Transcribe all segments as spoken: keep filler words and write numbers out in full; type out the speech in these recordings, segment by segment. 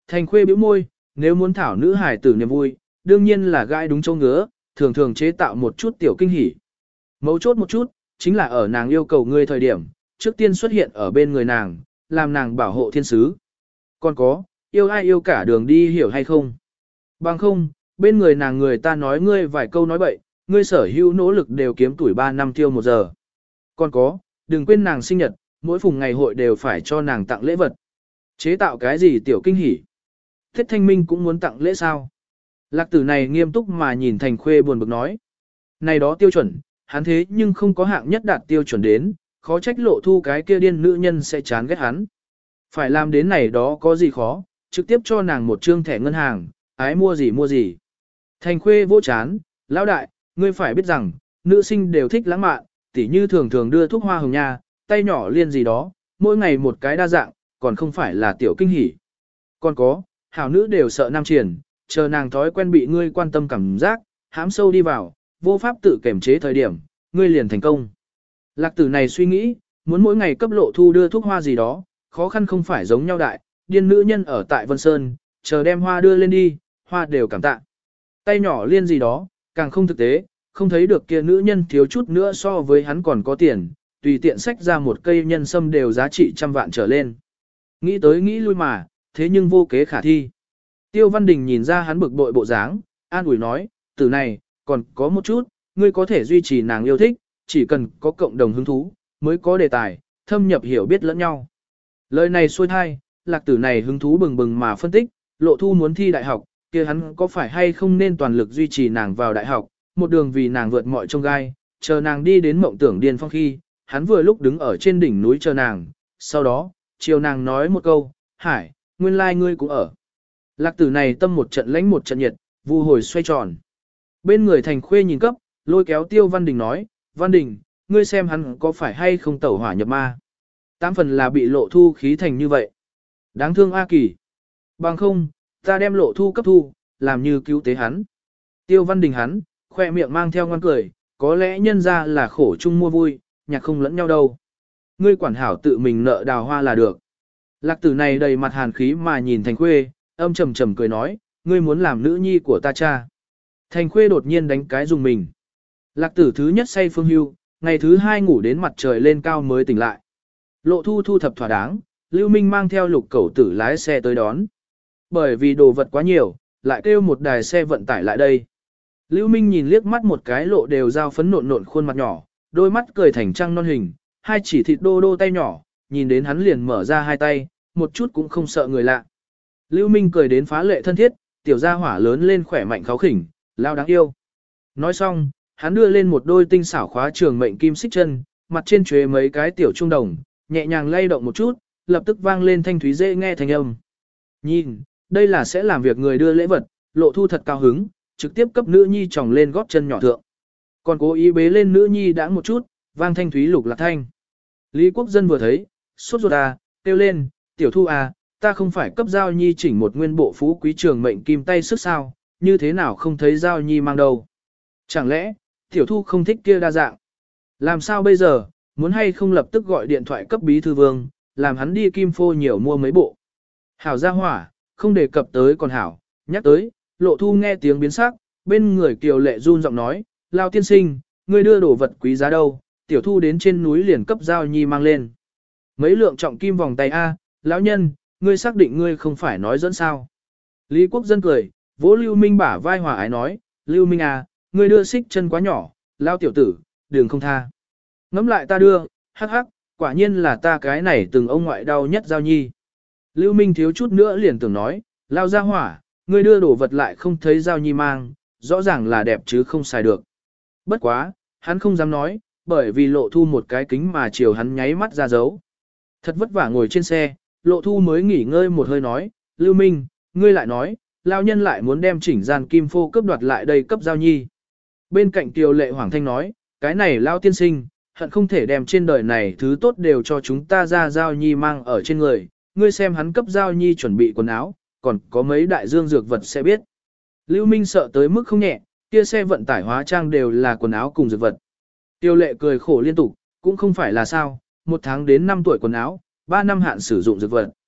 Thành Khuê bĩu môi, nếu muốn thảo nữ hài tử niềm vui, đương nhiên là gai đúng chỗ ngứa, thường thường chế tạo một chút tiểu kinh hỉ. Mấu chốt một chút, chính là ở nàng yêu cầu ngươi thời điểm, trước tiên xuất hiện ở bên người nàng, làm nàng bảo hộ thiên sứ. Còn có, yêu ai yêu cả đường đi hiểu hay không? Bằng không, bên người nàng người ta nói ngươi vài câu nói bậy, ngươi sở hữu nỗ lực đều kiếm tuổi ba năm tiêu một giờ. Còn có, đừng quên nàng sinh nhật, mỗi phùng ngày hội đều phải cho nàng tặng lễ vật. Chế tạo cái gì tiểu kinh hỉ? Thiết Thanh Minh cũng muốn tặng lễ sao? Lạc tử này nghiêm túc mà nhìn Thành Khuê buồn bực nói. Này đó tiêu chuẩn, hắn thế nhưng không có hạng nhất đạt tiêu chuẩn đến, khó trách Lộ Thu cái kia điên nữ nhân sẽ chán ghét hắn. Phải làm đến này đó có gì khó, trực tiếp cho nàng một trương thẻ ngân hàng, ái mua gì mua gì. Thành Khuê vỗ chán, lão đại, ngươi phải biết rằng, nữ sinh đều thích lãng mạn, tỉ như thường thường đưa thuốc hoa hồng nha, tay nhỏ liên gì đó, mỗi ngày một cái đa dạng, còn không phải là tiểu kinh hỉ. Còn có, hảo nữ đều sợ nam triển, chờ nàng thói quen bị ngươi quan tâm cảm giác, hãm sâu đi vào, vô pháp tự kiểm chế thời điểm, ngươi liền thành công. Lạc tử này suy nghĩ, muốn mỗi ngày cấp Lộ Thu đưa thuốc hoa gì đó, khó khăn không phải giống nhau đại, điên nữ nhân ở tại Vân Sơn, chờ đem hoa đưa lên đi, hoa đều cảm tạ. Tay nhỏ liên gì đó, càng không thực tế, không thấy được kia nữ nhân thiếu chút nữa so với hắn còn có tiền, tùy tiện xách ra một cây nhân sâm đều giá trị trăm vạn trở lên. Nghĩ tới nghĩ lui mà, thế nhưng vô kế khả thi. Tiêu Văn Đình nhìn ra hắn bực bội bộ dáng, an ủi nói, từ này, còn có một chút, ngươi có thể duy trì nàng yêu thích, chỉ cần có cộng đồng hứng thú, mới có đề tài, thâm nhập hiểu biết lẫn nhau. Lời này xuôi thai, lạc tử này hứng thú bừng bừng mà phân tích, Lộ Thu muốn thi đại học, kia hắn có phải hay không nên toàn lực duy trì nàng vào đại học, một đường vì nàng vượt mọi trông gai, chờ nàng đi đến mộng tưởng điên phong khi, hắn vừa lúc đứng ở trên đỉnh núi chờ nàng, sau đó, chiều nàng nói một câu, Hải, nguyên lai like ngươi cũng ở. Lạc tử này tâm một trận lãnh một trận nhiệt, vu hồi xoay tròn. Bên người Thành Khuê nhìn cấp, lôi kéo Tiêu Văn Đình nói, Văn Đình, ngươi xem hắn có phải hay không tẩu hỏa nhập ma. Tám phần là bị Lộ Thu khí thành như vậy. Đáng thương A Kỳ. Bằng không, ta đem Lộ Thu cấp thu, làm như cứu tế hắn. Tiêu Văn Đình hắn, khoe miệng mang theo ngon cười, có lẽ nhân ra là khổ chung mua vui, nhạc không lẫn nhau đâu. Ngươi quản hảo tự mình nợ đào hoa là được. Lạc tử này đầy mặt hàn khí mà nhìn Thành Khuê, âm trầm trầm cười nói, ngươi muốn làm nữ nhi của ta cha. Thành Khuê đột nhiên đánh cái dùng mình. Lạc tử thứ nhất say phương hưu, ngày thứ hai ngủ đến mặt trời lên cao mới tỉnh lại. Lộ Thu thu thập thỏa đáng, Lưu Minh mang theo Lục Cẩu Tử lái xe tới đón. Bởi vì đồ vật quá nhiều, lại kêu một đài xe vận tải lại đây. Lưu Minh nhìn liếc mắt một cái Lộ đều giao phấn nộn nộn khuôn mặt nhỏ, đôi mắt cười thành trăng non hình, hai chỉ thịt đô đô tay nhỏ, nhìn đến hắn liền mở ra hai tay, một chút cũng không sợ người lạ. Lưu Minh cười đến phá lệ thân thiết, tiểu gia hỏa lớn lên khỏe mạnh kháo khỉnh, lao đáng yêu. Nói xong, hắn đưa lên một đôi tinh xảo khóa trường mệnh kim xích chân, mặt trên chuế mấy cái tiểu trung đồng, nhẹ nhàng lay động một chút, lập tức vang lên thanh thúy dễ nghe thanh âm. Nhìn, đây là sẽ làm việc người đưa lễ vật, Lộ Thu thật cao hứng, trực tiếp cấp nữ nhi tròng lên gót chân nhỏ thượng. Còn cố ý bế lên nữ nhi đã một chút, vang thanh thúy lục lạc thanh. Lý Quốc Dân vừa thấy, sốt ruột à, kêu lên, tiểu Thu à, ta không phải cấp Giao Nhi chỉnh một nguyên bộ phú quý trường mệnh kim tay sức sao, như thế nào không thấy Giao Nhi mang đâu. Chẳng lẽ, tiểu Thu không thích kia đa dạng. Làm sao bây giờ, muốn hay không lập tức gọi điện thoại cấp bí thư vương, làm hắn đi kim phô nhiều mua mấy bộ. Hảo gia hỏa, không đề cập tới còn hảo, nhắc tới, Lộ Thu nghe tiếng biến sắc, bên người Kiều Lệ run giọng nói, Lao tiên sinh, ngươi đưa đồ vật quý giá đâu, tiểu Thu đến trên núi liền cấp Giao Nhi mang lên. Mấy lượng trọng kim vòng tay A, lão nhân, ngươi xác định ngươi không phải nói dẫn sao. Lý Quốc Dân cười, vỗ Lưu Minh bả vai hòa ái nói, Lưu Minh à, ngươi đưa xích chân quá nhỏ, Lao tiểu tử, đừng không tha. Ngắm lại ta đưa, hắc hắc, quả nhiên là ta cái này từng ông ngoại đau nhất Giao Nhi. Lưu Minh thiếu chút nữa liền tưởng nói, Lao ra hỏa, ngươi đưa đồ vật lại không thấy Giao Nhi mang, rõ ràng là đẹp chứ không xài được. Bất quá, hắn không dám nói, bởi vì Lộ Thu một cái kính mà chiều hắn nháy mắt ra dấu. Thật vất vả ngồi trên xe, Lộ Thu mới nghỉ ngơi một hơi nói, Lưu Minh, ngươi lại nói, Lao nhân lại muốn đem chỉnh gian kim phô cướp đoạt lại đây cấp Giao Nhi. Bên cạnh Kiều Lệ Hoàng Thanh nói, cái này Lao tiên sinh, hận không thể đem trên đời này thứ tốt đều cho chúng ta ra Giao Nhi mang ở trên người, ngươi xem hắn cấp Giao Nhi chuẩn bị quần áo, còn có mấy đại dương dược vật sẽ biết. Lưu Minh sợ tới mức không nhẹ, kia xe vận tải hóa trang đều là quần áo cùng dược vật. Tiêu Lệ cười khổ liên tục, cũng không phải là sao, một tháng đến năm tuổi quần áo, ba năm hạn sử dụng dược vật.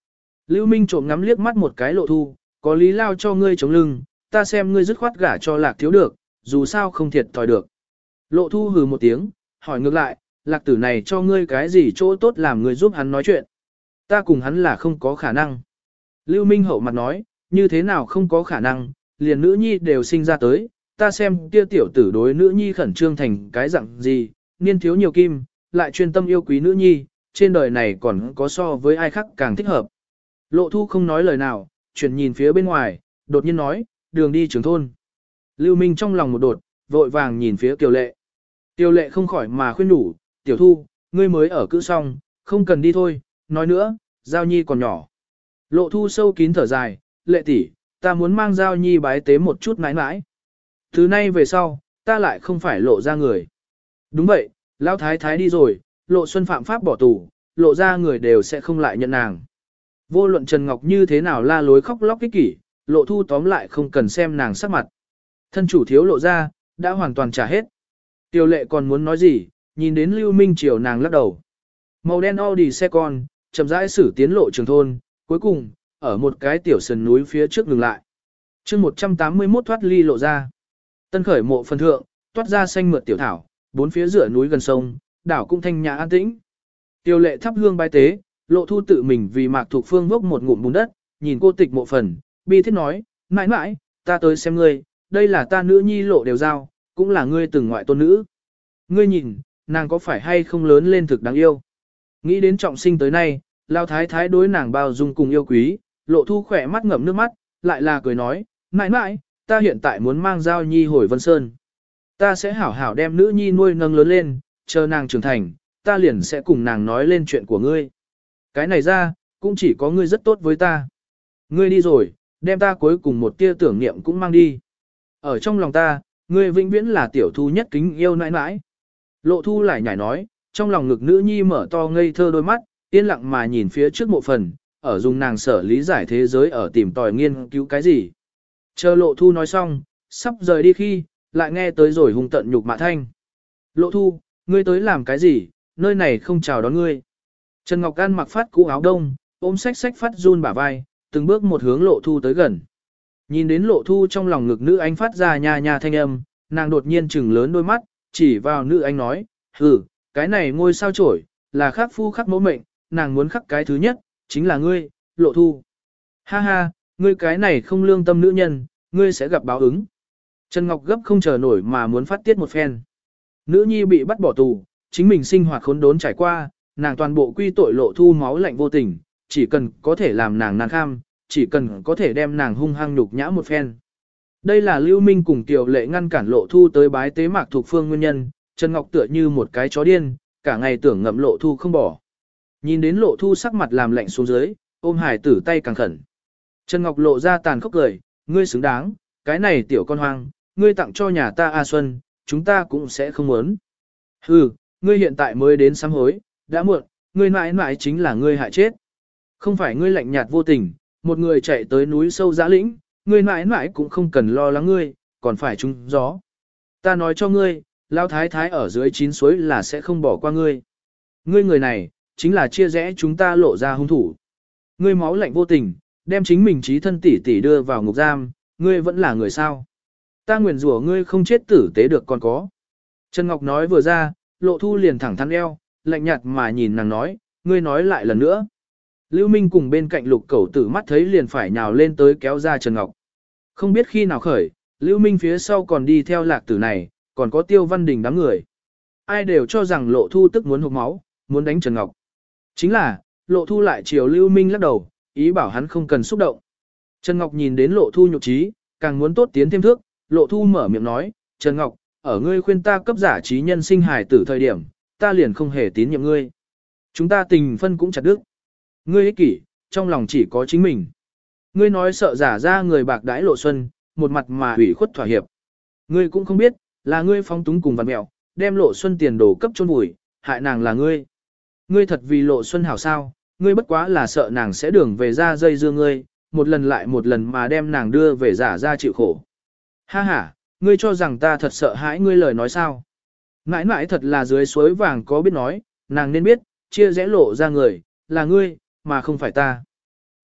Lưu Minh trộm ngắm liếc mắt một cái Lộ Thu, có lý lao cho ngươi chống lưng, ta xem ngươi dứt khoát gả cho Lạc thiếu được, dù sao không thiệt thòi được. Lộ Thu hừ một tiếng, hỏi ngược lại, Lạc tử này cho ngươi cái gì chỗ tốt làm ngươi giúp hắn nói chuyện. Ta cùng hắn là không có khả năng. Lưu Minh hậu mặt nói, như thế nào không có khả năng, liền nữ nhi đều sinh ra tới, ta xem kia tiểu tử đối nữ nhi khẩn trương thành cái dạng gì, niên thiếu nhiều kim, lại chuyên tâm yêu quý nữ nhi, trên đời này còn có so với ai khác càng thích hợp. Lộ Thu không nói lời nào, chuyển nhìn phía bên ngoài, đột nhiên nói, đường đi trường thôn. Lưu Minh trong lòng một đột, vội vàng nhìn phía Kiều Lệ. Kiều Lệ không khỏi mà khuyên nhủ, tiểu Thu, ngươi mới ở cữ xong, không cần đi thôi, nói nữa, Giao Nhi còn nhỏ. Lộ Thu sâu kín thở dài, Lệ tỷ, ta muốn mang Giao Nhi bái tế một chút mãi mãi. Từ nay về sau, ta lại không phải lộ ra người. Đúng vậy, Lão Thái Thái đi rồi, Lộ Xuân phạm pháp bỏ tù, lộ ra người đều sẽ không lại nhận nàng. Vô luận Trần Ngọc như thế nào la lối khóc lóc kích kỷ, Lộ Thu tóm lại không cần xem nàng sắc mặt. Thân chủ thiếu lộ ra, đã hoàn toàn trả hết. Tiêu Lệ còn muốn nói gì, nhìn đến Lưu Minh chiều nàng lắc đầu. Màu đen Audi xe con, chậm rãi xử tiến lộ trường thôn, cuối cùng, ở một cái tiểu sườn núi phía trước ngừng lại. chương một trăm tám mươi mốt thoát ly lộ ra. Tân khởi mộ phần thượng, toát ra xanh mượt tiểu thảo, bốn phía rửa núi gần sông, đảo cũng thanh nhã an tĩnh. Tiêu Lệ thắp hương bái tế, Lộ Thu tự mình vì Mạc Thục Phương vốc một ngụm bùn đất, nhìn cô tịch mộ phần, bi thiết nói, mãi mãi, ta tới xem ngươi, đây là ta nữ nhi Lộ đều giao, cũng là ngươi từng ngoại tôn nữ. Ngươi nhìn, nàng có phải hay không lớn lên thực đáng yêu. Nghĩ đến trọng sinh tới nay, Lao Thái Thái đối nàng bao dung cùng yêu quý, Lộ Thu khỏe mắt ngậm nước mắt, lại là cười nói, mãi mãi, ta hiện tại muốn mang Giao Nhi hồi Vân Sơn. Ta sẽ hảo hảo đem nữ nhi nuôi nâng lớn lên, chờ nàng trưởng thành, ta liền sẽ cùng nàng nói lên chuyện của ngươi. Cái này ra, cũng chỉ có ngươi rất tốt với ta. Ngươi đi rồi, đem ta cuối cùng một tia tưởng niệm cũng mang đi. Ở trong lòng ta, ngươi vĩnh viễn là tiểu Thu nhất kính yêu nãi nãi. Lộ Thu lại nhảy nói, trong lòng ngực nữ nhi mở to ngây thơ đôi mắt, yên lặng mà nhìn phía trước mộ phần, ở dùng nàng sở lý giải thế giới ở tìm tòi nghiên cứu cái gì. Chờ Lộ Thu nói xong, sắp rời đi khi, lại nghe tới rồi hung tận nhục mạ thanh. Lộ Thu, ngươi tới làm cái gì, nơi này không chào đón ngươi. Trần Ngọc An mặc phát cũ áo đông, ôm sách sách phát run bả vai, từng bước một hướng Lộ Thu tới gần. Nhìn đến Lộ Thu trong lòng ngực nữ anh phát ra nha nha thanh âm, nàng đột nhiên trừng lớn đôi mắt, chỉ vào nữ anh nói, hừ, cái này ngôi sao chổi, là khắc phu khắc mẫu mệnh, nàng muốn khắc cái thứ nhất, chính là ngươi, Lộ Thu. Ha ha, ngươi cái này không lương tâm nữ nhân, ngươi sẽ gặp báo ứng. Trần Ngọc gấp không chờ nổi mà muốn phát tiết một phen. Nữ nhi bị bắt bỏ tù, chính mình sinh hoạt khốn đốn trải qua, nàng toàn bộ quy tội Lộ Thu máu lạnh vô tình, chỉ cần có thể làm nàng nan kham, chỉ cần có thể đem nàng hung hăng nhục nhã một phen. Đây là Lưu Minh cùng Kiều Lệ ngăn cản Lộ Thu tới bái tế Mạc Thục Phương nguyên nhân, Trần Ngọc tựa như một cái chó điên, cả ngày tưởng ngậm Lộ Thu không bỏ. Nhìn đến Lộ Thu sắc mặt làm lạnh xuống dưới, ôm hải tử tay càng khẩn. Trần Ngọc lộ ra tàn khốc cười, ngươi xứng đáng, cái này tiểu con hoang, ngươi tặng cho nhà ta A Xuân, chúng ta cũng sẽ không muốn. Hừ, ngươi hiện tại mới đến sám hối, đã muộn, ngươi mãi mãi chính là ngươi hại chết. Không phải ngươi lạnh nhạt vô tình, một người chạy tới núi sâu giã lĩnh, ngươi mãi mãi cũng không cần lo lắng ngươi, còn phải trúng gió. Ta nói cho ngươi, Lão Thái Thái ở dưới chín suối là sẽ không bỏ qua ngươi. Ngươi người này, chính là chia rẽ chúng ta lộ ra hung thủ. Ngươi máu lạnh vô tình, đem chính mình trí thân tỷ tỷ đưa vào ngục giam, ngươi vẫn là người sao. Ta nguyền rủa ngươi không chết tử tế được còn có. Trần Ngọc nói vừa ra, Lộ Thu liền thẳng thắn eo, lạnh nhạt mà nhìn nàng nói, ngươi nói lại lần nữa. Lưu Minh cùng bên cạnh Lục Cẩu Tử mắt thấy liền phải nhào lên tới kéo ra Trần Ngọc. Không biết khi nào khởi, Lưu Minh phía sau còn đi theo Lạc Tử này, còn có Tiêu Văn Đình đám người. Ai đều cho rằng Lộ Thu tức muốn hộc máu, muốn đánh Trần Ngọc. Chính là, Lộ Thu lại chiều Lưu Minh lắc đầu, ý bảo hắn không cần xúc động. Trần Ngọc nhìn đến Lộ Thu nhục trí, càng muốn tốt tiến thêm thước, Lộ Thu mở miệng nói, Trần Ngọc, ở ngươi khuyên ta cấp giả trí nhân sinh hài tử thời điểm, ta liền không hề tín nhiệm ngươi. Chúng ta tình phân cũng chặt đứt. Ngươi ích kỷ, trong lòng chỉ có chính mình. Ngươi nói sợ giả ra người bạc đãi Lộ Xuân, một mặt mà hủy khuất thỏa hiệp. Ngươi cũng không biết, là ngươi phóng túng cùng vặt mẹo, đem Lộ Xuân tiền đồ cấp chôn vùi, hại nàng là ngươi. Ngươi thật vì Lộ Xuân hảo sao, ngươi bất quá là sợ nàng sẽ đường về ra dây dưa ngươi, một lần lại một lần mà đem nàng đưa về giả ra chịu khổ. Ha ha, ngươi cho rằng ta thật sợ hãi ngươi lời nói sao. Mãi mãi thật là dưới suối vàng có biết nói, nàng nên biết, chia rẽ Lộ ra người, là ngươi, mà không phải ta.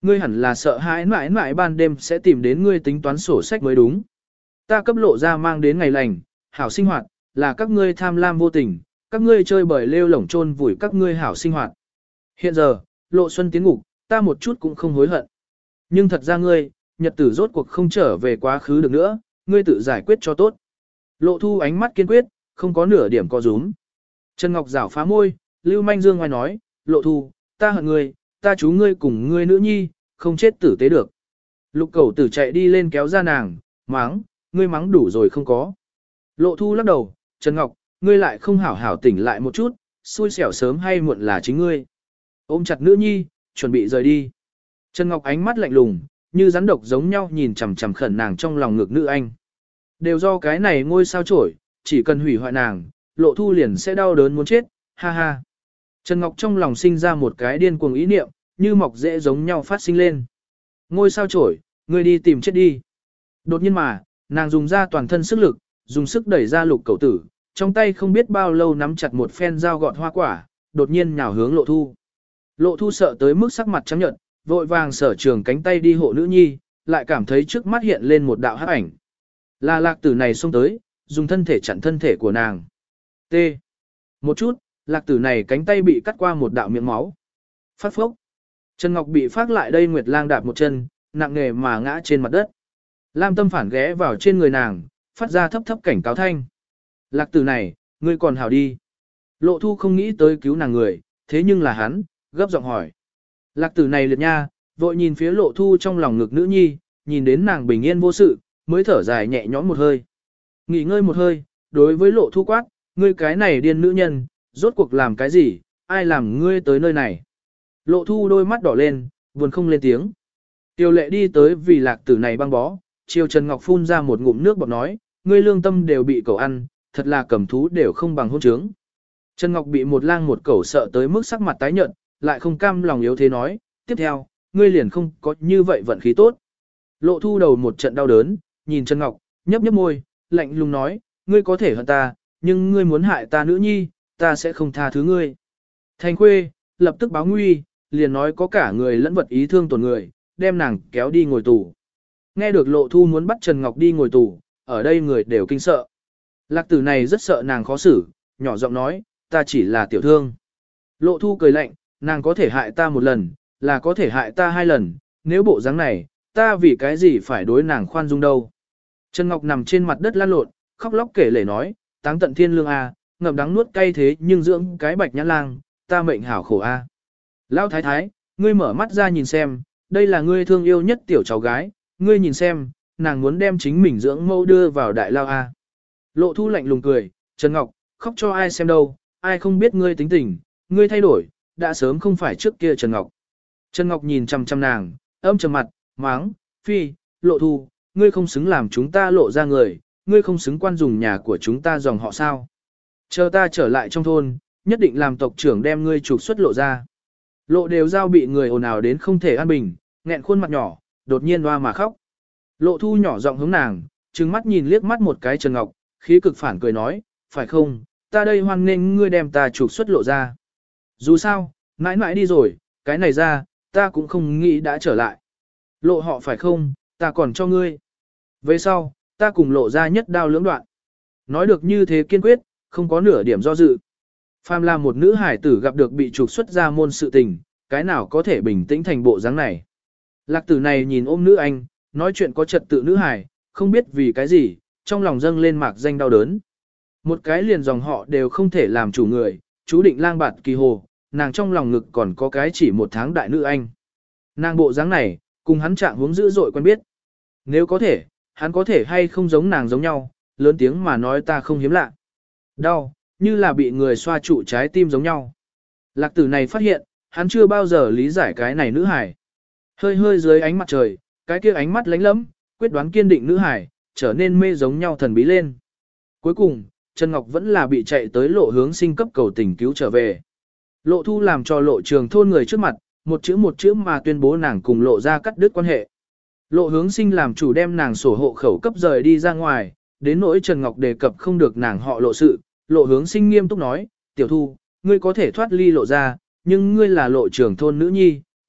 ngươi hẳn là sợ hãi mãi mãi ban đêm sẽ tìm đến ngươi tính toán sổ sách mới đúng. Ta cấp lộ ra mang đến ngày lành, hảo sinh hoạt, là các ngươi tham lam vô tình, các ngươi chơi bời lêu lổng chôn vùi các ngươi hảo sinh hoạt. Hiện giờ, lộ xuân tiến ngục, ta một chút cũng không hối hận. Nhưng thật ra ngươi, nhật tử rốt cuộc không trở về quá khứ được nữa, ngươi tự giải quyết cho tốt. Lộ thu ánh mắt kiên quyết, không có nửa điểm co rúm. Trần Ngọc rảo phá môi, Lưu Manh Dương ngoài nói, lộ thu, ta hận ngươi, ta chú ngươi cùng ngươi nữ nhi, không chết tử tế được. Lục Cẩu Tử chạy đi lên kéo ra nàng, mắng, ngươi mắng đủ rồi không có. Lộ thu lắc đầu, Trần Ngọc, ngươi lại không hảo hảo tỉnh lại một chút, xui xẻo sớm hay muộn là chính ngươi. Ôm chặt nữ nhi, chuẩn bị rời đi. Trần Ngọc ánh mắt lạnh lùng, như rắn độc giống nhau nhìn chằm chằm khẩn nàng trong lòng ngực nữ anh. Đều do cái này ngôi sao chổi, chỉ cần hủy hoại nàng, lộ thu liền sẽ đau đớn muốn chết, ha ha. Trần Ngọc trong lòng sinh ra một cái điên cuồng ý niệm, như mọc rễ giống nhau phát sinh lên. Ngôi sao chổi, ngươi đi tìm chết đi. Đột nhiên mà, nàng dùng ra toàn thân sức lực, dùng sức đẩy ra Lục Cẩu Tử, trong tay không biết bao lâu nắm chặt một phen dao gọt hoa quả, đột nhiên nhào hướng lộ thu. Lộ thu sợ tới mức sắc mặt trắng nhợt, vội vàng sở trường cánh tay đi hộ nữ nhi, lại cảm thấy trước mắt hiện lên một đạo hắc ảnh. Là Lạc Tử này xông tới, dùng thân thể chặn thân thể của nàng. T. Một chút, Lạc Tử này cánh tay bị cắt qua một đạo miệng máu. Phát phốc. Trần Ngọc bị phát lại đây Nguyệt Lang đạp một chân, nặng nề mà ngã trên mặt đất. Lam Tâm phản ghé vào trên người nàng, phát ra thấp thấp cảnh cáo thanh. Lạc Tử này, ngươi còn hảo đi. Lộ thu không nghĩ tới cứu nàng người, thế nhưng là hắn, gấp giọng hỏi. Lạc Tử này liệt nha, vội nhìn phía lộ thu trong lòng ngực nữ nhi, nhìn đến nàng bình yên vô sự, mới thở dài nhẹ nhõm một hơi. Nghỉ ngơi một hơi, đối với lộ thu quát, ngươi cái này điên nữ nhân, rốt cuộc làm cái gì, ai làm ngươi tới nơi này. Lộ thu đôi mắt đỏ lên, buồn không lên tiếng. Tiêu lệ đi tới vì Lạc Tử này băng bó, chiều Trần Ngọc phun ra một ngụm nước bọt nói, ngươi lương tâm đều bị cẩu ăn, thật là cầm thú đều không bằng hôn trướng. Trần Ngọc bị một lang một cẩu sợ tới mức sắc mặt tái nhợt, lại không cam lòng yếu thế nói, tiếp theo, ngươi liền không có như vậy vận khí tốt. Lộ thu đầu một trận đau đớn, nhìn Trần Ngọc, nhấp nhấp môi, lạnh lùng nói, ngươi có thể hận ta, nhưng ngươi muốn hại ta nữ nhi, ta sẽ không tha thứ ngươi. Thành Khuê, lập tức báo nguy, liền nói có cả người lẫn vật ý thương tổn người, đem nàng kéo đi ngồi tù. Nghe được Lộ thu muốn bắt Trần Ngọc đi ngồi tù, ở đây người đều kinh sợ. Lạc Tử này rất sợ nàng khó xử, nhỏ giọng nói, ta chỉ là tiểu thương. Lộ thu cười lạnh, nàng có thể hại ta một lần, là có thể hại ta hai lần, nếu bộ dáng này, ta vì cái gì phải đối nàng khoan dung đâu. Trần Ngọc nằm trên mặt đất lăn lộn, khóc lóc kể lể nói, táng tận thiên lương a, ngậm đắng nuốt cay thế nhưng dưỡng cái bạch nhãn lang, ta mệnh hảo khổ a. Lão thái thái, ngươi mở mắt ra nhìn xem, đây là ngươi thương yêu nhất tiểu cháu gái, ngươi nhìn xem, nàng muốn đem chính mình dưỡng mâu đưa vào đại lao a. Lộ thu lạnh lùng cười, Trần Ngọc, khóc cho ai xem đâu, ai không biết ngươi tính tình, ngươi thay đổi, đã sớm không phải trước kia Trần Ngọc. Trần Ngọc nhìn chăm chăm nàng, âm trầm mặt, máng, phi, Lộ thu, ngươi không xứng làm chúng ta lộ ra người, ngươi không xứng quan dùng nhà của chúng ta dòng họ sao. Chờ ta trở lại trong thôn, nhất định làm tộc trưởng đem ngươi trục xuất lộ ra. Lộ đều giao bị người ồn ào đến không thể an bình, nghẹn khuôn mặt nhỏ, đột nhiên hoa mà khóc. Lộ thu nhỏ giọng hướng nàng, trừng mắt nhìn liếc mắt một cái Trần Ngọc, khí cực phản cười nói, phải không, ta đây hoan nghênh ngươi đem ta trục xuất lộ ra. Dù sao, mãi mãi đi rồi, cái này ra, ta cũng không nghĩ đã trở lại. Lộ họ phải không, ta còn cho ngươi. Về sau, ta cùng lộ ra nhất đao lưỡng đoạn. Nói được như thế kiên quyết, không có nửa điểm do dự. Phàm là một nữ hải tử gặp được bị trục xuất ra môn sự tình, cái nào có thể bình tĩnh thành bộ dáng này. Lạc Tử này nhìn ôm nữ anh, nói chuyện có trật tự nữ hải, không biết vì cái gì, trong lòng dâng lên mạc danh đau đớn. Một cái liền dòng họ đều không thể làm chủ người, chú định lang bạt kỳ hồ, nàng trong lòng ngực còn có cái chỉ một tháng đại nữ anh. Nàng bộ dáng này, cùng hắn trạng hướng dữ dội quen biết. Nếu có thể, hắn có thể hay không giống nàng giống nhau, lớn tiếng mà nói ta không hiếm lạ. Đau, như là bị người xoa trụ trái tim giống nhau. Lạc Tử này phát hiện, hắn chưa bao giờ lý giải cái này nữ hải. Hơi hơi dưới ánh mặt trời, cái kia ánh mắt lánh lẫm, quyết đoán kiên định nữ hải, trở nên mê giống nhau thần bí lên. Cuối cùng, Trần Ngọc vẫn là bị chạy tới lộ hướng sinh cấp cầu tình cứu trở về. Lộ thu làm cho lộ trường thôn người trước mặt, một chữ một chữ mà tuyên bố nàng cùng lộ ra cắt đứt quan hệ. Lộ hướng sinh làm chủ đem nàng sổ hộ khẩu cấp rời đi ra ngoài, đến nỗi Trần Ngọc đề cập không được nàng họ lộ sự, lộ hướng sinh nghiêm túc nói, tiểu thu, ngươi có thể thoát ly lộ ra, nhưng ngươi là lộ trường thôn nữ nhi,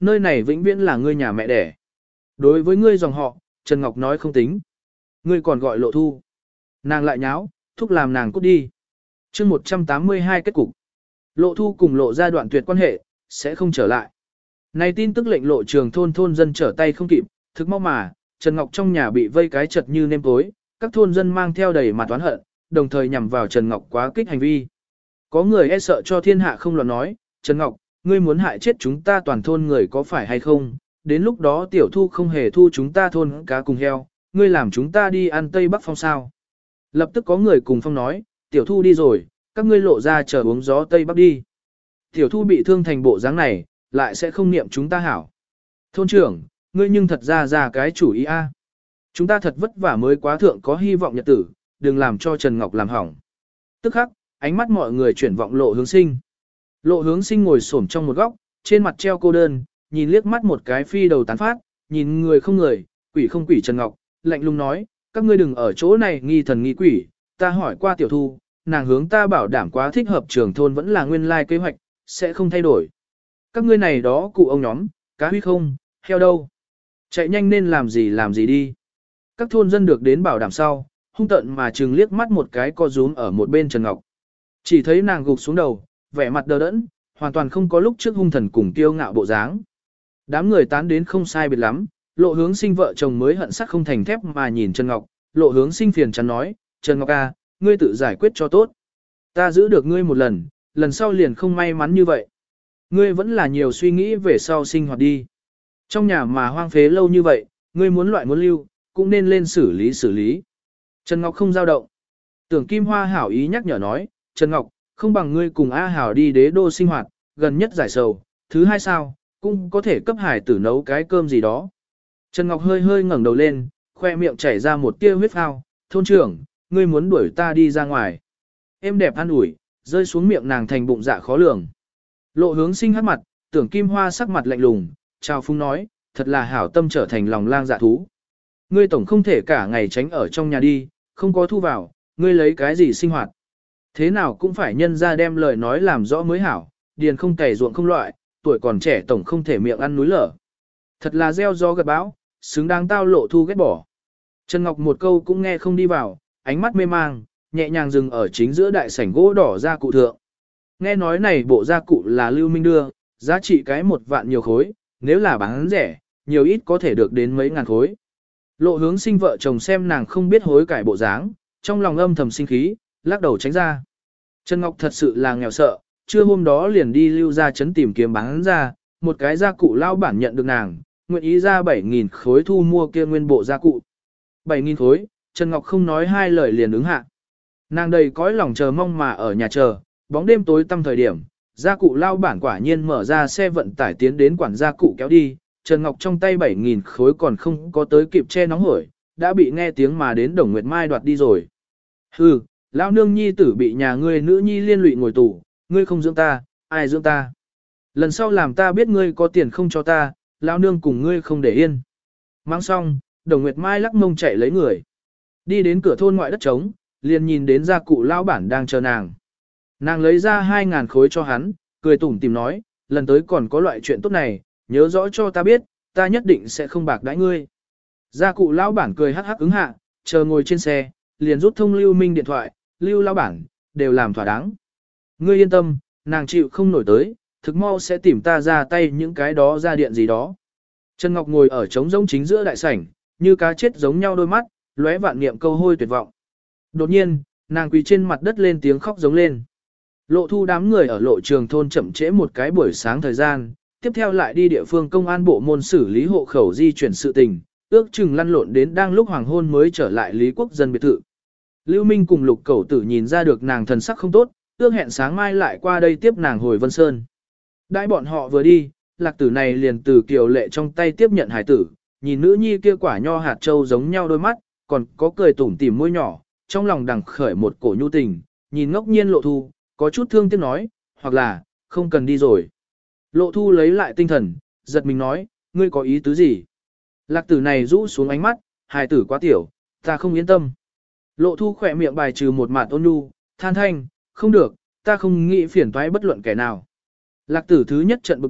nơi này vĩnh viễn là ngươi nhà mẹ đẻ. Đối với ngươi dòng họ, Trần Ngọc nói không tính. Ngươi còn gọi Lộ Thu. Nàng lại nháo, thúc làm nàng cút đi. chương một trăm tám mươi hai kết cục. Lộ Thu cùng Lộ ra đoạn tuyệt quan hệ, sẽ không trở lại. Này tin tức lệnh Lộ Trường thôn thôn dân trở tay không kịp, thực mau mà, Trần Ngọc trong nhà bị vây cái chật như nêm tối, các thôn dân mang theo đầy mặt oán hận, đồng thời nhằm vào Trần Ngọc quá kích hành vi. Có người e sợ cho thiên hạ không loạn nói, Trần Ngọc, ngươi muốn hại chết chúng ta toàn thôn người có phải hay không? Đến lúc đó tiểu thu không hề thu chúng ta thôn cá cùng heo, ngươi làm chúng ta đi ăn Tây Bắc Phong sao? Lập tức có người cùng Phong nói, tiểu thu đi rồi, các ngươi lộ ra chờ uống gió Tây Bắc đi. Tiểu thu bị thương thành bộ dáng này, lại sẽ không niệm chúng ta hảo. Thôn trưởng, ngươi nhưng thật ra ra cái chủ ý a. Chúng ta thật vất vả mới quá thượng có hy vọng nhật tử, đừng làm cho Trần Ngọc làm hỏng. Tức khắc, ánh mắt mọi người chuyển vọng Lộ Hướng Sinh. Lộ Hướng Sinh ngồi xổm trong một góc, trên mặt treo cô đơn, nhìn liếc mắt một cái phi đầu tán phát, nhìn người không người, quỷ không quỷ Trần Ngọc, lạnh lùng nói, các ngươi đừng ở chỗ này nghi thần nghi quỷ, ta hỏi qua tiểu thu, nàng hướng ta bảo đảm quá thích hợp trường thôn vẫn là nguyên lai kế hoạch, sẽ không thay đổi. Các ngươi này đó cụ ông nhóm, cá huy không, heo đâu. Chạy nhanh nên làm gì làm gì đi. Các thôn dân được đến bảo đảm sau, hung tận mà trừng liếc mắt một cái co rúm ở một bên Trần Ngọc. Chỉ thấy nàng gục xuống đầu, vẻ mặt đờ đẫn, hoàn toàn không có lúc trước hung thần cùng kiêu ngạo bộ dáng. Đám người tán đến không sai biệt lắm, Lộ Hướng Sinh vợ chồng mới hận sắt không thành thép mà nhìn Trần Ngọc, Lộ Hướng Sinh phiền chán nói, Trần Ngọc à, ngươi tự giải quyết cho tốt. Ta giữ được ngươi một lần, lần sau liền không may mắn như vậy. Ngươi vẫn là nhiều suy nghĩ về sau sinh hoạt đi. Trong nhà mà hoang phế lâu như vậy, ngươi muốn loại muốn lưu, cũng nên lên xử lý xử lý. Trần Ngọc không dao động. Tưởng Kim Hoa hảo ý nhắc nhở nói, Trần Ngọc, không bằng ngươi cùng A Hảo đi đế đô sinh hoạt, gần nhất giải sầu, thứ hai sao, cũng có thể cấp hải tử nấu cái cơm gì đó. Trần Ngọc hơi hơi ngẩng đầu lên, khoe miệng chảy ra một tia huyết phao, thôn trưởng, ngươi muốn đuổi ta đi ra ngoài. Em đẹp an ủi, rơi xuống miệng nàng thành bụng dạ khó lường. Lộ Hướng Sinh hắt mặt, Tưởng Kim Hoa sắc mặt lạnh lùng, chào phúng nói, thật là hảo tâm trở thành lòng lang dạ thú. Ngươi tổng không thể cả ngày tránh ở trong nhà đi, không có thu vào, ngươi lấy cái gì sinh hoạt. Thế nào cũng phải nhân ra đem lời nói làm rõ mới hảo, điền không cày ruộng không loại, tuổi còn trẻ tổng không thể miệng ăn núi lở. Thật là gieo gió gặt bão, xứng đáng tao Lộ Thu ghét bỏ. Trần Ngọc một câu cũng nghe không đi vào, ánh mắt mê mang, nhẹ nhàng dừng ở chính giữa đại sảnh gỗ đỏ gia cụ thượng. Nghe nói này bộ gia cụ là Lưu Minh đưa, giá trị cái một vạn nhiều khối, nếu là bán rẻ, nhiều ít có thể được đến mấy ngàn khối. Lộ Hướng Sinh vợ chồng xem nàng không biết hối cải bộ dáng, trong lòng âm thầm sinh khí, lắc đầu tránh ra. Trần Ngọc thật sự là nghèo sợ, trưa hôm đó liền đi lưu ra chấn tìm kiếm bán ra, một cái gia cụ lao bản nhận được nàng, nguyện ý ra bảy nghìn khối thu mua kia nguyên bộ gia cụ. bảy nghìn khối, Trần Ngọc không nói hai lời liền ứng hạ. Nàng đầy cõi lòng chờ mong mà ở nhà chờ, bóng đêm tối tăm thời điểm, gia cụ lao bản quả nhiên mở ra xe vận tải tiến đến quản gia cụ kéo đi, Trần Ngọc trong tay bảy nghìn khối còn không có tới kịp che nóng hổi, đã bị nghe tiếng mà đến Đồng Nguyệt Mai đoạt đi rồi. Hừ, lão nương nhi tử bị nhà ngươi nữ nhi liên lụy ngồi tù, ngươi không dưỡng ta, ai dưỡng ta. Lần sau làm ta biết ngươi có tiền không cho ta, lão nương cùng ngươi không để yên. Mang xong, Đồng Nguyệt Mai lắc mông chạy lấy người. Đi đến cửa thôn ngoại đất trống, liền nhìn đến gia cụ lão bản đang chờ nàng. Nàng lấy ra hai ngàn khối cho hắn, cười tủm tìm nói, lần tới còn có loại chuyện tốt này, nhớ rõ cho ta biết, ta nhất định sẽ không bạc đãi ngươi. Gia cụ lão bản cười hắc hắc ứng hạ, chờ ngồi trên xe, liền rút thông Lưu Minh điện thoại, Lưu lão bản, đều làm thỏa đáng. Ngươi yên tâm, nàng chịu không nổi tới, thực mau sẽ tìm ta ra tay những cái đó ra điện gì đó. Trần Ngọc ngồi ở trống rỗng chính giữa đại sảnh, như cá chết giống nhau đôi mắt, lóe vạn niệm câu hôi tuyệt vọng. Đột nhiên, nàng quỳ trên mặt đất lên tiếng khóc giống lên. Lộ Thu đám người ở lộ trường thôn chậm trễ một cái buổi sáng thời gian, tiếp theo lại đi địa phương công an bộ môn xử lý hộ khẩu di chuyển sự tình, ước chừng lăn lộn đến đang lúc hoàng hôn mới trở lại Lý Quốc dân biệt thự. Lưu Minh cùng Lục Cẩu Tử nhìn ra được nàng thần sắc không tốt, ước hẹn sáng mai lại qua đây tiếp nàng hồi Vân Sơn. Đãi bọn họ vừa đi, Lạc Tử này liền từ Kiều Lệ trong tay tiếp nhận hải tử, nhìn nữ nhi kia quả nho hạt châu giống nhau đôi mắt, còn có cười tủm tỉm môi nhỏ, trong lòng đằng khởi một cổ nhu tình, nhìn ngốc nhiên Lộ Thu, có chút thương tiếc nói, hoặc là, không cần đi rồi. Lộ Thu lấy lại tinh thần, giật mình nói, ngươi có ý tứ gì? Lạc Tử này rũ xuống ánh mắt, hài tử quá tiểu, ta không yên tâm. Lộ Thu khỏe miệng bài trừ một mạt ôn nhu, than thanh, không được, ta không nghĩ phiền toái bất luận kẻ nào. Lạc Tử thứ nhất trận bực bội,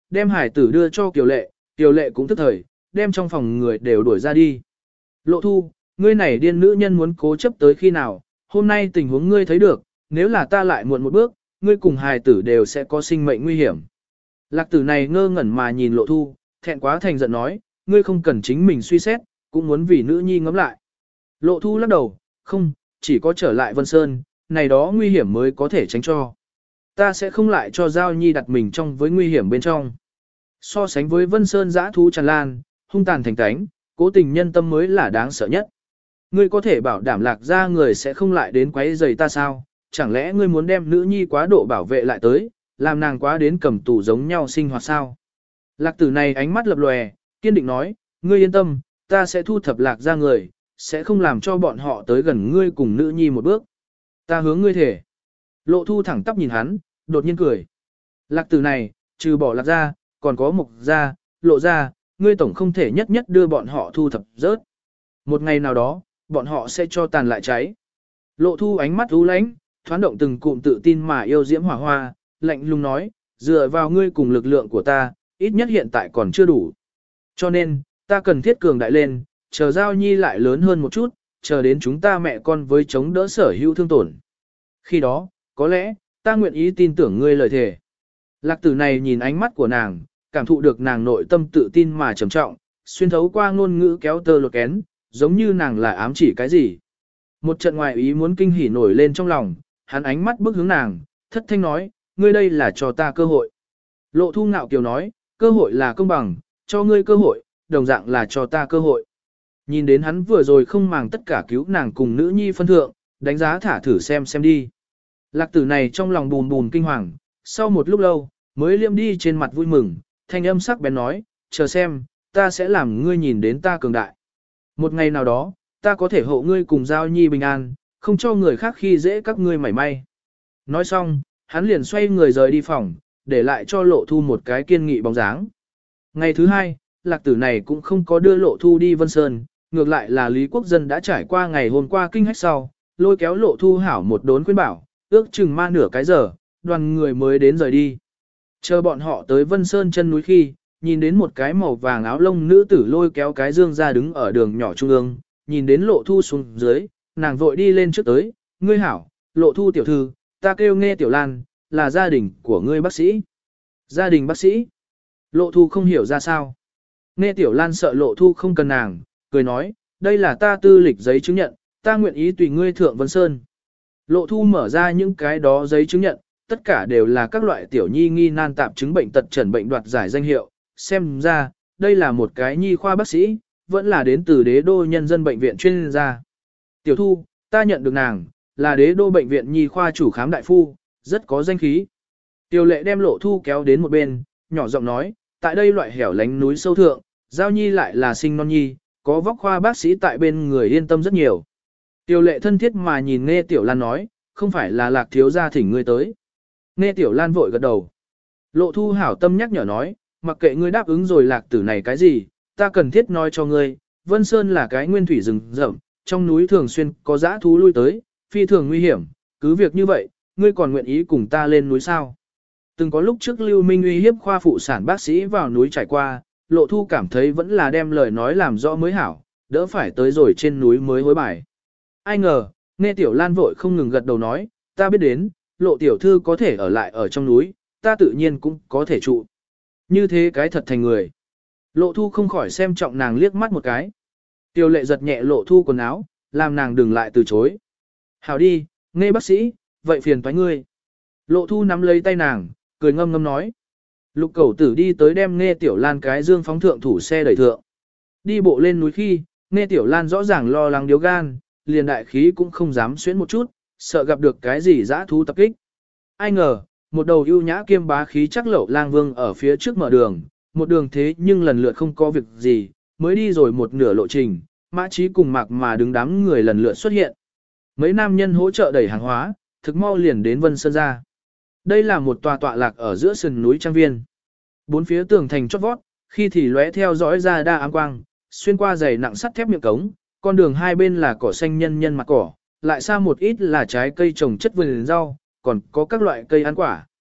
đem hải tử đưa cho Kiều Lệ, Kiều Lệ cũng tức thời, đem trong phòng người đều đuổi ra đi. Lộ Thu, ngươi này điên nữ nhân muốn cố chấp tới khi nào, hôm nay tình huống ngươi thấy được, nếu là ta lại muộn một bước, ngươi cùng hài tử đều sẽ có sinh mệnh nguy hiểm. Lạc tử này ngơ ngẩn mà nhìn Lộ Thu, thẹn quá thành giận nói, ngươi không cần chính mình suy xét, cũng muốn vì nữ nhi ngẫm lại. Lộ Thu lắc đầu, không, chỉ có trở lại Vân Sơn, này đó nguy hiểm mới có thể tránh cho. Ta sẽ không lại cho Giao Nhi đặt mình trong với nguy hiểm bên trong. So sánh với Vân Sơn dã thú tràn lan, hung tàn thành cánh, cố tình nhân tâm mới là đáng sợ nhất. Ngươi có thể bảo đảm Lạc ra người sẽ không lại đến quấy rầy ta sao? Chẳng lẽ ngươi muốn đem nữ nhi quá độ bảo vệ lại tới, làm nàng quá đến cầm tù giống nhau sinh hoạt sao? Lạc tử này ánh mắt lập lòe, kiên định nói, ngươi yên tâm, ta sẽ thu thập Lạc ra người, sẽ không làm cho bọn họ tới gần ngươi cùng nữ nhi một bước. Ta hướng ngươi thể. Lộ Thu thẳng tắp nhìn hắn, đột nhiên cười. Lạc tử này, trừ bỏ Lạc ra, còn có Mộc ra, Lộ ra, ngươi tổng không thể nhất nhất đưa bọn họ thu thập rớt. Một ngày nào đó, bọn họ sẽ cho tàn lại cháy. Lộ Thu ánh mắt u lãnh, thoáng động từng cụm tự tin mà yêu diễm hỏa hoa, lạnh lùng nói, dựa vào ngươi cùng lực lượng của ta, ít nhất hiện tại còn chưa đủ. Cho nên, ta cần thiết cường đại lên, chờ Giao Nhi lại lớn hơn một chút, chờ đến chúng ta mẹ con với chống đỡ sở hữu thương tổn. Khi đó, có lẽ, ta nguyện ý tin tưởng ngươi lời thề. Lạc tử này nhìn ánh mắt của nàng, cảm thụ được nàng nội tâm tự tin mà trầm trọng, xuyên thấu qua ngôn ngữ kéo tơ lột kén, giống như nàng là ám chỉ cái gì. Một trận ngoài ý muốn kinh hỉ nổi lên trong lòng, hắn ánh mắt bước hướng nàng, thất thanh nói, ngươi đây là cho ta cơ hội. Lộ Thu ngạo kiều nói, cơ hội là công bằng, cho ngươi cơ hội, đồng dạng là cho ta cơ hội. Nhìn đến hắn vừa rồi không màng tất cả cứu nàng cùng nữ nhi phân thượng, đánh giá thả thử xem xem đi. Lạc tử này trong lòng bùn bùn kinh hoàng, sau một lúc lâu, mới liêm đi trên mặt vui mừng, thanh âm sắc bén nói, chờ xem, ta sẽ làm ngươi nhìn đến ta cường đại. Một ngày nào đó, ta có thể hộ ngươi cùng Giao Nhi bình an, không cho người khác khi dễ các ngươi mảy may. Nói xong, hắn liền xoay người rời đi phòng, để lại cho Lộ Thu một cái kiên nghị bóng dáng. Ngày thứ hai, Lạc tử này cũng không có đưa Lộ Thu đi Vân Sơn, ngược lại là Lý Quốc Dân đã trải qua ngày hôm qua kinh hách sau, lôi kéo Lộ Thu hảo một đốn khuyên bảo, ước chừng ma nửa cái giờ, đoàn người mới đến rời đi. Chờ bọn họ tới Vân Sơn chân núi khi, nhìn đến một cái màu vàng áo lông nữ tử lôi kéo cái dương ra đứng ở đường nhỏ trung ương, nhìn đến Lộ Thu xuống dưới, nàng vội đi lên trước tới, ngươi hảo, Lộ Thu tiểu thư, ta kêu Nghe Tiểu Lan, là gia đình của ngươi bác sĩ. Gia đình bác sĩ? Lộ Thu không hiểu ra sao. Nghe Tiểu Lan sợ Lộ Thu không cần nàng, cười nói, đây là ta tư lịch giấy chứng nhận, ta nguyện ý tùy ngươi thượng Vân Sơn. Lộ Thu mở ra những cái đó giấy chứng nhận, tất cả đều là các loại tiểu nhi nghi nan tạp chứng bệnh tật trần bệnh đoạt giải danh hiệu, xem ra, đây là một cái nhi khoa bác sĩ, vẫn là đến từ Đế Đô Nhân dân bệnh viện chuyên gia. Tiểu Thu, ta nhận được nàng, là Đế Đô bệnh viện nhi khoa chủ khám đại phu, rất có danh khí. Tiểu Lệ đem Lộ Thu kéo đến một bên, nhỏ giọng nói, tại đây loại hẻo lánh núi sâu thượng, Giao Nhi lại là sinh non nhi, có vóc khoa bác sĩ tại bên người yên tâm rất nhiều. Tiểu Lệ thân thiết mà nhìn Nghe Tiểu Lan nói, không phải là Lạc thiếu gia thỉnh ngươi tới. Nghe Tiểu Lan vội gật đầu. Lộ Thu hảo tâm nhắc nhở nói, mặc kệ ngươi đáp ứng rồi Lạc tử này cái gì, ta cần thiết nói cho ngươi, Vân Sơn là cái nguyên thủy rừng rậm, trong núi thường xuyên có dã thú lui tới, phi thường nguy hiểm, cứ việc như vậy, ngươi còn nguyện ý cùng ta lên núi sao? Từng có lúc trước Lưu Minh uy hiếp khoa phụ sản bác sĩ vào núi trải qua, Lộ Thu cảm thấy vẫn là đem lời nói làm rõ mới hảo, đỡ phải tới rồi trên núi mới hối bài. Ai ngờ, Nghe Tiểu Lan vội không ngừng gật đầu nói, ta biết đến, Lộ tiểu thư có thể ở lại ở trong núi, ta tự nhiên cũng có thể trụ. Như thế cái thật thành người. Lộ Thu không khỏi xem trọng nàng liếc mắt một cái. Tiểu Lệ giật nhẹ Lộ Thu quần áo, làm nàng đừng lại từ chối. Hảo đi, Nghe bác sĩ, vậy phiền toái ngươi. Lộ Thu nắm lấy tay nàng, cười ngâm ngâm nói. Lục Cẩu Tử đi tới đem Nghe Tiểu Lan cái dương phóng thượng thủ xe đẩy thượng. Đi bộ lên núi khi, Nghe Tiểu Lan rõ ràng lo lắng điếu gan, liền đại khí cũng không dám xuyến một chút, sợ gặp được cái gì dã thú tập kích. Ai ngờ, một đầu ưu nhã kiêm bá khí chắc lẩu lang vương ở phía trước mở đường, một đường thế nhưng lần lượt không có việc gì, mới đi rồi một nửa lộ trình, Mã Chí cùng Mạc mà đứng đám người lần lượt xuất hiện. Mấy nam nhân hỗ trợ đẩy hàng hóa, thực mau liền đến Vân Sơn ra. Đây là một tòa tọa lạc ở giữa sườn núi trang viên. Bốn phía tường thành chót vót, khi thì lóe theo dõi ra đa ám quang, xuyên qua dày nặng sắt thép miệng cống, con đường hai bên là cỏ xanh nhân nhân mặt cỏ, lại xa một ít là trái cây trồng chất vườn rau, còn có các loại cây ăn quả.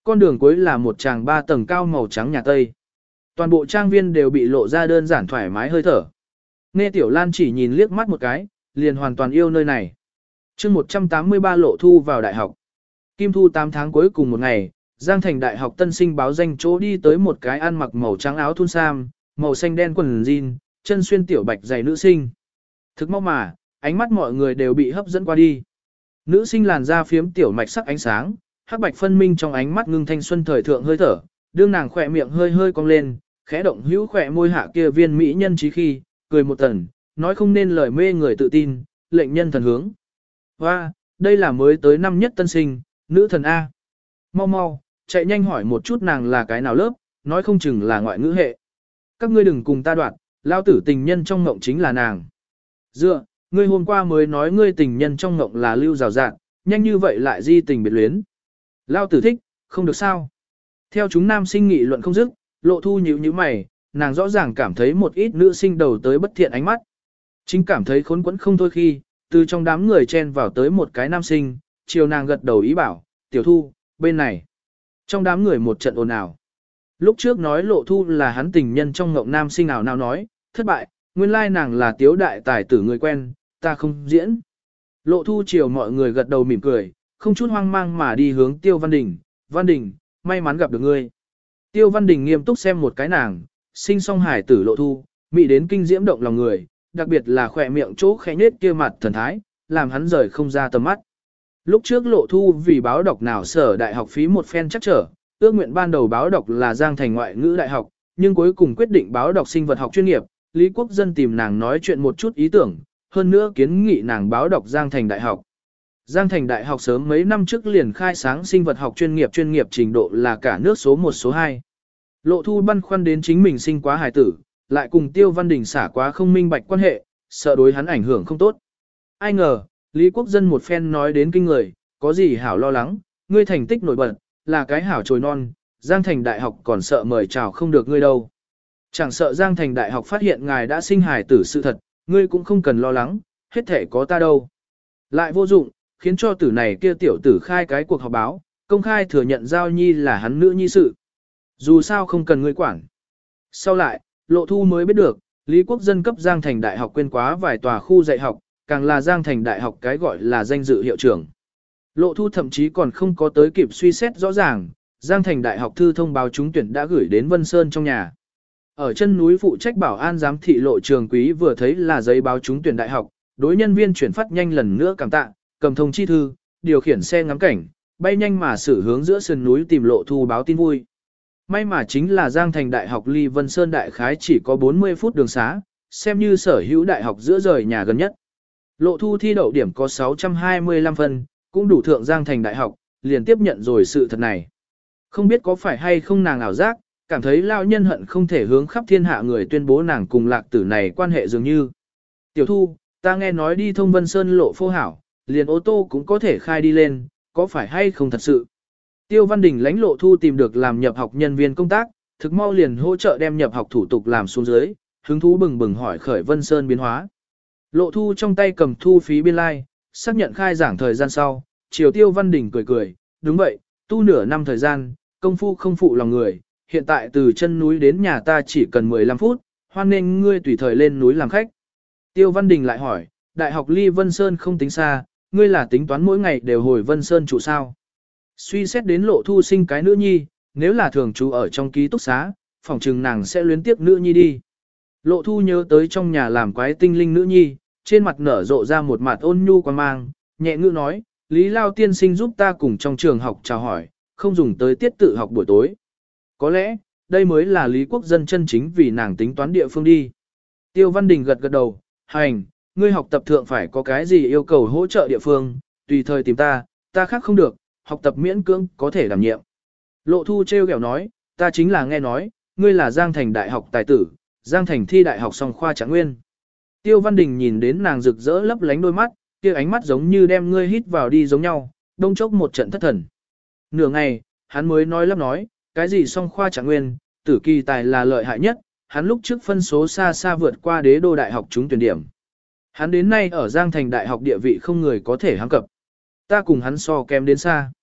Con đường cuối là một tràng ba tầng cao màu trắng nhà Tây. Toàn bộ trang viên đều bị lộ ra đơn giản thoải mái hơi thở. Nghe Tiểu Lan chỉ nhìn liếc mắt một cái, liền hoàn toàn yêu nơi này. chương một trăm tám mươi ba Lộ Thu vào đại học. Kim Thu tám tháng cuối cùng một ngày, Giang Thành Đại học tân sinh báo danh chỗ đi tới một cái ăn mặc màu trắng áo thun sam, màu xanh đen quần jean, chân xuyên tiểu bạch giày nữ sinh. Thực mau mà, ánh mắt mọi người đều bị hấp dẫn qua đi. Nữ sinh làn da phiếm tiểu mạch sắc ánh sáng, hắc bạch phân minh trong ánh mắt ngưng thanh xuân thời thượng hơi thở, đương nàng khỏe miệng hơi hơi cong lên, khẽ động hữu khỏe môi hạ kia viên mỹ nhân trí khi, cười một tần, nói không nên lời mê người tự tin, lệnh nhân thần hướng. Và, đây là mới tới năm nhất tân sinh, nữ thần A. Mau mau, chạy nhanh hỏi một chút nàng là cái nào lớp, nói không chừng là ngoại ngữ hệ. Các ngươi đừng cùng ta đoạt, lao tử tình nhân trong ngộng chính là nàng. Dựa, ngươi hôm qua mới nói ngươi tình nhân trong ngộng là lưu rào rạng, nhanh như vậy lại di tình biệt luyến. Lao tử thích, không được sao. Theo chúng nam sinh nghị luận không dứt, Lộ Thu nhíu nhíu mày, nàng rõ ràng cảm thấy một ít nữ sinh đầu tới bất thiện ánh mắt. Chính cảm thấy khốn quẫn không thôi khi, từ trong đám người chen vào tới một cái nam sinh, chiều nàng gật đầu ý bảo, Tiểu Thu, bên này. Trong đám người một trận ồn ào. Lúc trước nói Lộ Thu là hắn tình nhân trong ngộng nam sinh nào nào nói, thất bại, nguyên lai nàng là tiếu đại tài tử người quen, ta không diễn. Lộ Thu chiều mọi người gật đầu mỉm cười, không chút hoang mang mà đi hướng Tiêu Văn Đình, Văn Đình, may mắn gặp được ngươi. Tiêu Văn Đình nghiêm túc xem một cái nàng, sinh song hải tử Lộ Thu, mị đến kinh diễm động lòng người, đặc biệt là khỏe miệng chỗ khẽ nết kia mặt thần thái, làm hắn rời không ra tầm mắt. Lúc trước Lộ Thu vì báo đọc nào sở đại học phí một phen chắc trở, ước nguyện ban đầu báo đọc là Giang Thành ngoại ngữ đại học, nhưng cuối cùng quyết định báo đọc sinh vật học chuyên nghiệp, Lý Quốc Dân tìm nàng nói chuyện một chút ý tưởng, hơn nữa kiến nghị nàng báo đọc Giang Thành đại học. Giang Thành đại học sớm mấy năm trước liền khai sáng sinh vật học chuyên nghiệp chuyên nghiệp trình độ là cả nước số một số hai. Lộ Thu băn khoăn đến chính mình sinh quá hài tử, lại cùng Tiêu Văn Đình xả quá không minh bạch quan hệ, sợ đối hắn ảnh hưởng không tốt. Ai ngờ, Lý Quốc Dân một phen nói đến kinh người, có gì hảo lo lắng, ngươi thành tích nổi bật, là cái hảo trồi non, Giang Thành đại học còn sợ mời chào không được ngươi đâu. Chẳng sợ Giang Thành đại học phát hiện ngài đã sinh hài tử sự thật, ngươi cũng không cần lo lắng, hết thể có ta đâu. Lại vô dụng, khiến cho tử này kia tiểu tử khai cái cuộc họp báo, công khai thừa nhận Giao Nhi là hắn nữ nhi sự. Dù sao không cần ngươi quản. Sau lại, Lộ Thu mới biết được, Lý Quốc Dân cấp Giang Thành đại học quên quá vài tòa khu dạy học, càng là Giang Thành đại học cái gọi là danh dự hiệu trưởng. Lộ Thu thậm chí còn không có tới kịp suy xét rõ ràng, Giang Thành đại học thư thông báo trúng tuyển đã gửi đến Vân Sơn trong nhà. Ở chân núi phụ trách bảo an giám thị Lộ Trường Quý vừa thấy là giấy báo trúng tuyển đại học, đối nhân viên chuyển phát nhanh lần nữa cảm tạ, cầm thông chi thư, điều khiển xe ngắm cảnh, bay nhanh mà xử hướng giữa sườn núi tìm Lộ Thu báo tin vui. May mà chính là Giang Thành đại học ly Vân Sơn đại khái chỉ có bốn mươi phút đường xá, xem như sở hữu đại học giữa rời nhà gần nhất. Lộ Thu thi đậu điểm có sáu trăm hai mươi lăm phân, cũng đủ thượng Giang Thành đại học, liền tiếp nhận rồi sự thật này. Không biết có phải hay không nàng ảo giác, cảm thấy lao nhân hận không thể hướng khắp thiên hạ người tuyên bố nàng cùng lạc tử này quan hệ dường như. Tiểu Thu, ta nghe nói đi thông Vân Sơn lộ phô hảo, liền ô tô cũng có thể khai đi lên, có phải hay không thật sự? Tiêu Văn Đình lãnh Lộ Thu tìm được làm nhập học nhân viên công tác, thực mau liền hỗ trợ đem nhập học thủ tục làm xuống dưới, hứng thú bừng bừng hỏi khởi Vân Sơn biến hóa. Lộ Thu trong tay cầm thu phí biên lai, like, xác nhận khai giảng thời gian sau, chiều Tiêu Văn Đình cười cười, đúng vậy, tu nửa năm thời gian, công phu không phụ lòng người, hiện tại từ chân núi đến nhà ta chỉ cần mười lăm phút, hoan nên ngươi tùy thời lên núi làm khách. Tiêu Văn Đình lại hỏi, đại học ly Vân Sơn không tính xa, ngươi là tính toán mỗi ngày đều hồi Vân Sơn trụ sao? Suy xét đến Lộ Thu sinh cái nữ nhi, nếu là thường trú ở trong ký túc xá, phòng trừng nàng sẽ luyến tiếp nữ nhi đi. Lộ Thu nhớ tới trong nhà làm quái tinh linh nữ nhi, trên mặt nở rộ ra một mặt ôn nhu quan mang, nhẹ ngữ nói, Lý Lao tiên sinh giúp ta cùng trong trường học chào hỏi, không dùng tới tiết tự học buổi tối. Có lẽ, đây mới là Lý Quốc Dân chân chính vì nàng tính toán địa phương đi. Tiêu Văn Đình gật gật đầu, hành, ngươi học tập thượng phải có cái gì yêu cầu hỗ trợ địa phương, tùy thời tìm ta, ta khác không được, học tập miễn cưỡng có thể đảm nhiệm. Lộ Thu trêu ghẹo nói, ta chính là nghe nói, ngươi là Giang Thành đại học tài tử, Giang Thành thi đại học song khoa Trạng Nguyên. Tiêu Văn Đình nhìn đến nàng rực rỡ lấp lánh đôi mắt, kia ánh mắt giống như đem ngươi hít vào đi giống nhau, đông chốc một trận thất thần. Nửa ngày, hắn mới nói lắp nói, cái gì song khoa Trạng Nguyên, tử kỳ tài là lợi hại nhất, hắn lúc trước phân số xa xa vượt qua đế đô đại học trúng tuyển điểm. Hắn đến nay ở Giang Thành đại học địa vị không người có thể hăng cập. Ta cùng hắn so kém đến xa.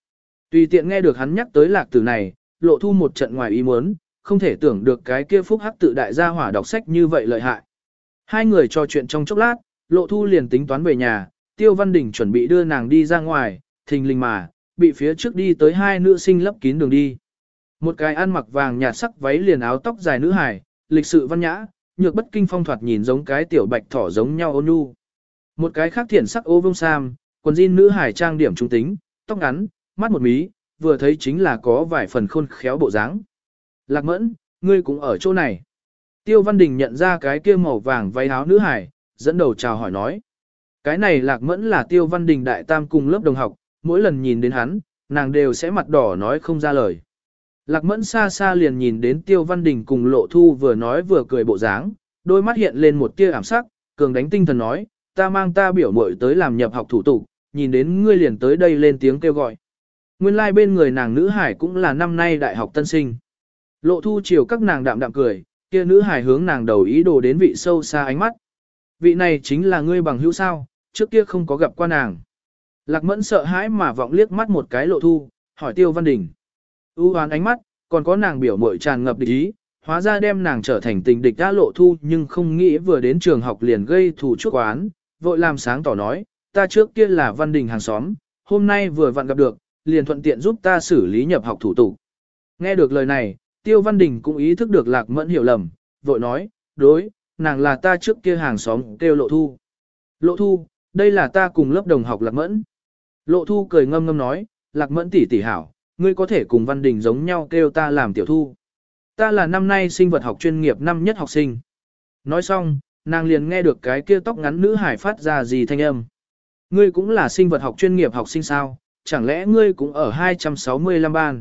Tùy tiện nghe được hắn nhắc tới lạc tử này, lộ thu một trận ngoài ý muốn, không thể tưởng được cái kia phúc hắc tự đại gia hỏa đọc sách như vậy lợi hại. Hai người trò chuyện trong chốc lát, lộ thu liền tính toán về nhà, Tiêu Văn Đình chuẩn bị đưa nàng đi ra ngoài, thình lình mà, bị phía trước đi tới hai nữ sinh lấp kín đường đi. Một cái ăn mặc vàng nhạt sắc váy liền áo tóc dài nữ hài, lịch sự văn nhã, nhược bất kinh phong thoạt nhìn giống cái tiểu bạch thỏ giống nhau ôn nhu. Một cái khác thiển sắc ô vông sam, quần jean nữ hài trang điểm trung tính, tóc ngắn, mắt một mí, vừa thấy chính là có vài phần khôn khéo bộ dáng. Lạc Mẫn, ngươi cũng ở chỗ này. Tiêu Văn Đình nhận ra cái kia màu vàng váy áo nữ hài, dẫn đầu chào hỏi nói. Cái này Lạc Mẫn là Tiêu Văn Đình đại tam cùng lớp đồng học, mỗi lần nhìn đến hắn, nàng đều sẽ mặt đỏ nói không ra lời. Lạc Mẫn xa xa liền nhìn đến Tiêu Văn Đình cùng Lộ Thu vừa nói vừa cười bộ dáng, đôi mắt hiện lên một tia ảm sắc, cường đánh tinh thần nói, ta mang ta biểu muội tới làm nhập học thủ tục, nhìn đến ngươi liền tới đây lên tiếng kêu gọi. Nguyên lai like bên người nàng nữ hải cũng là năm nay đại học tân sinh. Lộ Thu chiều các nàng đạm đạm cười, kia nữ hải hướng nàng đầu ý đồ đến vị sâu xa ánh mắt. Vị này chính là ngươi bằng hữu sao, trước kia không có gặp qua nàng. Lạc Mẫn sợ hãi mà vọng liếc mắt một cái Lộ Thu, hỏi Tiêu Văn Đình. U hoán ánh mắt, còn có nàng biểu muội tràn ngập địch ý, hóa ra đem nàng trở thành tình địch đã Lộ Thu nhưng không nghĩ vừa đến trường học liền gây thù chuốc oán, vội làm sáng tỏ nói, ta trước kia là Văn Đình hàng xóm, hôm nay vừa vặn gặp được, liền thuận tiện giúp ta xử lý nhập học thủ tục. Nghe được lời này, Tiêu Văn Đình cũng ý thức được Lạc Mẫn hiểu lầm, vội nói, đối, nàng là ta trước kia hàng xóm kêu Lộ Thu. Lộ Thu, đây là ta cùng lớp đồng học Lạc Mẫn. Lộ Thu cười ngâm ngâm nói, Lạc Mẫn tỷ tỷ hảo, ngươi có thể cùng Văn Đình giống nhau kêu ta làm tiểu thu. Ta là năm nay sinh vật học chuyên nghiệp năm nhất học sinh. Nói xong, nàng liền nghe được cái kia tóc ngắn nữ hải phát ra gì thanh âm. Ngươi cũng là sinh vật học chuyên nghiệp học sinh sao, chẳng lẽ ngươi cũng ở hai trăm sáu mươi lăm ban?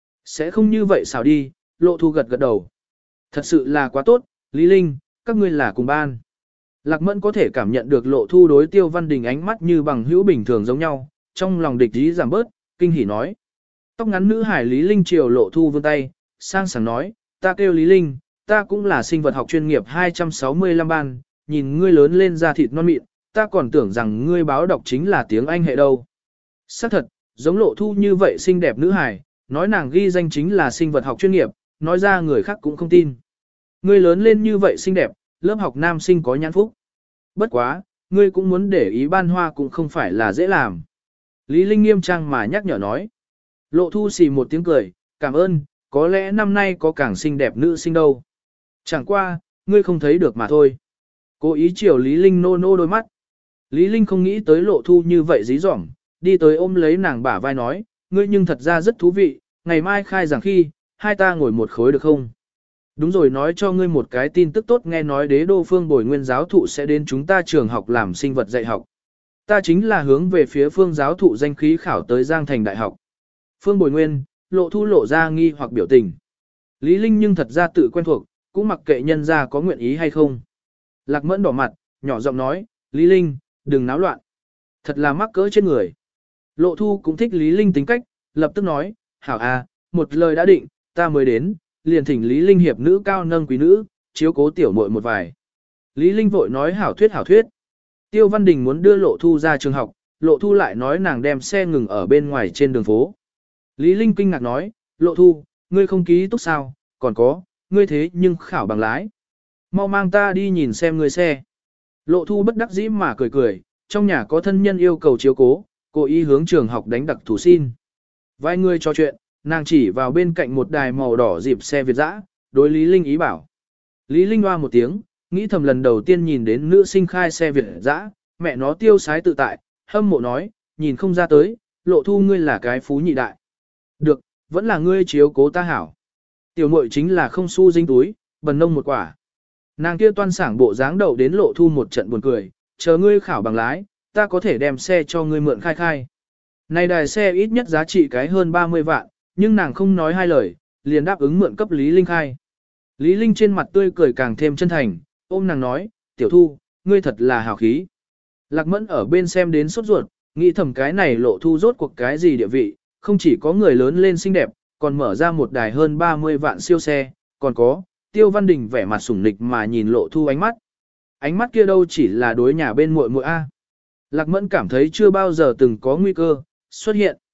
Sẽ không như vậy sao đi, Lộ Thu gật gật đầu. Thật sự là quá tốt, Lý Linh, các ngươi là cùng ban. Lạc Mẫn có thể cảm nhận được Lộ Thu đối Tiêu Văn Đình ánh mắt như bằng hữu bình thường giống nhau, trong lòng địch ý giảm bớt, kinh hỉ nói. Tóc ngắn nữ hải Lý Linh chiều Lộ Thu vươn tay, sang sảng nói, ta kêu Lý Linh, ta cũng là sinh vật học chuyên nghiệp hai trăm sáu mươi lăm ban, nhìn ngươi lớn lên da thịt non mịn, ta còn tưởng rằng ngươi báo đọc chính là tiếng Anh hệ đâu. Xác thật, giống Lộ Thu như vậy xinh đẹp nữ hải, nói nàng ghi danh chính là sinh vật học chuyên nghiệp, nói ra người khác cũng không tin. Ngươi lớn lên như vậy xinh đẹp, lớp học nam sinh có nhãn phúc. Bất quá, ngươi cũng muốn để ý ban hoa cũng không phải là dễ làm. Lý Linh nghiêm trang mà nhắc nhở nói. Lộ Thu xì một tiếng cười, cảm ơn, có lẽ năm nay có càng xinh đẹp nữ sinh đâu. Chẳng qua, ngươi không thấy được mà thôi. Cố ý chiều Lý Linh nô nô đôi mắt. Lý Linh không nghĩ tới Lộ Thu như vậy dí dỏm, đi tới ôm lấy nàng bả vai nói, ngươi nhưng thật ra rất thú vị, ngày mai khai giảng khi, hai ta ngồi một khối được không? Đúng rồi, nói cho ngươi một cái tin tức tốt, nghe nói Đế Đô Phương Bồi Nguyên giáo thụ sẽ đến chúng ta trường học làm sinh vật dạy học. Ta chính là hướng về phía Phương giáo thụ danh khí khảo tới Giang Thành Đại học. Phương Bồi Nguyên, Lộ Thu lộ ra nghi hoặc biểu tình. Lý Linh nhưng thật ra tự quen thuộc, cũng mặc kệ nhân gia có nguyện ý hay không. Lạc Mẫn đỏ mặt, nhỏ giọng nói, Lý Linh, đừng náo loạn. Thật là mắc cỡ trên người. Lộ Thu cũng thích Lý Linh tính cách, lập tức nói, hảo à, một lời đã định, ta mới đến, liền thỉnh Lý Linh hiệp nữ cao nâng quý nữ, chiếu cố tiểu muội một vài. Lý Linh vội nói hảo thuyết hảo thuyết. Tiêu Văn Đình muốn đưa Lộ Thu ra trường học, Lộ Thu lại nói nàng đem xe ngừng ở bên ngoài trên đường phố. Lý Linh kinh ngạc nói, Lộ Thu, ngươi không ký túc sao, còn có, ngươi thế nhưng khảo bằng lái. Mau mang ta đi nhìn xem ngươi xe. Lộ Thu bất đắc dĩ mà cười cười, trong nhà có thân nhân yêu cầu chiếu cố, cố ý hướng trường học đánh đặc thủ xin. Vài người trò chuyện, nàng chỉ vào bên cạnh một đài màu đỏ dịp xe Việt dã, đối Lý Linh ý bảo. Lý Linh hoa một tiếng, nghĩ thầm lần đầu tiên nhìn đến nữ sinh khai xe Việt dã, mẹ nó tiêu sái tự tại, hâm mộ nói, nhìn không ra tới, Lộ Thu ngươi là cái phú nhị đại. Được, vẫn là ngươi chiếu cố ta hảo. Tiểu muội chính là không xu dính túi, bần nông một quả. Nàng kia toan sảng bộ dáng đầu đến Lộ Thu một trận buồn cười, chờ ngươi khảo bằng lái, ta có thể đem xe cho ngươi mượn khai khai. Này đài xe ít nhất giá trị cái hơn ba mươi vạn, nhưng nàng không nói hai lời, liền đáp ứng mượn cấp Lý Linh khai. Lý Linh trên mặt tươi cười càng thêm chân thành, ôm nàng nói, tiểu Thu, ngươi thật là hào khí. Lạc Mẫn ở bên xem đến sốt ruột, nghĩ thầm cái này Lộ Thu rốt cuộc cái gì địa vị, không chỉ có người lớn lên xinh đẹp, còn mở ra một đài hơn ba mươi vạn siêu xe, còn có, Tiêu Văn Đình vẻ mặt sủng nịch mà nhìn Lộ Thu ánh mắt. Ánh mắt kia đâu chỉ là đối nhà bên muội muội a. Lạc Mẫn cảm thấy chưa bao giờ từng có nguy cơ xuất hiện.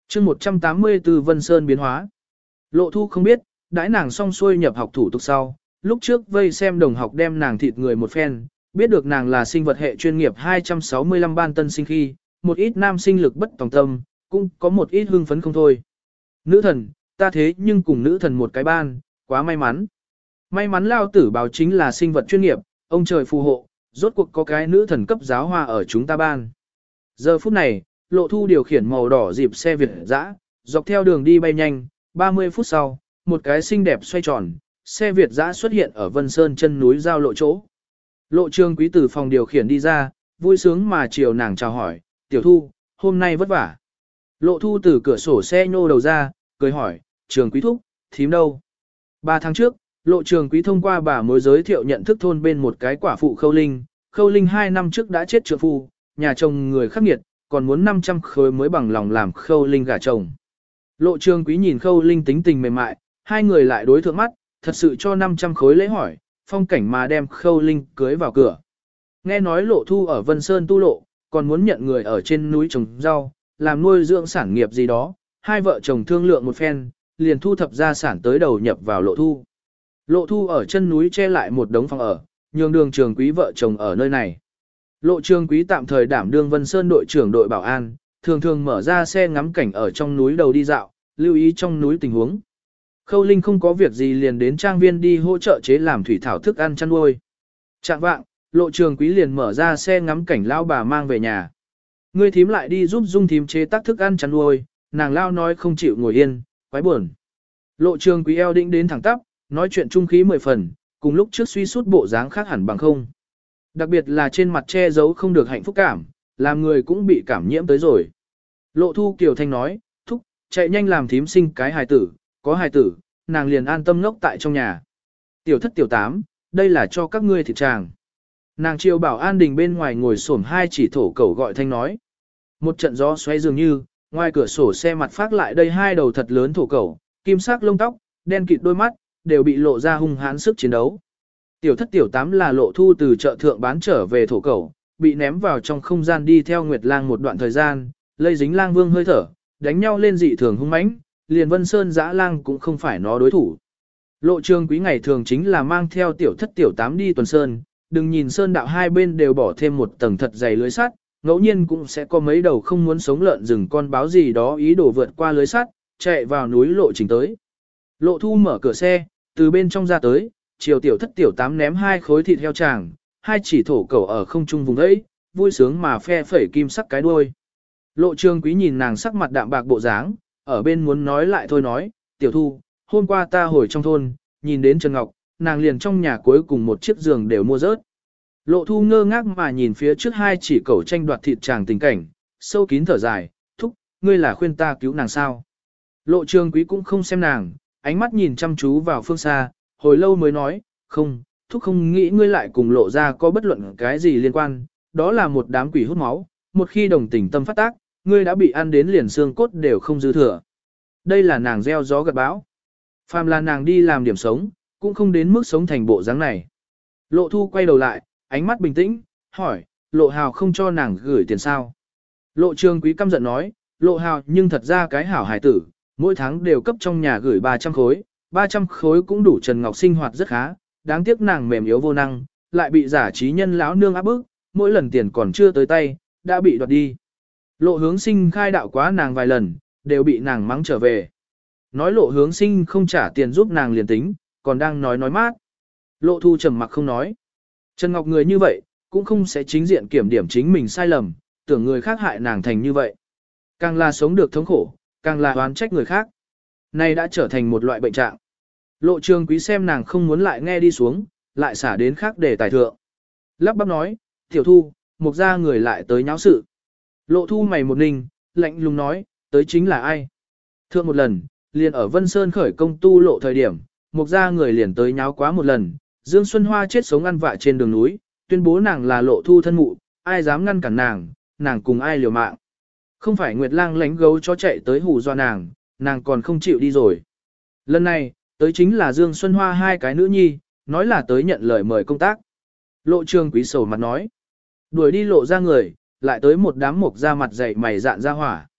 chương một trăm tám mươi tư Vân Sơn biến hóa. Lộ Thu không biết, đãi nàng xong xuôi nhập học thủ tục sau, lúc trước vây xem đồng học đem nàng thịt người một phen, biết được nàng là sinh vật hệ chuyên nghiệp hai trăm sáu mươi lăm ban tân sinh khi, một ít nam sinh lực bất tòng tâm, cũng có một ít hưng phấn không thôi. Nữ thần, ta thế nhưng cùng nữ thần một cái ban, quá may mắn. May mắn lao tử báo chính là sinh vật chuyên nghiệp, ông trời phù hộ, rốt cuộc có cái nữ thần cấp giáo hoa ở chúng ta ban. Giờ phút này, Lộ Thu điều khiển màu đỏ dịp xe Việt dã, dọc theo đường đi bay nhanh, ba mươi phút sau, một cái xinh đẹp xoay tròn, xe Việt dã xuất hiện ở Vân Sơn chân núi giao lộ chỗ. Lộ Trường Quý từ phòng điều khiển đi ra, vui sướng mà chiều nàng chào hỏi, tiểu Thu, hôm nay vất vả. Lộ Thu từ cửa sổ xe nhô đầu ra, cười hỏi, Trường Quý thúc, thím đâu? Ba tháng trước, Lộ Trường Quý thông qua bà mối giới thiệu nhận thức thôn bên một cái quả phụ Khâu Linh, Khâu Linh hai năm trước đã chết trượng phu, nhà chồng người khắc nghiệt, còn muốn năm trăm khối mới bằng lòng làm Khâu Linh gả chồng. Lộ Trường Quý nhìn Khâu Linh tính tình mềm mại, hai người lại đối thượng mắt, thật sự cho năm trăm khối lễ hỏi, phong cảnh mà đem Khâu Linh cưới vào cửa. Nghe nói Lộ Thu ở Vân Sơn tu lộ, còn muốn nhận người ở trên núi trồng rau, làm nuôi dưỡng sản nghiệp gì đó, hai vợ chồng thương lượng một phen, liền thu thập gia sản tới đầu nhập vào Lộ Thu. Lộ Thu ở chân núi che lại một đống phòng ở, nhường Đường Trường Quý vợ chồng ở nơi này. Lộ Trường Quý tạm thời đảm đương Vân Sơn đội trưởng đội bảo an, thường thường mở ra xe ngắm cảnh ở trong núi đầu đi dạo, lưu ý trong núi tình huống. Khâu Linh không có việc gì liền đến trang viên đi hỗ trợ chế làm thủy thảo thức ăn chăn nuôi. Trạng vạng, Lộ Trường Quý liền mở ra xe ngắm cảnh lao bà mang về nhà. Ngươi thím lại đi giúp Dung thím chế tác thức ăn chăn nuôi, nàng lao nói không chịu ngồi yên, quái buồn. Lộ Trường Quý eo định đến thẳng tắp, nói chuyện trung khí mười phần, cùng lúc trước suy sút bộ dáng khác hẳn bằng không. Đặc biệt là trên mặt che giấu không được hạnh phúc cảm, làm người cũng bị cảm nhiễm tới rồi. Lộ Thu Kiều Thanh nói, thúc, chạy nhanh làm thím sinh cái hài tử, có hài tử, nàng liền an tâm ngốc tại trong nhà. Tiểu thất tiểu tám, đây là cho các ngươi thịt tràng. Nàng chiều bảo an đình bên ngoài ngồi xổm hai chỉ thổ cẩu gọi thanh nói. Một trận gió xoay dường như, ngoài cửa sổ xe mặt phát lại đây hai đầu thật lớn thổ cẩu, kim sắc lông tóc, đen kịt đôi mắt, đều bị lộ ra hung hãn sức chiến đấu. Tiểu thất tiểu tám là Lộ Thu từ chợ thượng bán trở về thổ cẩu, bị ném vào trong không gian đi theo Nguyệt Lang một đoạn thời gian, lây dính lang vương hơi thở, đánh nhau lên dị thường hung mãnh, liền Vân Sơn dã lang cũng không phải nó đối thủ. Lộ Trường Quý ngày thường chính là mang theo tiểu thất tiểu tám đi tuần sơn, đừng nhìn sơn đạo hai bên đều bỏ thêm một tầng thật dày lưới sắt, ngẫu nhiên cũng sẽ có mấy đầu không muốn sống lợn rừng con báo gì đó ý đồ vượt qua lưới sắt, chạy vào núi lộ trình tới. Lộ Thu mở cửa xe, từ bên trong ra tới, chiều tiểu thất tiểu tám ném hai khối thịt heo chàng, hai chỉ thổ cẩu ở không trung vùng ấy, vui sướng mà phe phẩy kim sắc cái đuôi. Lộ Trường Quý nhìn nàng sắc mặt đạm bạc bộ dáng, ở bên muốn nói lại thôi nói, tiểu Thu, hôm qua ta hồi trong thôn, nhìn đến Trần Ngọc, nàng liền trong nhà cuối cùng một chiếc giường đều mua rớt. Lộ Thu ngơ ngác mà nhìn phía trước hai chỉ cẩu tranh đoạt thịt chàng tình cảnh, sâu kín thở dài, thúc, ngươi là khuyên ta cứu nàng sao. Lộ Trường Quý cũng không xem nàng, ánh mắt nhìn chăm chú vào phương xa, hồi lâu mới nói, không, thúc không nghĩ ngươi lại cùng Lộ ra có bất luận cái gì liên quan, đó là một đám quỷ hút máu, một khi đồng tình tâm phát tác, ngươi đã bị ăn đến liền xương cốt đều không dư thừa. Đây là nàng gieo gió gặt bão. Phàm là nàng đi làm điểm sống, cũng không đến mức sống thành bộ dáng này. Lộ Thu quay đầu lại, ánh mắt bình tĩnh, hỏi, Lộ Hào không cho nàng gửi tiền sao? Lộ Trường Quý căm giận nói, Lộ Hào nhưng thật ra cái hảo hài tử, mỗi tháng đều cấp trong nhà gửi ba trăm khối, ba trăm khối cũng đủ Trần Ngọc sinh hoạt rất khá, đáng tiếc nàng mềm yếu vô năng, lại bị giả trí nhân lão nương áp bức, mỗi lần tiền còn chưa tới tay, đã bị đoạt đi. Lộ Hướng Sinh khai đạo quá nàng vài lần, đều bị nàng mắng trở về. Nói Lộ Hướng Sinh không trả tiền giúp nàng liền tính, còn đang nói nói mát. Lộ Thu trầm mặc không nói. Trần Ngọc người như vậy, cũng không sẽ chính diện kiểm điểm chính mình sai lầm, tưởng người khác hại nàng thành như vậy. Càng là sống được thống khổ, càng là oán trách người khác. Này đã trở thành một loại bệnh trạng. Lộ Trường Quý xem nàng không muốn lại nghe đi xuống, lại xả đến khác để tài thượng. Lắp bắp nói, tiểu Thu, một gia người lại tới nháo sự. Lộ Thu mày một ninh, lạnh lùng nói, tới chính là ai? Thượng một lần, liền ở Vân Sơn khởi công tu lộ thời điểm, một gia người liền tới nháo quá một lần, Dương Xuân Hoa chết sống ăn vạ trên đường núi, tuyên bố nàng là Lộ Thu thân mụ, ai dám ngăn cản nàng, nàng cùng ai liều mạng. Không phải Nguyệt Lang lánh gấu chó chạy tới hù dọa nàng, nàng còn không chịu đi rồi. Lần này, tới chính là Dương Xuân Hoa hai cái nữ nhi, nói là tới nhận lời mời công tác. Lộ Trường Quý sầu mặt nói, đuổi đi Lộ ra người, lại tới một đám mộc ra mặt dày mày dạn ra hỏa.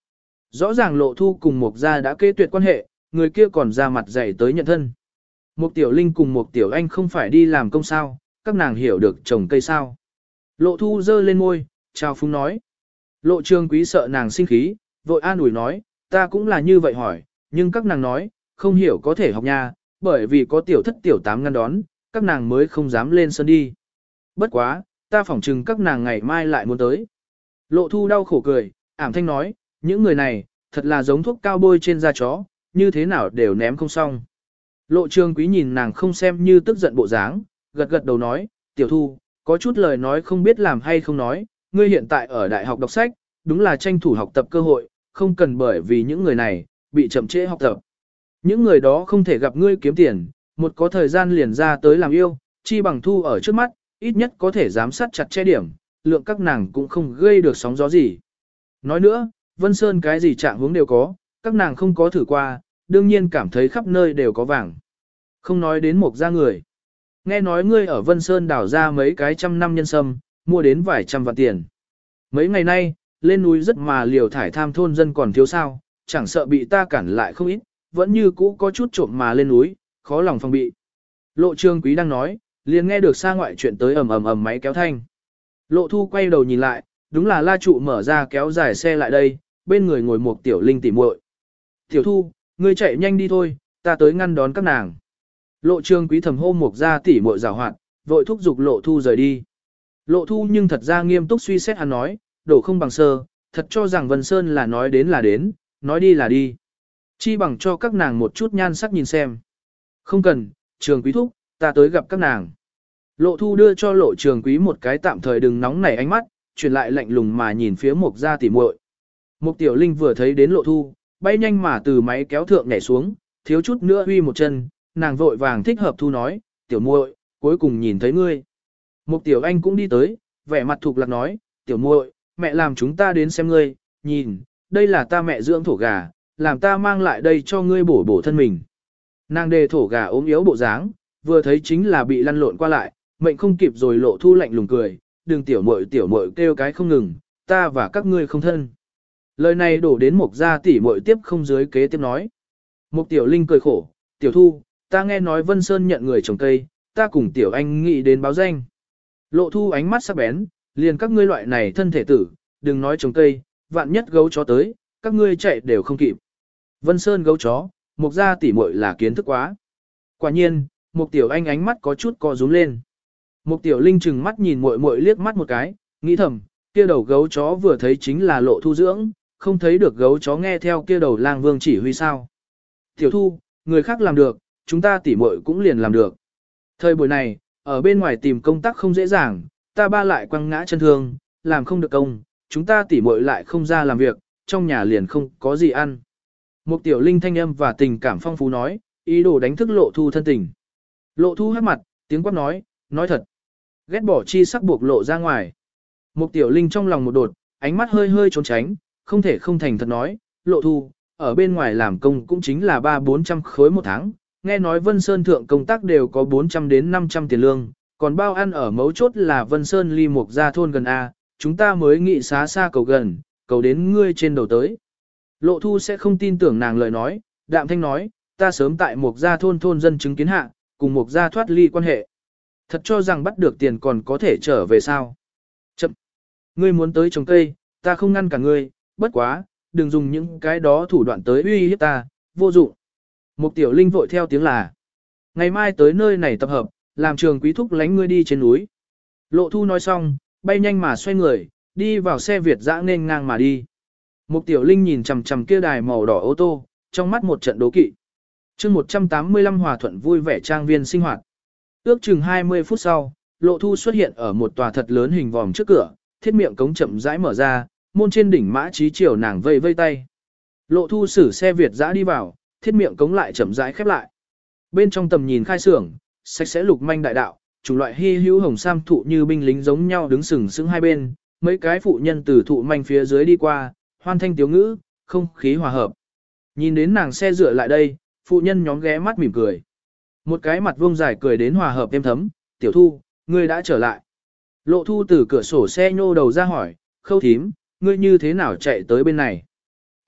Rõ ràng Lộ Thu cùng Mục gia đã kê tuyệt quan hệ, người kia còn ra mặt dày tới nhận thân. Mục Tiểu Linh cùng Mục Tiểu Anh không phải đi làm công sao, các nàng hiểu được trồng cây sao. Lộ Thu giơ lên môi, chào phúng nói. Lộ Trường Quý sợ nàng sinh khí, vội an ủi nói, ta cũng là như vậy hỏi, nhưng các nàng nói, không hiểu có thể học nha, bởi vì có tiểu thất tiểu tám ngăn đón, các nàng mới không dám lên sân đi. Bất quá, ta phỏng chừng các nàng ngày mai lại muốn tới. Lộ Thu đau khổ cười, ảm thanh nói, những người này, thật là giống thuốc cao bôi trên da chó, như thế nào đều ném không xong. Lộ Trường Quý nhìn nàng không xem như tức giận bộ dáng, gật gật đầu nói, tiểu Thu, có chút lời nói không biết làm hay không nói, ngươi hiện tại ở đại học đọc sách, đúng là tranh thủ học tập cơ hội, không cần bởi vì những người này, bị chậm trễ học tập. Những người đó không thể gặp ngươi kiếm tiền, một có thời gian liền ra tới làm yêu, chi bằng Thu ở trước mắt, ít nhất có thể giám sát chặt che điểm, lượng các nàng cũng không gây được sóng gió gì. Nói nữa, Vân Sơn cái gì trạng hướng đều có, các nàng không có thử qua, đương nhiên cảm thấy khắp nơi đều có vàng. Không nói đến một gia người. Nghe nói ngươi ở Vân Sơn đào ra mấy cái trăm năm nhân sâm, mua đến vài trăm vạn tiền. Mấy ngày nay, lên núi rất mà liều thải tham thôn dân còn thiếu sao, chẳng sợ bị ta cản lại không ít, vẫn như cũ có chút trộm mà lên núi, khó lòng phòng bị. Lộ Trường Quý đang nói, liền nghe được xa ngoại chuyện tới ầm ầm ầm máy kéo thanh. Lộ Thu quay đầu nhìn lại, đúng là La Trụ mở ra kéo dài xe lại đây, bên người ngồi một Tiểu Linh tỉ muội. Tiểu Thu, ngươi chạy nhanh đi thôi, ta tới ngăn đón các nàng. Lộ Trường Quý thầm hô một ra tỉ muội giảo hoạt, vội thúc giục Lộ Thu rời đi. Lộ Thu nhưng thật ra nghiêm túc suy xét hắn nói, đổ không bằng sơ, thật cho rằng Vân Sơn là nói đến là đến, nói đi là đi. Chi bằng cho các nàng một chút nhan sắc nhìn xem. Không cần, Trường Quý thúc, ta tới gặp các nàng. Lộ Thu đưa cho Lộ Trường Quý một cái tạm thời đừng nóng nảy ánh mắt, chuyển lại lạnh lùng mà nhìn phía Mục gia tỉ muội. Mục Tiểu Linh vừa thấy đến Lộ Thu, bay nhanh mà từ máy kéo thượng nhảy xuống, thiếu chút nữa huy một chân, nàng vội vàng thích hợp Thu nói, "Tiểu muội, cuối cùng nhìn thấy ngươi." Mục Tiểu Anh cũng đi tới, vẻ mặt thục lạc nói, "Tiểu muội, mẹ làm chúng ta đến xem ngươi, nhìn, đây là ta mẹ dưỡng thổ gà, làm ta mang lại đây cho ngươi bổ bổ thân mình." Nàng đề thổ gà ốm yếu bộ dáng, vừa thấy chính là bị lăn lộn qua lại, mệnh không kịp rồi Lộ Thu lạnh lùng cười, "Đừng tiểu muội tiểu muội kêu cái không ngừng, ta và các ngươi không thân." Lời này đổ đến Mục gia tỉ muội tiếp không dưới kế tiếp nói. Mục Tiểu Linh cười khổ, "Tiểu Thu, ta nghe nói Vân Sơn nhận người trồng cây, ta cùng Tiểu Anh nghĩ đến báo danh." Lộ Thu ánh mắt sắc bén, liền các ngươi loại này thân thể tử, đừng nói trồng cây, vạn nhất gấu chó tới, các ngươi chạy đều không kịp. Vân Sơn gấu chó, Mục gia tỉ muội là kiến thức quá. Quả nhiên, Mục Tiểu Anh ánh mắt có chút co rúm lên. Mục Tiểu Linh chừng mắt nhìn muội muội liếc mắt một cái, nghĩ thầm, kia đầu gấu chó vừa thấy chính là Lộ Thu dưỡng, không thấy được gấu chó nghe theo kia đầu lang vương chỉ huy sao. Tiểu Thu, người khác làm được, chúng ta tỉ muội cũng liền làm được. Thời buổi này, ở bên ngoài tìm công tác không dễ dàng, ta ba lại quăng ngã chân thương, làm không được công, chúng ta tỉ muội lại không ra làm việc, trong nhà liền không có gì ăn. Mục Tiểu Linh thanh âm và tình cảm phong phú nói, ý đồ đánh thức Lộ Thu thân tình. Lộ Thu hét mặt, tiếng quát nói, nói thật. Ghét bỏ chi sắc buộc lộ ra ngoài. Mục Tiểu Linh trong lòng một đột, ánh mắt hơi hơi trốn tránh, không thể không thành thật nói, Lộ Thu, ở bên ngoài làm công cũng chính là ba bốn trăm khối một tháng, nghe nói Vân Sơn thượng công tác đều có bốn trăm đến năm trăm tiền lương, còn bao ăn ở mấu chốt là Vân Sơn ly Mục gia thôn gần A, chúng ta mới nghĩ xá xa cầu gần, cầu đến ngươi trên đầu tới. Lộ Thu sẽ không tin tưởng nàng lời nói, đạm thanh nói, ta sớm tại Mục gia thôn thôn dân chứng kiến hạ, cùng Mục gia thoát ly quan hệ. Thật cho rằng bắt được tiền còn có thể trở về sao? Chậm! Ngươi muốn tới trồng cây, ta không ngăn cả ngươi, bất quá, đừng dùng những cái đó thủ đoạn tới uy hiếp ta, vô dụng. Mục Tiểu Linh vội theo tiếng là. Ngày mai tới nơi này tập hợp, làm Trường Quý thúc lánh ngươi đi trên núi. Lộ Thu nói xong, bay nhanh mà xoay người, đi vào xe Việt dã nên ngang mà đi. Mục Tiểu Linh nhìn chằm chằm kia đài màu đỏ ô tô, trong mắt một trận đố kỵ. chương một trăm tám mươi lăm hòa thuận vui vẻ trang viên sinh hoạt. Ước chừng hai mươi phút sau, Lộ Thu xuất hiện ở một tòa thật lớn hình vòm trước cửa, thiết miệng cống chậm rãi mở ra, môn trên đỉnh mã trí chiều nàng vây vây tay. Lộ Thu xử xe Việt dã đi vào, thiết miệng cống lại chậm rãi khép lại. Bên trong tầm nhìn khai xưởng, sạch sẽ lục manh đại đạo, chủng loại hy hữu hồng sam thụ như binh lính giống nhau đứng sừng sững hai bên, mấy cái phụ nhân từ thụ manh phía dưới đi qua, hoan thanh tiếu ngữ, không khí hòa hợp. Nhìn đến nàng xe dựa lại đây, phụ nhân nhóm ghé mắt mỉm cười. Một cái mặt vuông dài cười đến hòa hợp êm thấm, "Tiểu Thu, ngươi đã trở lại." Lộ Thu từ cửa sổ xe nhô đầu ra hỏi, "Khâu thím, ngươi như thế nào chạy tới bên này?"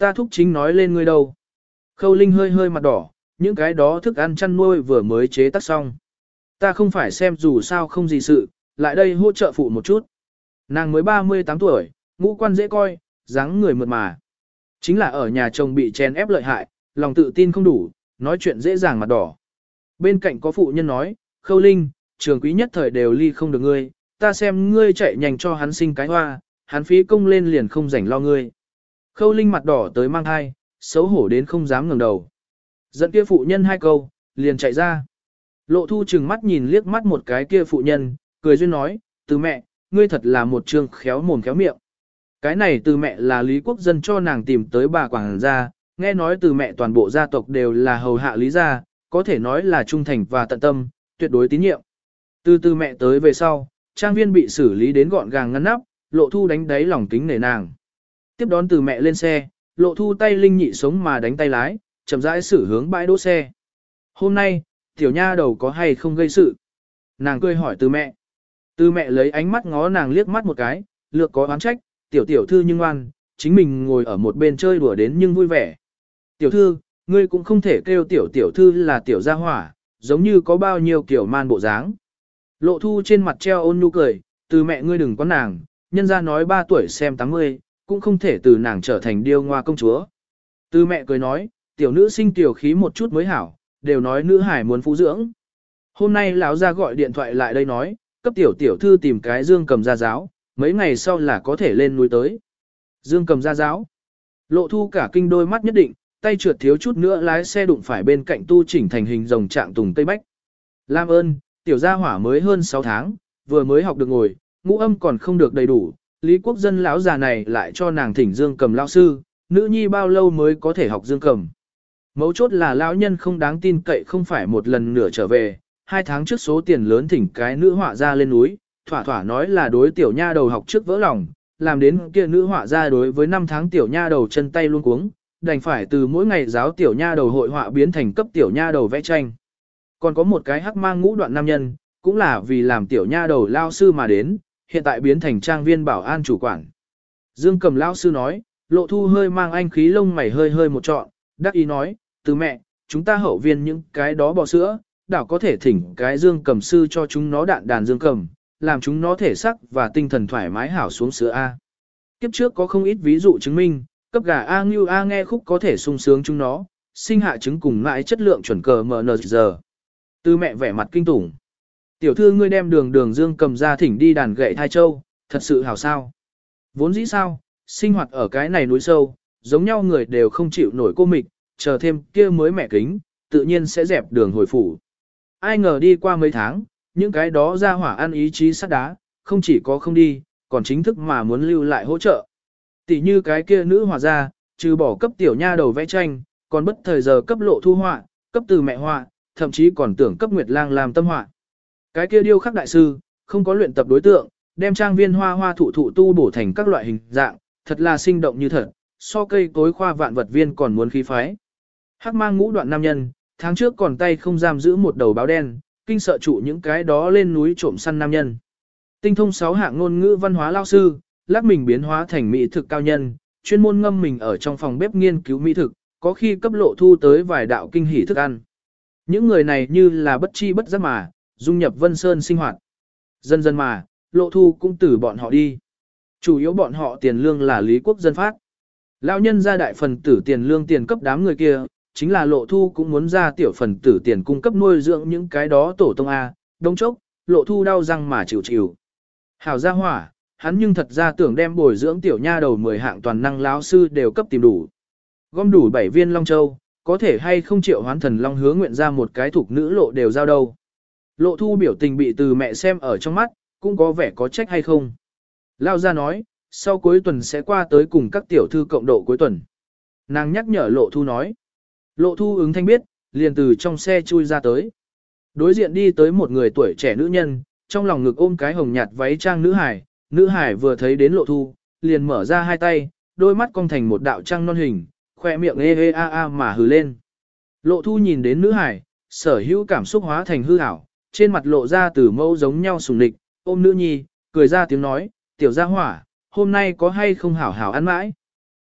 Ta thúc chính nói lên ngươi đâu. Khâu Linh hơi hơi mặt đỏ, những cái đó thức ăn chăn nuôi vừa mới chế tác xong. Ta không phải xem dù sao không gì sự, lại đây hỗ trợ phụ một chút. Nàng mới ba mươi tám tuổi, ngũ quan dễ coi, dáng người mượt mà. Chính là ở nhà chồng bị chèn ép lợi hại, lòng tự tin không đủ, nói chuyện dễ dàng mặt đỏ. Bên cạnh có phụ nhân nói, Khâu Linh, trường quý nhất thời đều ly không được ngươi, ta xem ngươi chạy nhanh cho hắn sinh cái hoa, hắn phí công lên liền không rảnh lo ngươi. Khâu Linh mặt đỏ tới mang thai, xấu hổ đến không dám ngẩng đầu. Dẫn kia phụ nhân hai câu, liền chạy ra. Lộ Thu chừng mắt nhìn liếc mắt một cái kia phụ nhân, cười duyên nói, từ mẹ, ngươi thật là một trường khéo mồm khéo miệng. Cái này từ mẹ là Lý Quốc Dân cho nàng tìm tới bà quảng gia, nghe nói từ mẹ toàn bộ gia tộc đều là hầu hạ Lý gia, có thể nói là trung thành và tận tâm, tuyệt đối tín nhiệm. Từ từ mẹ tới về sau, trang viên bị xử lý đến gọn gàng ngăn nắp, Lộ Thu đánh đáy lòng kính nể nàng. Tiếp đón từ mẹ lên xe, Lộ Thu tay linh nhị sống mà đánh tay lái, chậm rãi xử hướng bãi đỗ xe. Hôm nay, tiểu nha đầu có hay không gây sự? Nàng cười hỏi từ mẹ. Từ mẹ lấy ánh mắt ngó nàng liếc mắt một cái, lược có oán trách, tiểu tiểu thư nhưng ngoan, chính mình ngồi ở một bên chơi đùa đến nhưng vui vẻ. Tiểu thư, ngươi cũng không thể kêu tiểu tiểu thư là tiểu gia hỏa, giống như có bao nhiêu kiểu man bộ dáng. Lộ Thu trên mặt treo ôn nhu cười, từ mẹ ngươi đừng có nàng, nhân ra nói ba tuổi xem tám mươi, cũng không thể từ nàng trở thành điêu ngoa công chúa. Từ mẹ cười nói, tiểu nữ sinh tiểu khí một chút mới hảo, đều nói nữ hải muốn phú dưỡng. Hôm nay lão ra gọi điện thoại lại đây nói, cấp tiểu tiểu thư tìm cái Dương Cầm gia giáo, mấy ngày sau là có thể lên núi tới. Dương Cầm gia giáo. Lộ Thu cả kinh đôi mắt nhất định, tay trượt thiếu chút nữa lái xe đụng phải bên cạnh tu chỉnh thành hình rồng trạng tùng Tây Bách. Lam ơn, tiểu gia hỏa mới hơn sáu tháng, vừa mới học được ngồi, ngũ âm còn không được đầy đủ, Lý Quốc Dân lão già này lại cho nàng thỉnh Dương Cầm lão sư, nữ nhi bao lâu mới có thể học Dương Cầm. Mấu chốt là lão nhân không đáng tin cậy không phải một lần nửa trở về, hai tháng trước số tiền lớn thỉnh cái nữ họa ra lên núi, thỏa thỏa nói là đối tiểu nha đầu học trước vỡ lòng, làm đến kia nữ họa ra đối với năm tháng tiểu nha đầu chân tay luôn cuống, đành phải từ mỗi ngày giáo tiểu nha đầu hội họa biến thành cấp tiểu nha đầu vẽ tranh. Còn có một cái hắc mang ngũ đoạn nam nhân, cũng là vì làm tiểu nha đầu lao sư mà đến, hiện tại biến thành trang viên bảo an chủ quản. Dương Cầm lao sư nói, Lộ Thu hơi mang anh khí lông mày hơi hơi một trọn, đắc ý nói, từ mẹ, chúng ta hậu viên những cái đó bò sữa, đảo có thể thỉnh cái Dương Cầm sư cho chúng nó đạn đàn Dương Cầm, làm chúng nó thể sắc và tinh thần thoải mái hảo xuống sữa A. Kiếp trước có không ít ví dụ chứng minh, cấp gà A Ngưu A nghe khúc có thể sung sướng chúng nó, sinh hạ trứng cùng mãi chất lượng chuẩn cờ em en giờ. Từ mẹ vẻ mặt kinh tủng. Tiểu thư ngươi đem đường đường Dương Cầm ra thỉnh đi đàn gậy thai châu, thật sự hảo sao. Vốn dĩ sao, sinh hoạt ở cái này núi sâu, giống nhau người đều không chịu nổi cô mịch, chờ thêm kia mới mẹ kính, tự nhiên sẽ dẹp đường hồi phủ. Ai ngờ đi qua mấy tháng, những cái đó ra hỏa ăn ý chí sắt đá, không chỉ có không đi, còn chính thức mà muốn lưu lại hỗ trợ. Tỷ như cái kia nữ họa ra, trừ bỏ cấp tiểu nha đầu vẽ tranh, còn bất thời giờ cấp Lộ Thu họa, cấp từ mẹ họa, thậm chí còn tưởng cấp Nguyệt Lang làm tâm họa. Cái kia điêu khắc đại sư, không có luyện tập đối tượng, đem trang viên hoa hoa thụ thụ tu bổ thành các loại hình dạng, thật là sinh động như thật, so cây cối khoa vạn vật viên còn muốn khí phái. Hắc mang ngũ đoạn nam nhân, tháng trước còn tay không giam giữ một đầu báo đen, kinh sợ trụ những cái đó lên núi trộm săn nam nhân. Tinh thông sáu hạng ngôn ngữ văn hóa lao sư, lắc mình biến hóa thành mỹ thực cao nhân, chuyên môn ngâm mình ở trong phòng bếp nghiên cứu mỹ thực, có khi cấp Lộ Thu tới vài đạo kinh hỉ thức ăn. Những người này như là bất chi bất giác mà, dung nhập Vân Sơn sinh hoạt. Dần dần mà, Lộ Thu cũng từ bọn họ đi. Chủ yếu bọn họ tiền lương là Lý Quốc Dân phát. Lão nhân ra đại phần tử tiền lương tiền cấp đám người kia, chính là Lộ Thu cũng muốn ra tiểu phần tử tiền cung cấp nuôi dưỡng những cái đó tổ tông A, đông chốc, Lộ Thu đau răng mà chịu chịu. Hảo gia hỏa, hắn nhưng thật ra tưởng đem bồi dưỡng tiểu nha đầu mười hạng toàn năng lão sư đều cấp tìm đủ. Gom đủ bảy viên Long Châu, có thể hay không triệu hoán thần Long hứa nguyện ra một cái thuộc nữ lộ đều giao đâu. Lộ Thu biểu tình bị từ mẹ xem ở trong mắt, cũng có vẻ có trách hay không. Lao ra nói, sau cuối tuần sẽ qua tới cùng các tiểu thư cộng độ cuối tuần. Nàng nhắc nhở Lộ Thu nói. Lộ Thu ứng thanh biết, liền từ trong xe chui ra tới. Đối diện đi tới một người tuổi trẻ nữ nhân, trong lòng ngực ôm cái hồng nhạt váy trang nữ hải. Nữ hải vừa thấy đến Lộ Thu, liền mở ra hai tay, đôi mắt cong thành một đạo trăng non hình, khoe miệng ê ê a a mà hừ lên. Lộ Thu nhìn đến nữ hải, sở hữu cảm xúc hóa thành hư ảo, trên mặt lộ ra từ mâu giống nhau sùng địch, ôm nữ nhi, cười ra tiếng nói, tiểu gia hỏa, hôm nay có hay không hảo hảo ăn mãi.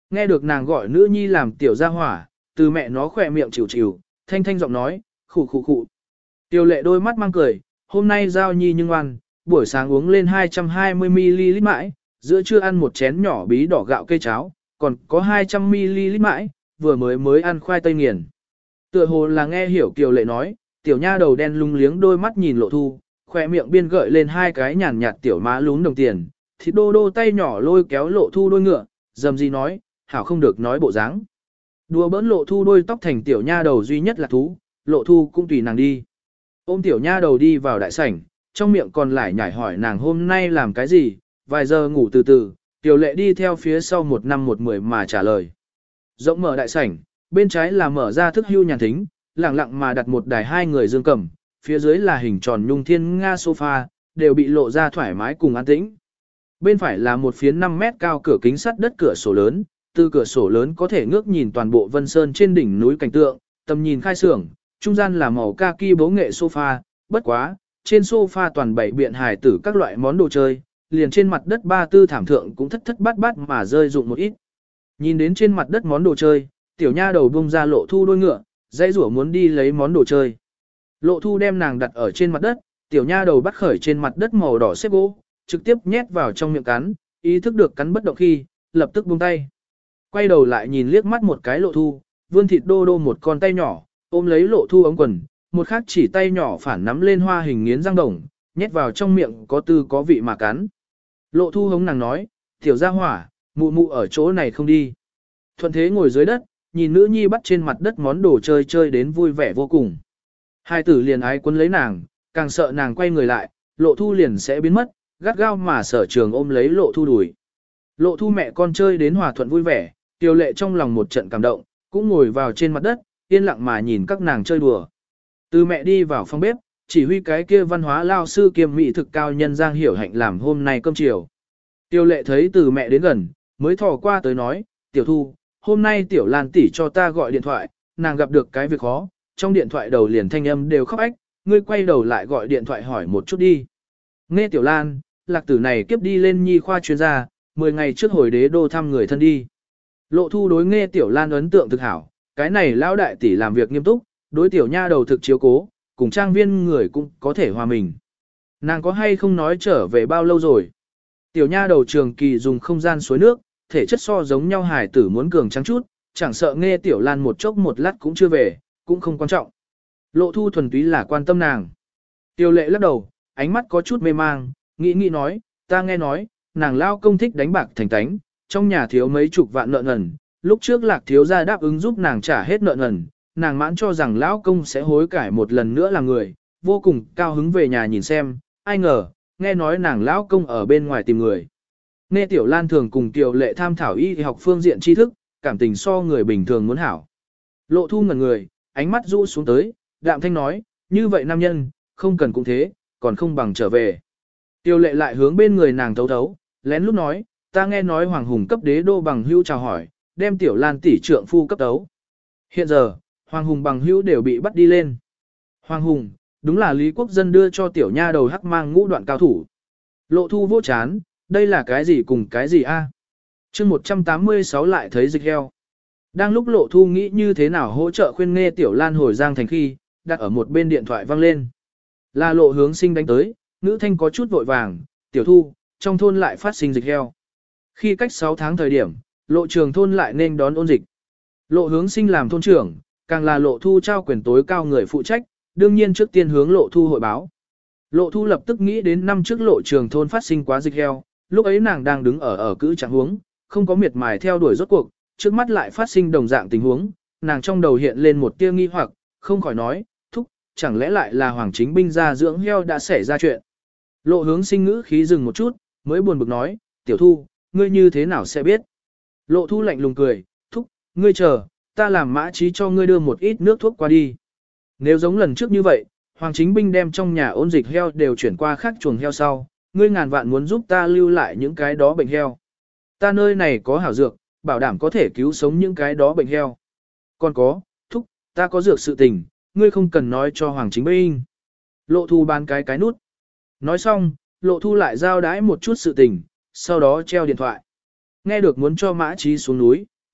Nghe được nàng gọi nữ nhi làm tiểu gia hỏa, từ mẹ nó khỏe miệng chịu chịu, thanh thanh giọng nói, khụ khụ khụ. Tiểu lệ đôi mắt mang cười, hôm nay giao nhi nhưng ngoan, buổi sáng uống lên hai trăm hai mươi mi li lít mãi, giữa trưa ăn một chén nhỏ bí đỏ gạo cây cháo, còn có hai trăm mi li lít mãi, vừa mới mới ăn khoai tây nghiền. Tựa hồ là nghe hiểu Kiều lệ nói, tiểu nha đầu đen lung liếng đôi mắt nhìn Lộ Thu, khỏe miệng biên gợi lên hai cái nhàn nhạt tiểu má lún đồng tiền, thịt đô đô tay nhỏ lôi kéo Lộ Thu đôi ngựa, dầm gì nói, hảo không được nói bộ dáng. Đùa bỡn Lộ Thu đôi tóc thành tiểu nha đầu duy nhất là thú, Lộ Thu cũng tùy nàng đi. Ôm tiểu nha đầu đi vào đại sảnh, trong miệng còn lại nhảy hỏi nàng hôm nay làm cái gì, vài giờ ngủ từ từ, tiểu lệ đi theo phía sau một năm một mười mà trả lời. Rộng mở đại sảnh, bên trái là mở ra thức hưu nhàn thính, lặng lặng mà đặt một đài hai người dương cầm, phía dưới là hình tròn nhung thiên nga sofa, đều bị lộ ra thoải mái cùng an tĩnh. Bên phải là một phiến năm mét cao cửa kính sắt đất cửa sổ lớn, từ cửa sổ lớn có thể ngước nhìn toàn bộ Vân Sơn trên đỉnh núi cảnh tượng, tầm nhìn khai xưởng, trung gian là màu kaki bố nghệ sofa, bất quá, trên sofa toàn bảy biện hài tử các loại món đồ chơi, liền trên mặt đất ba tư thảm thượng cũng thất thất bát bát mà rơi dụng một ít. Nhìn đến trên mặt đất món đồ chơi, tiểu nha đầu bung ra Lộ Thu đôi ngựa, dãy rủa muốn đi lấy món đồ chơi. Lộ Thu đem nàng đặt ở trên mặt đất, tiểu nha đầu bắt khởi trên mặt đất màu đỏ xếp gỗ, trực tiếp nhét vào trong miệng cắn, ý thức được cắn bất động khi, lập tức buông tay. Quay đầu lại nhìn liếc mắt một cái Lộ Thu, vươn thịt đô đô một con tay nhỏ, ôm lấy Lộ Thu ống quần, một khác chỉ tay nhỏ phản nắm lên hoa hình nghiến răng đồng, nhét vào trong miệng có tư có vị mà cắn. Lộ Thu hống nàng nói, tiểu gia hỏa, mụ mụ ở chỗ này không đi. Thuận thế ngồi dưới đất, nhìn nữ nhi bắt trên mặt đất món đồ chơi chơi đến vui vẻ vô cùng. Hai tử liền ái quấn lấy nàng, càng sợ nàng quay người lại, Lộ Thu liền sẽ biến mất, gắt gao mà Sở Trường ôm lấy Lộ Thu đùi. Lộ Thu mẹ con chơi đến hòa thuận vui vẻ, Tiểu Lệ trong lòng một trận cảm động, cũng ngồi vào trên mặt đất, yên lặng mà nhìn các nàng chơi đùa. Từ mẹ đi vào phòng bếp, chỉ huy cái kia văn hóa lao sư kiêm mỹ thực cao nhân Giang Hiểu Hạnh làm hôm nay cơm chiều. Tiểu Lệ thấy từ mẹ đến gần, mới thò qua tới nói, Tiểu Thu, hôm nay Tiểu Lan tỷ cho ta gọi điện thoại, nàng gặp được cái việc khó, trong điện thoại đầu liền thanh âm đều khóc ách, ngươi quay đầu lại gọi điện thoại hỏi một chút đi. Nghe Tiểu Lan, lạc tử này kiếp đi lên nhi khoa chuyên gia, mười ngày trước hồi đế đô thăm người thân đi. Lộ Thu đối nghe Tiểu Lan ấn tượng thực hảo, cái này lão đại tỷ làm việc nghiêm túc, đối tiểu nha đầu thực chiếu cố, cùng trang viên người cũng có thể hòa mình. Nàng có hay không nói trở về bao lâu rồi? Tiểu nha đầu trường kỳ dùng không gian suối nước, thể chất so giống nhau hài tử muốn cường trắng chút, chẳng sợ nghe Tiểu Lan một chốc một lát cũng chưa về, cũng không quan trọng. Lộ Thu thuần túy là quan tâm nàng. Tiểu Lệ lắc đầu, ánh mắt có chút mê mang, nghĩ nghĩ nói, ta nghe nói, nàng lao công thích đánh bạc thành tánh, trong nhà thiếu mấy chục vạn nợ nần, lúc trước Lạc thiếu gia đáp ứng giúp nàng trả hết nợ nần, nàng mãn cho rằng lão công sẽ hối cải một lần nữa là người, vô cùng cao hứng về nhà nhìn xem, ai ngờ, nghe nói nàng lão công ở bên ngoài tìm người. Nghe Tiểu Lan thường cùng Tiểu Lệ tham thảo y học phương diện tri thức, cảm tình so người bình thường muốn hảo. Lộ Thu ngẩn người, ánh mắt rũ xuống tới, đạm thanh nói, như vậy nam nhân, không cần cũng thế, còn không bằng trở về. Tiểu Lệ lại hướng bên người nàng thấu thấu, lén lút nói, ta nghe nói Hoàng Hùng cấp đế đô bằng hữu chào hỏi, đem Tiểu Lan tỷ trượng phu cấp tấu. Hiện giờ, Hoàng Hùng bằng hữu đều bị bắt đi lên. Hoàng Hùng, đúng là Lý Quốc Dân đưa cho tiểu nha đầu hắc mang ngũ đoạn cao thủ. Lộ Thu vô chán, đây là cái gì cùng cái gì a? À? Chương một trăm tám mươi sáu lại thấy dịch heo. Đang lúc Lộ Thu nghĩ như thế nào hỗ trợ khuyên nghe Tiểu Lan hồi Giang Thành khi, đặt ở một bên điện thoại vang lên. Là Lộ Hướng Sinh đánh tới, ngữ thanh có chút vội vàng, Tiểu Thu, trong thôn lại phát sinh dịch heo. Khi cách sáu tháng thời điểm, Lộ Trường thôn lại nên đón ôn dịch. Lộ Hướng Sinh làm thôn trưởng, càng là Lộ Thu trao quyền tối cao người phụ trách, đương nhiên trước tiên hướng Lộ Thu hội báo. Lộ Thu lập tức nghĩ đến năm trước Lộ Trường thôn phát sinh quá dịch heo, lúc ấy nàng đang đứng ở ở cữ trạng huống, không có miệt mài theo đuổi rốt cuộc, trước mắt lại phát sinh đồng dạng tình huống, nàng trong đầu hiện lên một tia nghi hoặc, không khỏi nói, thúc, chẳng lẽ lại là Hoàng Chính Binh ra dưỡng heo đã xảy ra chuyện. Lộ Hướng Sinh ngữ khí dừng một chút, mới buồn bực nói, Tiểu Thu, ngươi như thế nào sẽ biết? Lộ Thu lạnh lùng cười, thúc, ngươi chờ, ta làm mã trí cho ngươi đưa một ít nước thuốc qua đi. Nếu giống lần trước như vậy, Hoàng Chính Binh đem trong nhà ôn dịch heo đều chuyển qua khác chuồng heo sau, ngươi ngàn vạn muốn giúp ta lưu lại những cái đó bệnh heo. Ta nơi này có hảo dược, bảo đảm có thể cứu sống những cái đó bệnh heo. Còn có, thúc, ta có dược sự tình, ngươi không cần nói cho Hoàng Chính Binh. Lộ Thu bán cái cái nút. Nói xong, Lộ Thu lại giao đái một chút sự tình, sau đó treo điện thoại. Nghe được muốn cho mã trí xuống núi,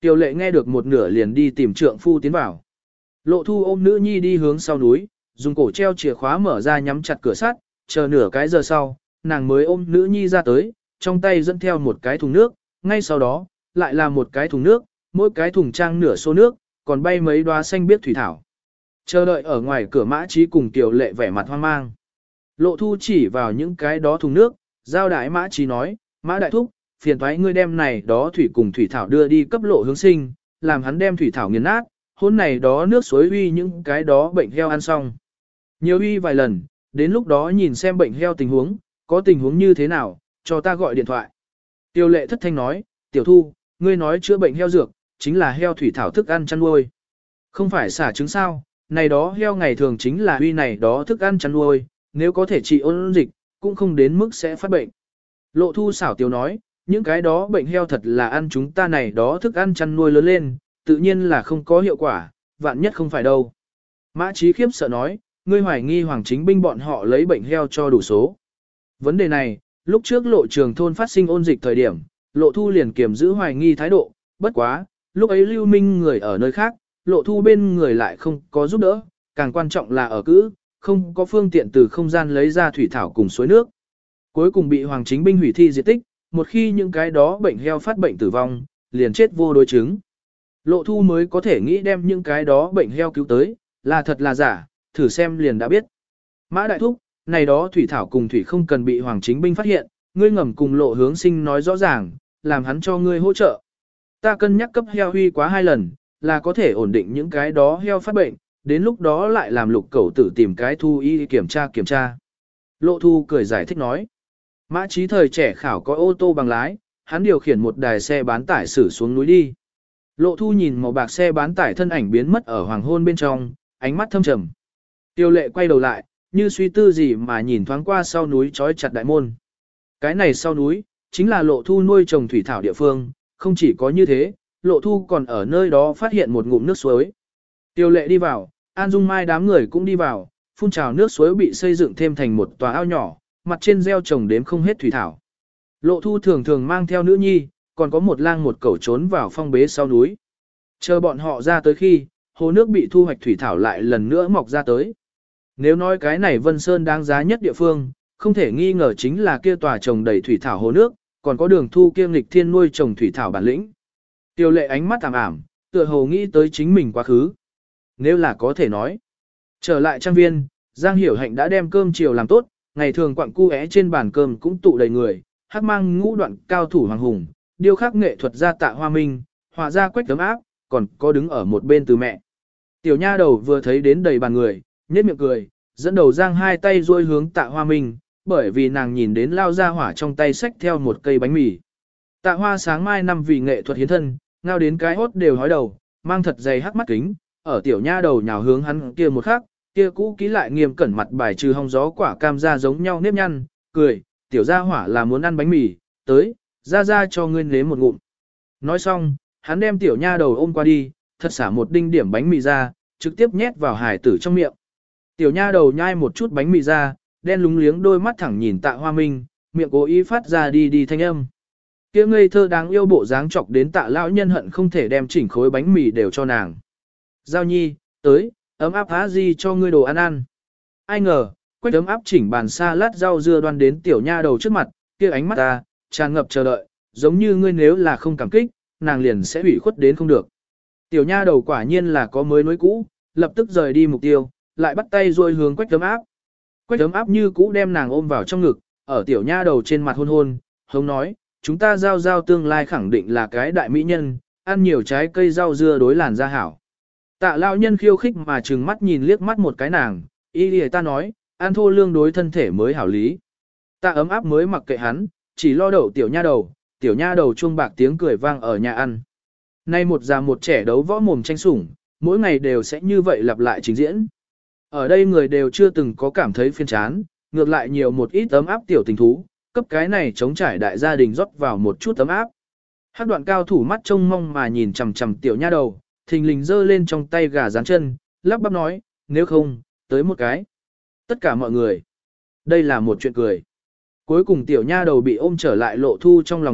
Tiểu lệ nghe được một nửa liền đi tìm trượng phu tiến vào. Lộ thu ôm nữ nhi đi hướng sau núi, dùng cổ treo chìa khóa mở ra nhắm chặt cửa sắt, chờ nửa cái giờ sau, nàng mới ôm nữ nhi ra tới, trong tay dẫn theo một cái thùng nước, ngay sau đó, lại là một cái thùng nước, mỗi cái thùng trang nửa xô nước, còn bay mấy đóa xanh biếc thủy thảo. Chờ đợi ở ngoài cửa Mã Trí cùng Tiểu lệ vẻ mặt hoang mang. Lộ thu chỉ vào những cái đó thùng nước, giao đại Mã Trí nói, Mã đại thúc, phiền thoái ngươi đem này đó thủy cùng thủy thảo đưa đi cấp lộ hướng sinh, làm hắn đem thủy thảo nghiền nát, hôn này đó nước suối uy những cái đó bệnh heo ăn xong. Nhiều uy vài lần, đến lúc đó nhìn xem bệnh heo tình huống, có tình huống như thế nào, cho ta gọi điện thoại. Tiêu lệ thất thanh nói, tiểu thu, ngươi nói chữa bệnh heo dược, chính là heo thủy thảo thức ăn chăn nuôi. Không phải xả trứng sao, này đó heo ngày thường chính là uy này đó thức ăn chăn nuôi, nếu có thể trị ôn dịch, cũng không đến mức sẽ phát bệnh. Lộ thu xảo tiêu nói, những cái đó bệnh heo thật là ăn chúng ta này đó thức ăn chăn nuôi lớn lên, tự nhiên là không có hiệu quả, vạn nhất không phải đâu. Mã Trí khiếp sợ nói, ngươi hoài nghi Hoàng Chính Binh bọn họ lấy bệnh heo cho đủ số. Vấn đề này, lúc trước lộ trường thôn phát sinh ôn dịch thời điểm, lộ thu liền kiềm giữ hoài nghi thái độ, bất quá, lúc ấy Lưu Minh người ở nơi khác, lộ thu bên người lại không có giúp đỡ, càng quan trọng là ở cữ, không có phương tiện từ không gian lấy ra thủy thảo cùng suối nước. Cuối cùng bị Hoàng Chính Binh hủy thi diệt tích, một khi những cái đó bệnh heo phát bệnh tử vong, liền chết vô đối chứng. Lộ thu mới có thể nghĩ đem những cái đó bệnh heo cứu tới, là thật là giả, thử xem liền đã biết. Mã đại thúc, này đó thủy thảo cùng thủy không cần bị Hoàng Chính Binh phát hiện, ngươi ngầm cùng lộ hướng sinh nói rõ ràng, làm hắn cho ngươi hỗ trợ. Ta cân nhắc cấp heo huy quá hai lần, là có thể ổn định những cái đó heo phát bệnh, đến lúc đó lại làm lục cẩu tử tìm cái thu y kiểm tra kiểm tra. Lộ thu cười giải thích nói. Mã Trí thời trẻ khảo có ô tô bằng lái, hắn điều khiển một đài xe bán tải xử xuống núi đi. Lộ thu nhìn màu bạc xe bán tải thân ảnh biến mất ở hoàng hôn bên trong, ánh mắt thâm trầm. Tiêu lệ quay đầu lại, như suy tư gì mà nhìn thoáng qua sau núi trói chặt đại môn. Cái này sau núi, chính là lộ thu nuôi trồng thủy thảo địa phương, không chỉ có như thế, lộ thu còn ở nơi đó phát hiện một ngụm nước suối. Tiêu lệ đi vào, An Dung Mai đám người cũng đi vào, phun trào nước suối bị xây dựng thêm thành một tòa ao nhỏ, mặt trên gieo trồng đếm không hết thủy thảo. Lộ thu thường thường mang theo nữ nhi, còn có một lang một cẩu trốn vào phong bế sau núi. Chờ bọn họ ra tới khi, hồ nước bị thu hoạch thủy thảo lại lần nữa mọc ra tới. Nếu nói cái này Vân Sơn đáng giá nhất địa phương, không thể nghi ngờ chính là kia tòa trồng đầy thủy thảo hồ nước, còn có đường thu kiêm lịch thiên nuôi trồng thủy thảo bản lĩnh. Tiêu lệ ánh mắt ảm ảm, tựa hồ nghĩ tới chính mình quá khứ. Nếu là có thể nói. Trở lại trang viên, Giang Hiểu Hạnh đã đem cơm chiều làm tốt, ngày thường quặng cu é trên bàn cơm cũng tụ đầy người, hắc mang ngũ đoạn cao thủ hoàng hùng, điêu khắc nghệ thuật gia Tạ Hoa Minh, họa ra quách tấm áp, còn có đứng ở một bên từ mẹ. Tiểu nha đầu vừa thấy đến đầy bàn người, nhếch miệng cười, dẫn đầu Giang hai tay duỗi hướng Tạ Hoa Minh, bởi vì nàng nhìn đến lao ra hỏa trong tay xách theo một cây bánh mì. Tạ Hoa sáng mai năm vì nghệ thuật hiến thân, ngao đến cái hốt đều hói đầu, mang thật dày hắc mắt kính, ở tiểu nha đầu nhào hướng hắn kia một khắc, kia cũ kỹ lại nghiêm cẩn mặt bài trừ hong gió quả cam ra giống nhau nếp nhăn, cười, tiểu gia hỏa là muốn ăn bánh mì, tới, ra ra cho ngươi nếm một ngụm. Nói xong, hắn đem tiểu nha đầu ôm qua đi, thật xả một đinh điểm bánh mì ra, trực tiếp nhét vào hải tử trong miệng. Tiểu nha đầu nhai một chút bánh mì ra, đen lúng liếng đôi mắt thẳng nhìn Tạ Hoa Minh, miệng cố ý phát ra đi đi thanh âm. Kia ngây thơ đáng yêu bộ dáng chọc đến Tạ lão nhân hận không thể đem chỉnh khối bánh mì đều cho nàng. Giao nhi, tới, ấm áp há gì cho ngươi đồ ăn ăn. Ai ngờ, quách ấm áp chỉnh bàn xa lát rau dưa đoan đến tiểu nha đầu trước mặt, kia ánh mắt ta, tràn ngập chờ đợi, giống như ngươi nếu là không cảm kích, nàng liền sẽ ủy khuất đến không được. Tiểu nha đầu quả nhiên là có mới nối cũ, lập tức rời đi mục tiêu, lại bắt tay rồi hướng quách ấm áp. Quách ấm áp như cũ đem nàng ôm vào trong ngực, ở tiểu nha đầu trên mặt hôn hôn, hống nói, chúng ta giao giao tương lai khẳng định là cái đại mỹ nhân, ăn nhiều trái cây rau dưa đối làn da hảo. Tạ lão nhân khiêu khích mà trừng mắt nhìn liếc mắt một cái nàng, y lìa ta nói, ăn thô lương đối thân thể mới hảo lý. Tạ ấm áp mới mặc kệ hắn, chỉ lo đậu tiểu nha đầu, tiểu nha đầu chuông bạc tiếng cười vang ở nhà ăn. Nay một già một trẻ đấu võ mồm tranh sủng, mỗi ngày đều sẽ như vậy lặp lại trình diễn. Ở đây người đều chưa từng có cảm thấy phiền chán, ngược lại nhiều một ít ấm áp tiểu tình thú, cấp cái này chống trải đại gia đình rót vào một chút ấm áp. Hắc đoạn cao thủ mắt trông mong mà nhìn chằm chằm tiểu nha đầu, thình lình giơ lên trong tay gà rán chân, lắp bắp nói, nếu không, tới một cái. Tất cả mọi người. Đây là một chuyện cười. Cuối cùng tiểu nha đầu bị ôm trở lại lộ thu trong lòng ngực,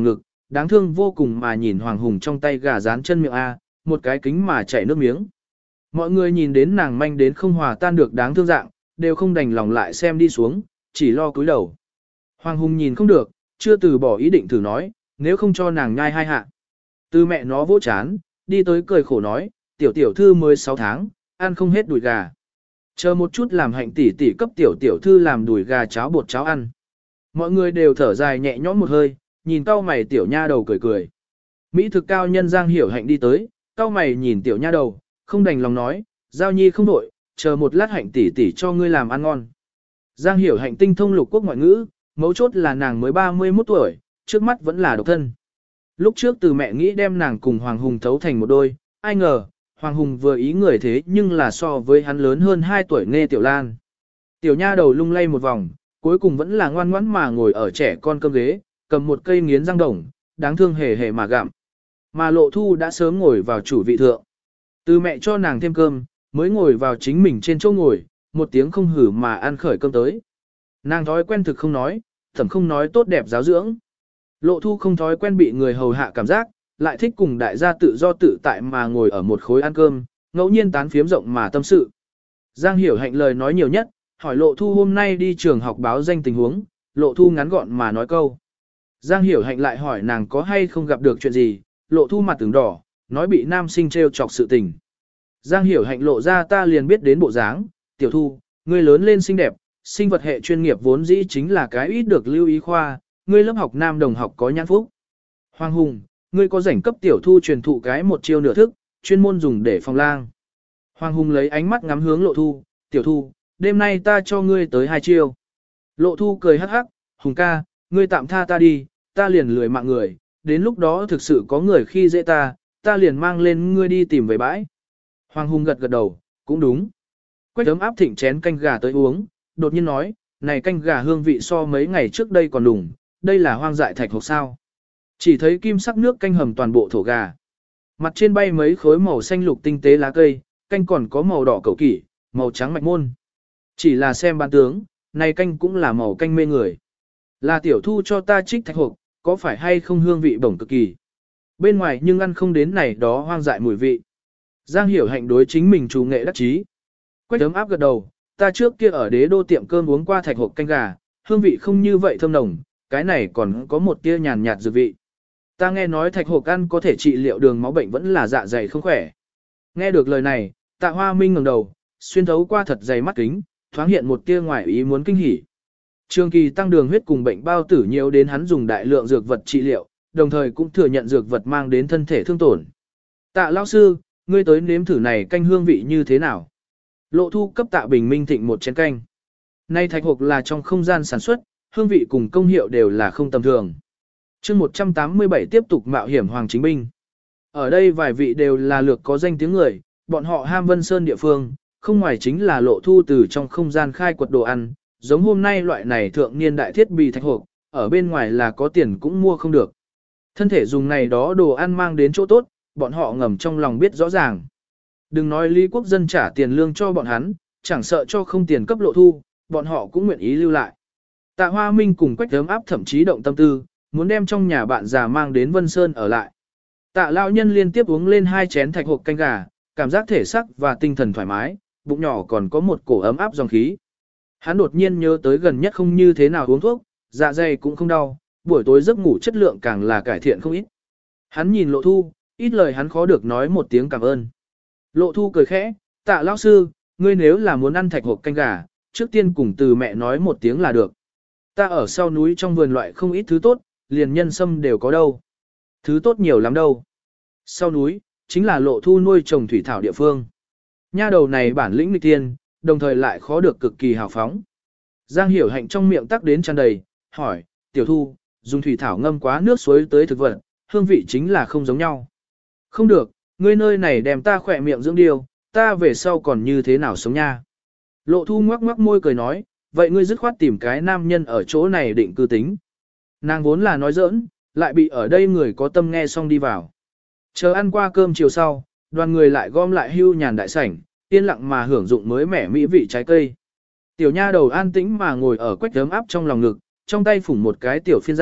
đáng thương vô cùng mà nhìn Hoàng Hùng trong tay gà rán chân miệng A, một cái kính mà chảy nước miếng. Mọi người nhìn đến nàng manh đến không hòa tan được đáng thương dạng, đều không đành lòng lại xem đi xuống, chỉ lo cúi đầu. Hoàng Hùng nhìn không được, chưa từ bỏ ý định thử nói, nếu không cho nàng nhai hai hạ. Từ mẹ nó vỗ chán, đi tới cười khổ nói, tiểu tiểu thư mới sáu tháng, ăn không hết đùi gà. Chờ một chút làm hạnh tỷ tỷ cấp tiểu tiểu thư làm đùi gà cháo bột cháo ăn. Mọi người đều thở dài nhẹ nhõm một hơi, nhìn cau mày tiểu nha đầu cười cười. Mỹ thực cao nhân Giang Hiểu Hạnh đi tới, cau mày nhìn tiểu nha đầu, không đành lòng nói, Giao Nhi không đổi, chờ một lát Hạnh tỷ tỷ cho ngươi làm ăn ngon. Giang Hiểu Hạnh tinh thông lục quốc ngoại ngữ, mấu chốt là nàng mới ba mươi mốt tuổi, trước mắt vẫn là độc thân. Lúc trước từ mẹ nghĩ đem nàng cùng Hoàng Hùng thấu thành một đôi, ai ngờ, Hoàng Hùng vừa ý người thế nhưng là so với hắn lớn hơn hai tuổi Nghe Tiểu Lan. Tiểu nha đầu lung lay một vòng, cuối cùng vẫn là ngoan ngoãn mà ngồi ở trẻ con cơm ghế, cầm một cây nghiến răng đồng, đáng thương hề hề mà gặm. Mà Lộ Thu đã sớm ngồi vào chủ vị thượng. Từ mẹ cho nàng thêm cơm, mới ngồi vào chính mình trên chỗ ngồi, một tiếng không hử mà ăn khởi cơm tới. Nàng thói quen thực không nói, thẩm không nói tốt đẹp giáo dưỡng. Lộ Thu không thói quen bị người hầu hạ cảm giác, lại thích cùng đại gia tự do tự tại mà ngồi ở một khối ăn cơm, ngẫu nhiên tán phiếm rộng mà tâm sự. Giang Hiểu Hạnh lời nói nhiều nhất, hỏi Lộ Thu hôm nay đi trường học báo danh tình huống, Lộ Thu ngắn gọn mà nói câu. Giang Hiểu Hạnh lại hỏi nàng có hay không gặp được chuyện gì, Lộ Thu mặt tưởng đỏ, nói bị nam sinh trêu chọc sự tình. Giang Hiểu Hạnh lộ ra ta liền biết đến bộ dáng, tiểu Thu, ngươi lớn lên xinh đẹp, sinh vật hệ chuyên nghiệp vốn dĩ chính là cái ít được lưu ý khoa, ngươi lớp học nam đồng học có nhãn phúc. Hoàng Hùng, ngươi có rảnh cấp tiểu Thu truyền thụ cái một chiêu nửa thức, chuyên môn dùng để phòng lang. Hoàng Hùng lấy ánh mắt ngắm hướng Lộ Thu, tiểu Thu, đêm nay ta cho ngươi tới hai chiêu. Lộ Thu cười hắc hắc, Hùng ca, ngươi tạm tha ta đi, ta liền lười mạng người, đến lúc đó thực sự có người khi dễ ta, ta liền mang lên ngươi đi tìm về bãi. Hoàng Hùng gật gật đầu, cũng đúng. Quách ấm áp thịnh chén canh gà tới uống, đột nhiên nói, này canh gà hương vị so mấy ngày trước đây còn đủng, đây là hoang dại thạch hộp sao. Chỉ thấy kim sắc nước canh hầm toàn bộ thổ gà. Mặt trên bay mấy khối màu xanh lục tinh tế lá cây, canh còn có màu đỏ cầu kỷ, màu trắng mạch môn. Chỉ là xem bán tướng, này canh cũng là màu canh mê người. Là tiểu Thu cho ta trích thạch hộp, có phải hay không hương vị bổng cực kỳ. Bên ngoài nhưng ăn không đến này đó hoang dại mùi vị. Giang Hiểu Hạnh đối chính mình chủ nghệ đắc chí. Quách ấm áp gật đầu, ta trước kia ở đế đô tiệm cơm uống qua thạch hộp canh gà, hương vị không như vậy thơm nồng, cái này còn có một tia nhàn nhạt dược vị. Ta nghe nói thạch hộp ăn có thể trị liệu đường máu bệnh vẫn là dạ dày không khỏe. Nghe được lời này, Tạ Hoa Minh ngẩng đầu, xuyên thấu qua thật dày mắt kính, thoáng hiện một tia ngoài ý muốn kinh hỉ. Trường kỳ tăng đường huyết cùng bệnh bao tử nhiều đến hắn dùng đại lượng dược vật trị liệu, đồng thời cũng thừa nhận dược vật mang đến thân thể thương tổn. Tạ lão sư, ngươi tới nếm thử này canh hương vị như thế nào? Lộ Thu cấp Tạ Bình Minh thịnh một chén canh. Nay thạch hộp là trong không gian sản xuất, hương vị cùng công hiệu đều là không tầm thường. Chương một trăm tám mươi bảy tiếp tục mạo hiểm Hoàng Chính Binh. Ở đây vài vị đều là lược có danh tiếng người, bọn họ ham Vân Sơn địa phương, không ngoài chính là Lộ Thu từ trong không gian khai quật đồ ăn, giống hôm nay loại này thượng niên đại thiết bị thạch hộp, ở bên ngoài là có tiền cũng mua không được. Thân thể dùng này đó đồ ăn mang đến chỗ tốt, bọn họ ngầm trong lòng biết rõ ràng. Đừng nói Lý Quốc dân trả tiền lương cho bọn hắn, chẳng sợ cho không tiền cấp Lộ Thu, bọn họ cũng nguyện ý lưu lại. Tạ Hoa Minh cùng Quách ấm áp thậm chí động tâm tư, muốn đem trong nhà bạn già mang đến Vân Sơn ở lại. Tạ lão nhân liên tiếp uống lên hai chén thạch hộp canh gà, cảm giác thể sắc và tinh thần thoải mái, bụng nhỏ còn có một cổ ấm áp dòng khí. Hắn đột nhiên nhớ tới gần nhất không như thế nào uống thuốc, dạ dày cũng không đau, buổi tối giấc ngủ chất lượng càng là cải thiện không ít. Hắn nhìn Lộ Thu, ít lời hắn khó được nói một tiếng cảm ơn. Lộ Thu cười khẽ, Tạ lão sư, ngươi nếu là muốn ăn thạch hộp canh gà, trước tiên cùng từ mẹ nói một tiếng là được. Ta ở sau núi trong vườn loại không ít thứ tốt, liền nhân sâm đều có đâu. Thứ tốt nhiều lắm đâu. Sau núi, chính là Lộ Thu nuôi trồng thủy thảo địa phương. Nha đầu này bản lĩnh nghịch tiên, đồng thời lại khó được cực kỳ hào phóng. Giang Hiểu Hạnh trong miệng tắc đến tràn đầy, hỏi, tiểu Thu, dùng thủy thảo ngâm quá nước suối tới thực vật, hương vị chính là không giống nhau. Không được, ngươi nơi này đem ta khỏe miệng dưỡng điều, ta về sau còn như thế nào sống nha. Lộ Thu ngoắc ngoắc môi cười nói, vậy ngươi dứt khoát tìm cái nam nhân ở chỗ này định cư tính. Nàng vốn là nói giỡn, lại bị ở đây người có tâm nghe xong đi vào. Chờ ăn qua cơm chiều sau, đoàn người lại gom lại hưu nhàn đại sảnh, yên lặng mà hưởng dụng mới mẻ mỹ vị trái cây. Tiểu nha đầu an tĩnh mà ngồi ở quách ấm áp trong lòng ngực, trong tay phủng một cái tiểu phiên ra,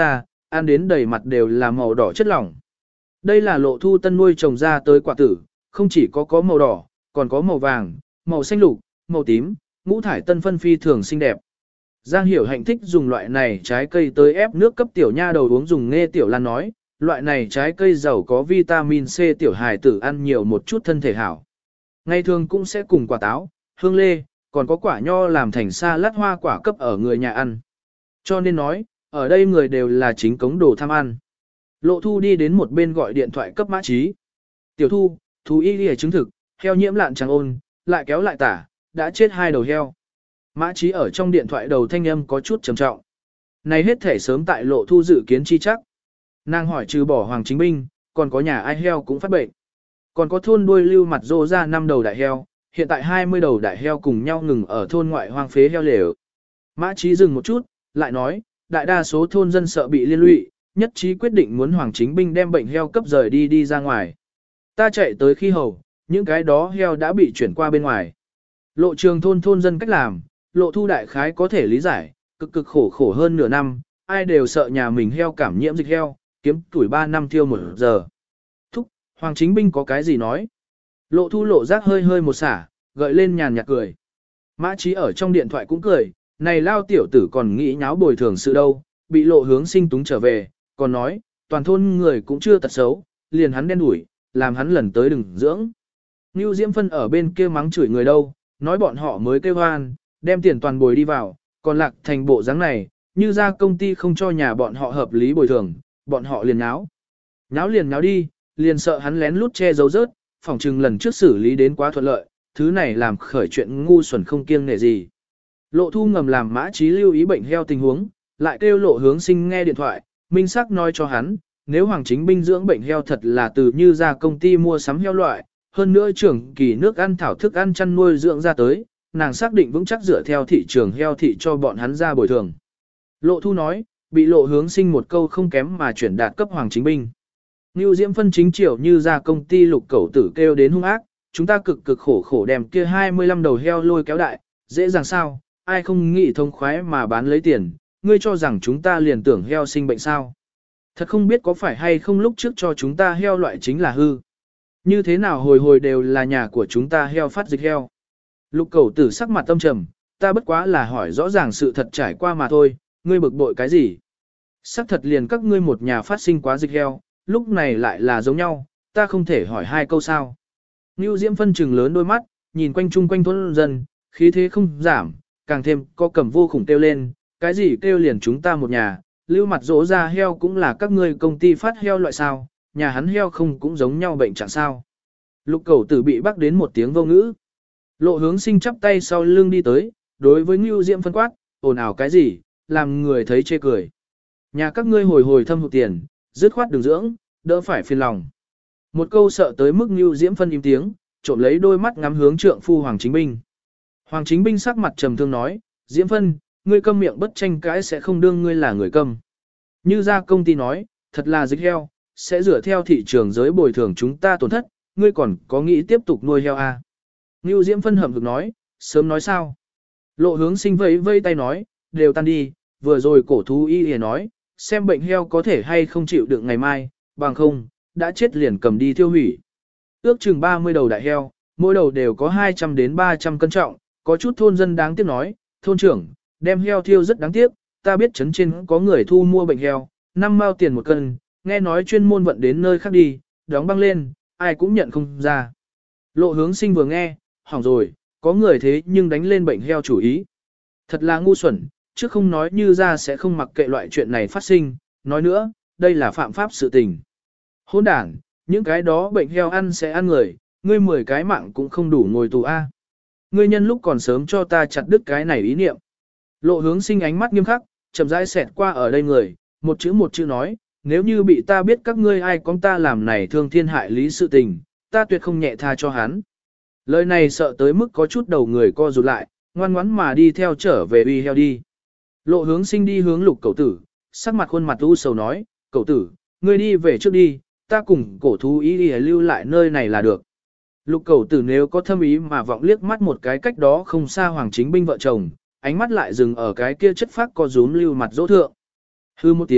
ăn đến đầy mặt đều là màu đỏ chất lỏng. Đây là Lộ Thu tân nuôi trồng ra tới quả tử, không chỉ có có màu đỏ, còn có màu vàng, màu xanh lục, màu tím, ngũ thải tân phân phi thường xinh đẹp. Giang Hiểu Hạnh thích dùng loại này trái cây tới ép nước cấp tiểu nha đầu uống, dùng nghe tiểu lan nói, loại này trái cây giàu có vitamin C, tiểu hài tử ăn nhiều một chút thân thể hảo. Ngày thường cũng sẽ cùng quả táo, hương lê, còn có quả nho làm thành salad hoa quả cấp ở người nhà ăn. Cho nên nói, ở đây người đều là chính cống đồ tham ăn. Lộ Thu đi đến một bên gọi điện thoại cấp Mã Trí. Tiểu Thu, thú y lìa chứng thực, heo nhiễm lạn tràng ôn, lại kéo lại tả, đã chết hai đầu heo. Mã Trí ở trong điện thoại đầu thanh âm có chút trầm trọng. Này hết thể sớm tại Lộ Thu dự kiến chi chắc. Nàng hỏi trừ bỏ Hoàng Chính Binh, còn có nhà ai heo cũng phát bệnh. Còn có thôn đuôi lưu mặt rô ra năm đầu đại heo, hiện tại hai mươi đầu đại heo cùng nhau ngừng ở thôn ngoại hoang phế heo lều. Mã Trí dừng một chút, lại nói, đại đa số thôn dân sợ bị liên lụy, nhất trí quyết định muốn Hoàng Chính Binh đem bệnh heo cấp rời đi đi ra ngoài. Ta chạy tới khi hầu, những cái đó heo đã bị chuyển qua bên ngoài. Lộ trường thôn thôn dân cách làm, Lộ Thu đại khái có thể lý giải, cực cực khổ khổ hơn nửa năm, ai đều sợ nhà mình heo cảm nhiễm dịch heo, kiếm tuổi ba năm tiêu một giờ. Thúc, Hoàng Chính Binh có cái gì nói? Lộ Thu lộ rác hơi hơi một xả, gợi lên nhàn nhạt cười. Mã Trí ở trong điện thoại cũng cười, này lao tiểu tử còn nghĩ nháo bồi thường sự đâu, bị Lộ Hướng Sinh túng trở về, còn nói, toàn thôn người cũng chưa tật xấu, liền hắn đen đuổi, làm hắn lần tới đừng dưỡng. Nưu Diễm Phân ở bên kia mắng chửi người đâu, nói bọn họ mới kêu hoan, đem tiền toàn bồi đi vào, còn lạc thành bộ dáng này, như ra công ty không cho nhà bọn họ hợp lý bồi thường, bọn họ liền nháo. Nháo liền nháo đi, liền sợ hắn lén lút che giấu rớt, phỏng chừng lần trước xử lý đến quá thuận lợi, thứ này làm khởi chuyện ngu xuẩn không kiêng nể gì. Lộ Thu ngầm làm Mã Trí lưu ý bệnh heo tình huống, lại kêu Lộ Hướng Sinh nghe điện thoại, minh xác nói cho hắn, nếu Hoàng Chính Binh dưỡng bệnh heo thật là từ như ra công ty mua sắm heo loại, hơn nữa trưởng kỳ nước ăn thảo thức ăn chăn nuôi dưỡng ra tới, nàng xác định vững chắc dựa theo thị trường heo thị cho bọn hắn ra bồi thường. Lộ Thu nói, bị Lộ Hướng Sinh một câu không kém mà chuyển đạt cấp Hoàng Chính Binh. Nưu Diễm Phân chính chiều như ra công ty Lục Cẩu Tử kêu đến hung ác, chúng ta cực cực khổ khổ đem kia hai mươi lăm đầu heo lôi kéo đại, dễ dàng sao, ai không nghĩ thông khoái mà bán lấy tiền, ngươi cho rằng chúng ta liền tưởng heo sinh bệnh sao. Thật không biết có phải hay không lúc trước cho chúng ta heo loại chính là hư. Như thế nào hồi hồi đều là nhà của chúng ta heo phát dịch heo. Lục Cẩu Tử sắc mặt tâm trầm, ta bất quá là hỏi rõ ràng sự thật trải qua mà thôi, ngươi bực bội cái gì. Sắc thật liền các ngươi một nhà phát sinh quá dịch heo, lúc này lại là giống nhau, ta không thể hỏi hai câu sao. Nưu Diễm Phân trừng lớn đôi mắt, nhìn quanh chung quanh thôn dân, khí thế không giảm, càng thêm có cầm vô khủng kêu lên, cái gì kêu liền chúng ta một nhà, lưu mặt dỗ ra heo cũng là các ngươi công ty phát heo loại sao, nhà hắn heo không cũng giống nhau bệnh trạng sao. Lục Cẩu Tử bị bắt đến một tiếng vô ngữ. Lộ Hướng Sinh chắp tay sau lưng đi tới, đối với Nưu Diễm Phân quát, ồn ào cái gì, làm người thấy chê cười. Nhà các ngươi hồi hồi thâm hụt tiền, dứt khoát đừng dưỡng, đỡ phải phiền lòng. Một câu sợ tới mức Nưu Diễm Phân im tiếng, trộm lấy đôi mắt ngắm hướng trượng phu Hoàng Chính Binh. Hoàng Chính Binh sắc mặt trầm thương nói, Diễm Phân, ngươi câm miệng bất tranh cãi sẽ không đương ngươi là người câm. Như ra công ty nói, thật là dịch heo, sẽ dựa theo thị trường giới bồi thường chúng ta tổn thất, ngươi còn có nghĩ tiếp tục nuôi heo à? Nưu Diễm Phân hậm hực nói, sớm nói sao? Lộ Hướng Sinh vẫy vây tay nói, đều tan đi, vừa rồi cổ thú y liền nói, xem bệnh heo có thể hay không chịu đựng ngày mai, bằng không, đã chết liền cầm đi tiêu hủy. Ước chừng ba mươi đầu đại heo, mỗi đầu đều có hai trăm đến ba trăm cân trọng, có chút thôn dân đáng tiếc nói, thôn trưởng, đem heo thiêu rất đáng tiếc, ta biết trấn trên có người thu mua bệnh heo, năm mao tiền một cân, nghe nói chuyên môn vận đến nơi khác đi, đóng băng lên, ai cũng nhận không ra. Lộ Hướng Sinh vừa nghe, hỏng rồi, có người thế nhưng đánh lên bệnh heo chủ ý. Thật là ngu xuẩn, chứ không nói như ra sẽ không mặc kệ loại chuyện này phát sinh, nói nữa, đây là phạm pháp sự tình. Hỗn đản, những cái đó bệnh heo ăn sẽ ăn người, ngươi mười cái mạng cũng không đủ ngồi tù A. Ngươi nhân lúc còn sớm cho ta chặt đứt cái này ý niệm. Lộ Hướng Sinh ánh mắt nghiêm khắc, chậm rãi xẹt qua ở đây người, một chữ một chữ nói, nếu như bị ta biết các ngươi ai con ta làm này thương thiên hại lý sự tình, ta tuyệt không nhẹ tha cho hắn. Lời này sợ tới mức có chút đầu người co rụt lại, ngoan ngoãn mà đi theo trở về uy heo đi. Lộ Hướng Sinh đi hướng Lục Cẩu Tử, sắc mặt khuôn mặt u sầu nói, Cẩu Tử, ngươi đi về trước đi, ta cùng cổ thú ý đi lưu lại nơi này là được. Lục Cẩu Tử nếu có thâm ý mà vọng liếc mắt một cái cách đó không xa Hoàng Chính Binh vợ chồng, ánh mắt lại dừng ở cái kia chất phác co rúm lưu mặt dỗ thượng. Hư một tiếng,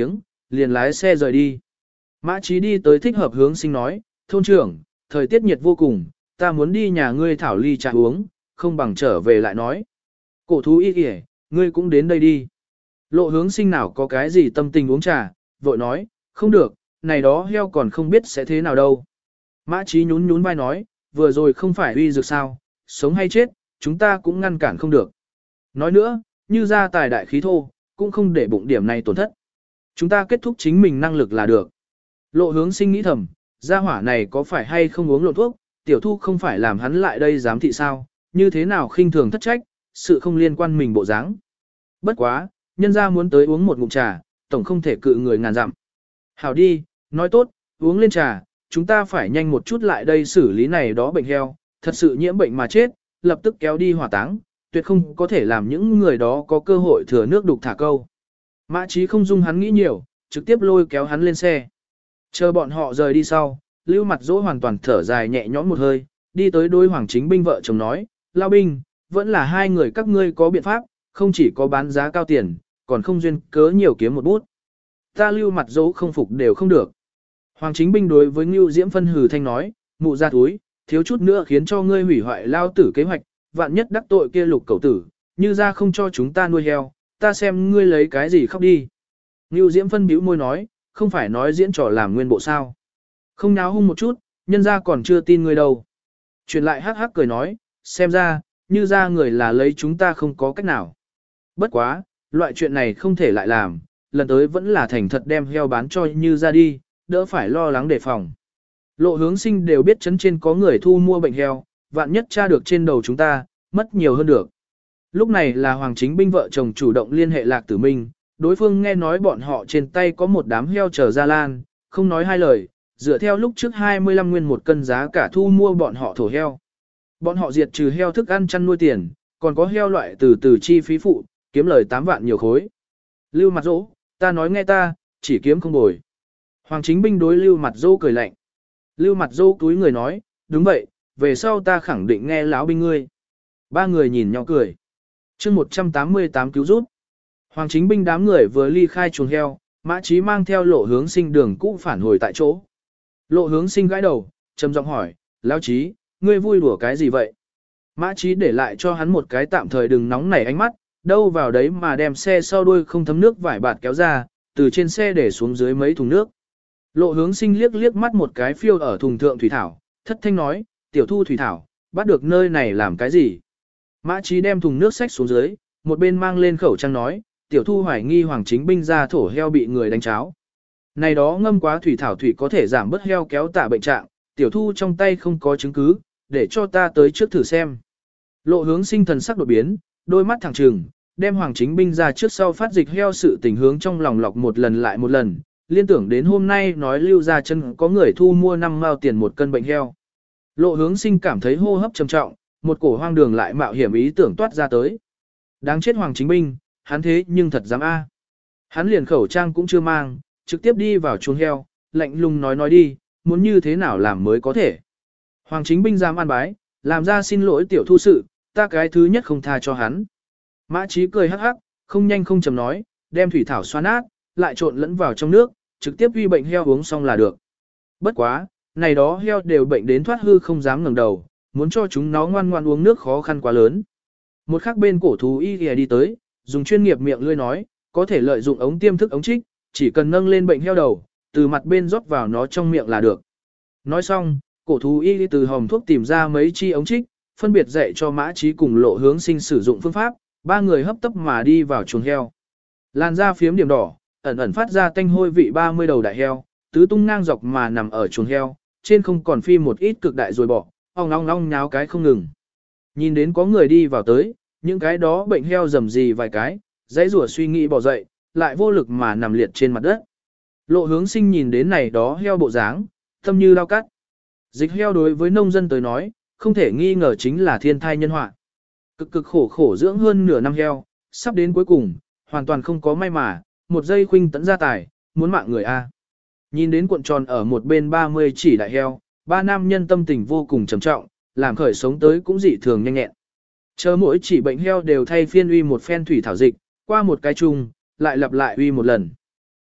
liền lái xe rời đi. Mã Chí đi tới thích hợp hướng sinh nói, thôn trưởng, thời tiết nhiệt vô cùng, ta muốn đi nhà ngươi thảo ly trà uống, không bằng trở về lại nói. Cổ thú y kìa, ngươi cũng đến đây đi. Lộ hướng sinh nào có cái gì tâm tình uống trà, vội nói, không được, này đó heo còn không biết sẽ thế nào đâu. Mã Chí nhún nhún vai nói, vừa rồi không phải uy dược sao, sống hay chết, chúng ta cũng ngăn cản không được. Nói nữa, như ra tài đại khí thô, cũng không để bụng điểm này tổn thất. Chúng ta kết thúc chính mình năng lực là được. Lộ hướng sinh nghĩ thầm, gia hỏa này có phải hay không uống lộn thuốc, tiểu thu không phải làm hắn lại đây giám thị sao, như thế nào khinh thường thất trách, sự không liên quan mình bộ dáng. Bất quá, nhân gia muốn tới uống một ngụm trà, tổng không thể cự người ngàn dặm. Hảo đi, nói tốt, uống lên trà, chúng ta phải nhanh một chút lại đây xử lý này đó bệnh heo, thật sự nhiễm bệnh mà chết, lập tức kéo đi hỏa táng, tuyệt không có thể làm những người đó có cơ hội thừa nước đục thả câu. Mã Chí không dung hắn nghĩ nhiều, trực tiếp lôi kéo hắn lên xe. Chờ bọn họ rời đi sau, Lưu Mặt Dỗ hoàn toàn thở dài nhẹ nhõm một hơi, đi tới đôi Hoàng Chính Binh vợ chồng nói, Lao binh, vẫn là hai người các ngươi có biện pháp, không chỉ có bán giá cao tiền, còn không duyên cớ nhiều kiếm một bút. Ta Lưu Mặt Dỗ không phục đều không được. Hoàng Chính Binh đối với Ngưu Diễm phân hừ thanh nói, mụ ra túi, thiếu chút nữa khiến cho ngươi hủy hoại lao tử kế hoạch, vạn nhất đắc tội kia lục cẩu tử, như ra không cho chúng ta nuôi heo, ta xem ngươi lấy cái gì khóc đi. Ngưu Diễm phân bĩu môi nói, không phải nói diễn trò làm nguyên bộ sao. Không náo hung một chút, nhân ra còn chưa tin ngươi đâu. Chuyển lại hắc hắc cười nói, xem ra, như ra người là lấy chúng ta không có cách nào. Bất quá, loại chuyện này không thể lại làm, lần tới vẫn là thành thật đem heo bán cho như ra đi, đỡ phải lo lắng đề phòng. Lộ hướng sinh đều biết chấn trên có người thu mua bệnh heo, vạn nhất tra được trên đầu chúng ta, mất nhiều hơn được. Lúc này là Hoàng Chính Binh vợ chồng chủ động liên hệ Lạc Tử Minh, đối phương nghe nói bọn họ trên tay có một đám heo chờ ra lan, không nói hai lời, dựa theo lúc trước hai mươi lăm nguyên một cân giá cả thu mua bọn họ thổ heo. Bọn họ diệt trừ heo thức ăn chăn nuôi tiền, còn có heo loại từ từ chi phí phụ, kiếm lời tám vạn nhiều khối. Lưu Mặt Dỗ, ta nói nghe ta, chỉ kiếm không bồi. Hoàng Chính Binh đối Lưu Mặt Dỗ cười lạnh. Lưu Mặt Dỗ túi người nói, đúng vậy, về sau ta khẳng định nghe láo binh ngươi. Ba người nhìn nhau cười. chương một trăm tám mươi tám cứu giúp. Hoàng Chính Binh đám người vừa ly khai chuồng heo, Mã Chí mang theo Lộ hướng sinh đường cũ phản hồi tại chỗ. Lộ hướng sinh gãi đầu, trầm giọng hỏi, Lão Chí, ngươi vui đùa cái gì vậy? Mã Chí để lại cho hắn một cái tạm thời đừng nóng nảy ánh mắt, đâu vào đấy mà đem xe sau đuôi không thấm nước vải bạt kéo ra, từ trên xe để xuống dưới mấy thùng nước. Lộ hướng sinh liếc liếc mắt một cái phiêu ở thùng thượng thủy thảo, thất thanh nói, tiểu thu thủy thảo, bắt được nơi này làm cái gì? Mã Chí đem thùng nước xách xuống dưới, một bên mang lên khẩu trang nói, tiểu thu hoài nghi Hoàng Chính Binh ra thổ heo bị người đánh cháo. Này đó ngâm quá thủy thảo thủy có thể giảm bớt heo kéo tả bệnh trạng, tiểu thu trong tay không có chứng cứ, để cho ta tới trước thử xem. Lộ hướng sinh thần sắc đột biến, đôi mắt thẳng trừng, đem Hoàng Chính Binh ra trước sau phát dịch heo sự tình hướng trong lòng lọc một lần lại một lần, liên tưởng đến hôm nay nói Lưu ra chân có người thu mua năm mao tiền một cân bệnh heo. Lộ hướng sinh cảm thấy hô hấp trầm trọng, một cổ hoang đường lại mạo hiểm ý tưởng toát ra tới. Đáng chết Hoàng Chính Binh, hắn thế nhưng thật dám a. Hắn liền khẩu trang cũng chưa mang, trực tiếp đi vào chuồng heo, lạnh lùng nói nói đi, muốn như thế nào làm mới có thể. Hoàng Chính Binh dám ăn bái, làm ra xin lỗi tiểu thu sự, ta cái thứ nhất không tha cho hắn. Mã Chí cười hắc hắc, không nhanh không chậm nói, đem thủy thảo xoa nát, lại trộn lẫn vào trong nước, trực tiếp uy bệnh heo uống xong là được. Bất quá, này đó heo đều bệnh đến thoát hư không dám ngẩng đầu, muốn cho chúng nó ngoan ngoan uống nước khó khăn quá lớn. Một khắc bên cổ thú y đi tới, dùng chuyên nghiệp miệng lươi nói, có thể lợi dụng ống tiêm thức ống trích, chỉ cần nâng lên bệnh heo đầu, từ mặt bên rót vào nó trong miệng là được. Nói xong, cổ thú y từ hòm thuốc tìm ra mấy chi ống trích, phân biệt dạy cho Mã Chí cùng Lộ hướng sinh sử dụng phương pháp, ba người hấp tấp mà đi vào chuồng heo. Làn da phiếm điểm đỏ, ẩn ẩn phát ra tanh hôi vị ba mươi đầu đại heo, tứ tung ngang dọc mà nằm ở chuồng heo, trên không còn phi một ít cực đại rồi bỏ, ong ong ong nháo cái không ngừng. Nhìn đến có người đi vào tới, những cái đó bệnh heo rầm rì vài cái, dãy rủa suy nghĩ bỏ dậy, lại vô lực mà nằm liệt trên mặt đất. Lộ hướng sinh nhìn đến này đó heo bộ dáng, tâm như lao cắt. Dịch heo đối với nông dân tới nói, không thể nghi ngờ chính là thiên thai nhân họa. Cực cực khổ khổ dưỡng hơn nửa năm heo, sắp đến cuối cùng, hoàn toàn không có may mà, một giây khuynh tấn gia tài, muốn mạng người A. Nhìn đến cuộn tròn ở một bên ba mươi chỉ đại heo, ba nam nhân tâm tình vô cùng trầm trọng, làm khởi sống tới cũng dị thường nhanh nhẹn. Chờ mỗi chỉ bệnh heo đều thay phiên uy một phen thủy thảo dịch, qua một cái chung, lại lặp lại uy một lần.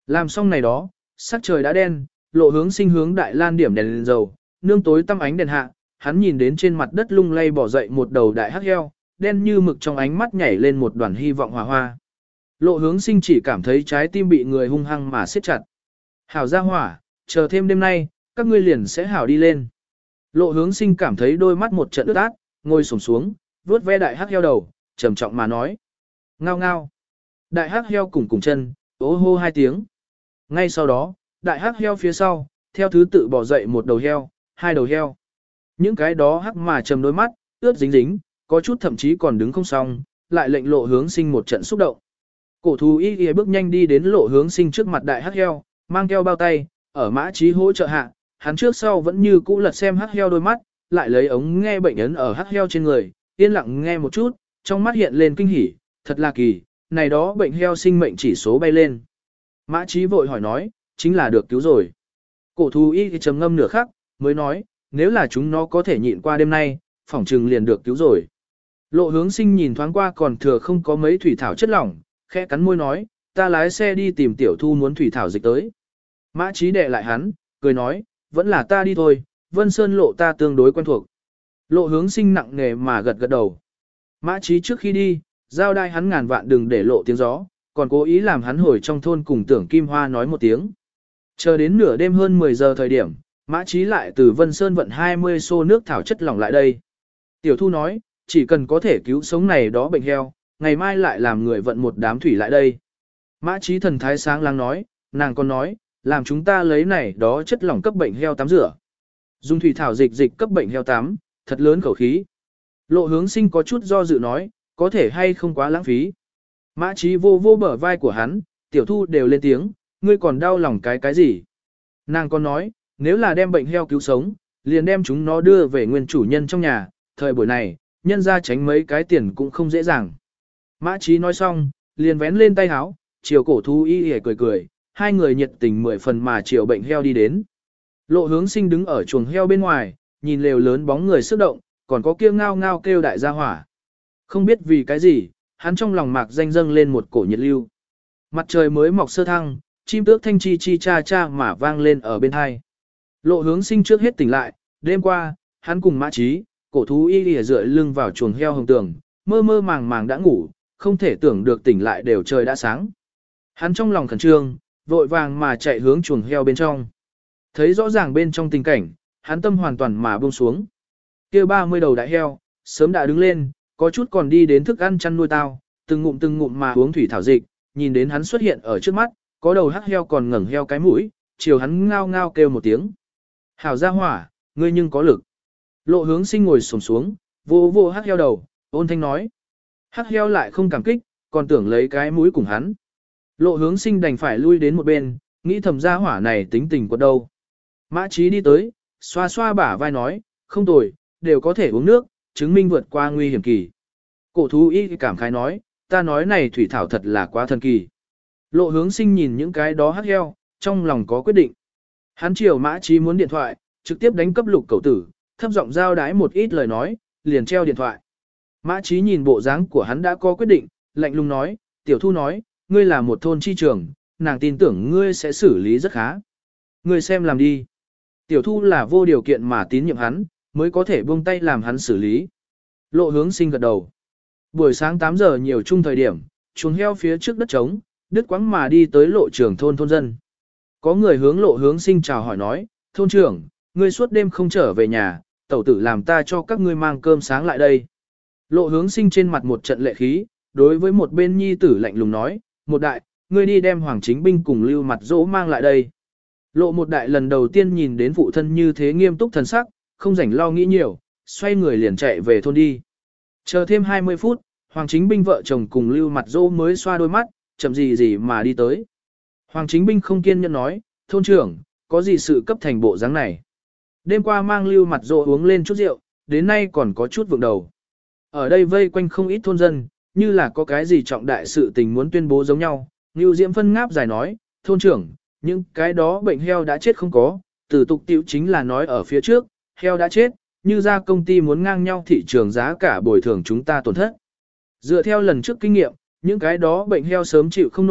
Làm xong này đó, sắc trời đã đen, lộ hướng sinh hướng đại lan điểm đèn lên dầu, nương tối tăm ánh đèn hạ, hắn nhìn đến trên mặt đất lung lay bỏ dậy một đầu đại hắc heo, đen như mực trong ánh mắt nhảy lên một đoàn hy vọng hòa hoa. Lộ hướng sinh chỉ cảm thấy trái tim bị người hung hăng mà siết chặt. Hảo ra hỏa, chờ thêm đêm nay, các ngươi liền sẽ hảo đi lên. Lộ hướng sinh cảm thấy đôi mắt một trận ướt át, ngồi xổm xuống, vuốt ve đại hắc heo đầu, trầm trọng mà nói. Ngao ngao. Đại hắc heo cùng cùng chân, ố hô hai tiếng. Ngay sau đó, đại hắc heo phía sau, theo thứ tự bỏ dậy một đầu heo, hai đầu heo. Những cái đó hắc mà trầm đôi mắt, ướt dính dính, có chút thậm chí còn đứng không xong, lại lệnh lộ hướng sinh một trận xúc động. Cổ thú y y bước nhanh đi đến lộ hướng sinh trước mặt đại hắc heo, mang theo bao tay, ở mã trí hỗ trợ hạ, hắn trước sau vẫn như cũ lật xem hắc heo đôi mắt, lại lấy ống nghe bệnh ấn ở hắc heo trên người, yên lặng nghe một chút, trong mắt hiện lên kinh hỉ, thật là kỳ, này đó bệnh heo sinh mệnh chỉ số bay lên. Mã trí vội hỏi nói, chính là được cứu rồi. Cổ thú y thì trầm ngâm nửa khắc, mới nói, nếu là chúng nó có thể nhịn qua đêm nay, phỏng trừng liền được cứu rồi. Lộ hướng sinh nhìn thoáng qua còn thừa không có mấy thủy thảo chất lỏng, khẽ cắn môi nói, ta lái xe đi tìm tiểu thu muốn thủy thảo dịch tới. Mã trí đệ lại hắn, cười nói, vẫn là ta đi thôi, Vân Sơn lộ ta tương đối quen thuộc. Lộ hướng sinh nặng nề mà gật gật đầu. Mã trí trước khi đi, giao đai hắn ngàn vạn đừng để lộ tiếng gió, còn cố ý làm hắn hồi trong thôn cùng Tưởng Kim Hoa nói một tiếng. Chờ đến nửa đêm hơn mười giờ thời điểm, Mã trí lại từ Vân Sơn vận hai mươi xô nước thảo chất lỏng lại đây. Tiểu thu nói, chỉ cần có thể cứu sống này đó bệnh heo, ngày mai lại làm người vận một đám thủy lại đây. Mã trí thần thái sáng láng nói, nàng còn nói, làm chúng ta lấy này đó chất lỏng cấp bệnh heo tắm rửa. Dùng thủy thảo dịch dịch cấp bệnh heo tắm, thật lớn khẩu khí. Lộ hướng sinh có chút do dự nói, có thể hay không quá lãng phí. Mã trí vô vô bờ vai của hắn, tiểu thu đều lên tiếng, ngươi còn đau lòng cái cái gì. Nàng còn nói, nếu là đem bệnh heo cứu sống, liền đem chúng nó đưa về nguyên chủ nhân trong nhà, thời buổi này, nhân ra tránh mấy cái tiền cũng không dễ dàng. Mã trí nói xong, liền vén lên tay háo, chiều cổ thú y hề cười cười, hai người nhiệt tình mười phần mà chiều bệnh heo đi đến. Lộ hướng sinh đứng ở chuồng heo bên ngoài, nhìn lều lớn bóng người sức động, còn có kia ngao ngao kêu đại gia hỏa. Không biết vì cái gì, hắn trong lòng mạc danh dâng lên một cổ nhiệt lưu. Mặt trời mới mọc sơ thăng, chim tước thanh chi chi cha cha mà vang lên ở bên hai. Lộ hướng sinh trước hết tỉnh lại, đêm qua, hắn cùng mã trí, cổ thú y lìa dựa lưng vào chuồng heo hồng tường, mơ mơ màng màng đã ngủ, không thể tưởng được tỉnh lại đều trời đã sáng. Hắn trong lòng khẩn trương, vội vàng mà chạy hướng chuồng heo bên trong. Thấy rõ ràng bên trong tình cảnh, hắn tâm hoàn toàn mà buông xuống. Kia ba mươi đầu đại heo, sớm đã đứng lên, có chút còn đi đến thức ăn chăn nuôi tao, từng ngụm từng ngụm mà uống thủy thảo dịch, nhìn đến hắn xuất hiện ở trước mắt, có đầu hắc heo còn ngẩng heo cái mũi, chiều hắn ngao ngao kêu một tiếng. Hảo gia hỏa, ngươi nhưng có lực. Lộ hướng sinh ngồi xổm xuống, vô vô hắc heo đầu, ôn thanh nói. Hắc heo lại không cảm kích, còn tưởng lấy cái mũi cùng hắn. Lộ hướng sinh đành phải lui đến một bên, nghĩ thầm gia hỏa này tính tình quật đâu. Mã trí đi tới, xoa xoa bả vai nói, không tồi, đều có thể uống nước, chứng minh vượt qua nguy hiểm kỳ. Cổ thú y cảm khái nói, ta nói này thủy thảo thật là quá thần kỳ. Lộ hướng sinh nhìn những cái đó hắc heo, trong lòng có quyết định. Hắn chiều mã trí muốn điện thoại, trực tiếp đánh cấp lục cầu tử, thấp giọng giao đái một ít lời nói, liền treo điện thoại. Mã trí nhìn bộ dáng của hắn đã có quyết định, lạnh lùng nói, tiểu thu nói, ngươi là một thôn chi trường, nàng tin tưởng ngươi sẽ xử lý rất khá. Ngươi xem làm đi. Tiểu thu là vô điều kiện mà tín nhiệm hắn, mới có thể buông tay làm hắn xử lý. Lộ hướng sinh gật đầu. Buổi sáng tám giờ nhiều chung thời điểm, chuồng heo phía trước đất trống, đứt quãng mà đi tới lộ trưởng thôn thôn dân. Có người hướng lộ hướng sinh chào hỏi nói, thôn trưởng, ngươi suốt đêm không trở về nhà, tẩu tử làm ta cho các ngươi mang cơm sáng lại đây. Lộ hướng sinh trên mặt một trận lệ khí, đối với một bên nhi tử lạnh lùng nói, một đại, ngươi đi đem Hoàng Chính Binh cùng Lưu Mặt Dỗ mang lại đây. Lộ một đại lần đầu tiên nhìn đến phụ thân như thế nghiêm túc thần sắc, không rảnh lo nghĩ nhiều, xoay người liền chạy về thôn đi. Chờ thêm hai mươi phút, Hoàng Chính Binh vợ chồng cùng Lưu Mặt Dỗ mới xoa đôi mắt, chậm gì gì mà đi tới. Hoàng Chính Binh không kiên nhẫn nói, thôn trưởng, có gì sự cấp thành bộ dáng này. Đêm qua mang Lưu Mặt Dỗ uống lên chút rượu, đến nay còn có chút vượng đầu. Ở đây vây quanh không ít thôn dân, như là có cái gì trọng đại sự tình muốn tuyên bố giống nhau. Ngưu Diễm phân ngáp dài nói, thôn trưởng, những cái đó bệnh heo đã chết không có, từ tục tiểu chính là nói ở phía trước, heo đã chết, như ra công ty muốn ngang nhau thị trường giá cả bồi thường chúng ta tổn thất. Dựa theo lần trước kinh nghiệm, những cái đó bệnh heo sớm chịu không nổi,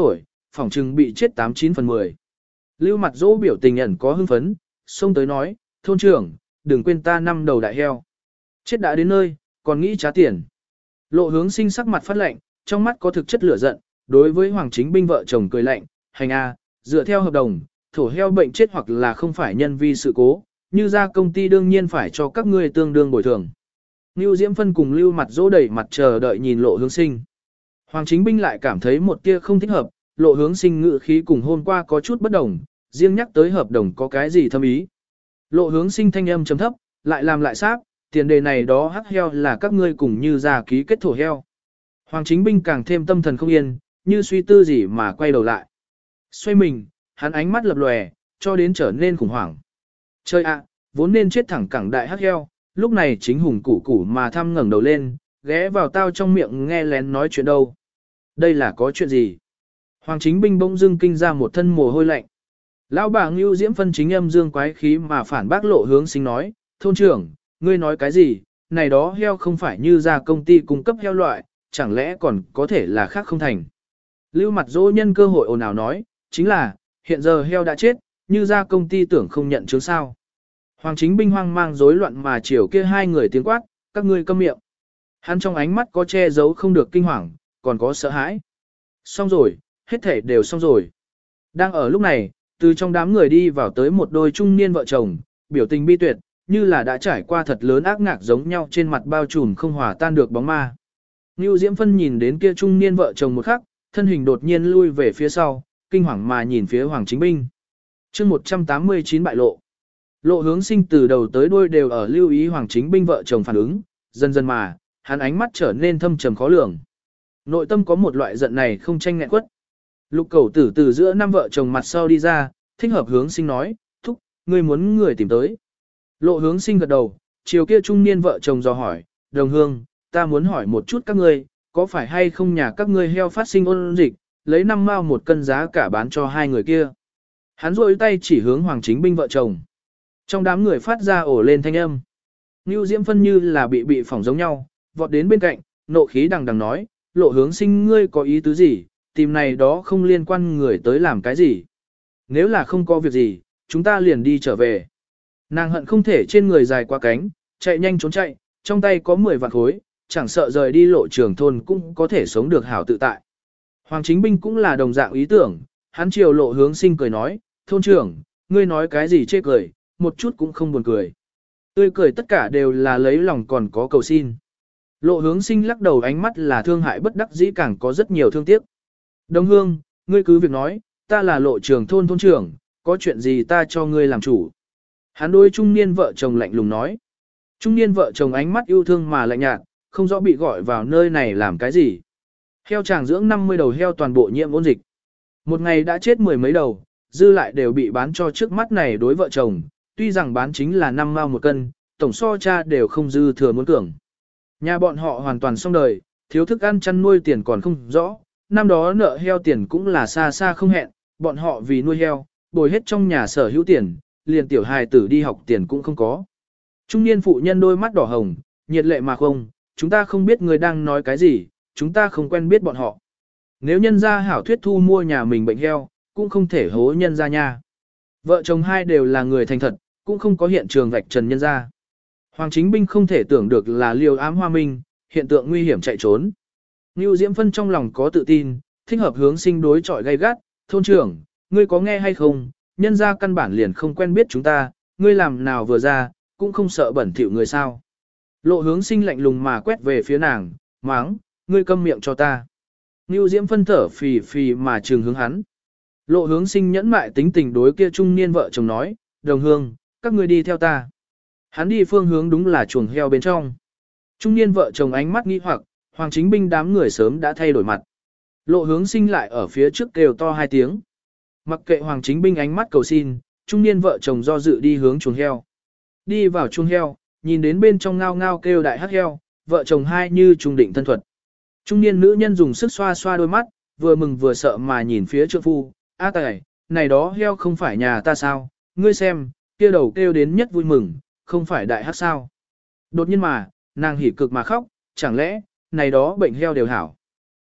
phỏng chừng bị chết tám chín phần mười. Lưu Mặt Dỗ biểu tình ẩn có hưng phấn, xông tới nói, thôn trưởng, đừng quên ta năm đầu đại heo. Chết đã đến nơi, còn nghĩ trả tiền. Lộ Hướng Sinh sắc mặt phát lạnh, trong mắt có thực chất lửa giận, đối với Hoàng Chính Binh vợ chồng cười lạnh, hành a, dựa theo hợp đồng, thổ heo bệnh chết hoặc là không phải nhân vi sự cố, như ra công ty đương nhiên phải cho các ngươi tương đương bồi thường. Nưu Diễm Phân cùng Lưu Mặt Dỗ đẩy mặt chờ đợi nhìn Lộ Hướng Sinh. Hoàng Chính Binh lại cảm thấy một tia không thích hợp, Lộ Hướng Sinh ngự khí cùng hôm qua có chút bất đồng, riêng nhắc tới hợp đồng có cái gì thâm ý. Lộ Hướng Sinh thanh âm trầm thấp, lại làm lại sáp, tiền đề này đó hắc heo là các ngươi cùng như ra ký kết thổ heo. Hoàng Chính Binh càng thêm tâm thần không yên, như suy tư gì mà quay đầu lại. Xoay mình, hắn ánh mắt lập lòe, cho đến trở nên khủng hoảng. Chơi ạ, vốn nên chết thẳng cẳng đại hắc heo, lúc này chính hùng củ củ mà thăm ngẩng đầu lên, ghé vào tao trong miệng nghe lén nói chuyện đâu. Đây là có chuyện gì? Hoàng Chính Binh bỗng dưng kinh ra một thân mồ hôi lạnh. Lão bà Ngưu Diễm Phân chính âm dương quái khí mà phản bác Lộ Hướng Sinh nói, thôn trưởng, ngươi nói cái gì, này đó heo không phải như ra công ty cung cấp heo loại, chẳng lẽ còn có thể là khác không thành. Lưu Mặt Dỗ nhân cơ hội ồn ào nói, chính là, hiện giờ heo đã chết, như ra công ty tưởng không nhận chứng sao. Hoàng Chính Binh hoang mang rối loạn mà chiều kia hai người tiếng quát, các ngươi câm miệng. Hắn trong ánh mắt có che giấu không được kinh hoàng, còn có sợ hãi. Xong rồi, hết thể đều xong rồi. Đang ở lúc này, từ trong đám người đi vào tới một đôi trung niên vợ chồng, biểu tình bi tuyệt, như là đã trải qua thật lớn ác ngạc giống nhau trên mặt bao trùm không hòa tan được bóng ma. Nưu Diễm Phân nhìn đến kia trung niên vợ chồng một khắc, thân hình đột nhiên lui về phía sau, kinh hoàng mà nhìn phía Hoàng Chính Binh. chương một trăm tám mươi chín bại lộ. Lộ Hướng Sinh từ đầu tới đuôi đều ở lưu ý Hoàng Chính Binh vợ chồng phản ứng, dần dần mà, hắn ánh mắt trở nên thâm trầm khó lường. Nội tâm có một loại giận này không tranh nghẹn quất. Lục Cẩu Tử từ giữa năm vợ chồng mặt sau đi ra, thích hợp Hướng Sinh nói, thúc, ngươi muốn người tìm tới. Lộ Hướng Sinh gật đầu, chiều kia trung niên vợ chồng dò hỏi, đồng hương, ta muốn hỏi một chút các ngươi, có phải hay không nhà các ngươi heo phát sinh ôn dịch, lấy năm mao một cân giá cả bán cho hai người kia. Hắn rôi tay chỉ hướng Hoàng Chính Binh vợ chồng. Trong đám người phát ra ổ lên thanh âm. Nưu Diễm Phân như là bị bị phỏng giống nhau, vọt đến bên cạnh, nộ khí đằng đằng nói, Lộ Hướng Sinh ngươi có ý tứ gì, tìm này đó không liên quan người tới làm cái gì. Nếu là không có việc gì, chúng ta liền đi trở về. Nàng hận không thể trên người dài qua cánh, chạy nhanh trốn chạy, trong tay có mười vạn khối, chẳng sợ rời đi lộ trường thôn cũng có thể sống được hảo tự tại. Hoàng Chính Binh cũng là đồng dạng ý tưởng, hắn chiều Lộ Hướng Sinh cười nói, thôn trưởng, ngươi nói cái gì chê cười, một chút cũng không buồn cười. Tươi cười tất cả đều là lấy lòng còn có cầu xin. Lộ Hướng Sinh lắc đầu ánh mắt là thương hại bất đắc dĩ càng có rất nhiều thương tiếc. Đồng hương, ngươi cứ việc nói, ta là lộ trường thôn thôn trưởng, có chuyện gì ta cho ngươi làm chủ. Hắn đối trung niên vợ chồng lạnh lùng nói. Trung niên vợ chồng ánh mắt yêu thương mà lạnh nhạt, không rõ bị gọi vào nơi này làm cái gì. Heo chàng dưỡng năm mươi đầu heo toàn bộ nhiễm ôn dịch. Một ngày đã chết mười mấy đầu, dư lại đều bị bán cho trước mắt này đối vợ chồng, tuy rằng bán chính là năm mao một cân, tổng so cha đều không dư thừa muốn cường. Nhà bọn họ hoàn toàn xong đời, thiếu thức ăn chăn nuôi tiền còn không rõ, năm đó nợ heo tiền cũng là xa xa không hẹn, bọn họ vì nuôi heo, bồi hết trong nhà sở hữu tiền, liền tiểu hài tử đi học tiền cũng không có. Trung niên phụ nhân đôi mắt đỏ hồng, nhiệt lệ mà không, chúng ta không biết người đang nói cái gì, chúng ta không quen biết bọn họ. Nếu nhân gia hảo thuyết thu mua nhà mình bệnh heo, cũng không thể hố nhân gia nha. Vợ chồng hai đều là người thành thật, cũng không có hiện trường vạch trần nhân gia. Hoàng Chính Binh không thể tưởng được là liều ám hoa minh, hiện tượng nguy hiểm chạy trốn. Nưu Diễm Phân trong lòng có tự tin, thích hợp Hướng Sinh đối chọi gay gắt, thôn trưởng, ngươi có nghe hay không, nhân gia căn bản liền không quen biết chúng ta, ngươi làm nào vừa ra, cũng không sợ bẩn thỉu người sao. Lộ Hướng Sinh lạnh lùng mà quét về phía nàng, máng, ngươi câm miệng cho ta. Nưu Diễm Phân thở phì phì mà trừng hướng hắn. Lộ Hướng Sinh nhẫn mại tính tình đối kia trung niên vợ chồng nói, đồng hương, các ngươi đi theo ta. Hắn đi phương hướng đúng là chuồng heo bên trong. Trung niên vợ chồng ánh mắt nghi hoặc, Hoàng Chính Binh đám người sớm đã thay đổi mặt. Lộ Hướng Sinh lại ở phía trước kêu to hai tiếng. Mặc kệ Hoàng Chính Binh ánh mắt cầu xin, trung niên vợ chồng do dự đi hướng chuồng heo. Đi vào chuồng heo, nhìn đến bên trong ngao ngao kêu đại hắc heo, vợ chồng hai như trung định thân thuật. Trung niên nữ nhân dùng sức xoa xoa đôi mắt, vừa mừng vừa sợ mà nhìn phía trượng phu, "A tài, này đó heo không phải nhà ta sao, ngươi xem, kia đầu kêu đến nhất vui mừng, không phải đại hắc sao?" Đột nhiên mà, nàng hỉ cực mà khóc, chẳng lẽ, này đó bệnh heo đều hảo.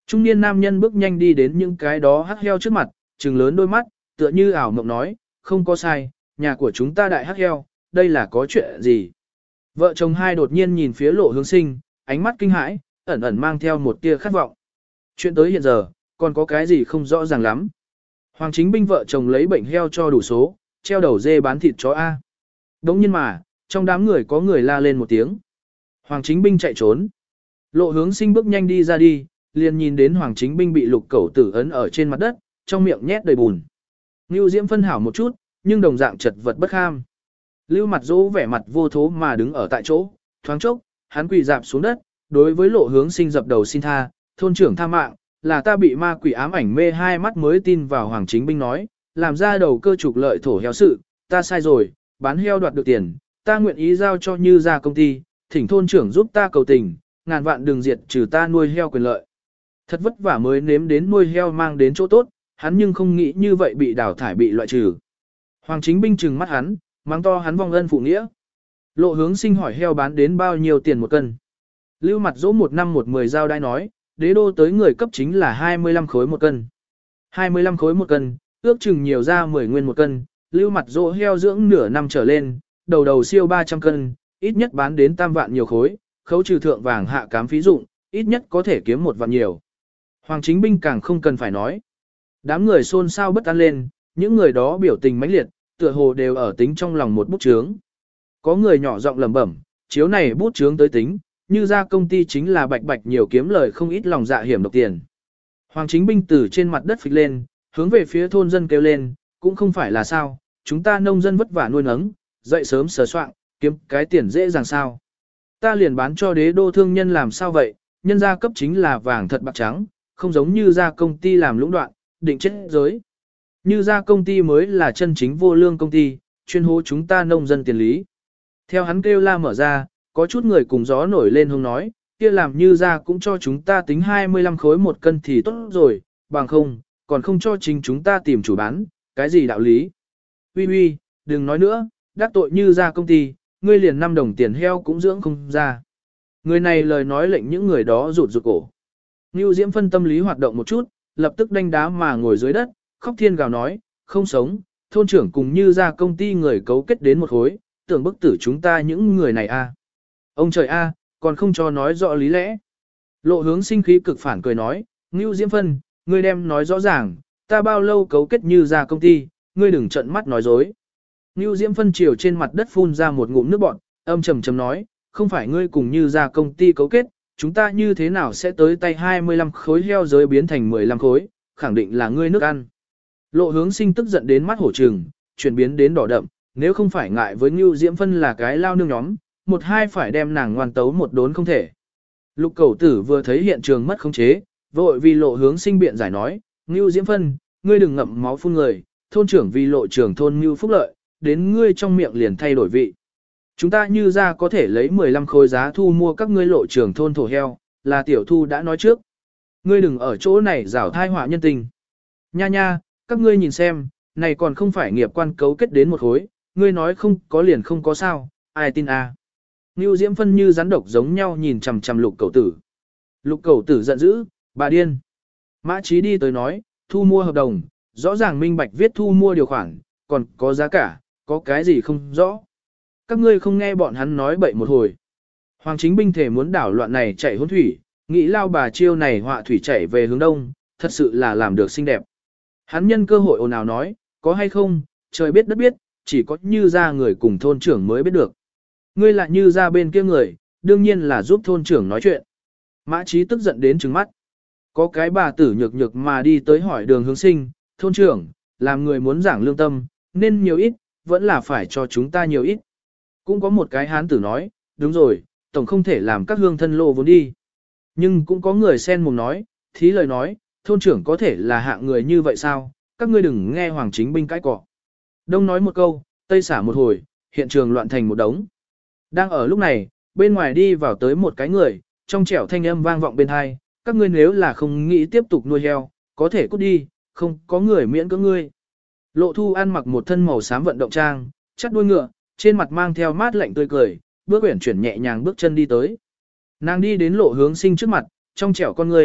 Trung niên nam nhân bước nhanh đi đến những cái đó hắc heo trước mặt, trừng lớn đôi mắt, tựa như ảo mộng nói, không có sai, nhà của chúng ta đại hắc heo, đây là có chuyện gì? Vợ chồng hai đột nhiên nhìn phía Lộ Hướng Sinh, ánh mắt kinh hãi, ẩn ẩn mang theo một tia khát vọng. Chuyện tới hiện giờ, còn có cái gì không rõ ràng lắm. Hoàng Chính Binh vợ chồng lấy bệnh heo cho đủ số, treo đầu dê bán thịt chó A. Đống nhiên mà, trong đám người có người la lên một tiếng. Hoàng Chính Binh chạy trốn. Lộ Hướng Sinh bước nhanh đi ra đi, liền nhìn đến Hoàng Chính Binh bị Lục Cẩu Tử ấn ở trên mặt đất, trong miệng nhét đầy bùn. Ngưu Diễm phân hảo một chút, nhưng đồng dạng chật vật bất kham. Lưu Mặt Dỗ vẻ mặt vô thố mà đứng ở tại chỗ, thoáng chốc, hắn quỳ dạp xuống đất, đối với Lộ Hướng Sinh dập đầu xin tha, thôn trưởng tha mạng, là ta bị ma quỷ ám ảnh mê hai mắt mới tin vào Hoàng Chính Binh nói, làm ra đầu cơ trục lợi thổ heo sự, ta sai rồi, bán heo đoạt được tiền, ta nguyện ý giao cho Như Gia công ty, thỉnh thôn trưởng giúp ta cầu tình, ngàn vạn đừng diệt trừ ta nuôi heo quyền lợi. Thật vất vả mới nếm đến nuôi heo mang đến chỗ tốt, hắn nhưng không nghĩ như vậy bị đào thải bị loại trừ. Hoàng Chính Binh trừng mắt hắn, mang to hắn vong ân phụ nghĩa. Lộ Hướng Sinh hỏi heo bán đến bao nhiêu tiền một cân. Lưu Mặt Dỗ một năm một mười giao đai nói, đế đô tới người cấp chính là hai mươi lăm khối một cân. hai mươi lăm khối một cân, ước chừng nhiều ra mười nguyên một cân, Lưu Mặt Dỗ heo dưỡng nửa năm trở lên, đầu đầu siêu ba trăm cân, ít nhất bán đến tam vạn nhiều khối, khấu trừ thượng vàng hạ cám phí dụng, ít nhất có thể kiếm một vạn nhiều. Hoàng Chính Binh càng không cần phải nói. Đám người xôn xao bất an lên, những người đó biểu tình mãnh liệt, tựa hồ đều ở tính trong lòng một bút chướng. Có người nhỏ giọng lẩm bẩm, chiếu này bút chướng tới tính, Như Gia công ty chính là bạch bạch nhiều kiếm lời không ít lòng dạ hiểm độc tiền. Hoàng Chính Binh từ trên mặt đất phịch lên, hướng về phía thôn dân kêu lên, cũng không phải là sao, chúng ta nông dân vất vả nuôi nấng, dậy sớm sờ soạn, kiếm cái tiền dễ dàng sao. Ta liền bán cho đế đô thương nhân làm sao vậy, nhân gia cấp chính là vàng thật bạc trắng, không giống Như Gia công ty làm lũng đoạn, định chết giới. Như Gia công ty mới là chân chính vô lương công ty, chuyên hố chúng ta nông dân tiền lý. Theo hắn kêu la mở ra, có chút người cùng gió nổi lên hông nói, kia làm Như Gia cũng cho chúng ta tính hai mươi lăm khối một cân thì tốt rồi, bằng không, còn không cho chính chúng ta tìm chủ bán, cái gì đạo lý. Uy uy, đừng nói nữa, đắc tội Như Gia công ty, ngươi liền năm đồng tiền heo cũng dưỡng không ra. Người này lời nói lệnh những người đó rụt rụt cổ. Ngưu Diễm phân tâm lý hoạt động một chút, lập tức đanh đá mà ngồi dưới đất, khóc thiên gào nói, không sống, thôn trưởng cùng Như Gia công ty người cấu kết đến một khối, tưởng bức tử chúng ta những người này a. Ông trời a, còn không cho nói rõ lý lẽ. Lộ Hướng Sinh khí cực phản cười nói, Ngưu Diễm phân, ngươi đem nói rõ ràng, ta bao lâu cấu kết Như Gia công ty, ngươi đừng trợn mắt nói dối. Ngưu Diễm phân chiều trên mặt đất phun ra một ngụm nước bọt, âm trầm trầm nói, không phải ngươi cùng Như Gia công ty cấu kết, chúng ta như thế nào sẽ tới tay hai mươi lăm khối heo giới biến thành mười lăm khối, khẳng định là ngươi nước ăn. Lộ Hướng Sinh tức giận đến mắt hổ trừng, chuyển biến đến đỏ đậm, nếu không phải ngại với Ngưu Diễm phân là cái lao nương nhóm, một hai phải đem nàng ngoan tấu một đốn không thể. Lục Cẩu Tử vừa thấy hiện trường mất khống chế, vội vì Lộ Hướng Sinh biện giải nói, Ngưu Diễm phân, ngươi đừng ngậm máu phun người, thôn trưởng vì lộ trưởng thôn Ngưu Phúc Lợi, đến ngươi trong miệng liền thay đổi vị. Chúng ta Như Gia có thể lấy mười lăm khối giá thu mua các ngươi lộ trưởng thôn thổ heo, là tiểu thu đã nói trước. Ngươi đừng ở chỗ này rảo thai họa nhân tình. Nha nha, các ngươi nhìn xem, này còn không phải nghiệp quan cấu kết đến một khối, ngươi nói không có liền không có sao, ai tin à. Ngưu Diễm phân như rắn độc giống nhau nhìn chằm chằm Lục Cẩu Tử. Lục Cẩu Tử giận dữ, bà điên. Mã Chí đi tới nói, thu mua hợp đồng, rõ ràng minh bạch viết thu mua điều khoản, còn có giá cả, có cái gì không rõ. Các ngươi không nghe bọn hắn nói bậy một hồi. Hoàng Chính Binh thể muốn đảo loạn này chạy hôn thủy, nghĩ lao bà chiêu này họa thủy chạy về hướng đông, thật sự là làm được xinh đẹp. Hắn nhân cơ hội ồn ào nói, có hay không, trời biết đất biết, chỉ có Như Gia người cùng thôn trưởng mới biết được. Ngươi lại Như Gia bên kia người, đương nhiên là giúp thôn trưởng nói chuyện. Mã Chí tức giận đến trừng mắt. Có cái bà tử nhược nhược mà đi tới hỏi Đường Hướng Sinh, thôn trưởng, làm người muốn giảng lương tâm, nên nhiều ít, vẫn là phải cho chúng ta nhiều ít. Cũng có một cái hán tử nói, đúng rồi, tổng không thể làm các hương thân lộ vốn đi. Nhưng cũng có người xen mồm nói, thí lời nói, thôn trưởng có thể là hạng người như vậy sao, các ngươi đừng nghe Hoàng Chính Binh cãi cọ. Đông nói một câu, tây xả một hồi, hiện trường loạn thành một đống. Đang ở lúc này, bên ngoài đi vào tới một cái người, trong trẻo thanh âm vang vọng bên hai, các ngươi nếu là không nghĩ tiếp tục nuôi heo, có thể cút đi, không có người miễn cưỡng ngươi. Lộ Thu ăn mặc một thân màu xám vận động trang, chắt đuôi ngựa, trên mặt mang theo mát lạnh tươi cười, bước uyển chuyển nhẹ nhàng bước chân đi tới. Nàng đi đến Lộ Hướng Sinh trước mặt, trong trẻo con người,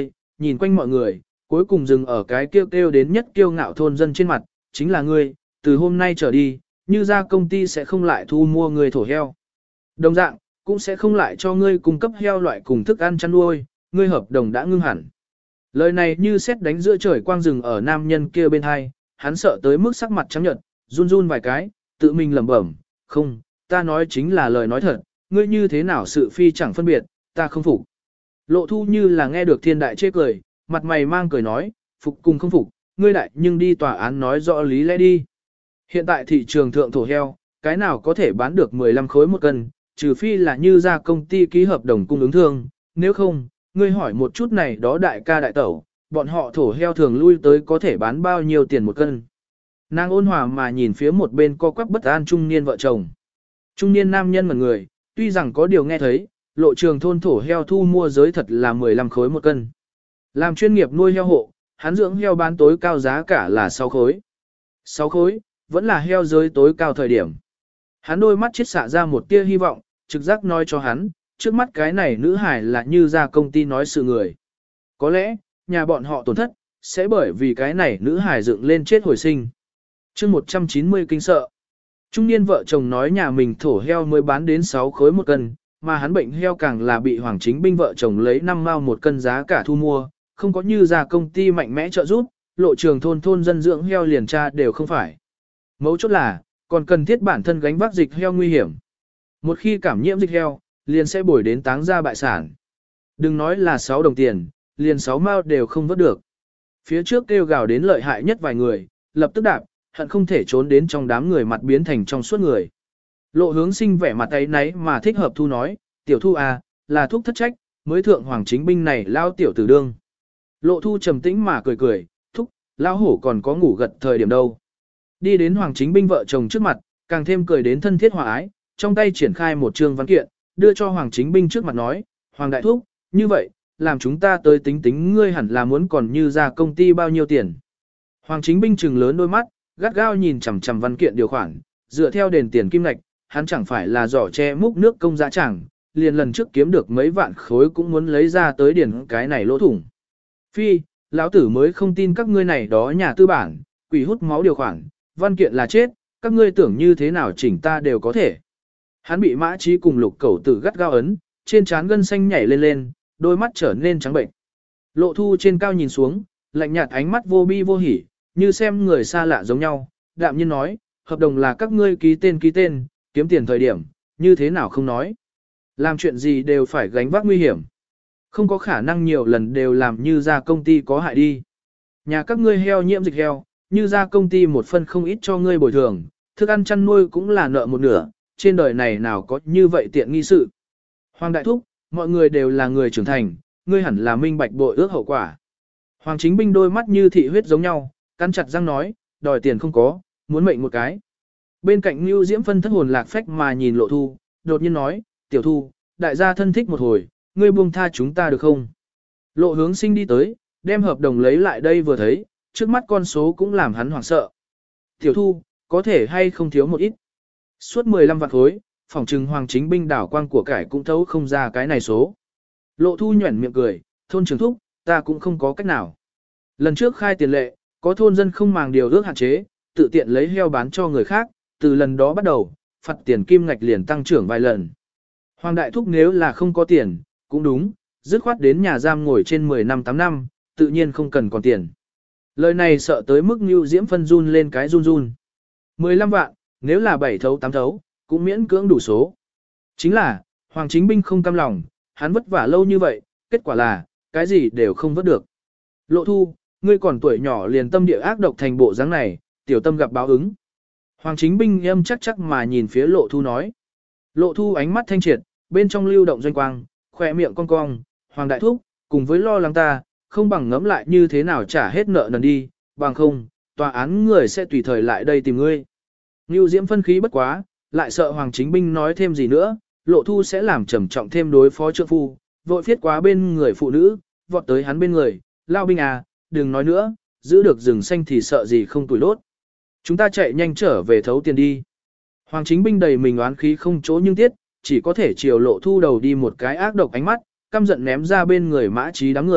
nhìn quanh mọi người, cuối cùng dừng ở cái kêu kêu đến nhất kiêu ngạo thôn dân trên mặt, chính là ngươi, từ hôm nay trở đi, như ra công ty sẽ không lại thu mua người thổ heo. Đồng dạng, cũng sẽ không lại cho ngươi cung cấp heo loại cùng thức ăn chăn nuôi, ngươi hợp đồng đã ngưng hẳn. Lời này như sét đánh giữa trời quang rừng ở nam nhân kia bên hai, hắn sợ tới mức sắc mặt trắng nhợt, run run vài cái, tự mình lẩm bẩm, không, ta nói chính là lời nói thật, ngươi như thế nào sự phi chẳng phân biệt, ta không phục. Lộ thu như là nghe được thiên đại chê cười, mặt mày mang cười nói, phục cùng không phục, ngươi đại nhưng đi tòa án nói rõ lý lẽ đi. Hiện tại thị trường thượng thổ heo, cái nào có thể bán được mười lăm khối một cân, trừ phi là như ra công ty ký hợp đồng cung ứng thương, nếu không, ngươi hỏi một chút này đó đại ca đại tẩu, bọn họ thổ heo thường lui tới có thể bán bao nhiêu tiền một cân. Nàng ôn hòa mà nhìn phía một bên co quắp bất an trung niên vợ chồng. Trung niên nam nhân mà người, tuy rằng có điều nghe thấy, lộ trường thôn thổ heo thu mua giới thật là mười lăm khối một cân. Làm chuyên nghiệp nuôi heo hộ, hắn dưỡng heo bán tối cao giá cả là sáu khối. sáu khối, vẫn là heo giới tối cao thời điểm. Hắn đôi mắt chết xạ ra một tia hy vọng, trực giác nói cho hắn, trước mắt cái này nữ hải là như ra công ty nói sự người. Có lẽ, nhà bọn họ tổn thất, sẽ bởi vì cái này nữ hải dựng lên chết hồi sinh. chương một trăm chín mươi kinh sợ. Trung niên vợ chồng nói nhà mình thổ heo mới bán đến sáu khối một cân, mà hắn bệnh heo càng là bị Hoàng Chính Binh vợ chồng lấy năm mao một cân giá cả thu mua, không có như ra công ty mạnh mẽ trợ giúp, lộ trường thôn thôn dân dưỡng heo liền tra đều không phải. Mấu chốt là, còn cần thiết bản thân gánh vác dịch heo nguy hiểm. Một khi cảm nhiễm dịch heo, liền sẽ bồi đến táng ra bại sản. Đừng nói là sáu đồng tiền, liền sáu mao đều không vớt được. Phía trước kêu gào đến lợi hại nhất vài người, lập tức đạp, hận không thể trốn đến trong đám người mặt biến thành trong suốt người. Lộ Hướng Sinh vẻ mặt ấy náy mà thích hợp thu nói, tiểu thu à, là thuốc thất trách, mới thượng Hoàng Chính Binh này lao tiểu tử đương. Lộ thu trầm tĩnh mà cười cười, thúc, lao hổ còn có ngủ gật thời điểm đâu. Đi đến Hoàng Chính Binh vợ chồng trước mặt, càng thêm cười đến thân thiết hòa ái, trong tay triển khai một chương văn kiện, đưa cho Hoàng Chính Binh trước mặt nói, Hoàng Đại Thúc, như vậy, làm chúng ta tới tính tính ngươi hẳn là muốn còn như ra công ty bao nhiêu tiền. Hoàng Chính Binh trừng lớn đôi mắt, gắt gao nhìn chằm chằm văn kiện điều khoản, dựa theo đền tiền kim ngạch, hắn chẳng phải là giỏ che múc nước công giá chẳng, liền lần trước kiếm được mấy vạn khối cũng muốn lấy ra tới điển cái này lỗ thủng. Phi, lão tử mới không tin các ngươi này đó nhà tư bản, quỷ hút máu điều khoản, văn kiện là chết, các ngươi tưởng như thế nào chỉnh ta đều có thể. Hắn bị Mã Trí cùng Lục Cẩu Tử gắt gao ấn, trên trán gân xanh nhảy lên lên, đôi mắt trở nên trắng bệnh. Lộ Thu trên cao nhìn xuống, lạnh nhạt ánh mắt vô bi vô hỉ, như xem người xa lạ giống nhau, đạm nhiên nói, hợp đồng là các ngươi ký tên ký tên, kiếm tiền thời điểm, như thế nào không nói. Làm chuyện gì đều phải gánh vác nguy hiểm. Không có khả năng nhiều lần đều làm như ra công ty có hại đi. Nhà các ngươi heo nhiễm dịch heo, như ra công ty một phân không ít cho ngươi bồi thường, thức ăn chăn nuôi cũng là nợ một nửa, trên đời này nào có như vậy tiện nghi sự. Hoàng Đại Thúc, mọi người đều là người trưởng thành, ngươi hẳn là minh bạch bội ước hậu quả. Hoàng Chính Binh đôi mắt như thị huyết giống nhau, cắn chặt răng nói, đòi tiền không có, muốn mệnh một cái. Bên cạnh Nưu Diễm Phân thất hồn lạc phách mà nhìn Lộ Thu, đột nhiên nói, tiểu Thu, đại gia thân thích một hồi, ngươi buông tha chúng ta được không? Lộ Hướng Sinh đi tới, đem hợp đồng lấy lại đây vừa thấy, trước mắt con số cũng làm hắn hoảng sợ. Tiểu Thu, có thể hay không thiếu một ít. Suốt mười lăm vạn khối, phòng trừng Hoàng Chính Binh đảo quang của cải cũng thấu không ra cái này số. Lộ Thu nhuẩn miệng cười, thôn trưởng thúc, ta cũng không có cách nào. Lần trước khai tiền lệ, có thôn dân không màng điều ước hạn chế, tự tiện lấy heo bán cho người khác, từ lần đó bắt đầu, phạt tiền kim ngạch liền tăng trưởng vài lần. Hoàng Đại Thúc nếu là không có tiền, cũng đúng, dứt khoát đến nhà giam ngồi trên mười năm tám năm, tự nhiên không cần còn tiền. Lời này sợ tới mức Nưu Diễm Phân run lên cái run run. mười lăm vạn, nếu là bảy thấu tám thấu, cũng miễn cưỡng đủ số. Chính là, Hoàng Chính Binh không cam lòng, hắn vất vả lâu như vậy, kết quả là, cái gì đều không vớt được. Lộ Thu, ngươi còn tuổi nhỏ liền tâm địa ác độc thành bộ dáng này, tiểu tâm gặp báo ứng. Hoàng Chính Binh âm chắc chắc mà nhìn phía Lộ Thu nói. Lộ Thu ánh mắt thanh triệt, bên trong lưu động doanh quang, khỏe miệng cong cong, Hoàng Đại Thúc, cùng với lo lắng ta, không bằng ngẫm lại như thế nào trả hết nợ nần đi, bằng không, tòa án người sẽ tùy thời lại đây tìm ngươi. Nưu Diễm phân khí bất quá, lại sợ Hoàng Chính Binh nói thêm gì nữa, Lộ Thu sẽ làm trầm trọng thêm đối phó trượng phu, vội phiết quá bên người phụ nữ, vọt tới hắn bên người, lao binh à, đừng nói nữa, giữ được rừng xanh thì sợ gì không tuổi đốt. Chúng ta chạy nhanh trở về thấu tiền đi. Hoàng Chính Binh đầy mình oán khí không chỗ nhưng tiết, chỉ có thể chiều Lộ Thu đầu đi một cái ác độc ánh mắt, căm giận ném ra bên người Mã Trí đám người,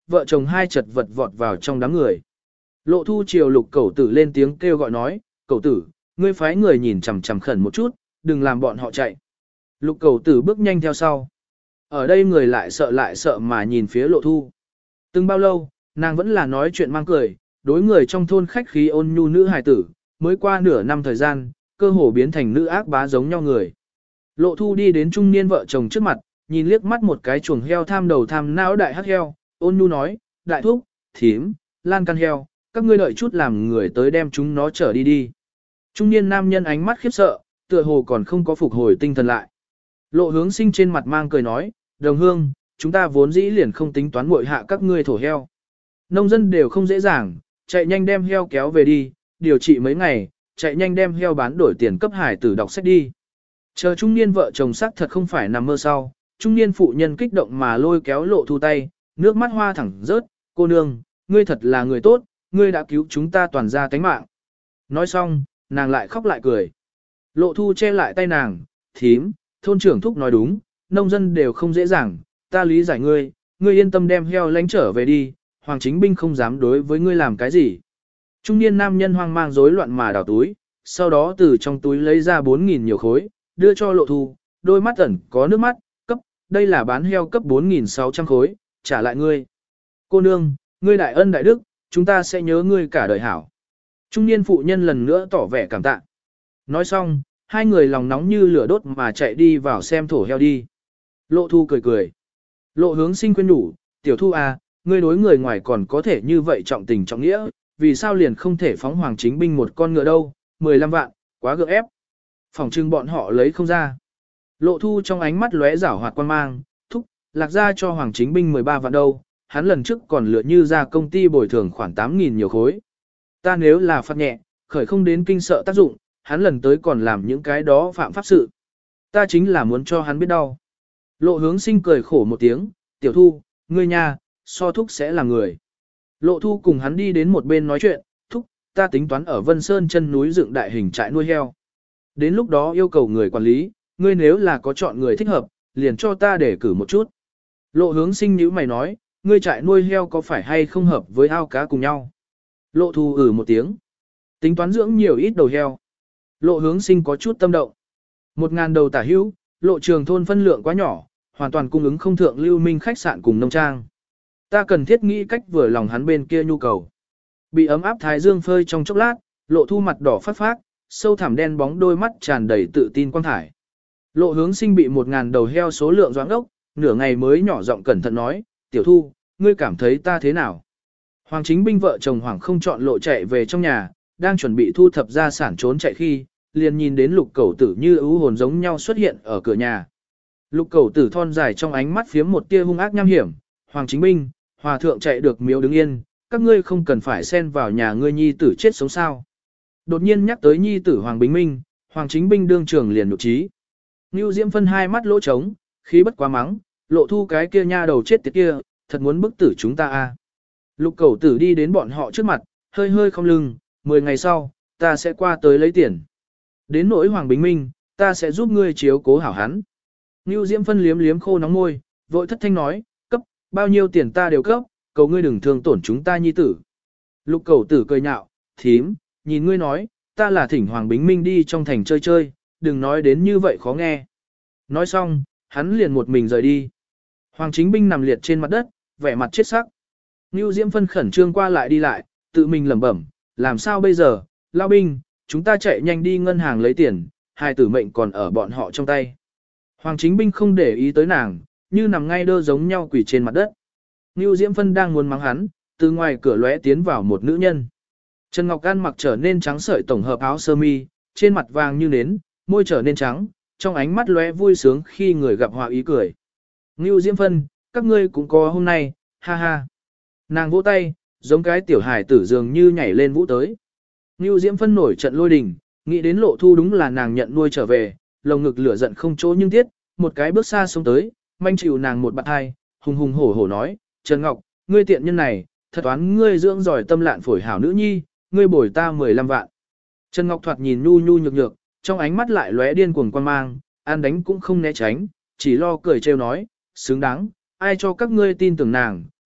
vợ chồng hai chật vật vọt vào trong đám người. Lộ thu chiều lục cẩu tử lên tiếng kêu gọi nói, cẩu tử, ngươi phái người nhìn chằm chằm khẩn một chút, đừng làm bọn họ chạy. Lục cẩu tử bước nhanh theo sau. Ở đây người lại sợ lại sợ mà nhìn phía lộ thu. Từng bao lâu, nàng vẫn là nói chuyện mang cười, đối người trong thôn khách khí ôn nhu nữ hài tử, mới qua nửa năm thời gian, cơ hồ biến thành nữ ác bá giống nhau người. Lộ thu đi đến trung niên vợ chồng trước mặt, nhìn liếc mắt một cái chuồng heo tham đầu tham não đại hắc heo, ôn nhu nói, đại thúc, thím, lan căn heo, các ngươi đợi chút làm người tới đem chúng nó trở đi đi. Trung niên nam nhân ánh mắt khiếp sợ, tựa hồ còn không có phục hồi tinh thần lại. Lộ hướng sinh trên mặt mang cười nói, đồng hương, chúng ta vốn dĩ liền không tính toán muội hạ các ngươi thổ heo. Nông dân đều không dễ dàng, chạy nhanh đem heo kéo về đi, điều trị mấy ngày, chạy nhanh đem heo bán đổi tiền cấp hải tử đọc sách đi. Chờ trung niên vợ chồng sắc thật không phải nằm mơ sau, trung niên phụ nhân kích động mà lôi kéo lộ thu tay, nước mắt hoa thẳng rớt, cô nương, ngươi thật là người tốt, ngươi đã cứu chúng ta toàn ra tánh mạng. Nói xong, nàng lại khóc lại cười. Lộ thu che lại tay nàng, thím, thôn trưởng thúc nói đúng, nông dân đều không dễ dàng, ta lý giải ngươi, ngươi yên tâm đem heo lánh trở về đi, Hoàng Chính Binh không dám đối với ngươi làm cái gì. Trung niên nam nhân hoang mang rối loạn mà đào túi, sau đó từ trong túi lấy ra bốn nghìn nhiều khối, đưa cho lộ thu, đôi mắt ẩn có nước mắt, cấp, đây là bán heo cấp bốn nghìn sáu trăm khối, trả lại ngươi. Cô nương, ngươi đại ân đại đức, chúng ta sẽ nhớ ngươi cả đời hảo. Trung niên phụ nhân lần nữa tỏ vẻ cảm tạ. Nói xong, hai người lòng nóng như lửa đốt mà chạy đi vào xem thổ heo đi. Lộ thu cười cười. Lộ hướng sinh khuyên nhủ, tiểu thu à, ngươi đối người ngoài còn có thể như vậy trọng tình trọng nghĩa, vì sao liền không thể phóng Hoàng Chính Binh một con ngựa đâu, mười lăm vạn, quá gượng ép. Phòng trưng bọn họ lấy không ra. Lộ thu trong ánh mắt lóe rảo hoạt quan mang, thúc, lạc ra cho Hoàng Chính Binh mười ba vạn đâu, hắn lần trước còn lựa như ra công ty bồi thường khoảng tám nghìn nhiều khối. Ta nếu là phạt nhẹ, khởi không đến kinh sợ tác dụng, hắn lần tới còn làm những cái đó phạm pháp sự. Ta chính là muốn cho hắn biết đau. Lộ hướng sinh cười khổ một tiếng, tiểu thu, ngươi nha, so thúc sẽ là người. Lộ thu cùng hắn đi đến một bên nói chuyện, thúc, ta tính toán ở Vân Sơn chân núi dựng đại hình trại nuôi heo. Đến lúc đó yêu cầu người quản lý, ngươi nếu là có chọn người thích hợp, liền cho ta để cử một chút. Lộ hướng sinh nhíu mày nói, ngươi trại nuôi heo có phải hay không hợp với ao cá cùng nhau? Lộ thu ử một tiếng. Tính toán dưỡng nhiều ít đầu heo. Lộ hướng sinh có chút tâm động. Một ngàn đầu tả hữu, lộ trường thôn phân lượng quá nhỏ, hoàn toàn cung ứng không thượng lưu minh khách sạn cùng nông trang. Ta cần thiết nghĩ cách vừa lòng hắn bên kia nhu cầu. Bị ấm áp thái dương phơi trong chốc lát, lộ thu mặt đỏ phát phát, sâu thẳm đen bóng đôi mắt tràn đầy tự tin quang thải. Lộ hướng sinh bị một ngàn đầu heo số lượng doãn ốc, nửa ngày mới nhỏ giọng cẩn thận nói, tiểu thu, ngươi cảm thấy ta thế nào? Hoàng Chính Binh vợ chồng Hoàng không chọn lộ chạy về trong nhà, đang chuẩn bị thu thập gia sản trốn chạy khi, liền nhìn đến lục cẩu tử như ưu hồn giống nhau xuất hiện ở cửa nhà. Lục cẩu tử thon dài trong ánh mắt phiếm một tia hung ác nham hiểm, Hoàng Chính Binh, hòa thượng chạy được miếu đứng yên, các ngươi không cần phải xen vào nhà ngươi nhi tử chết sống sao. Đột nhiên nhắc tới nhi tử Hoàng Bình Minh, Hoàng Chính Binh đương trường liền nhục trí. Nưu Diễm phân hai mắt lỗ trống, khí bất quá mắng, lộ thu cái kia nha đầu chết tiệt kia, thật muốn bức tử chúng ta a. Lục cẩu tử đi đến bọn họ trước mặt, hơi hơi không lưng, mười ngày sau, ta sẽ qua tới lấy tiền. Đến nỗi Hoàng Bình Minh, ta sẽ giúp ngươi chiếu cố hảo hắn. Nưu Diễm phân liếm liếm khô nóng môi, vội thất thanh nói, cấp, bao nhiêu tiền ta đều cấp, cầu ngươi đừng thương tổn chúng ta nhi tử. Lục cẩu tử cười nhạo, thím, nhìn ngươi nói, ta là thỉnh Hoàng Bình Minh đi trong thành chơi chơi, đừng nói đến như vậy khó nghe. Nói xong, hắn liền một mình rời đi. Hoàng Chính Binh nằm liệt trên mặt đất, vẻ mặt chết sắc. Nưu Diễm phân khẩn trương qua lại đi lại, tự mình lẩm bẩm, làm sao bây giờ, Lao Binh, chúng ta chạy nhanh đi ngân hàng lấy tiền, hai tử mệnh còn ở bọn họ trong tay. Hoàng Chính Binh không để ý tới nàng, như nằm ngay đơ giống nhau quỳ trên mặt đất. Nưu Diễm phân đang muốn mắng hắn, từ ngoài cửa lóe tiến vào một nữ nhân. Trần Ngọc An mặc trở nên trắng sợi tổng hợp áo sơ mi, trên mặt vàng như nến, môi trở nên trắng, trong ánh mắt lóe vui sướng khi người gặp họa ý cười. Nưu Diễm phân, các ngươi cũng có hôm nay, ha ha. Nàng vỗ tay, giống cái tiểu hài tử dường như nhảy lên vũ tới. Nưu Diễm phân nổi trận lôi đình, nghĩ đến lộ thu đúng là nàng nhận nuôi trở về, lồng ngực lửa giận không chỗ nhưng tiết, một cái bước xa xuống tới, manh chịu nàng một bạn hai, hùng hùng hổ hổ nói, Trần Ngọc, ngươi tiện nhân này, thật toán ngươi dưỡng giỏi tâm lạn phổi hảo nữ nhi, ngươi bồi ta mười lăm vạn. Trần Ngọc thoạt nhìn nhu nhu nhược nhược, trong ánh mắt lại lóe điên cuồng quan mang, an đánh cũng không né tránh, chỉ lo cười trêu nói, xứng đáng, ai cho các ngươi tin tưởng nàng,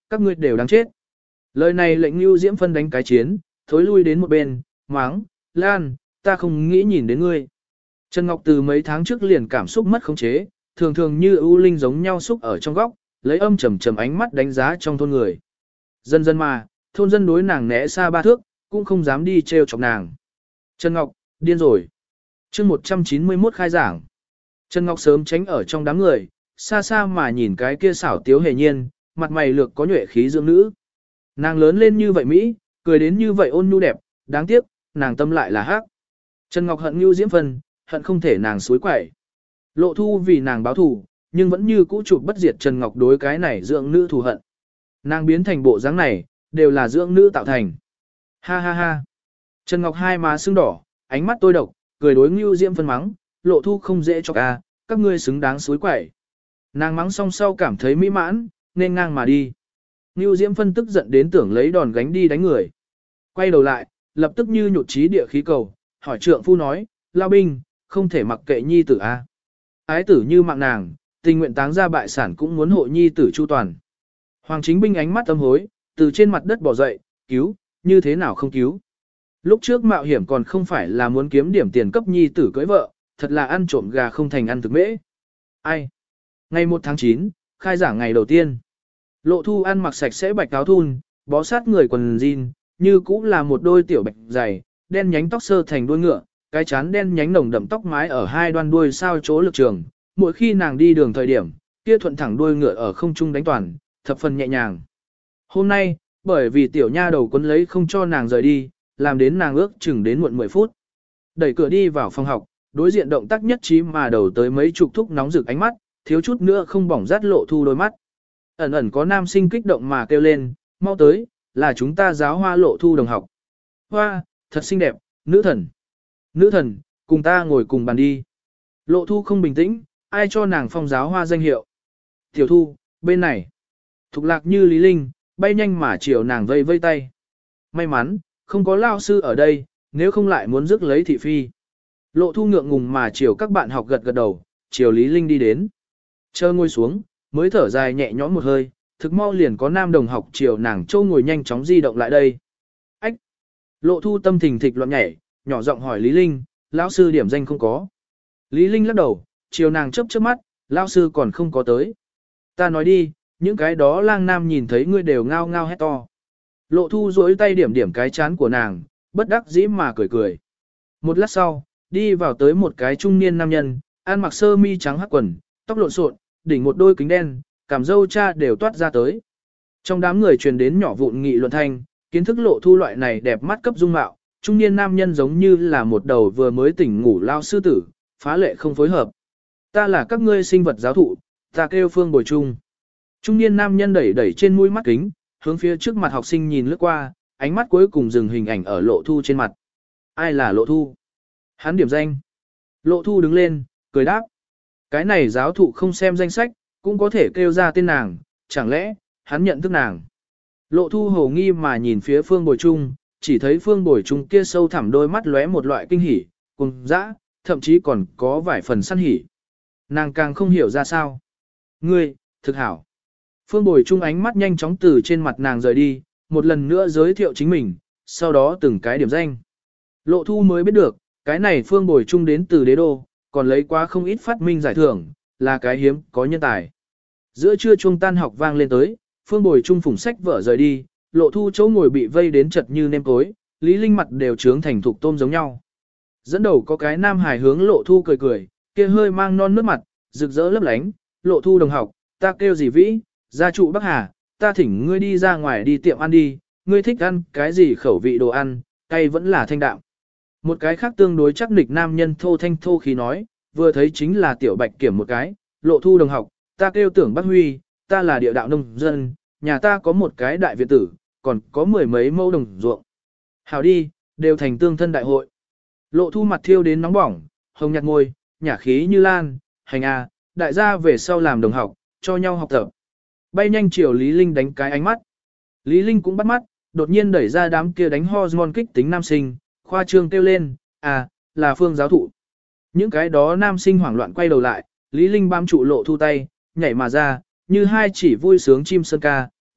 các ngươi đều đáng chết. Lời này lệnh Lưu Diễm Phân đánh cái chiến, thối lui đến một bên, máng, Lan, ta không nghĩ nhìn đến ngươi. Trần Ngọc từ mấy tháng trước liền cảm xúc mất khống chế, thường thường như ưu linh giống nhau xúc ở trong góc, lấy âm trầm trầm ánh mắt đánh giá trong thôn người. Dần dần mà, thôn dân đối nàng né xa ba thước, cũng không dám đi trêu chọc nàng. Trần Ngọc, điên rồi. chương một trăm chín mươi mốt khai giảng. Trần Ngọc sớm tránh ở trong đám người, xa xa mà nhìn cái kia xảo tiếu hề nhiên, mặt mày lược có nhuệ khí dưỡng nữ. Nàng lớn lên như vậy Mỹ, cười đến như vậy ôn nhu đẹp, đáng tiếc, nàng tâm lại là hắc. Trần Ngọc hận Ngưu Diễm Phân, hận không thể nàng suối quẩy. Lộ Thu vì nàng báo thù, nhưng vẫn như cũ chụp bất diệt Trần Ngọc đối cái này dưỡng nữ thù hận. Nàng biến thành bộ dáng này, đều là dưỡng nữ tạo thành. Ha ha ha. Trần Ngọc hai má sưng đỏ, ánh mắt tôi độc, cười đối Ngưu Diễm Phân mắng, Lộ Thu không dễ cho ca, các ngươi xứng đáng suối quẩy. Nàng mắng xong sau cảm thấy mỹ mãn, nên ngang mà đi. Ngưu Diễm Phân tức giận đến tưởng lấy đòn gánh đi đánh người. Quay đầu lại, lập tức như nhụt chí địa khí cầu, hỏi trượng phu nói, lao binh, không thể mặc kệ nhi tử a. À? Ái tử như mạng nàng, tình nguyện táng ra bại sản cũng muốn hộ nhi tử chu toàn. Hoàng chính binh ánh mắt tâm hối, từ trên mặt đất bỏ dậy, cứu, như thế nào không cứu. Lúc trước mạo hiểm còn không phải là muốn kiếm điểm tiền cấp nhi tử cưới vợ, thật là ăn trộm gà không thành ăn thực mễ. Ai? Ngày một tháng chín, khai giảng ngày đầu tiên. Lộ Thu ăn mặc sạch sẽ bạch áo thun, bó sát người quần jean, như cũng là một đôi tiểu bạch dày, đen nhánh tóc sơ thành đuôi ngựa, cái chán đen nhánh nồng đậm tóc mái ở hai đoan đuôi sao chỗ lực trường. Mỗi khi nàng đi đường thời điểm, kia thuận thẳng đuôi ngựa ở không trung đánh toàn, thập phần nhẹ nhàng. Hôm nay, bởi vì tiểu nha đầu quấn lấy không cho nàng rời đi, làm đến nàng ước chừng đến muộn mười phút. Đẩy cửa đi vào phòng học, đối diện động tác nhất trí mà đầu tới mấy chục thúc nóng rực ánh mắt, thiếu chút nữa không bỏng rát Lộ Thu đôi mắt. Ẩn ẩn có nam sinh kích động mà kêu lên, mau tới, là chúng ta giáo hoa Lộ Thu đồng học. Hoa, thật xinh đẹp, nữ thần. Nữ thần, cùng ta ngồi cùng bàn đi. Lộ Thu không bình tĩnh, ai cho nàng phong giáo hoa danh hiệu. Tiểu Thu, bên này. Thục lạc như Lý Linh, bay nhanh mà chiều nàng vây vây tay. May mắn, không có lao sư ở đây, nếu không lại muốn rước lấy thị phi. Lộ Thu ngượng ngùng mà chiều các bạn học gật gật đầu, chiều Lý Linh đi đến. Chờ ngồi xuống, mới thở dài nhẹ nhõm một hơi, thực mau liền có nam đồng học chiều nàng châu ngồi nhanh chóng di động lại đây. Ách! Lộ Thu tâm thình thịch loạn nhảy, nhỏ giọng hỏi Lý Linh, lão sư điểm danh không có. Lý Linh lắc đầu, chiều nàng chớp chớp mắt, lão sư còn không có tới. Ta nói đi, những cái đó lang nam nhìn thấy ngươi đều ngao ngao hét to. Lộ Thu duỗi tay điểm điểm cái chán của nàng, bất đắc dĩ mà cười cười. Một lát sau, đi vào tới một cái trung niên nam nhân, ăn mặc sơ mi trắng hắc quần, tóc lộn xộn, đỉnh một đôi kính đen, cảm dâu cha đều toát ra tới. Trong đám người truyền đến nhỏ vụn nghị luận thanh, kiến thức Lộ Thu loại này đẹp mắt cấp dung mạo, trung niên nam nhân giống như là một đầu vừa mới tỉnh ngủ lao sư tử, phá lệ không phối hợp. Ta là các ngươi sinh vật giáo thụ, ta kêu Phương Bồi Trung. Trung niên nam nhân đẩy đẩy trên mũi mắt kính, hướng phía trước mặt học sinh nhìn lướt qua, ánh mắt cuối cùng dừng hình ảnh ở Lộ Thu trên mặt. Ai là Lộ Thu? Hắn điểm danh. Lộ Thu đứng lên, cười đáp. Cái này giáo thụ không xem danh sách, cũng có thể kêu ra tên nàng, chẳng lẽ, hắn nhận thức nàng. Lộ Thu hồ nghi mà nhìn phía Phương Bồi Trung, chỉ thấy Phương Bồi Trung kia sâu thẳm đôi mắt lóe một loại kinh hỉ, cùng dã, thậm chí còn có vài phần săn hỉ. Nàng càng không hiểu ra sao. Ngươi, thực hảo. Phương Bồi Trung ánh mắt nhanh chóng từ trên mặt nàng rời đi, một lần nữa giới thiệu chính mình, sau đó từng cái điểm danh. Lộ Thu mới biết được, cái này Phương Bồi Trung đến từ đế đô, còn lấy quá không ít phát minh giải thưởng, là cái hiếm, có nhân tài. Giữa trưa chuông tan học vang lên tới, Phương Bồi Trung phủng sách vở rời đi, Lộ Thu chỗ ngồi bị vây đến chật như nêm cối, Lý Linh mặt đều trướng thành thục tôm giống nhau. Dẫn đầu có cái nam hài hướng Lộ Thu cười cười, kia hơi mang non nước mặt, rực rỡ lấp lánh, Lộ Thu đồng học, ta kêu gì vĩ, gia trụ Bắc Hà, ta thỉnh ngươi đi ra ngoài đi tiệm ăn đi, ngươi thích ăn cái gì khẩu vị đồ ăn, cay vẫn là thanh đạm. Một cái khác tương đối chắc nịch nam nhân thô thanh thô khí nói, vừa thấy chính là tiểu bạch kiểm một cái, Lộ Thu đồng học, ta kêu tưởng Bắc Huy, ta là địa đạo nông dân, nhà ta có một cái đại viện tử, còn có mười mấy mẫu đồng ruộng. Hảo đi, đều thành tương thân đại hội. Lộ Thu mặt thiêu đến nóng bỏng, hồng nhạt môi, nhả khí như lan, hành a, đại gia về sau làm đồng học, cho nhau học tập. Bay nhanh chiều Lý Linh đánh cái ánh mắt. Lý Linh cũng bắt mắt, đột nhiên đẩy ra đám kia đánh hormone kích tính nam sinh, khoa trương kêu lên, à, là Phương giáo thụ. Những cái đó nam sinh hoảng loạn quay đầu lại, Lý Linh bám trụ Lộ Thu tay, nhảy mà ra, như hai chỉ vui sướng chim sơn ca,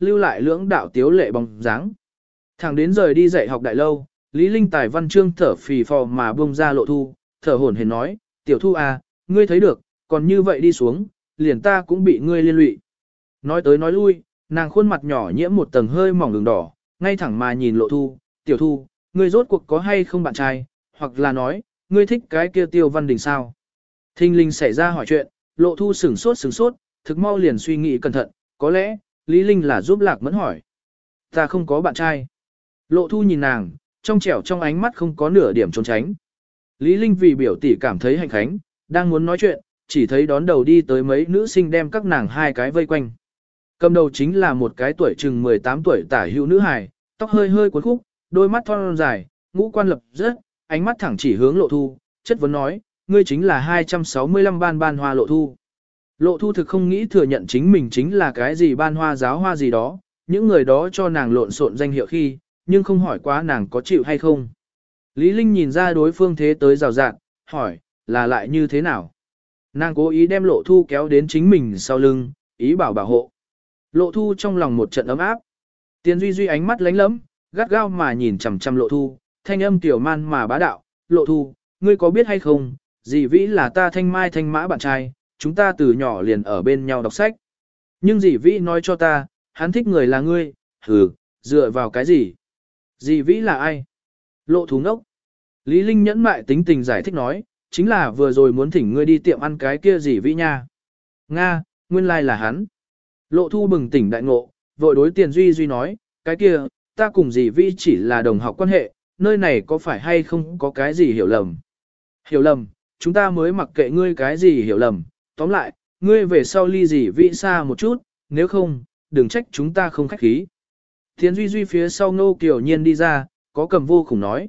lưu lại lưỡng đạo tiếu lệ bóng dáng. Thẳng đến rời đi dạy học đại lâu, Lý Linh tài văn chương thở phì phò mà buông ra Lộ Thu, thở hổn hển nói, tiểu Thu à, ngươi thấy được, còn như vậy đi xuống, liền ta cũng bị ngươi liên lụy. Nói tới nói lui, nàng khuôn mặt nhỏ nhiễm một tầng hơi mỏng đường đỏ, ngay thẳng mà nhìn Lộ Thu, tiểu Thu, ngươi rốt cuộc có hay không bạn trai, hoặc là nói, ngươi thích cái kia Tiêu Văn Đình sao? Thinh linh xảy ra hỏi chuyện, Lộ Thu sửng sốt sửng sốt, thực mau liền suy nghĩ cẩn thận, có lẽ, Lý Linh là giúp Lạc Mẫn hỏi. Ta không có bạn trai. Lộ Thu nhìn nàng, trong trẻo trong ánh mắt không có nửa điểm trốn tránh. Lý Linh vì biểu tỷ cảm thấy hạnh khánh, đang muốn nói chuyện, chỉ thấy đón đầu đi tới mấy nữ sinh đem các nàng hai cái vây quanh. Cầm đầu chính là một cái tuổi chừng mười tám tuổi tả hữu nữ hài, tóc hơi hơi cuốn khúc, đôi mắt thon dài, ngũ quan lập rất, ánh mắt thẳng chỉ hướng Lộ Thu, chất vấn nói, ngươi chính là hai trăm sáu mươi lăm ban ban hoa Lộ Thu. Lộ Thu thực không nghĩ thừa nhận chính mình chính là cái gì ban hoa giáo hoa gì đó, những người đó cho nàng lộn xộn danh hiệu khi, nhưng không hỏi quá nàng có chịu hay không. Lý Linh nhìn ra đối phương thế tới rào rạt, hỏi, là lại như thế nào? Nàng cố ý đem Lộ Thu kéo đến chính mình sau lưng, ý bảo bảo hộ. Lộ Thu trong lòng một trận ấm áp. Tiền Duy Duy ánh mắt lánh lẫm, gắt gao mà nhìn chằm chằm Lộ Thu, thanh âm tiểu man mà bá đạo, Lộ Thu, ngươi có biết hay không, dì Vĩ là ta thanh mai thanh mã bạn trai, chúng ta từ nhỏ liền ở bên nhau đọc sách. Nhưng dì Vĩ nói cho ta, hắn thích người là ngươi, hừ, dựa vào cái gì? Dì Vĩ là ai? Lộ Thu ngốc. Lý Linh nhẫn mại tính tình giải thích nói, chính là vừa rồi muốn thỉnh ngươi đi tiệm ăn cái kia dì Vĩ nha. Nga, nguyên lai là hắn. Lộ Thu bừng tỉnh đại ngộ, vội đối Tiền Duy Duy nói, cái kia, ta cùng dì Vĩ chỉ là đồng học quan hệ, nơi này có phải hay không có cái gì hiểu lầm? Hiểu lầm, chúng ta mới mặc kệ ngươi cái gì hiểu lầm, tóm lại, ngươi về sau ly dì Vĩ xa một chút, nếu không, đừng trách chúng ta không khách khí. Tiền Duy Duy phía sau Ngô Kiều Nhiên đi ra, có cầm vô khủng nói.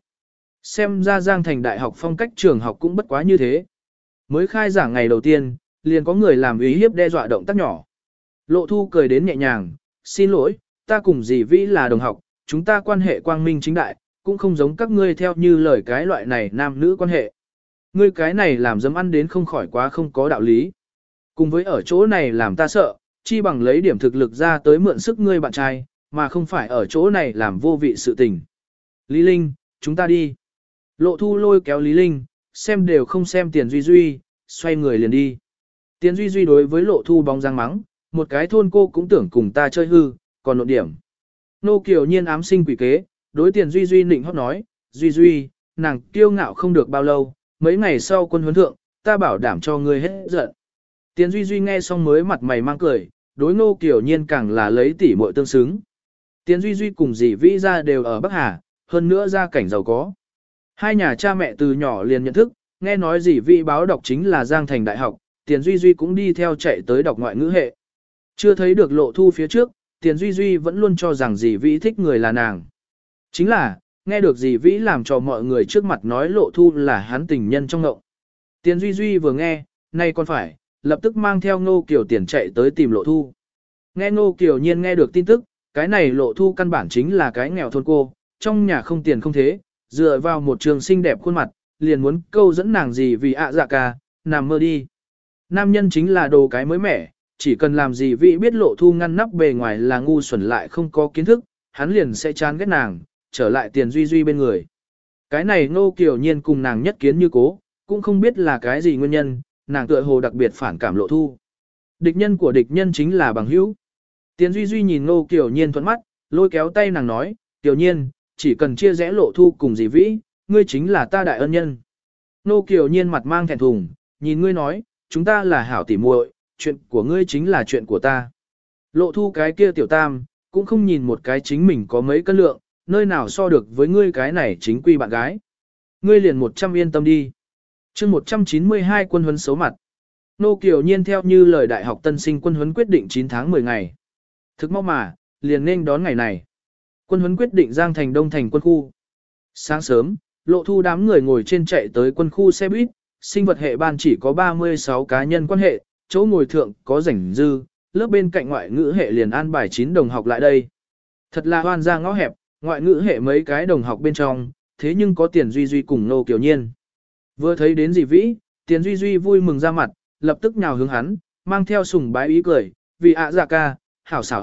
Xem ra Giang Thành Đại học phong cách trường học cũng bất quá như thế. Mới khai giảng ngày đầu tiên, liền có người làm ý hiếp đe dọa động tác nhỏ. Lộ Thu cười đến nhẹ nhàng, xin lỗi, ta cùng dì Vĩ là đồng học, chúng ta quan hệ quang minh chính đại, cũng không giống các ngươi theo như lời cái loại này nam nữ quan hệ. Ngươi cái này làm dấm ăn đến không khỏi quá không có đạo lý. Cùng với ở chỗ này làm ta sợ, chi bằng lấy điểm thực lực ra tới mượn sức ngươi bạn trai, mà không phải ở chỗ này làm vô vị sự tình. Lý Linh, chúng ta đi. Lộ Thu lôi kéo Lý Linh, xem đều không xem Tiền Duy Duy, xoay người liền đi. Tiền Duy Duy đối với Lộ Thu bóng dáng mắng, một cái thôn cô cũng tưởng cùng ta chơi hư, còn nộn điểm. Nô Kiều Nhiên ám sinh quỷ kế, đối Tiền Duy Duy nịnh hót nói, Duy Duy, nàng kiêu ngạo không được bao lâu, mấy ngày sau quân huấn thượng, ta bảo đảm cho ngươi hết giận. Tiền Duy Duy nghe xong mới mặt mày mang cười, đối Nô Kiều Nhiên càng là lấy tỉ muội tương xứng. Tiền Duy Duy cùng dì Vĩ gia đều ở Bắc Hà, hơn nữa gia cảnh giàu có. Hai nhà cha mẹ từ nhỏ liền nhận thức, nghe nói dì Vĩ báo đọc chính là Giang Thành Đại học, Tiền Duy Duy cũng đi theo chạy tới đọc ngoại ngữ hệ. Chưa thấy được Lộ Thu phía trước, Tiền Duy Duy vẫn luôn cho rằng dì Vĩ thích người là nàng. Chính là, nghe được dì Vĩ làm cho mọi người trước mặt nói Lộ Thu là hắn tình nhân trong ngộng. Tiền Duy Duy vừa nghe, nay còn phải, lập tức mang theo Ngô Kiều Tiền chạy tới tìm Lộ Thu. Nghe Ngô Kiều Nhiên nghe được tin tức, cái này Lộ Thu căn bản chính là cái nghèo thôn cô, trong nhà không tiền không thế, dựa vào một trường xinh đẹp khuôn mặt, liền muốn câu dẫn nàng gì vì ạ dạ ca, nằm mơ đi. Nam nhân chính là đồ cái mới mẻ, chỉ cần làm gì vị biết Lộ Thu ngăn nắp bề ngoài là ngu xuẩn lại không có kiến thức, hắn liền sẽ chán ghét nàng, trở lại Tiền Duy Duy bên người. Cái này Ngô Kiều Nhiên cùng nàng nhất kiến như cố, cũng không biết là cái gì nguyên nhân, nàng tựa hồ đặc biệt phản cảm Lộ Thu. Địch nhân của địch nhân chính là bằng hữu. Tiền Duy Duy nhìn Ngô Kiều Nhiên thuận mắt, lôi kéo tay nàng nói, Kiều Nhiên, chỉ cần chia rẽ Lộ Thu cùng dì Vĩ, ngươi chính là ta đại ân nhân. Ngô Kiều Nhiên mặt mang thẹn thùng, nhìn ngươi nói, chúng ta là hảo tỉ muội, chuyện của ngươi chính là chuyện của ta. Lộ Thu cái kia tiểu tam, cũng không nhìn một cái chính mình có mấy cân lượng, nơi nào so được với ngươi cái này chính quy bạn gái. Ngươi liền một trăm yên tâm đi. chương một trăm chín mươi hai quân huấn xấu mặt. Nô Kiều Nhiên theo như lời đại học tân sinh quân huấn quyết định chín tháng mười ngày. Thực mau mà, liền nên đón ngày này. Quân huấn quyết định Giang Thành Đông Thành quân khu. Sáng sớm, Lộ Thu đám người ngồi trên chạy tới quân khu xe buýt, sinh vật hệ ban chỉ có ba mươi sáu cá nhân quan hệ, chỗ ngồi thượng có rảnh dư, lớp bên cạnh ngoại ngữ hệ liền an bài chín đồng học lại đây. Thật là hoan ra ngõ hẹp, ngoại ngữ hệ mấy cái đồng học bên trong, thế nhưng có Tiền Duy Duy cùng Nô Kiều Nhiên. Vừa thấy đến dì Vĩ, Tiền Duy Duy vui mừng ra mặt, lập tức nhào hướng hắn, mang theo sùng bái ý cười, vì ạ dạ ca, hảo xảo a,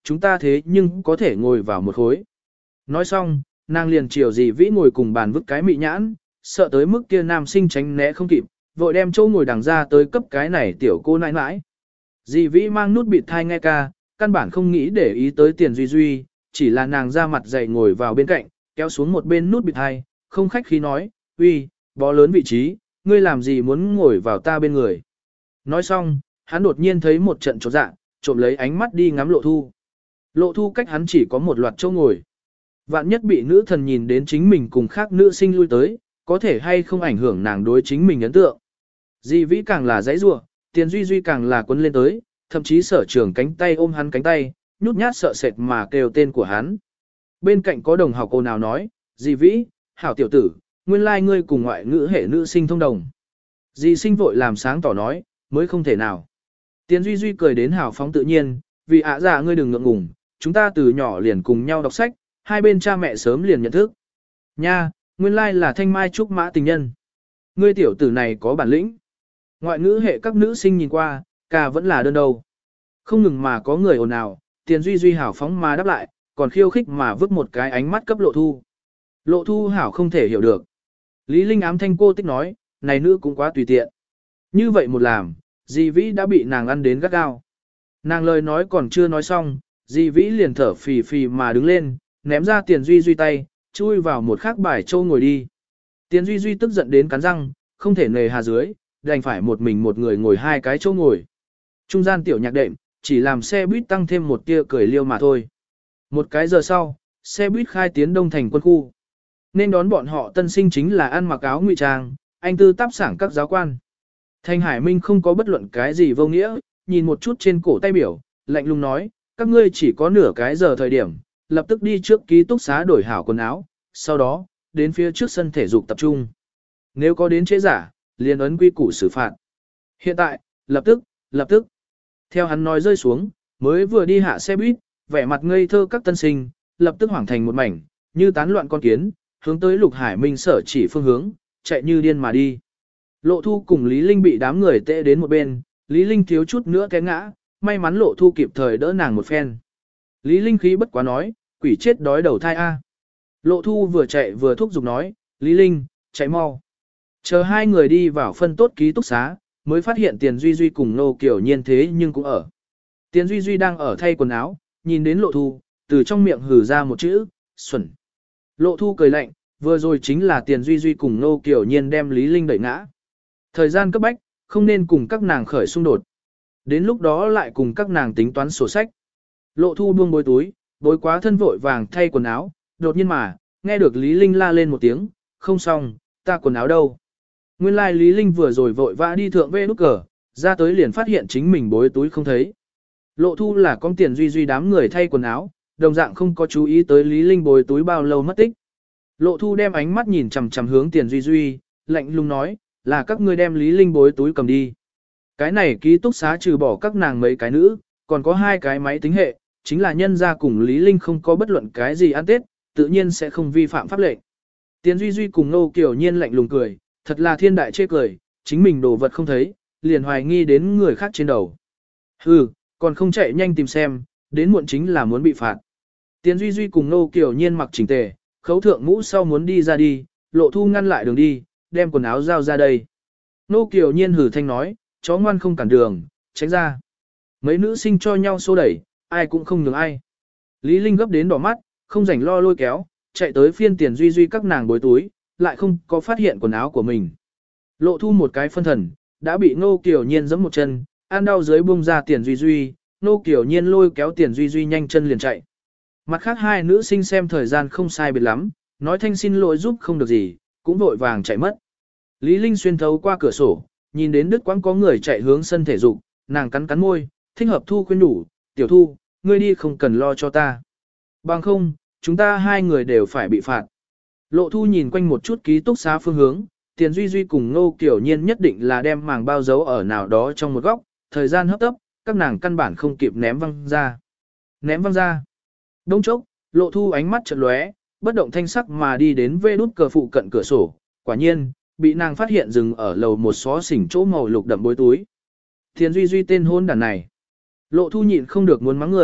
chúng ta thế nhưng có thể ngồi vào một khối. Nói xong, nàng liền chiều dì vĩ ngồi cùng bàn vứt cái mị nhãn, sợ tới mức kia nam sinh tránh né không kịp, vội đem chỗ ngồi đằng ra tới cấp cái này tiểu cô nãi nãi. Dì vĩ mang nút bịt thai nghe ca, căn bản không nghĩ để ý tới Tiền Duy Duy, chỉ là nàng ra mặt dày ngồi vào bên cạnh, kéo xuống một bên nút bịt thai, không khách khí nói, uy, bó lớn vị trí, ngươi làm gì muốn ngồi vào ta bên người. Nói xong, hắn đột nhiên thấy một trận chột dạ, trộm lấy ánh mắt đi ngắm lộ thu. Lộ thu cách hắn chỉ có một loạt chỗ ngồi. Vạn nhất bị nữ thần nhìn đến chính mình cùng khác nữ sinh lui tới, có thể hay không ảnh hưởng nàng đối chính mình ấn tượng. Di vĩ càng là dãy rua, Tiền Duy Duy càng là quấn lên tới, thậm chí sở trường cánh tay ôm hắn cánh tay, nhút nhát sợ sệt mà kêu tên của hắn. Bên cạnh có đồng học cô nào nói, Di vĩ, hảo tiểu tử, nguyên lai like ngươi cùng ngoại ngữ hệ nữ sinh thông đồng. Di sinh vội làm sáng tỏ nói, mới không thể nào. Tiền Duy Duy cười đến hào phóng tự nhiên, vì ạ dạ ngươi đừng ngượng ngùng, chúng ta từ nhỏ liền cùng nhau đọc sách, hai bên cha mẹ sớm liền nhận thức. Nha, nguyên lai là thanh mai trúc mã tình nhân. Ngươi tiểu tử này có bản lĩnh. Ngoại ngữ hệ các nữ sinh nhìn qua, ca vẫn là đơn đầu. Không ngừng mà có người ồn ào, Tiền Duy Duy hảo phóng mà đáp lại, còn khiêu khích mà vứt một cái ánh mắt cấp lộ thu. Lộ thu hảo không thể hiểu được. Lý Linh ám thanh cô tích nói, này nữ cũng quá tùy tiện. Như vậy một làm, Di Vĩ đã bị nàng ăn đến gắt gao. Nàng lời nói còn chưa nói xong, Di Vĩ liền thở phì phì mà đứng lên, ném ra Tiền Duy Duy tay, chui vào một khắc bài châu ngồi đi. Tiền Duy Duy tức giận đến cắn răng, không thể nề hà dưới, đành phải một mình một người ngồi hai cái chỗ ngồi. Trung gian tiểu nhạc đệm, chỉ làm xe buýt tăng thêm một tia cười liêu mà thôi. Một cái giờ sau, xe buýt khai tiến đông thành quân khu. Nên đón bọn họ tân sinh chính là ăn mặc áo ngụy trang, anh tư táp sảng các giáo quan. Thanh Hải Minh không có bất luận cái gì vô nghĩa, nhìn một chút trên cổ tay biểu, lạnh lùng nói, các ngươi chỉ có nửa cái giờ thời điểm, lập tức đi trước ký túc xá đổi hảo quần áo, sau đó, đến phía trước sân thể dục tập trung. Nếu có đến trễ giả, liền ấn quy củ xử phạt. Hiện tại, lập tức, lập tức. Theo hắn nói rơi xuống, mới vừa đi hạ xe buýt, vẻ mặt ngây thơ các tân sinh, lập tức hoảng thành một mảnh, như tán loạn con kiến, hướng tới Lục Hải Minh sở chỉ phương hướng, chạy như điên mà đi. Lộ Thu cùng Lý Linh bị đám người tệ đến một bên, Lý Linh thiếu chút nữa té ngã, may mắn Lộ Thu kịp thời đỡ nàng một phen. Lý Linh khí bất quá nói, quỷ chết đói đầu thai a. Lộ Thu vừa chạy vừa thúc giục nói, Lý Linh, chạy mau. Chờ hai người đi vào phân tốt ký túc xá, mới phát hiện Tiền Duy Duy cùng Nô Kiều Nhiên thế nhưng cũng ở. Tiền Duy Duy đang ở thay quần áo, nhìn đến Lộ Thu, từ trong miệng hừ ra một chữ, xuẩn. Lộ Thu cười lạnh, vừa rồi chính là Tiền Duy Duy cùng Nô Kiều Nhiên đem Lý Linh đẩy ngã. Thời gian cấp bách, không nên cùng các nàng khởi xung đột. Đến lúc đó lại cùng các nàng tính toán sổ sách. Lộ Thu buông bối túi, bối quá thân vội vàng thay quần áo, đột nhiên mà, nghe được Lý Linh la lên một tiếng, không xong, ta quần áo đâu. Nguyên lai like Lý Linh vừa rồi vội vã đi thượng về nút cờ, ra tới liền phát hiện chính mình bối túi không thấy. Lộ Thu là con Tiền Duy Duy đám người thay quần áo, đồng dạng không có chú ý tới Lý Linh bối túi bao lâu mất tích. Lộ Thu đem ánh mắt nhìn chằm chằm hướng Tiền Duy Duy, lạnh lùng nói, là các ngươi đem Lý Linh bối túi cầm đi. Cái này ký túc xá trừ bỏ các nàng mấy cái nữ, còn có hai cái máy tính hệ, chính là nhân gia cùng Lý Linh không có bất luận cái gì ăn tết, tự nhiên sẽ không vi phạm pháp lệnh. Tiền Duy Duy cùng Nô Kiều Nhiên lạnh lùng cười, thật là thiên đại chê cười, chính mình đồ vật không thấy, liền hoài nghi đến người khác trên đầu. Hừ, còn không chạy nhanh tìm xem, đến muộn chính là muốn bị phạt. Tiền Duy Duy cùng Nô Kiều Nhiên mặc chỉnh tề, khấu thượng mũ sau muốn đi ra đi, Lộ Thu ngăn lại đường đi, đem quần áo giao ra đây. Nô Kiều Nhiên hử thanh nói, chó ngoan không cản đường, tránh ra. Mấy nữ sinh cho nhau xô đẩy, ai cũng không nhường ai. Lý Linh gấp đến đỏ mắt, không rảnh lo lôi kéo, chạy tới phiên Tiền Duy Duy các nàng bối túi, lại không có phát hiện quần áo của mình. Lộ Thu một cái phân thần, đã bị Nô Kiều Nhiên giẫm một chân, ăn đau dưới buông ra Tiền Duy Duy, Nô Kiều Nhiên lôi kéo Tiền Duy Duy nhanh chân liền chạy. Mặt khác hai nữ sinh xem thời gian không sai biệt lắm, nói thanh xin lỗi giúp không được gì, cũng vội vàng chạy mất. Lý Linh xuyên thấu qua cửa sổ, nhìn đến Đức Quang có người chạy hướng sân thể dục, nàng cắn cắn môi, thích hợp Thu khuyên đủ, tiểu Thu, ngươi đi không cần lo cho ta. Bằng không, chúng ta hai người đều phải bị phạt. Lộ Thu nhìn quanh một chút ký túc xá phương hướng, Tiền Duy Duy cùng Ngô Kiều Nhiên nhất định là đem màng bao giấu ở nào đó trong một góc, thời gian hấp tấp, các nàng căn bản không kịp ném văng ra. Ném văng ra. Đông chốc, Lộ Thu ánh mắt chợt lóe, bất động thanh sắc mà đi đến vê đút cờ phụ cận cửa sổ, quả nhiên, bị nàng phát hiện dừng ở lầu một xó xỉnh chỗ màu lục đậm bối túi. Tiền Duy Duy tên hôn đàn này. Lộ Thu nhịn không được muốn mắng người,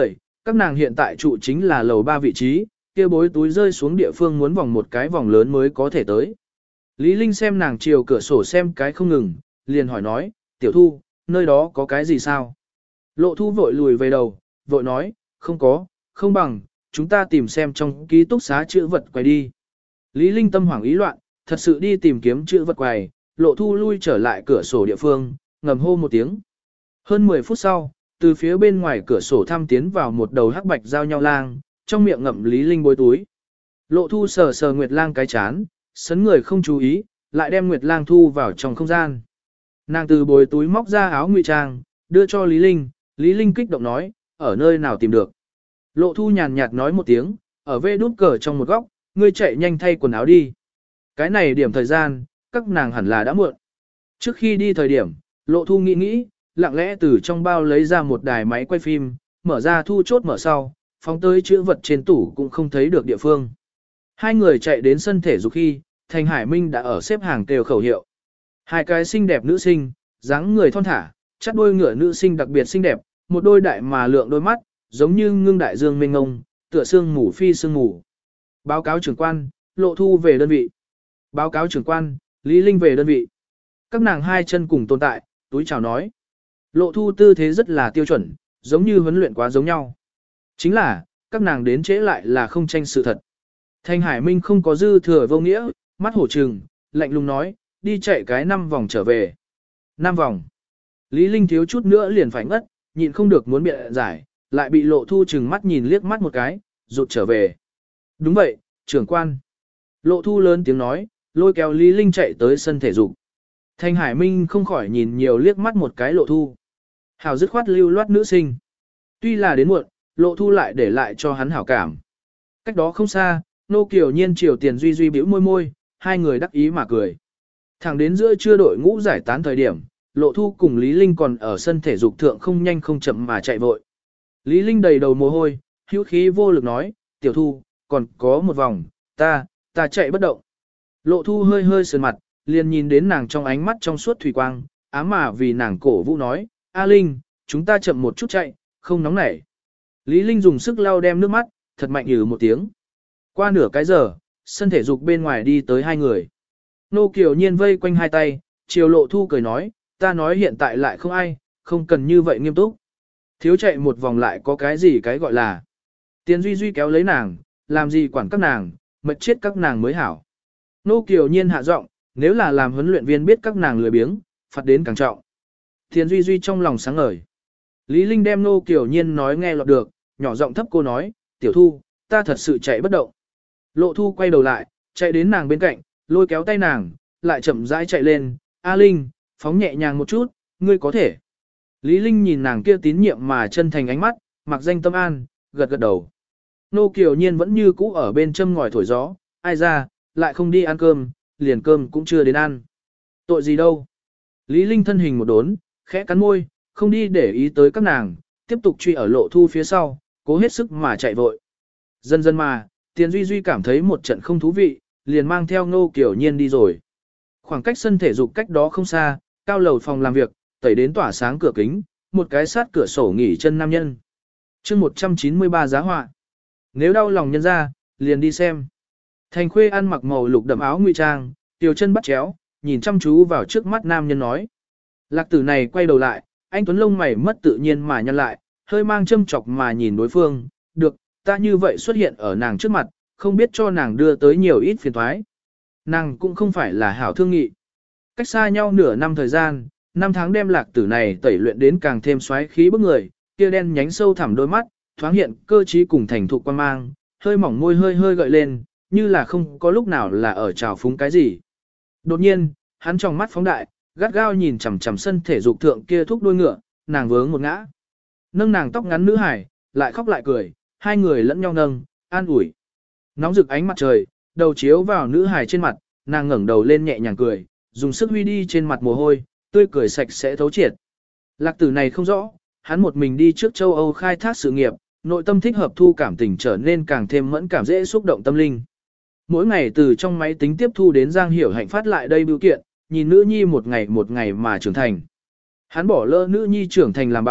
Các nàng hiện tại trụ chính là lầu ba vị trí, kia bối túi rơi xuống địa phương muốn vòng một cái vòng lớn mới có thể tới. Lý Linh xem nàng chiều cửa sổ xem cái không ngừng, liền hỏi nói, tiểu thu, nơi đó có cái gì sao? Lộ thu vội lùi về đầu, vội nói, không có, không bằng, chúng ta tìm xem trong ký túc xá chữ vật quầy đi. Lý Linh tâm hoảng ý loạn, thật sự đi tìm kiếm chữ vật quầy, lộ thu lui trở lại cửa sổ địa phương, ngầm hô một tiếng. Hơn mười phút sau, từ phía bên ngoài cửa sổ thăm tiến vào một đầu hắc bạch giao nhau lang, trong miệng ngậm Lý Linh bối túi. Lộ thu sờ sờ Nguyệt lang cái chán, sấn người không chú ý, lại đem Nguyệt lang thu vào trong không gian. Nàng từ bối túi móc ra áo ngụy trang, đưa cho Lý Linh, Lý Linh kích động nói, ở nơi nào tìm được. Lộ thu nhàn nhạt nói một tiếng, ở vê đút cờ trong một góc, ngươi chạy nhanh thay quần áo đi. Cái này điểm thời gian, các nàng hẳn là đã muộn. Trước khi đi thời điểm, lộ thu nghĩ nghĩ, lặng lẽ từ trong bao lấy ra một đài máy quay phim, mở ra thu chốt mở sau, phóng tới chữ vật trên tủ cũng không thấy được địa phương. Hai người chạy đến sân thể dục khi, Thành Hải Minh đã ở xếp hàng kêu khẩu hiệu. Hai cái xinh đẹp nữ sinh, dáng người thon thả, chắc đôi ngựa nữ sinh đặc biệt xinh đẹp, một đôi đại mà lượng đôi mắt, giống như ngưng đại dương mênh ngông, tựa sương mù phi sương mù. Báo cáo trưởng quan, lộ thu về đơn vị. Báo cáo trưởng quan, Lý Linh về đơn vị. Các nàng hai chân cùng tồn tại, túi chào nói. Lộ thu tư thế rất là tiêu chuẩn, giống như huấn luyện quá giống nhau. Chính là, các nàng đến trễ lại là không tranh sự thật. Thanh Hải Minh không có dư thừa vô nghĩa, mắt hổ trừng, lạnh lùng nói, đi chạy cái năm vòng trở về. Năm vòng. Lý Linh thiếu chút nữa liền phải ngất, nhịn không được muốn biện giải, lại bị lộ thu trừng mắt nhìn liếc mắt một cái, rụt trở về. Đúng vậy, trưởng quan. Lộ thu lớn tiếng nói, lôi kéo Lý Linh chạy tới sân thể dục. Thanh Hải Minh không khỏi nhìn nhiều liếc mắt một cái lộ thu. Hảo dứt khoát lưu loát nữ sinh. Tuy là đến muộn, lộ thu lại để lại cho hắn hảo cảm. Cách đó không xa, nô kiều nhiên chiều tiền duy duy bĩu môi môi, hai người đắc ý mà cười. Thẳng đến giữa trưa đội ngũ giải tán thời điểm, lộ thu cùng Lý Linh còn ở sân thể dục thượng không nhanh không chậm mà chạy vội. Lý Linh đầy đầu mồ hôi, hữu khí vô lực nói, tiểu thu, còn có một vòng, ta, ta chạy bất động. Lộ thu hơi hơi sườn mặt, liền nhìn đến nàng trong ánh mắt trong suốt thủy quang, ám mà vì nàng cổ vũ nói, A Linh, chúng ta chậm một chút chạy, không nóng nảy. Lý Linh dùng sức lau đem nước mắt, thật mạnh ừ một tiếng. Qua nửa cái giờ, sân thể dục bên ngoài đi tới hai người. Nô Kiều Nhiên vây quanh hai tay, chiều lộ thu cười nói, ta nói hiện tại lại không ai, không cần như vậy nghiêm túc. Thiếu chạy một vòng lại có cái gì cái gọi là. Tiền Duy Duy kéo lấy nàng, làm gì quản các nàng, mệt chết các nàng mới hảo. Nô Kiều Nhiên hạ giọng, nếu là làm huấn luyện viên biết các nàng lười biếng, phạt đến càng trọng. Tiền Duy Duy trong lòng sáng ngời. Lý Linh đem Nô Kiều Nhiên nói nghe lọt được, nhỏ giọng thấp cô nói, tiểu thu, ta thật sự chạy bất động. Lộ thu quay đầu lại, chạy đến nàng bên cạnh, lôi kéo tay nàng, lại chậm rãi chạy lên, A Linh, phóng nhẹ nhàng một chút, ngươi có thể. Lý Linh nhìn nàng kia tín nhiệm mà chân thành ánh mắt, mặc danh tâm an, gật gật đầu. Nô Kiều Nhiên vẫn như cũ ở bên châm ngòi thổi gió, ai ra, lại không đi ăn cơm, liền cơm cũng chưa đến ăn. Tội gì đâu. Lý Linh thân hình một đốn, khẽ cắn môi, không đi để ý tới các nàng, tiếp tục truy ở lộ thu phía sau, cố hết sức mà chạy vội. Dần dần mà, Tiền Duy Duy cảm thấy một trận không thú vị, liền mang theo Nô Kiều Nhiên đi rồi. Khoảng cách sân thể dục cách đó không xa, cao lầu phòng làm việc, tẩy đến tỏa sáng cửa kính, một cái sát cửa sổ nghỉ chân nam nhân. chương một trăm chín mươi ba giá họa. Nếu đau lòng nhân ra, liền đi xem. Thành Khuê ăn mặc màu lục đậm áo ngụy trang, tiểu chân bắt chéo, nhìn chăm chú vào trước mắt nam nhân nói. Lạc tử này quay đầu lại, anh Tuấn lông mày mất tự nhiên mà nhăn lại, hơi mang châm chọc mà nhìn đối phương, được, ta như vậy xuất hiện ở nàng trước mặt, không biết cho nàng đưa tới nhiều ít phiền toái. Nàng cũng không phải là hảo thương nghị. Cách xa nhau nửa năm thời gian, năm tháng đem lạc tử này tẩy luyện đến càng thêm xoáy khí bức người, kia đen nhánh sâu thẳm đôi mắt, thoáng hiện cơ trí cùng thành thục quan mang, hơi mỏng môi hơi hơi gợi lên, như là không có lúc nào là ở trào phúng cái gì. Đột nhiên, hắn trong mắt phóng đại, gắt gao nhìn chằm chằm sân thể dục thượng kia thúc đuôi ngựa, nàng vướng một ngã. Nâng nàng tóc ngắn nữ hải, lại khóc lại cười, hai người lẫn nhau nâng, an ủi. Nóng rực ánh mặt trời, đầu chiếu vào nữ hải trên mặt, nàng ngẩng đầu lên nhẹ nhàng cười, dùng sức huy đi trên mặt mồ hôi, tươi cười sạch sẽ thấu triệt. Lạc tử này không rõ, hắn một mình đi trước châu Âu khai thác sự nghiệp, nội tâm thích hợp thu cảm tình trở nên càng thêm mẫn cảm dễ xúc động tâm linh. Mỗi ngày từ trong máy tính tiếp thu đến Giang Hiểu Hạnh phát lại đây bưu kiện, nhìn nữ nhi một ngày một ngày mà trưởng thành. Hắn bỏ lỡ nữ nhi trưởng thành làm bạn,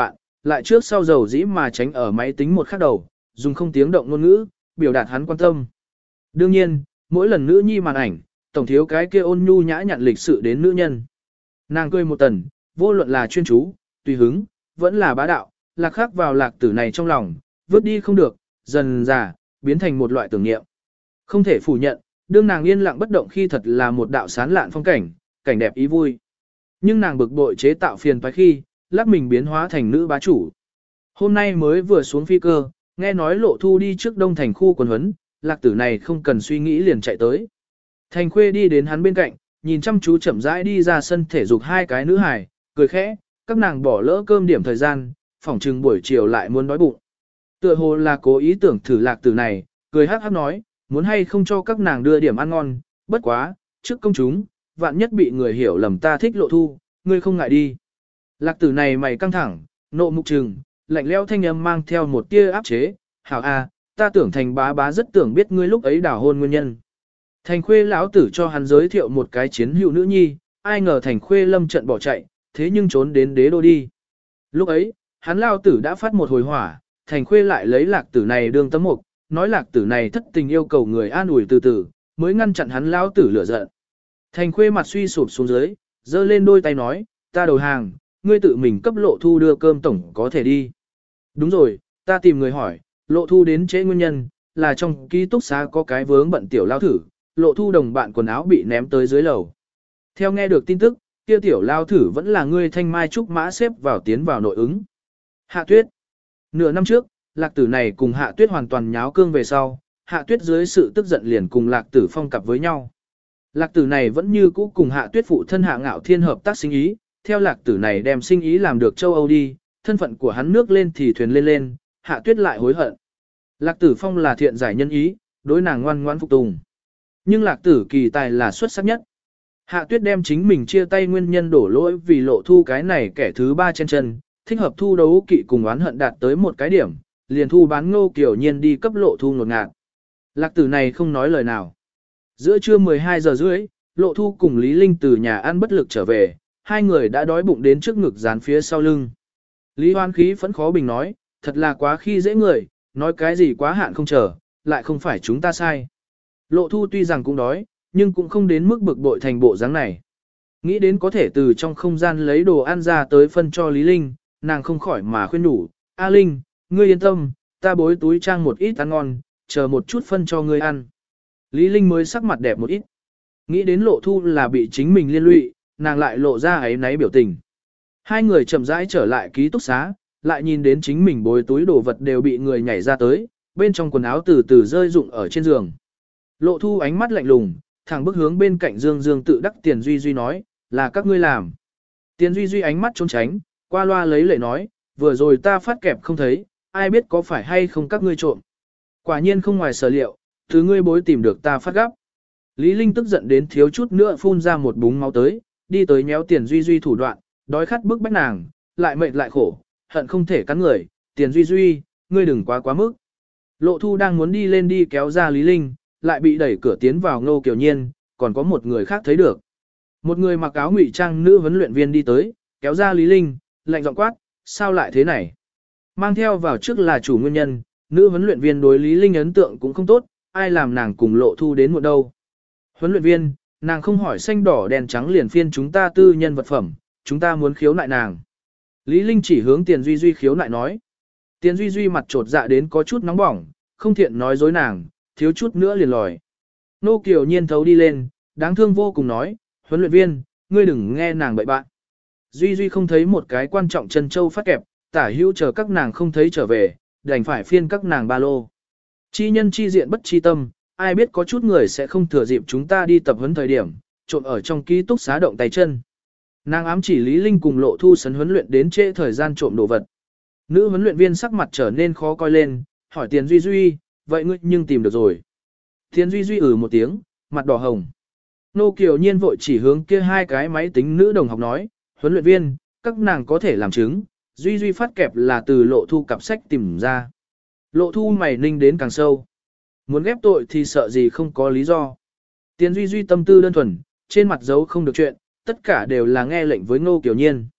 lại trước sau dầu dĩ mà tránh ở máy tính một khắc đầu, dùng không tiếng động ngôn ngữ, biểu đạt hắn quan tâm. Đương nhiên, mỗi lần nữ nhi màn ảnh, tổng thiếu cái kia ôn nhu nhã nhặn lịch sự đến nữ nhân. Nàng cười một tần, vô luận là chuyên chú, tùy hứng, vẫn là bá đạo, lạc khắc vào lạc tử này trong lòng, vứt đi không được, dần già, biến thành một loại tưởng niệm. Không thể phủ nhận, đương nàng yên lặng bất động khi thật là một đạo sán lạn phong cảnh, cảnh đẹp ý vui. Nhưng nàng bực bội chế tạo phiền toái khi, lắc mình biến hóa thành nữ bá chủ. Hôm nay mới vừa xuống phi cơ, nghe nói Lộ Thu đi trước Đông Thành khu quần huấn, lạc tử này không cần suy nghĩ liền chạy tới. Thành Khuê đi đến hắn bên cạnh, nhìn chăm chú chậm rãi đi ra sân thể dục hai cái nữ hài, cười khẽ, các nàng bỏ lỡ cơm điểm thời gian, phỏng chừng buổi chiều lại muốn đói bụng. Tựa hồ là cố ý tưởng thử lạc tử này, cười hắc hắc nói, muốn hay không cho các nàng đưa điểm ăn ngon, bất quá, trước công chúng, vạn nhất bị người hiểu lầm ta thích Lộ Thu, ngươi không ngại đi. Lạc tử này mày căng thẳng, nộ mục trừng, lạnh lẽo thanh âm mang theo một tia áp chế, hảo a, ta tưởng Thành bá bá rất tưởng biết ngươi lúc ấy đào hôn nguyên nhân. Thành Khuê lão tử cho hắn giới thiệu một cái chiến hữu nữ nhi, ai ngờ Thành Khuê lâm trận bỏ chạy, thế nhưng trốn đến đế đô đi. Lúc ấy, hắn lao tử đã phát một hồi hỏa, Thành Khuê lại lấy lạc tử này đương tấm mục, nói lạc tử này thất tình yêu cầu người an ủi từ từ, mới ngăn chặn hắn lao tử lửa giận. Thành Khuê mặt suy sụp xuống dưới, giơ lên đôi tay nói, ta đầu hàng, ngươi tự mình cấp Lộ Thu đưa cơm tổng có thể đi. Đúng rồi, ta tìm người hỏi, Lộ Thu đến trễ nguyên nhân, là trong ký túc xá có cái vướng bận tiểu lao thử, Lộ Thu đồng bạn quần áo bị ném tới dưới lầu. Theo nghe được tin tức, kia tiểu lao thử vẫn là ngươi thanh mai trúc mã xếp vào tiến vào nội ứng. Hạ Tuyết. Nửa năm trước, lạc tử này cùng Hạ Tuyết hoàn toàn nháo cương về sau, Hạ Tuyết dưới sự tức giận liền cùng lạc tử phong cặp với nhau. Lạc tử này vẫn như cũ cùng Hạ Tuyết phụ thân Hạ Ngạo Thiên hợp tác sinh ý, theo lạc tử này đem sinh ý làm được châu Âu đi, thân phận của hắn nước lên thì thuyền lên lên, Hạ Tuyết lại hối hận. Lạc tử phong là thiện giải nhân ý, đối nàng ngoan ngoãn phục tùng. Nhưng lạc tử kỳ tài là xuất sắc nhất. Hạ Tuyết đem chính mình chia tay nguyên nhân đổ lỗi vì Lộ Thu cái này kẻ thứ ba trên chân, thích hợp thu đấu kỵ cùng oán hận đạt tới một cái điểm, liền thu bán Ngô Kiều Nhiên đi cấp Lộ Thu ngột ngạt. Lạc tử này không nói lời nào. Giữa trưa mười hai giờ rưỡi, Lộ Thu cùng Lý Linh từ nhà ăn bất lực trở về, hai người đã đói bụng đến trước ngực dán phía sau lưng. Lý Hoan khí phẫn khó bình nói, thật là quá khi dễ người, nói cái gì quá hạn không chờ, lại không phải chúng ta sai. Lộ Thu tuy rằng cũng đói, nhưng cũng không đến mức bực bội thành bộ dáng này. Nghĩ đến có thể từ trong không gian lấy đồ ăn ra tới phân cho Lý Linh, nàng không khỏi mà khuyên nhủ, A Linh, ngươi yên tâm, ta bối túi trang một ít ăn ngon, chờ một chút phân cho ngươi ăn. Lý Linh mới sắc mặt đẹp một ít. Nghĩ đến Lộ Thu là bị chính mình liên lụy, nàng lại lộ ra ấy náy biểu tình. Hai người chậm rãi trở lại ký túc xá, lại nhìn đến chính mình bối túi đồ vật đều bị người nhảy ra tới, bên trong quần áo từ từ rơi rụng ở trên giường. Lộ Thu ánh mắt lạnh lùng, thẳng bước hướng bên cạnh Dương Dương tự đắc Tiền Duy Duy nói, là các ngươi làm. Tiền Duy Duy ánh mắt trốn tránh, qua loa lấy lệ nói, vừa rồi ta phát kẹp không thấy, ai biết có phải hay không các ngươi trộm. Quả nhiên không ngoài sở liệu, thứ ngươi bối tìm được ta phát gấp. Lý Linh tức giận đến thiếu chút nữa phun ra một búng máu tới, đi tới nhéo Tiền Duy Duy thủ đoạn, đói khát bức bách nàng, lại mệt lại khổ, hận không thể cắn người, Tiền Duy Duy, ngươi đừng quá quá mức. Lộ Thu đang muốn đi lên đi kéo ra Lý Linh, lại bị đẩy cửa tiến vào Ngô Kiều Nhiên, còn có một người khác thấy được. Một người mặc áo ngụy trang nữ huấn luyện viên đi tới, kéo ra Lý Linh, lạnh giọng quát, sao lại thế này? Mang theo vào trước là chủ nguyên nhân, nữ huấn luyện viên đối Lý Linh ấn tượng cũng không tốt, ai làm nàng cùng Lộ Thu đến một đâu. Huấn luyện viên, nàng không hỏi xanh đỏ đèn trắng liền phiên chúng ta tư nhân vật phẩm, chúng ta muốn khiếu nại nàng. Lý Linh chỉ hướng Tiền Duy Duy khiếu nại nói. Tiền Duy Duy mặt trột dạ đến có chút nóng bỏng, không thiện nói dối nàng, thiếu chút nữa liền lòi. Nô Kiều Nhiên thấu đi lên, đáng thương vô cùng nói, huấn luyện viên, ngươi đừng nghe nàng bậy bạn. Duy Duy không thấy một cái quan trọng chân châu phát kẹp, tả hữu chờ các nàng không thấy trở về, đành phải phiên các nàng ba lô. Chi nhân chi diện bất chi tâm, ai biết có chút người sẽ không thừa dịp chúng ta đi tập huấn thời điểm, trộn ở trong ký túc xá động tay chân. Nàng ám chỉ Lý Linh cùng Lộ Thu sấn huấn luyện đến trễ thời gian trộm đồ vật. Nữ huấn luyện viên sắc mặt trở nên khó coi lên, hỏi Tiền Duy Duy, vậy ngươi nhưng tìm được rồi. Tiền Duy Duy ử một tiếng, mặt đỏ hồng. Nô Kiều Nhiên vội chỉ hướng kia hai cái máy tính nữ đồng học nói, huấn luyện viên, các nàng có thể làm chứng, Duy Duy phát kẹp là từ Lộ Thu cặp sách tìm ra. Lộ Thu mày ninh đến càng sâu. Muốn ghép tội thì sợ gì không có lý do. Tiền Duy Duy tâm tư đơn thuần, trên mặt dấu không được chuyện, tất cả đều là nghe lệnh với Ngô Kiều Nhiên.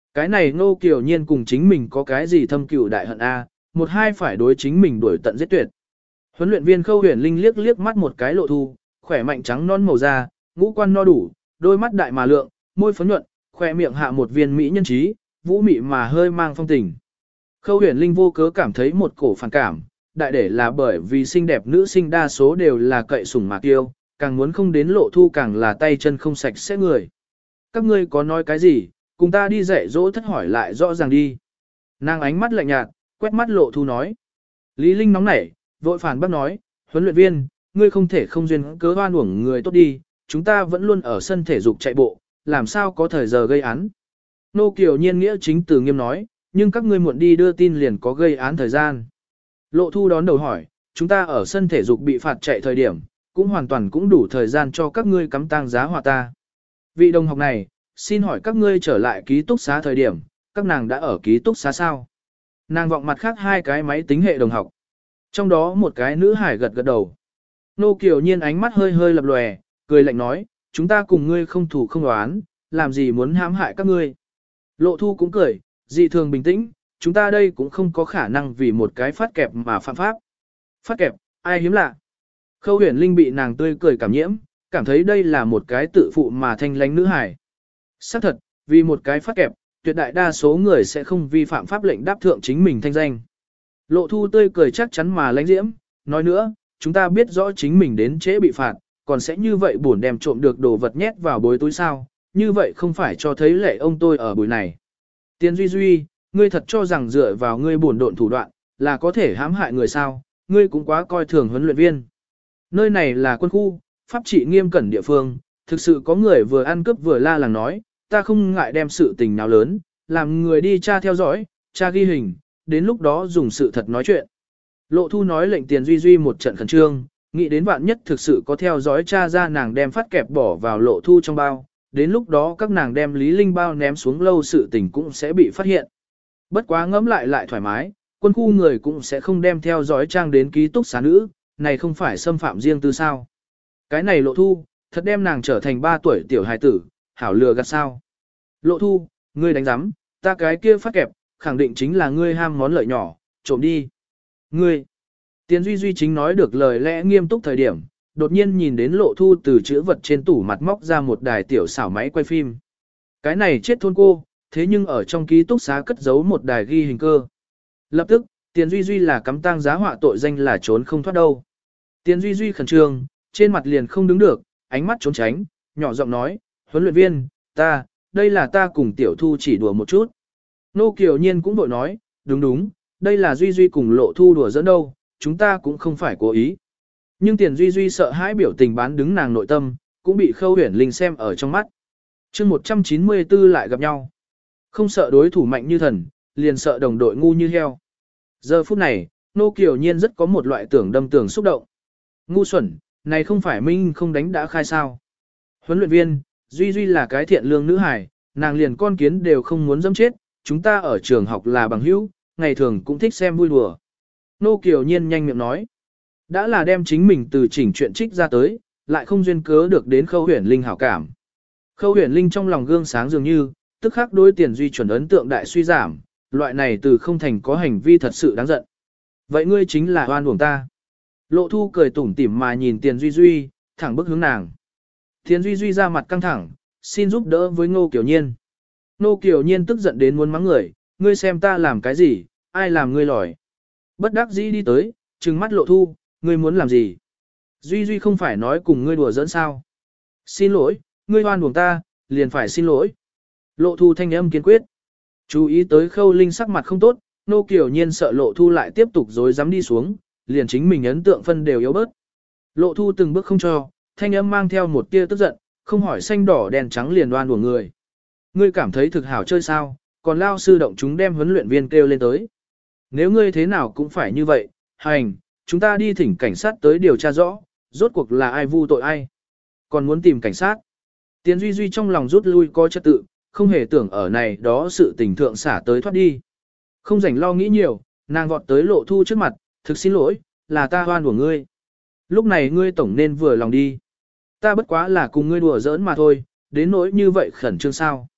Cái này Ngô Kiều Nhiên cùng chính mình có cái gì thâm cừu đại hận a, một hai phải đối chính mình đuổi tận giết tuyệt. Huấn luyện viên Khâu Huyền Linh liếc liếc mắt một cái Lộ Thu, khỏe mạnh trắng non màu da, ngũ quan no đủ, đôi mắt đại mà lượng, môi phấn nhuận, khỏe miệng hạ một viên mỹ nhân trí, vũ mị mà hơi mang phong tình. Khâu Huyền Linh vô cớ cảm thấy một cổ phản cảm, đại để là bởi vì xinh đẹp nữ sinh đa số đều là cậy sủng mà kiêu, càng muốn không đến Lộ Thu càng là tay chân không sạch sẽ người. Các ngươi có nói cái gì, cùng ta đi dạy dỗ thất hỏi lại rõ ràng đi. Nàng ánh mắt lạnh nhạt, quét mắt Lộ Thu nói. Lý Linh nóng nảy, vội phản bác nói, huấn luyện viên, ngươi không thể không duyên cớ hoan uổng người tốt đi, chúng ta vẫn luôn ở sân thể dục chạy bộ, làm sao có thời giờ gây án. Nô Kiều Nhiên nghĩa chính từ nghiêm nói, nhưng các ngươi muộn đi đưa tin liền có gây án thời gian. Lộ Thu đón đầu hỏi, chúng ta ở sân thể dục bị phạt chạy thời điểm, cũng hoàn toàn cũng đủ thời gian cho các ngươi cắm tang giá họa ta. Vị đồng học này, xin hỏi các ngươi trở lại ký túc xá thời điểm, các nàng đã ở ký túc xá sao? Nàng vọng mặt khác hai cái máy tính hệ đồng học. Trong đó một cái nữ hải gật gật đầu. Nô Kiều Nhiên ánh mắt hơi hơi lập lòe, cười lạnh nói, chúng ta cùng ngươi không thủ không đoán, làm gì muốn hãm hại các ngươi. Lộ Thu cũng cười, dị thường bình tĩnh, chúng ta đây cũng không có khả năng vì một cái phát kẹp mà phạm pháp. Phát kẹp, ai hiếm lạ. Khâu Huyền Linh bị nàng tươi cười cảm nhiễm, cảm thấy đây là một cái tự phụ mà thanh lánh nữ hải. Xác thật, vì một cái phát kẹp, tuyệt đại đa số người sẽ không vi phạm pháp lệnh đáp thượng chính mình thanh danh. Lộ Thu tươi cười chắc chắn mà lãnh diễm, nói nữa, chúng ta biết rõ chính mình đến trễ bị phạt, còn sẽ như vậy buồn đem trộm được đồ vật nhét vào bối túi sao, như vậy không phải cho thấy lệ ông tôi ở buổi này. Tiền Duy Duy, ngươi thật cho rằng dựa vào ngươi buồn độn thủ đoạn, là có thể hãm hại người sao, ngươi cũng quá coi thường huấn luyện viên. Nơi này là quân khu, pháp trị nghiêm cẩn địa phương, thực sự có người vừa ăn cướp vừa la làng nói, ta không ngại đem sự tình nào lớn, làm người đi tra theo dõi, tra ghi hình, đến lúc đó dùng sự thật nói chuyện. Lộ Thu nói lệnh Tiền Duy Duy một trận khẩn trương, nghĩ đến vạn nhất thực sự có theo dõi tra ra nàng đem phát kẹp bỏ vào Lộ Thu trong bao, đến lúc đó các nàng đem Lý Linh bao ném xuống lâu sự tình cũng sẽ bị phát hiện. Bất quá ngẫm lại lại thoải mái, quân khu người cũng sẽ không đem theo dõi trang đến ký túc xá nữ, này không phải xâm phạm riêng tư sao. Cái này Lộ Thu, thật đem nàng trở thành ba tuổi tiểu hài tử, hảo lừa gạt sao. Lộ Thu, ngươi đánh giám, ta cái kia phát kẹp, khẳng định chính là ngươi ham món lợi nhỏ, trộm đi. Ngươi, Tiền Duy Duy chính nói được lời lẽ nghiêm túc thời điểm, đột nhiên nhìn đến Lộ Thu từ chữ vật trên tủ mặt móc ra một đài tiểu xảo máy quay phim. Cái này chết thôn cô, thế nhưng ở trong ký túc xá cất giấu một đài ghi hình cơ. Lập tức, Tiền Duy Duy là cắm tang giá họa tội danh là trốn không thoát đâu. Tiền Duy Duy khẩn trương, trên mặt liền không đứng được, ánh mắt trốn tránh, nhỏ giọng nói, huấn luyện viên, ta, đây là ta cùng Tiểu Thu chỉ đùa một chút. Nô Kiều Nhiên cũng bội nói, đúng đúng, đây là Duy Duy cùng Lộ Thu đùa dẫn đâu, chúng ta cũng không phải cố ý. Nhưng Tiền Duy Duy sợ hãi biểu tình bán đứng nàng nội tâm, cũng bị Khâu Huyền Linh xem ở trong mắt. chương một trăm chín mươi tư lại gặp nhau. Không sợ đối thủ mạnh như thần, liền sợ đồng đội ngu như heo. Giờ phút này, Nô Kiều Nhiên rất có một loại tưởng đâm tưởng xúc động. Ngu xuẩn, này không phải Minh không đánh đã khai sao. Huấn luyện viên, Duy Duy là cái thiện lương nữ hài, nàng liền con kiến đều không muốn dâm chết, chúng ta ở trường học là bằng hữu, ngày thường cũng thích xem vui đùa. Nô Kiều Nhiên nhanh miệng nói. Đã là đem chính mình từ chỉnh chuyện trích ra tới, lại không duyên cớ được đến Khâu Huyền Linh hảo cảm. Khâu Huyền Linh trong lòng gương sáng dường như, tức khắc đối Tiền Duy chuẩn ấn tượng đại suy giảm, loại này từ không thành có hành vi thật sự đáng giận. Vậy ngươi chính là oan uổng ta. Lộ Thu cười tủm tỉm mà nhìn Tiền Duy Duy, thẳng bức hướng nàng. Tiền Duy Duy ra mặt căng thẳng, xin giúp đỡ với Ngô Kiều Nhiên. Ngô Kiều Nhiên tức giận đến muốn mắng người, ngươi xem ta làm cái gì, ai làm ngươi lòi. Bất đắc dĩ đi tới, trừng mắt Lộ Thu, ngươi muốn làm gì? Duy Duy không phải nói cùng ngươi đùa giỡn sao? Xin lỗi, ngươi oan uổng ta, liền phải xin lỗi. Lộ Thu thanh âm kiên quyết. Chú ý tới Khâu Linh sắc mặt không tốt, Nô Kiều Nhiên sợ Lộ Thu lại tiếp tục dối dám đi xuống, liền chính mình ấn tượng phân đều yếu bớt. Lộ Thu từng bước không cho, thanh âm mang theo một tia tức giận, không hỏi xanh đỏ đèn trắng liền đoan uổng người. Ngươi cảm thấy thực hảo chơi sao, còn lao sư động chúng đem huấn luyện viên kêu lên tới. Nếu ngươi thế nào cũng phải như vậy, hành, chúng ta đi thỉnh cảnh sát tới điều tra rõ, rốt cuộc là ai vu tội ai. Còn muốn tìm cảnh sát. Tiền Duy Duy trong lòng rút lui có trật tự, không hề tưởng ở này đó sự tình thượng xả tới thoát đi. Không rảnh lo nghĩ nhiều, nàng vọt tới Lộ Thu trước mặt, thực xin lỗi, là ta hoan của ngươi. Lúc này ngươi tổng nên vừa lòng đi. Ta bất quá là cùng ngươi đùa giỡn mà thôi, đến nỗi như vậy khẩn trương sao.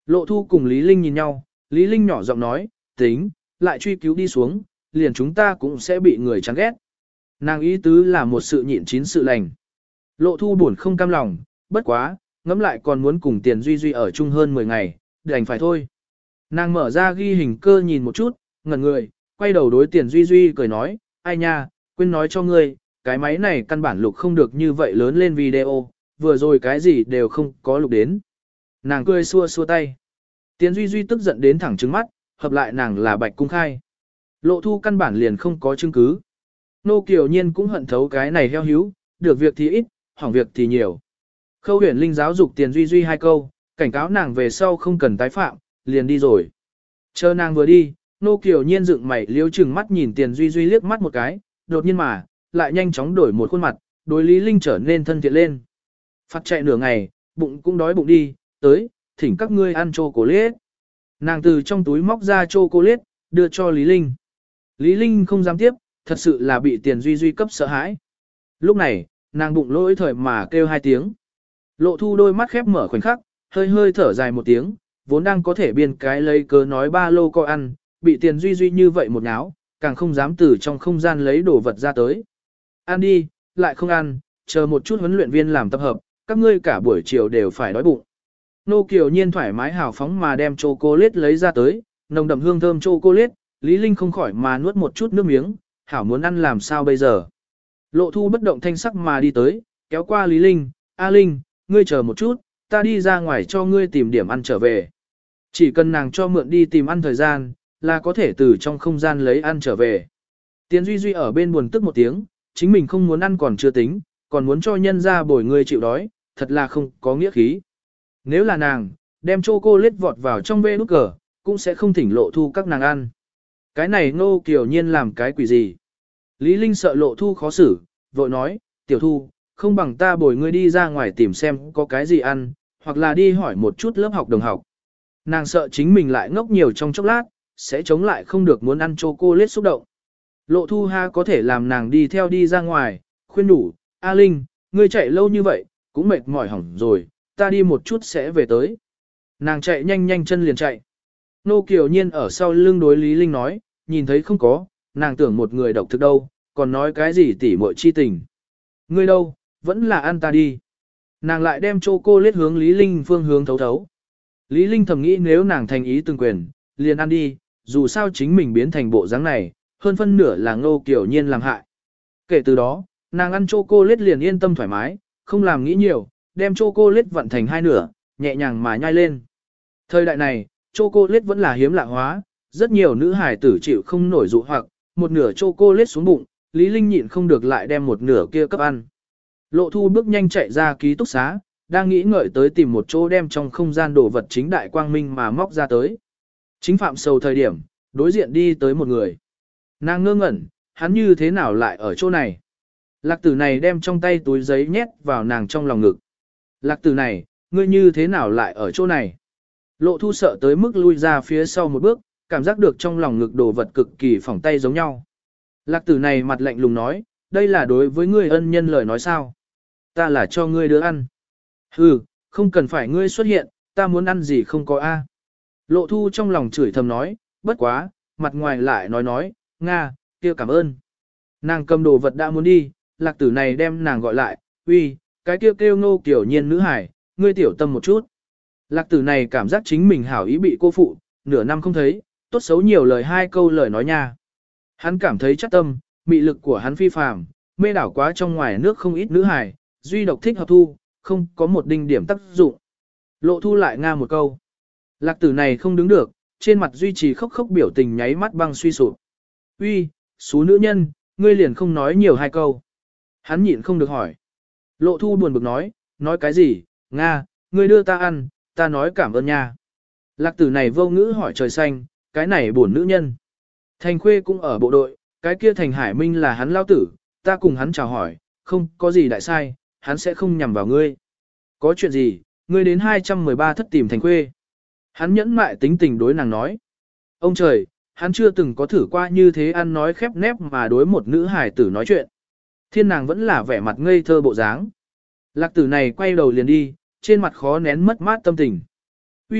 Lộ Thu cùng Lý Linh nhìn nhau, Lý Linh nhỏ giọng nói, tính, lại truy cứu đi xuống, liền chúng ta cũng sẽ bị người chán ghét. Nàng ý tứ là một sự nhịn chín sự lành. Lộ Thu buồn không cam lòng, bất quá, ngẫm lại còn muốn cùng Tiền Duy Duy ở chung hơn mười ngày, đành phải thôi. Nàng mở ra ghi hình cơ nhìn một chút, ngẩn người, quay đầu đối Tiền Duy Duy cười nói, ai nha, quên nói cho ngươi, cái máy này căn bản lục không được như vậy lớn lên video, vừa rồi cái gì đều không có lục đến. Nàng cười xua xua tay. Tiền Duy Duy tức giận đến thẳng trứng mắt, hợp lại nàng là bạch cung khai. Lộ Thu căn bản liền không có chứng cứ. Nô Kiều Nhiên cũng hận thấu cái này heo híu, được việc thì ít, hỏng việc thì nhiều. Khâu Huyền Linh giáo dục Tiền Duy Duy hai câu, cảnh cáo nàng về sau không cần tái phạm, liền đi rồi. Chờ nàng vừa đi, Nô Kiều Nhiên dựng mày liếu chừng mắt nhìn Tiền Duy Duy liếc mắt một cái, đột nhiên mà, lại nhanh chóng đổi một khuôn mặt, đối Lý Linh trở nên thân thiện lên. Phát chạy nửa ngày, bụng cũng đói bụng đi, tới, thỉnh các ngươi ăn chocolate. Nàng từ trong túi móc ra chocolate, đưa cho Lý Linh. Lý Linh không dám tiếp, thật sự là bị Tiền Duy Duy cấp sợ hãi. Lúc này, nàng bụng lỗi thời mà kêu hai tiếng. Lộ Thu đôi mắt khép mở khoảnh khắc, hơi hơi thở dài một tiếng, vốn đang có thể biên cái lấy cớ nói ba lô coi ăn, bị Tiền Duy Duy như vậy một náo, càng không dám từ trong không gian lấy đồ vật ra tới. Ăn đi, lại không ăn, chờ một chút huấn luyện viên làm tập hợp, các ngươi cả buổi chiều đều phải đói bụng. Nô Kiều Nhiên thoải mái hào phóng mà đem chocolate lấy ra tới, nồng đậm hương thơm chocolate, Lý Linh không khỏi mà nuốt một chút nước miếng, hảo muốn ăn làm sao bây giờ. Lộ Thu bất động thanh sắc mà đi tới, kéo qua Lý Linh, A Linh, ngươi chờ một chút, ta đi ra ngoài cho ngươi tìm điểm ăn trở về. Chỉ cần nàng cho mượn đi tìm ăn thời gian, là có thể từ trong không gian lấy ăn trở về. Tiền Duy Duy ở bên buồn tức một tiếng, chính mình không muốn ăn còn chưa tính, còn muốn cho nhân ra bồi ngươi chịu đói, thật là không có nghĩa khí. Nếu là nàng, đem chocolate vọt vào trong bê nút cờ, cũng sẽ không thỉnh Lộ Thu các nàng ăn. Cái này Nô Kiều Nhiên làm cái quỷ gì? Lý Linh sợ Lộ Thu khó xử, vội nói, tiểu Thu, không bằng ta bồi ngươi đi ra ngoài tìm xem có cái gì ăn, hoặc là đi hỏi một chút lớp học đồng học. Nàng sợ chính mình lại ngốc nhiều trong chốc lát, sẽ chống lại không được muốn ăn chocolate xúc động. Lộ Thu ha có thể làm nàng đi theo đi ra ngoài, khuyên đủ, A Linh, ngươi chạy lâu như vậy, cũng mệt mỏi hỏng rồi, ta đi một chút sẽ về tới. Nàng chạy nhanh nhanh chân liền chạy. Nô Kiều Nhiên ở sau lưng đối Lý Linh nói, nhìn thấy không có, nàng tưởng một người độc thực đâu, còn nói cái gì tỉ muội chi tình. Ngươi đâu, vẫn là ăn ta đi. Nàng lại đem chocolate hướng Lý Linh phương hướng thấu thấu. Lý Linh thầm nghĩ nếu nàng thành ý từng quyền, liền ăn đi, dù sao chính mình biến thành bộ dáng này, hơn phân nửa là Nô Kiều Nhiên làm hại. Kể từ đó, nàng ăn chocolate liền yên tâm thoải mái, không làm nghĩ nhiều, đem chocolate vặn thành hai nửa, nhẹ nhàng mà nhai lên. Thời đại này, chocolate vẫn là hiếm lạ hóa, rất nhiều nữ hài tử chịu không nổi dụ hoặc, một nửa chocolate xuống bụng, Lý Linh nhịn không được lại đem một nửa kia cấp ăn. Lộ Thu bước nhanh chạy ra ký túc xá, đang nghĩ ngợi tới tìm một chỗ đem trong không gian đồ vật chính đại quang minh mà móc ra tới. Chính phạm sầu thời điểm, đối diện đi tới một người. Nàng ngơ ngẩn, hắn như thế nào lại ở chỗ này? Lạc tử này đem trong tay túi giấy nhét vào nàng trong lòng ngực. Lạc tử này, ngươi như thế nào lại ở chỗ này? Lộ Thu sợ tới mức lui ra phía sau một bước, cảm giác được trong lòng ngực đồ vật cực kỳ phỏng tay giống nhau. Lạc tử này mặt lạnh lùng nói, đây là đối với ngươi ân nhân lời nói sao? Ta là cho ngươi đứa ăn. Hừ, không cần phải ngươi xuất hiện, ta muốn ăn gì không có a. Lộ Thu trong lòng chửi thầm nói, bất quá, mặt ngoài lại nói nói, Nga, kia cảm ơn. Nàng cầm đồ vật đã muốn đi, lạc tử này đem nàng gọi lại, uy, cái kia kêu, kêu Nô Kiều Nhiên nữ hải, ngươi tiểu tâm một chút. Lạc tử này cảm giác chính mình hảo ý bị cô phụ, nửa năm không thấy, tốt xấu nhiều lời hai câu lời nói nha. Hắn cảm thấy chắc tâm, mị lực của hắn phi phàm, mê đảo quá trong ngoài nước không ít nữ hải, duy độc thích hợp thu, không có một đinh điểm tác dụng. Lộ Thu lại nga một câu. Lạc tử này không đứng được, trên mặt duy trì khóc khóc biểu tình nháy mắt băng suy sụp. Uy, xú nữ nhân, ngươi liền không nói nhiều hai câu. Hắn nhịn không được hỏi. Lộ Thu buồn bực nói, nói cái gì, Nga, ngươi đưa ta ăn, ta nói cảm ơn nha. Lạc tử này vô ngữ hỏi trời xanh, cái này buồn nữ nhân. Thành Khuê cũng ở bộ đội, cái kia Thành Hải Minh là hắn lao tử, ta cùng hắn chào hỏi, không có gì đại sai, hắn sẽ không nhằm vào ngươi. Có chuyện gì, ngươi đến hai trăm mười ba thất tìm Thành Khuê. Hắn nhẫn mại tính tình đối nàng nói. Ông trời, hắn chưa từng có thử qua như thế ăn nói khép nép mà đối một nữ hài tử nói chuyện. Thiên nàng vẫn là vẻ mặt ngây thơ bộ dáng. Lạc tử này quay đầu liền đi, trên mặt khó nén mất mát tâm tình. Uy,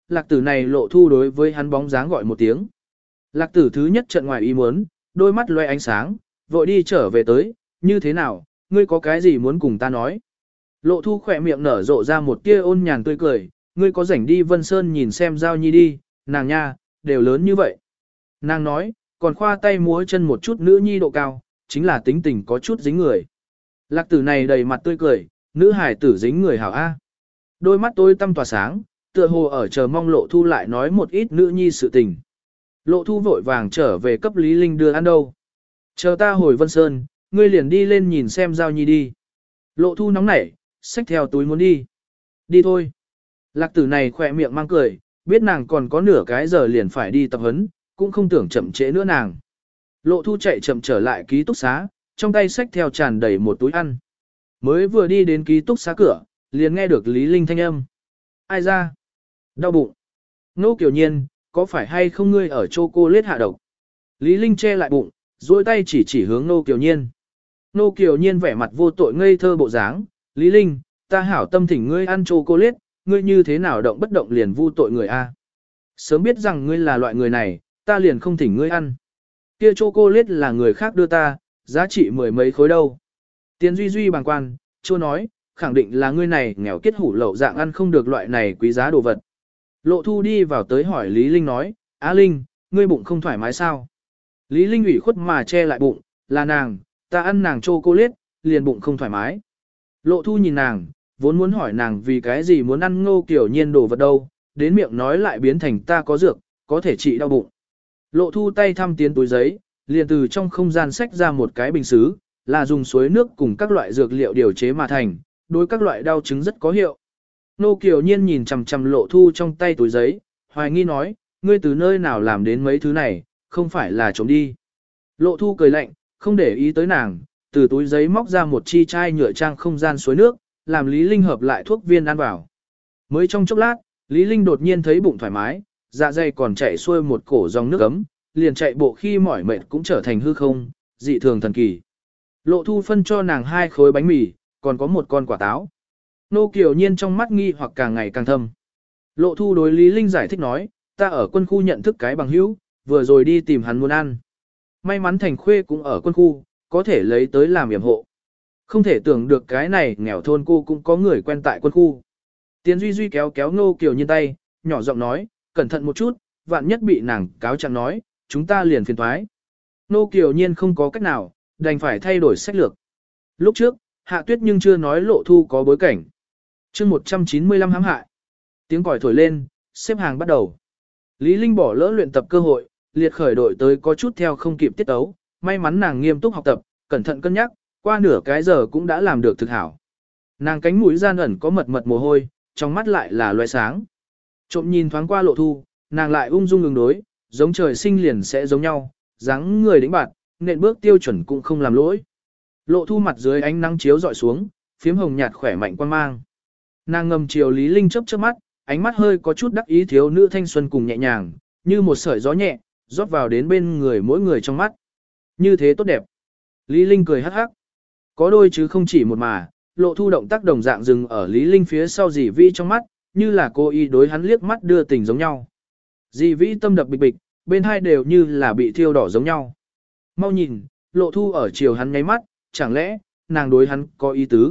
lạc tử này lộ thu đối với hắn bóng dáng gọi một tiếng. Lạc tử thứ nhất trận ngoài ý muốn, đôi mắt loe ánh sáng, vội đi trở về tới, như thế nào, ngươi có cái gì muốn cùng ta nói. Lộ thu khỏe miệng nở rộ ra một tia ôn nhàn tươi cười, ngươi có rảnh đi Vân Sơn nhìn xem Giao Nhi đi, nàng nha, đều lớn như vậy. Nàng nói, còn khoa tay múa chân một chút nữ nhi độ cao, chính là tính tình có chút dính người. Lạc tử này đầy mặt tươi cười, nữ hải tử dính người hảo A. Đôi mắt tôi tăm tỏa sáng, tựa hồ ở chờ mong lộ thu lại nói một ít nữ nhi sự tình. Lộ thu vội vàng trở về cấp Lý Linh đưa ăn đâu. Chờ ta hồi Vân Sơn, ngươi liền đi lên nhìn xem Giao Nhi đi. Lộ thu nóng nảy, xách theo túi muốn đi. Đi thôi. Lạc tử này khỏe miệng mang cười, biết nàng còn có nửa cái giờ liền phải đi tập huấn, cũng không tưởng chậm trễ nữa nàng. Lộ thu chạy chậm trở lại ký túc xá, trong tay xách theo tràn đầy một túi ăn. Mới vừa đi đến ký túc xá cửa, liền nghe được Lý Linh thanh âm. Ai ra? Đau bụng. Nô Kiều Nhiên, có phải hay không ngươi ở chocolate hạ độc? Lý Linh che lại bụng, duỗi tay chỉ chỉ hướng Nô Kiều Nhiên. Nô Kiều Nhiên vẻ mặt vô tội ngây thơ bộ dáng. Lý Linh, ta hảo tâm thỉnh ngươi ăn chocolate, ngươi như thế nào động bất động liền vu tội người a? Sớm biết rằng ngươi là loại người này, ta liền không thỉnh ngươi ăn. Kia chocolate là người khác đưa ta, giá trị mười mấy khối đâu. Tiền Duy Duy bàng quan, chua nói, khẳng định là ngươi này nghèo kiết hủ lậu dạng ăn không được loại này quý giá đồ vật. Lộ thu đi vào tới hỏi Lý Linh nói, Á Linh, ngươi bụng không thoải mái sao? Lý Linh ủy khuất mà che lại bụng, là nàng, ta ăn nàng chocolate, liền bụng không thoải mái. Lộ thu nhìn nàng, vốn muốn hỏi nàng vì cái gì muốn ăn Ngô Kiều Nhiên đồ vật đâu, đến miệng nói lại biến thành ta có dược, có thể trị đau bụng. Lộ thu tay thăm tiến túi giấy, liền từ trong không gian xách ra một cái bình sứ, là dùng suối nước cùng các loại dược liệu điều chế mà thành, đối các loại đau chứng rất có hiệu. Ngô Kiều Nhiên nhìn chằm chằm lộ thu trong tay túi giấy, hoài nghi nói, ngươi từ nơi nào làm đến mấy thứ này, không phải là trộm đi. Lộ thu cười lạnh, không để ý tới nàng, từ túi giấy móc ra một chi chai nhựa trang không gian suối nước, làm Lý Linh hợp lại thuốc viên ăn vào. Mới trong chốc lát, Lý Linh đột nhiên thấy bụng thoải mái, dạ dày còn chạy xuôi một cổ dòng nước ấm, liền chạy bộ khi mỏi mệt cũng trở thành hư không, dị thường thần kỳ. Lộ thu phân cho nàng hai khối bánh mì, còn có một con quả táo. Nô Kiều Nhiên trong mắt nghi hoặc càng ngày càng thâm. Lộ thu đối Lý Linh giải thích nói, ta ở quân khu nhận thức cái bằng hữu, vừa rồi đi tìm hắn muốn ăn. May mắn Thành Khuê cũng ở quân khu, có thể lấy tới làm yểm hộ. Không thể tưởng được cái này nghèo thôn cô cũng có người quen tại quân khu. Tiến Duy Duy kéo kéo Nô Kiều Nhiên tay, nhỏ giọng nói, cẩn thận một chút, vạn nhất bị nàng cáo trạng nói, chúng ta liền phiền toái. Nô Kiều Nhiên không có cách nào, đành phải thay đổi sách lược. Lúc trước, Hạ Tuyết nhưng chưa nói lộ thu có bối cảnh. chương một trăm chín mươi lăm hãm hại. Tiếng còi thổi lên, xếp hàng bắt đầu. Lý Linh bỏ lỡ luyện tập cơ hội, liệt khởi đội tới có chút theo không kịp tiết tấu, may mắn nàng nghiêm túc học tập, cẩn thận cân nhắc, qua nửa cái giờ cũng đã làm được thực hảo. Nàng cánh mũi gian ẩn có mật mật mồ hôi, trong mắt lại là loé sáng. Trộm nhìn thoáng qua lộ thu, nàng lại ung dung ứng đối, giống trời sinh liền sẽ giống nhau, dáng người đĩnh bạt, nện bước tiêu chuẩn cũng không làm lỗi. Lộ thu mặt dưới ánh nắng chiếu dọi xuống, phiếm hồng nhạt khỏe mạnh quan mang. Nàng ngầm chiều Lý Linh chớp chớp mắt, ánh mắt hơi có chút đắc ý thiếu nữ thanh xuân cùng nhẹ nhàng, như một sợi gió nhẹ, rót vào đến bên người mỗi người trong mắt. Như thế tốt đẹp. Lý Linh cười hắc hắc. Có đôi chứ không chỉ một mà, lộ thu động tác đồng dạng dừng ở Lý Linh phía sau dì vĩ trong mắt, như là cô y đối hắn liếc mắt đưa tình giống nhau. Dì vĩ tâm đập bịch bịch, bên hai đều như là bị thiêu đỏ giống nhau. Mau nhìn, lộ thu ở chiều hắn nháy mắt, chẳng lẽ, nàng đối hắn có ý tứ.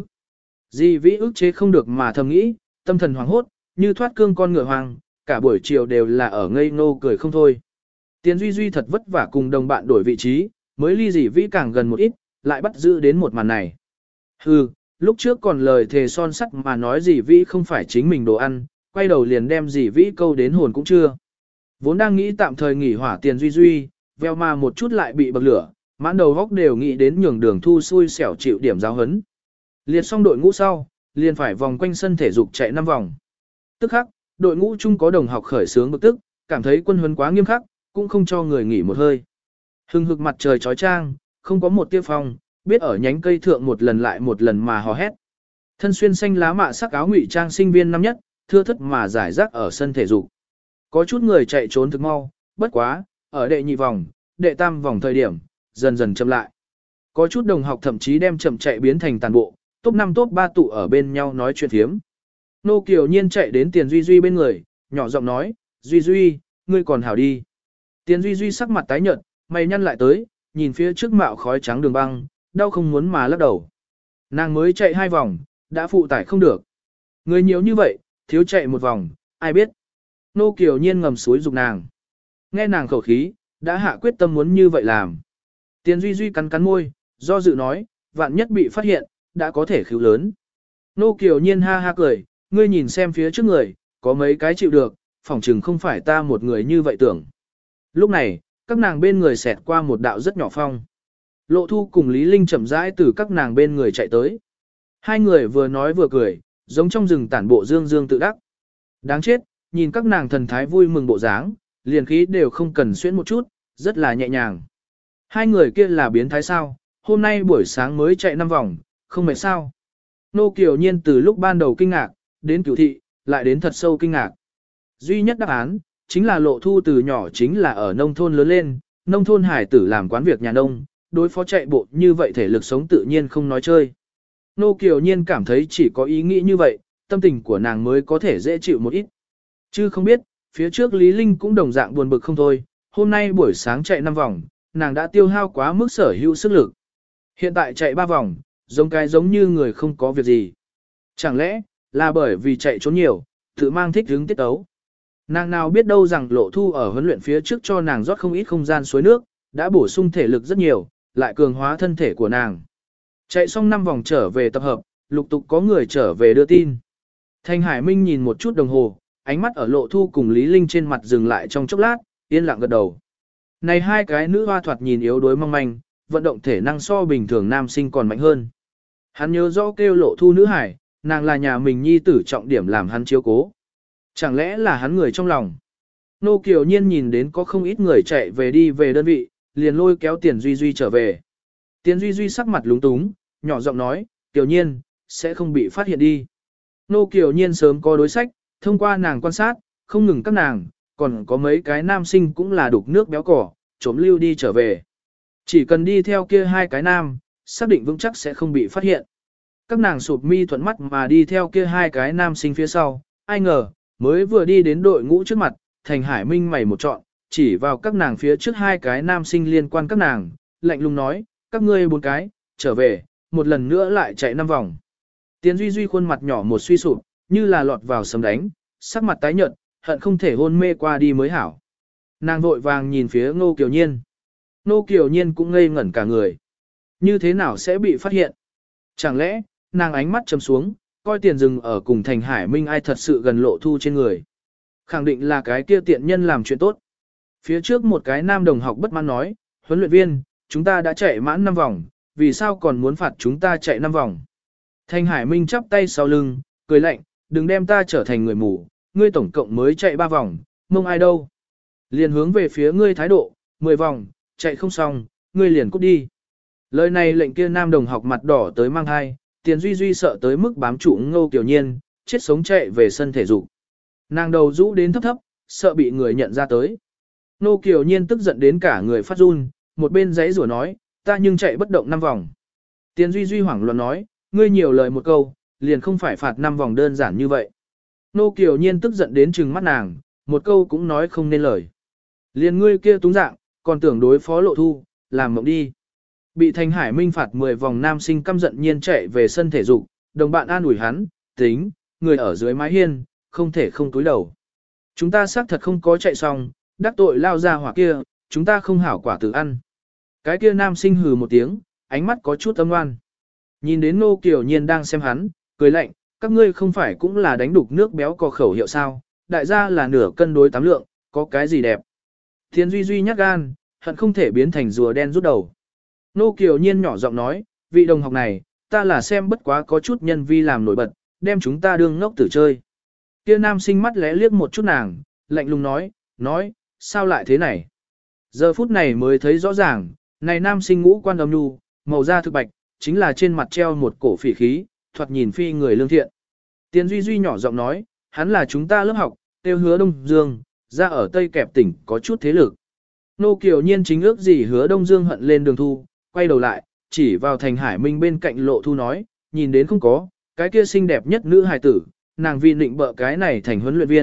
Dì vĩ ức chế không được mà thầm nghĩ, tâm thần hoảng hốt, như thoát cương con ngựa hoàng, cả buổi chiều đều là ở ngây ngô cười không thôi. Tiền Duy Duy thật vất vả cùng đồng bạn đổi vị trí, mới ly dì vĩ càng gần một ít, lại bắt giữ đến một màn này. Hừ, lúc trước còn lời thề son sắt mà nói dì vĩ không phải chính mình đồ ăn, quay đầu liền đem dì vĩ câu đến hồn cũng chưa. Vốn đang nghĩ tạm thời nghỉ hỏa Tiền Duy Duy, veo mà một chút lại bị bậc lửa, mãn đầu góc đều nghĩ đến nhường đường thu xui xẻo chịu điểm giáo hấn. Liệt xong đội ngũ sau, liền phải vòng quanh sân thể dục chạy năm vòng. Tức khắc, đội ngũ chung có đồng học khởi sướng bực tức, cảm thấy quân huấn quá nghiêm khắc, cũng không cho người nghỉ một hơi. Hừng hực mặt trời chói chang, không có một tia phong, biết ở nhánh cây thượng một lần lại một lần mà hò hét. Thân xuyên xanh lá mạ sắc áo ngụy trang sinh viên năm nhất, thưa thất mà giải rác ở sân thể dục. Có chút người chạy trốn thực mau, bất quá, ở đệ nhị vòng, đệ tam vòng thời điểm, dần dần chậm lại. Có chút đồng học thậm chí đem chậm chạy biến thành tàn bộ, top năm top ba tụ ở bên nhau nói chuyện thiếm. Nô Kiều Nhiên chạy đến Tiền Duy Duy bên người, nhỏ giọng nói, Duy Duy, ngươi còn hảo đi. Tiền Duy Duy sắc mặt tái nhợt, mày nhăn lại tới, nhìn phía trước mạo khói trắng đường băng, đau không muốn mà lắc đầu. Nàng mới chạy hai vòng, đã phụ tải không được. Người nhiều như vậy, thiếu chạy một vòng, ai biết. Nô Kiều Nhiên ngầm suối dục nàng. Nghe nàng khẩu khí, đã hạ quyết tâm muốn như vậy làm. Tiền Duy Duy cắn cắn môi, do dự nói, vạn nhất bị phát hiện, đã có thể khíu lớn. Nô Kiều Nhiên ha ha cười, ngươi nhìn xem phía trước người, có mấy cái chịu được, phỏng chừng không phải ta một người như vậy tưởng. Lúc này, các nàng bên người xẹt qua một đạo rất nhỏ phong. Lộ Thu cùng Lý Linh chậm rãi từ các nàng bên người chạy tới. Hai người vừa nói vừa cười, giống trong rừng tản bộ dương dương tự đắc. Đáng chết, nhìn các nàng thần thái vui mừng bộ dáng, liền khí đều không cần xuyên một chút, rất là nhẹ nhàng. Hai người kia là biến thái sao, hôm nay buổi sáng mới chạy năm vòng, không mệt sao. Nô Kiều Nhiên từ lúc ban đầu kinh ngạc, đến cửu thị, lại đến thật sâu kinh ngạc. Duy nhất đáp án, chính là Lộ Thu từ nhỏ chính là ở nông thôn lớn lên, nông thôn hải tử làm quán việc nhà nông, đối phó chạy bộ như vậy thể lực sống tự nhiên không nói chơi. Nô Kiều Nhiên cảm thấy chỉ có ý nghĩ như vậy, tâm tình của nàng mới có thể dễ chịu một ít. Chứ không biết, phía trước Lý Linh cũng đồng dạng buồn bực không thôi, hôm nay buổi sáng chạy năm vòng, nàng đã tiêu hao quá mức sở hữu sức lực. Hiện tại chạy ba vòng, giống cái giống như người không có việc gì. Chẳng lẽ, là bởi vì chạy trốn nhiều, tự mang thích hứng tiết ấu. Nàng nào biết đâu rằng Lộ Thu ở huấn luyện phía trước cho nàng rót không ít không gian suối nước, đã bổ sung thể lực rất nhiều, lại cường hóa thân thể của nàng. Chạy xong năm vòng trở về tập hợp, lục tục có người trở về đưa tin. Thanh Hải Minh nhìn một chút đồng hồ, ánh mắt ở Lộ Thu cùng Lý Linh trên mặt dừng lại trong chốc lát, yên lặng gật đầu. Này hai cái nữ hoa thoạt nhìn yếu đuối mong manh, vận động thể năng so bình thường nam sinh còn mạnh hơn. Hắn nhớ rõ kêu Lộ Thu nữ hải, nàng là nhà mình nhi tử trọng điểm làm hắn chiếu cố. Chẳng lẽ là hắn người trong lòng? Nô Kiều Nhiên nhìn đến có không ít người chạy về đi về đơn vị, liền lôi kéo Tiền Duy Duy trở về. Tiền Duy Duy sắc mặt lúng túng, nhỏ giọng nói, Kiều Nhiên, sẽ không bị phát hiện đi. Nô Kiều Nhiên sớm có đối sách, thông qua nàng quan sát, không ngừng các nàng, còn có mấy cái nam sinh cũng là đục nước béo cỏ, trốn lưu đi trở về. Chỉ cần đi theo kia hai cái nam, xác định vững chắc sẽ không bị phát hiện. Các nàng sụp mi thuận mắt mà đi theo kia hai cái nam sinh phía sau, ai ngờ, mới vừa đi đến đội ngũ trước mặt, Thành Hải Minh mày một trọn, chỉ vào các nàng phía trước hai cái nam sinh liên quan các nàng, lạnh lùng nói, các ngươi bốn cái, trở về, một lần nữa lại chạy năm vòng. Tiền Duy Duy khuôn mặt nhỏ một suy sụp, như là lọt vào sấm đánh, sắc mặt tái nhợt, hận không thể hôn mê qua đi mới hảo. Nàng vội vàng nhìn phía Ngô Kiều Nhiên. Ngô Kiều Nhiên cũng ngây ngẩn cả người. Như thế nào sẽ bị phát hiện? Chẳng lẽ, nàng ánh mắt chầm xuống, coi Tiền dừng ở cùng Thành Hải Minh ai thật sự gần Lộ Thu trên người. Khẳng định là cái kia tiện nhân làm chuyện tốt. Phía trước một cái nam đồng học bất mãn nói, huấn luyện viên, chúng ta đã chạy mãn năm vòng, vì sao còn muốn phạt chúng ta chạy năm vòng? Thành Hải Minh chắp tay sau lưng, cười lạnh, đừng đem ta trở thành người mù, ngươi tổng cộng mới chạy ba vòng, mông ai đâu. Liền hướng về phía ngươi thái độ, mười vòng, chạy không xong, ngươi liền cút đi. Lời này lệnh kia nam đồng học mặt đỏ tới mang hai, Tiền Duy Duy sợ tới mức bám trụ Ngô Kiều Nhiên, chết sống chạy về sân thể dục. Nàng đầu rũ đến thấp thấp, sợ bị người nhận ra tới. Ngô Kiều Nhiên tức giận đến cả người phát run, một bên giấy rủa nói, ta nhưng chạy bất động năm vòng. Tiền Duy Duy hoảng loạn nói, ngươi nhiều lời một câu, liền không phải phạt năm vòng đơn giản như vậy. Ngô Kiều Nhiên tức giận đến trừng mắt nàng, một câu cũng nói không nên lời. Liền ngươi kia túng dạng, còn tưởng đối phó Lộ Thu, làm mộng đi. Bị Thành Hải Minh phạt mười vòng nam sinh căm giận nhiên chạy về sân thể dục, đồng bạn an ủi hắn, tính, người ở dưới mái hiên, không thể không túi đầu. Chúng ta xác thật không có chạy xong, đắc tội lao ra hỏa kia, chúng ta không hảo quả tự ăn. Cái kia nam sinh hừ một tiếng, ánh mắt có chút âm oan. Nhìn đến Ngô Kiều Nhiên đang xem hắn, cười lạnh, các ngươi không phải cũng là đánh đục nước béo có khẩu hiệu sao, đại gia là nửa cân đối tám lượng, có cái gì đẹp. Thiên Duy Duy nhát gan, hận không thể biến thành rùa đen rút đầu. Ngô Kiều Nhiên nhỏ giọng nói, vị đồng học này, ta là xem bất quá có chút nhân vi làm nổi bật, đem chúng ta đương ngốc tử chơi. Kia nam sinh mắt lẽ liếc một chút nàng, lạnh lùng nói, nói, sao lại thế này? Giờ phút này mới thấy rõ ràng, này nam sinh ngũ quan âm nhu, màu da thực bạch, chính là trên mặt treo một cổ phỉ khí, thoạt nhìn phi người lương thiện. Tiền Duy Duy nhỏ giọng nói, hắn là chúng ta lớp học, tiêu Hứa Đông Dương, ra ở Tây Kẹp tỉnh có chút thế lực. Nô Kiều Nhiên chính ước gì Hứa Đông Dương hận lên Đường Thu, quay đầu lại, chỉ vào Thành Hải Minh bên cạnh Lộ Thu nói, nhìn đến không có, cái kia xinh đẹp nhất nữ hài tử, nàng vì định bợ cái này thành huấn luyện viên,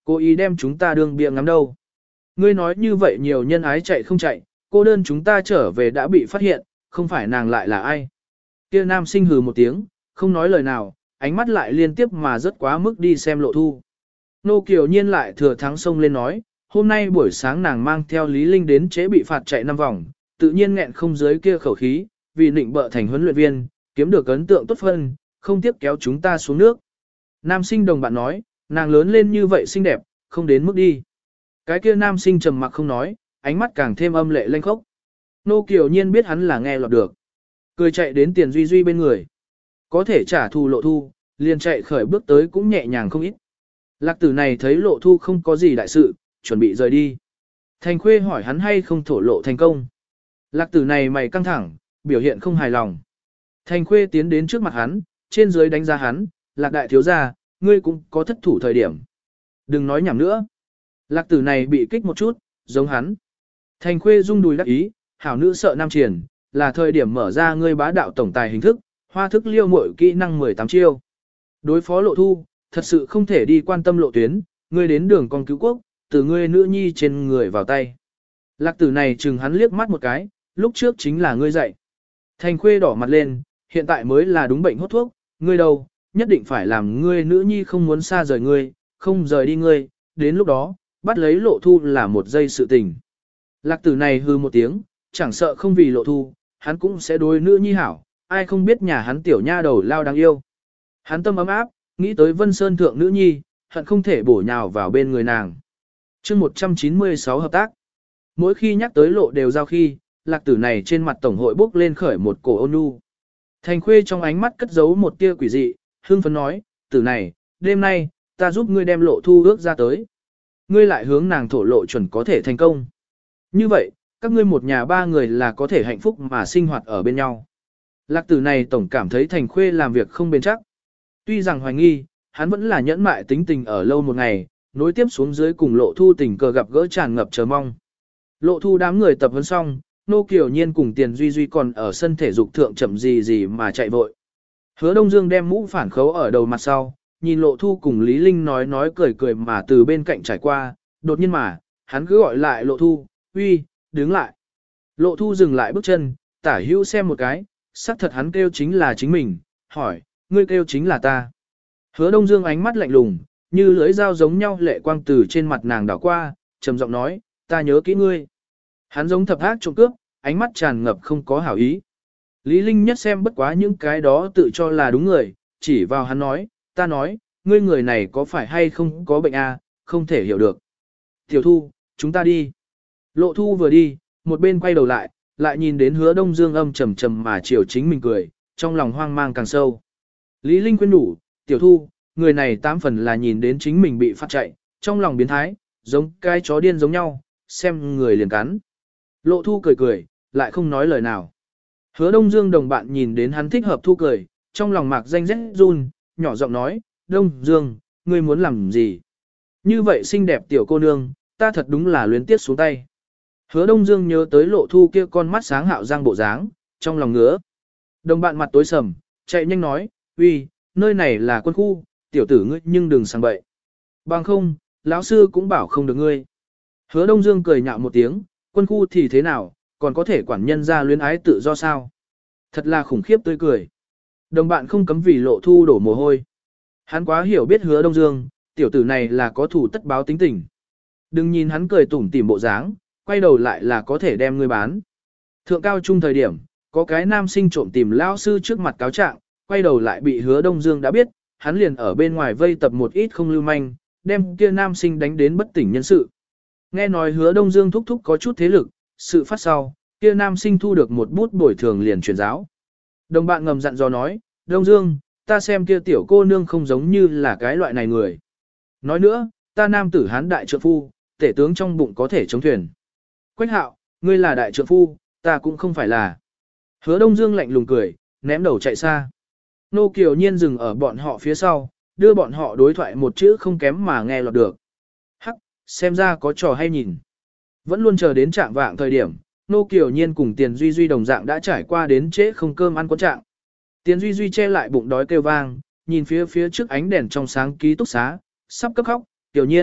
Cố ý đem chúng ta đương bia ngắm đâu. Ngươi nói như vậy nhiều nhân ái chạy không chạy, cô đơn chúng ta trở về đã bị phát hiện, không phải nàng lại là ai. Kia nam sinh hừ một tiếng, không nói lời nào, ánh mắt lại liên tiếp mà rất quá mức đi xem Lộ Thu. Nô Kiều Nhiên lại thừa thắng sông lên nói, hôm nay buổi sáng nàng mang theo Lý Linh đến chế bị phạt chạy năm vòng, tự nhiên nghẹn không dưới kia khẩu khí, vì định bợ thành huấn luyện viên, kiếm được ấn tượng tốt phân, không tiếp kéo chúng ta xuống nước. Nam sinh đồng bạn nói, nàng lớn lên như vậy xinh đẹp, không đến mức đi. Cái kia nam sinh trầm mặc không nói, ánh mắt càng thêm âm lệ lanh khốc. Nô Kiều Nhiên biết hắn là nghe lọt được. Cười chạy đến Tiền Duy Duy bên người. Có thể trả thù Lộ Thu, liền chạy khởi bước tới cũng nhẹ nhàng không ít. Lạc tử này thấy Lộ Thu không có gì đại sự, chuẩn bị rời đi. Thành Khuê hỏi hắn hay không thổ lộ thành công. Lạc tử này mày căng thẳng, biểu hiện không hài lòng. Thành Khuê tiến đến trước mặt hắn, trên dưới đánh giá hắn, Lạc đại thiếu gia, ngươi cũng có thất thủ thời điểm. Đừng nói nhảm nữa. Lạc tử này bị kích một chút, giống hắn. Thành Khuê rung đùi đắc ý, hảo nữ sợ nam triển, là thời điểm mở ra ngươi bá đạo tổng tài hình thức, hoa thức liêu muội kỹ năng mười tám chiêu. Đối phó Lộ Thu, thật sự không thể đi quan tâm lộ tuyến, ngươi đến đường con cứu quốc, từ ngươi nữ nhi trên người vào tay. Lạc tử này chừng hắn liếc mắt một cái, lúc trước chính là ngươi dạy. Thành Khuê đỏ mặt lên, hiện tại mới là đúng bệnh hốt thuốc, ngươi đâu, nhất định phải làm ngươi nữ nhi không muốn xa rời ngươi, không rời đi ngươi, đến lúc đó, bắt lấy Lộ Thu là một giây sự tình. Lạc tử này hư một tiếng, chẳng sợ không vì Lộ Thu, hắn cũng sẽ đối nữ nhi hảo, ai không biết nhà hắn tiểu nha đầu lao đáng yêu. Hắn tâm ấm áp, nghĩ tới Vân Sơn thượng nữ nhi, hận không thể bổ nhào vào bên người nàng. chương một trăm chín mươi sáu hợp tác. Mỗi khi nhắc tới Lộ đều giao khi, lạc tử này trên mặt tổng hội bốc lên khởi một cổ ôn nhu. Thành Khuê trong ánh mắt cất giấu một tia quỷ dị, hưng phấn nói, tử này, đêm nay, ta giúp ngươi đem Lộ Thu ước ra tới. Ngươi lại hướng nàng thổ lộ chuẩn có thể thành công. Như vậy, các ngươi một nhà ba người là có thể hạnh phúc mà sinh hoạt ở bên nhau. Lạc tử này tổng cảm thấy Thành Khuê làm việc không bền chắc. Tuy rằng hoài nghi, hắn vẫn là nhẫn mại tính tình ở lâu một ngày, nối tiếp xuống dưới cùng Lộ Thu tình cờ gặp gỡ tràn ngập chờ mong. Lộ Thu đám người tập huấn xong, Nô Kiều Nhiên cùng Tiền Duy Duy còn ở sân thể dục thượng chậm gì gì mà chạy vội. Hứa Đông Dương đem mũ phản khấu ở đầu mặt sau, nhìn Lộ Thu cùng Lý Linh nói nói cười cười mà từ bên cạnh trải qua, đột nhiên mà, hắn cứ gọi lại Lộ Thu, uy, đứng lại. Lộ Thu dừng lại bước chân, tả hữu xem một cái, xác thật hắn kêu chính là chính mình, hỏi, ngươi kêu chính là ta. Hứa Đông Dương ánh mắt lạnh lùng, như lưỡi dao giống nhau lệ quang từ trên mặt nàng đảo qua, trầm giọng nói, ta nhớ kỹ ngươi. Hắn giống thập ác trộm cướp, ánh mắt tràn ngập không có hảo ý. Lý Linh nhất xem bất quá những cái đó tự cho là đúng người, chỉ vào hắn nói, ta nói, ngươi người này có phải hay không có bệnh à, không thể hiểu được. Tiểu Thu, chúng ta đi. Lộ Thu vừa đi, một bên quay đầu lại, lại nhìn đến Hứa Đông Dương âm trầm trầm mà chiều chính mình cười, trong lòng hoang mang càng sâu. Lý Linh khuyên nhủ, Tiểu Thu, người này tám phần là nhìn đến chính mình bị phát chạy, trong lòng biến thái, giống cái chó điên giống nhau, xem người liền cắn. Lộ Thu cười cười, lại không nói lời nào. Hứa Đông Dương đồng bạn nhìn đến hắn thích hợp Thu cười, trong lòng mạc danh rét run, nhỏ giọng nói, Đông Dương, ngươi muốn làm gì? Như vậy xinh đẹp tiểu cô nương, ta thật đúng là luyến tiếc xuống tay. Hứa Đông Dương nhớ tới Lộ Thu kia con mắt sáng hạo giang bộ dáng, trong lòng ngứa. Đồng bạn mặt tối sầm, chạy nhanh nói, uy, nơi này là quân khu, tiểu tử ngươi nhưng đừng sang bậy. Bằng không, lão sư cũng bảo không được ngươi. Hứa Đông Dương cười nhạo một tiếng, quân khu thì thế nào, còn có thể quản nhân ra luyến ái tự do sao? Thật là khủng khiếp tươi cười. Đồng bạn không cấm vì Lộ Thu đổ mồ hôi. Hắn quá hiểu biết Hứa Đông Dương, tiểu tử này là có thủ tất báo tính tình. Đừng nhìn hắn cười tủm tỉm bộ dáng, quay đầu lại là có thể đem ngươi bán. Thượng cao trung thời điểm, có cái nam sinh trộm tìm lão sư trước mặt cáo trạng, quay đầu lại bị Hứa Đông Dương đã biết, hắn liền ở bên ngoài vây tập một ít không lưu manh, đem kia nam sinh đánh đến bất tỉnh nhân sự. Nghe nói Hứa Đông Dương thúc thúc có chút thế lực, sự phát sau, kia nam sinh thu được một bút bồi thường liền chuyển giáo. Đồng bạn ngầm dặn dò nói, Đông Dương, ta xem kia tiểu cô nương không giống như là cái loại này người. Nói nữa, ta nam tử hán đại trượng phu, tể tướng trong bụng có thể chống thuyền. Quách Hạo, ngươi là đại trượng phu, ta cũng không phải là. Hứa Đông Dương lạnh lùng cười, ném đầu chạy xa. Nô Kiều Nhiên dừng ở bọn họ phía sau, đưa bọn họ đối thoại một chữ không kém mà nghe lọt được. Hắc, xem ra có trò hay nhìn. Vẫn luôn chờ đến trạng vạng thời điểm, Nô Kiều Nhiên cùng Tiền Duy Duy đồng dạng đã trải qua đến trễ không cơm ăn quán trạng. Tiền Duy Duy che lại bụng đói kêu vang, nhìn phía phía trước ánh đèn trong sáng ký túc xá, sắp cấp khóc, Kiều Nhiên,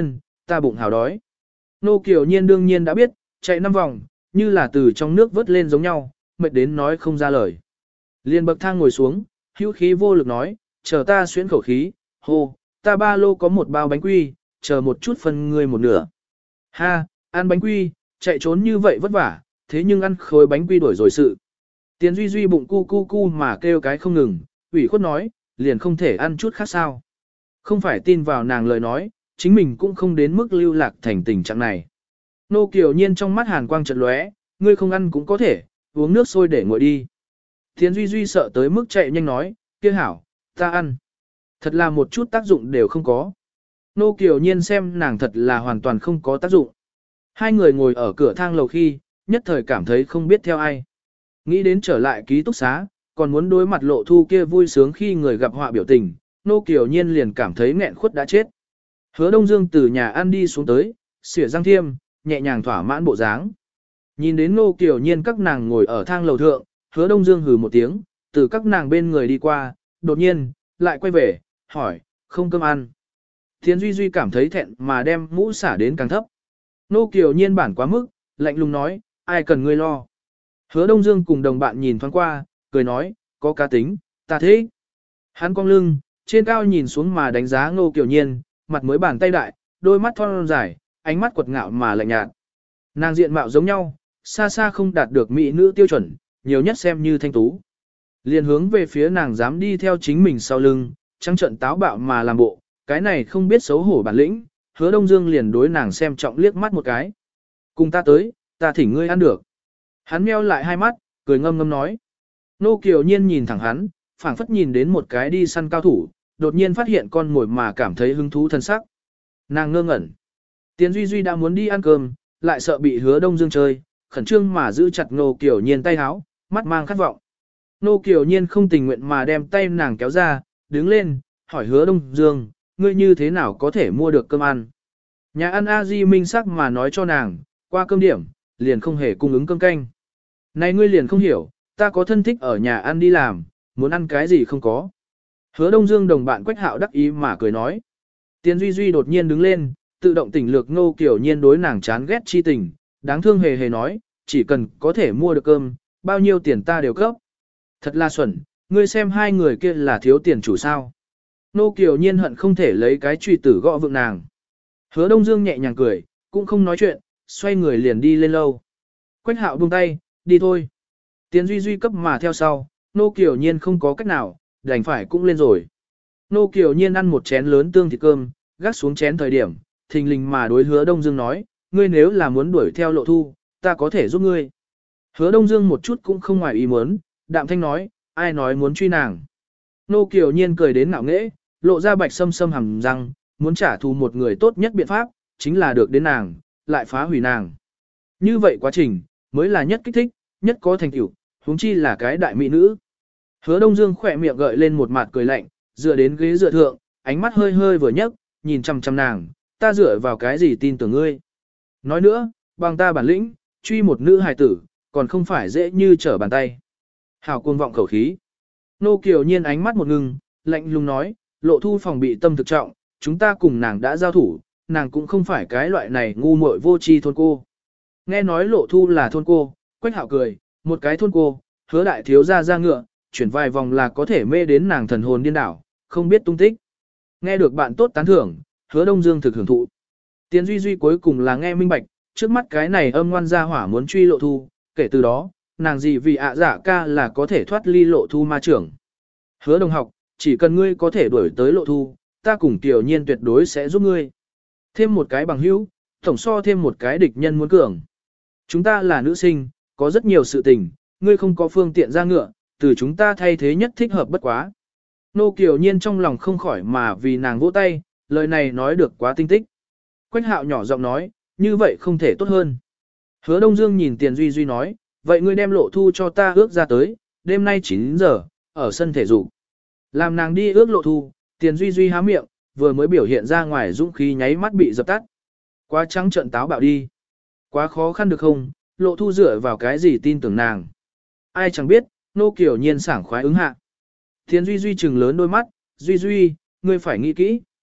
ta bụng hào đói. Nô Kiều Nhiên đương nhiên đã biết, chạy năm vòng, như là từ trong nước vớt lên giống nhau, mệt đến nói không ra lời. Liên bậc thang ngồi xuống, hữu khí vô lực nói, chờ ta xuyến khẩu khí, hô, ta ba lô có một bao bánh quy, chờ một chút phân ngươi một nửa. Ha, ăn bánh quy, chạy trốn như vậy vất vả, thế nhưng ăn khối bánh quy đổi rồi sự. Tiền Duy Duy bụng cu cu cu mà kêu cái không ngừng, ủy khuất nói, liền không thể ăn chút khác sao. Không phải tin vào nàng lời nói, chính mình cũng không đến mức lưu lạc thành tình trạng này. Nô Kiều Nhiên trong mắt hàn quang chợt lóe, ngươi không ăn cũng có thể, uống nước sôi để nguội đi. Tiền Duy Duy sợ tới mức chạy nhanh nói, kia hảo, ta ăn. Thật là một chút tác dụng đều không có. Nô Kiều Nhiên xem nàng thật là hoàn toàn không có tác dụng. Hai người ngồi ở cửa thang lầu khi, nhất thời cảm thấy không biết theo ai. Nghĩ đến trở lại ký túc xá, còn muốn đối mặt Lộ Thu kia vui sướng khi người gặp họa biểu tình, Nô Kiều Nhiên liền cảm thấy nghẹn khuất đã chết. Hứa Đông Dương từ nhà ăn đi xuống tới, xỉa răng thiêm, nhẹ nhàng thỏa mãn bộ dáng. Nhìn đến Nô Kiều Nhiên các nàng ngồi ở thang lầu thượng, Hứa Đông Dương hừ một tiếng, từ các nàng bên người đi qua, đột nhiên, lại quay về, hỏi, không cơm ăn. Thiến Duy Duy cảm thấy thẹn mà đem mũ xả đến càng thấp. Nô Kiều Nhiên bản quá mức, lạnh lùng nói, ai cần ngươi lo. Hứa Đông Dương cùng đồng bạn nhìn thoáng qua, cười nói, có cá tính, ta thế. Hắn cong lưng, trên cao nhìn xuống mà đánh giá Nô Kiều Nhiên, mặt mới bàn tay đại, đôi mắt thon dài, ánh mắt quật ngạo mà lạnh nhạt. Nàng diện mạo giống nhau, xa xa không đạt được mỹ nữ tiêu chuẩn, nhiều nhất xem như thanh tú. Liền hướng về phía nàng dám đi theo chính mình sau lưng, trắng trợn táo bạo mà làm bộ, cái này không biết xấu hổ bản lĩnh, Hứa Đông Dương liền đối nàng xem trọng liếc mắt một cái. Cùng ta tới, ta thỉnh ngươi ăn được. Hắn meo lại hai mắt, cười ngâm ngâm nói. Nô Kiều Nhiên nhìn thẳng hắn, phảng phất nhìn đến một cái đi săn cao thủ, đột nhiên phát hiện con mồi mà cảm thấy hứng thú thân sắc. Nàng ngơ ngẩn. Tiền Duy Duy đã muốn đi ăn cơm, lại sợ bị Hứa Đông Dương chơi, khẩn trương mà giữ chặt Nô Kiều Nhiên tay háo, mắt mang khát vọng. Nô Kiều Nhiên không tình nguyện mà đem tay nàng kéo ra, đứng lên, hỏi Hứa Đông Dương, ngươi như thế nào có thể mua được cơm ăn? Nhà ăn A Di minh sắc mà nói cho nàng, qua cơm điểm, liền không hề cung ứng cơm canh. Này ngươi liền không hiểu, ta có thân thích ở nhà ăn đi làm, muốn ăn cái gì không có. Hứa Đông Dương đồng bạn Quách Hạo đắc ý mà cười nói. Tiền Duy Duy đột nhiên đứng lên, tự động tỉnh lược Nô Kiều Nhiên đối nàng chán ghét chi tình, đáng thương hề hề nói, chỉ cần có thể mua được cơm, bao nhiêu tiền ta đều cấp. Thật là xuẩn, ngươi xem hai người kia là thiếu tiền chủ sao. Nô Kiều Nhiên hận không thể lấy cái chùy tử gõ vượng nàng. Hứa Đông Dương nhẹ nhàng cười, cũng không nói chuyện, xoay người liền đi lên lâu. Quách Hạo buông tay, đi thôi. Tiền Duy Duy cấp mà theo sau, Nô Kiều Nhiên không có cách nào, đành phải cũng lên rồi. Nô Kiều Nhiên ăn một chén lớn tương thịt cơm, gác xuống chén thời điểm, thình lình mà đối Hứa Đông Dương nói, ngươi nếu là muốn đuổi theo Lộ Thu, ta có thể giúp ngươi. Hứa Đông Dương một chút cũng không ngoài ý muốn, đạm thanh nói, ai nói muốn truy nàng. Nô Kiều Nhiên cười đến ngạo nghễ, lộ ra bạch sâm sâm hầm răng, muốn trả thù một người tốt nhất biện pháp, chính là được đến nàng, lại phá hủy nàng. Như vậy quá trình, mới là nhất kích thích, nhất có thành tựu, huống chi là cái đại mỹ nữ. Hứa Đông Dương khỏe miệng gợi lên một mặt cười lạnh, dựa đến ghế dựa thượng, ánh mắt hơi hơi vừa nhấc, nhìn chăm chăm nàng, ta dựa vào cái gì tin tưởng ngươi. Nói nữa, bằng ta bản lĩnh, truy một nữ hài tử, còn không phải dễ như trở bàn tay. Hảo cuồng vọng khẩu khí. Nô Kiều Nhiên ánh mắt một ngừng, lạnh lùng nói, Lộ Thu phòng bị tâm thực trọng, chúng ta cùng nàng đã giao thủ, nàng cũng không phải cái loại này ngu muội vô tri thôn cô. Nghe nói Lộ Thu là thôn cô, Quách Hạo cười, một cái thôn cô, Hứa đại thiếu gia ra ngựa, chuyển vài vòng là có thể mê đến nàng thần hồn điên đảo, không biết tung tích. Nghe được bạn tốt tán thưởng, Hứa Đông Dương thực hưởng thụ. Tiền Duy Duy cuối cùng là nghe minh bạch, trước mắt cái này âm ngoan gia hỏa muốn truy Lộ Thu, kể từ đó, nàng gì vì ạ dạ ca là có thể thoát ly Lộ Thu ma trưởng. Hứa đồng học, chỉ cần ngươi có thể đuổi tới Lộ Thu, ta cùng Tiểu Nhiên tuyệt đối sẽ giúp ngươi. Thêm một cái bằng hữu, tổng so thêm một cái địch nhân muốn cường. Chúng ta là nữ sinh, có rất nhiều sự tình, ngươi không có phương tiện ra ngựa, từ chúng ta thay thế nhất thích hợp bất quá. Nô Kiều Nhiên trong lòng không khỏi mà vì nàng vỗ tay, lời này nói được quá tinh tích. Quách Hạo nhỏ giọng nói, như vậy không thể tốt hơn. Hứa Đông Dương nhìn Tiền Duy Duy nói, vậy ngươi đem Lộ Thu cho ta ước ra tới, đêm nay chín giờ, ở sân thể dục. Làm nàng đi ước Lộ Thu, Tiền Duy Duy há miệng, vừa mới biểu hiện ra ngoài dũng khí nháy mắt bị dập tắt. Quá trắng trợn táo bạo đi. Quá khó khăn được không, Lộ Thu dựa vào cái gì tin tưởng nàng. Ai chẳng biết, Nô Kiều Nhiên sảng khoái ứng hạ. Tiền Duy Duy trừng lớn đôi mắt, Duy Duy, ngươi phải nghĩ kỹ.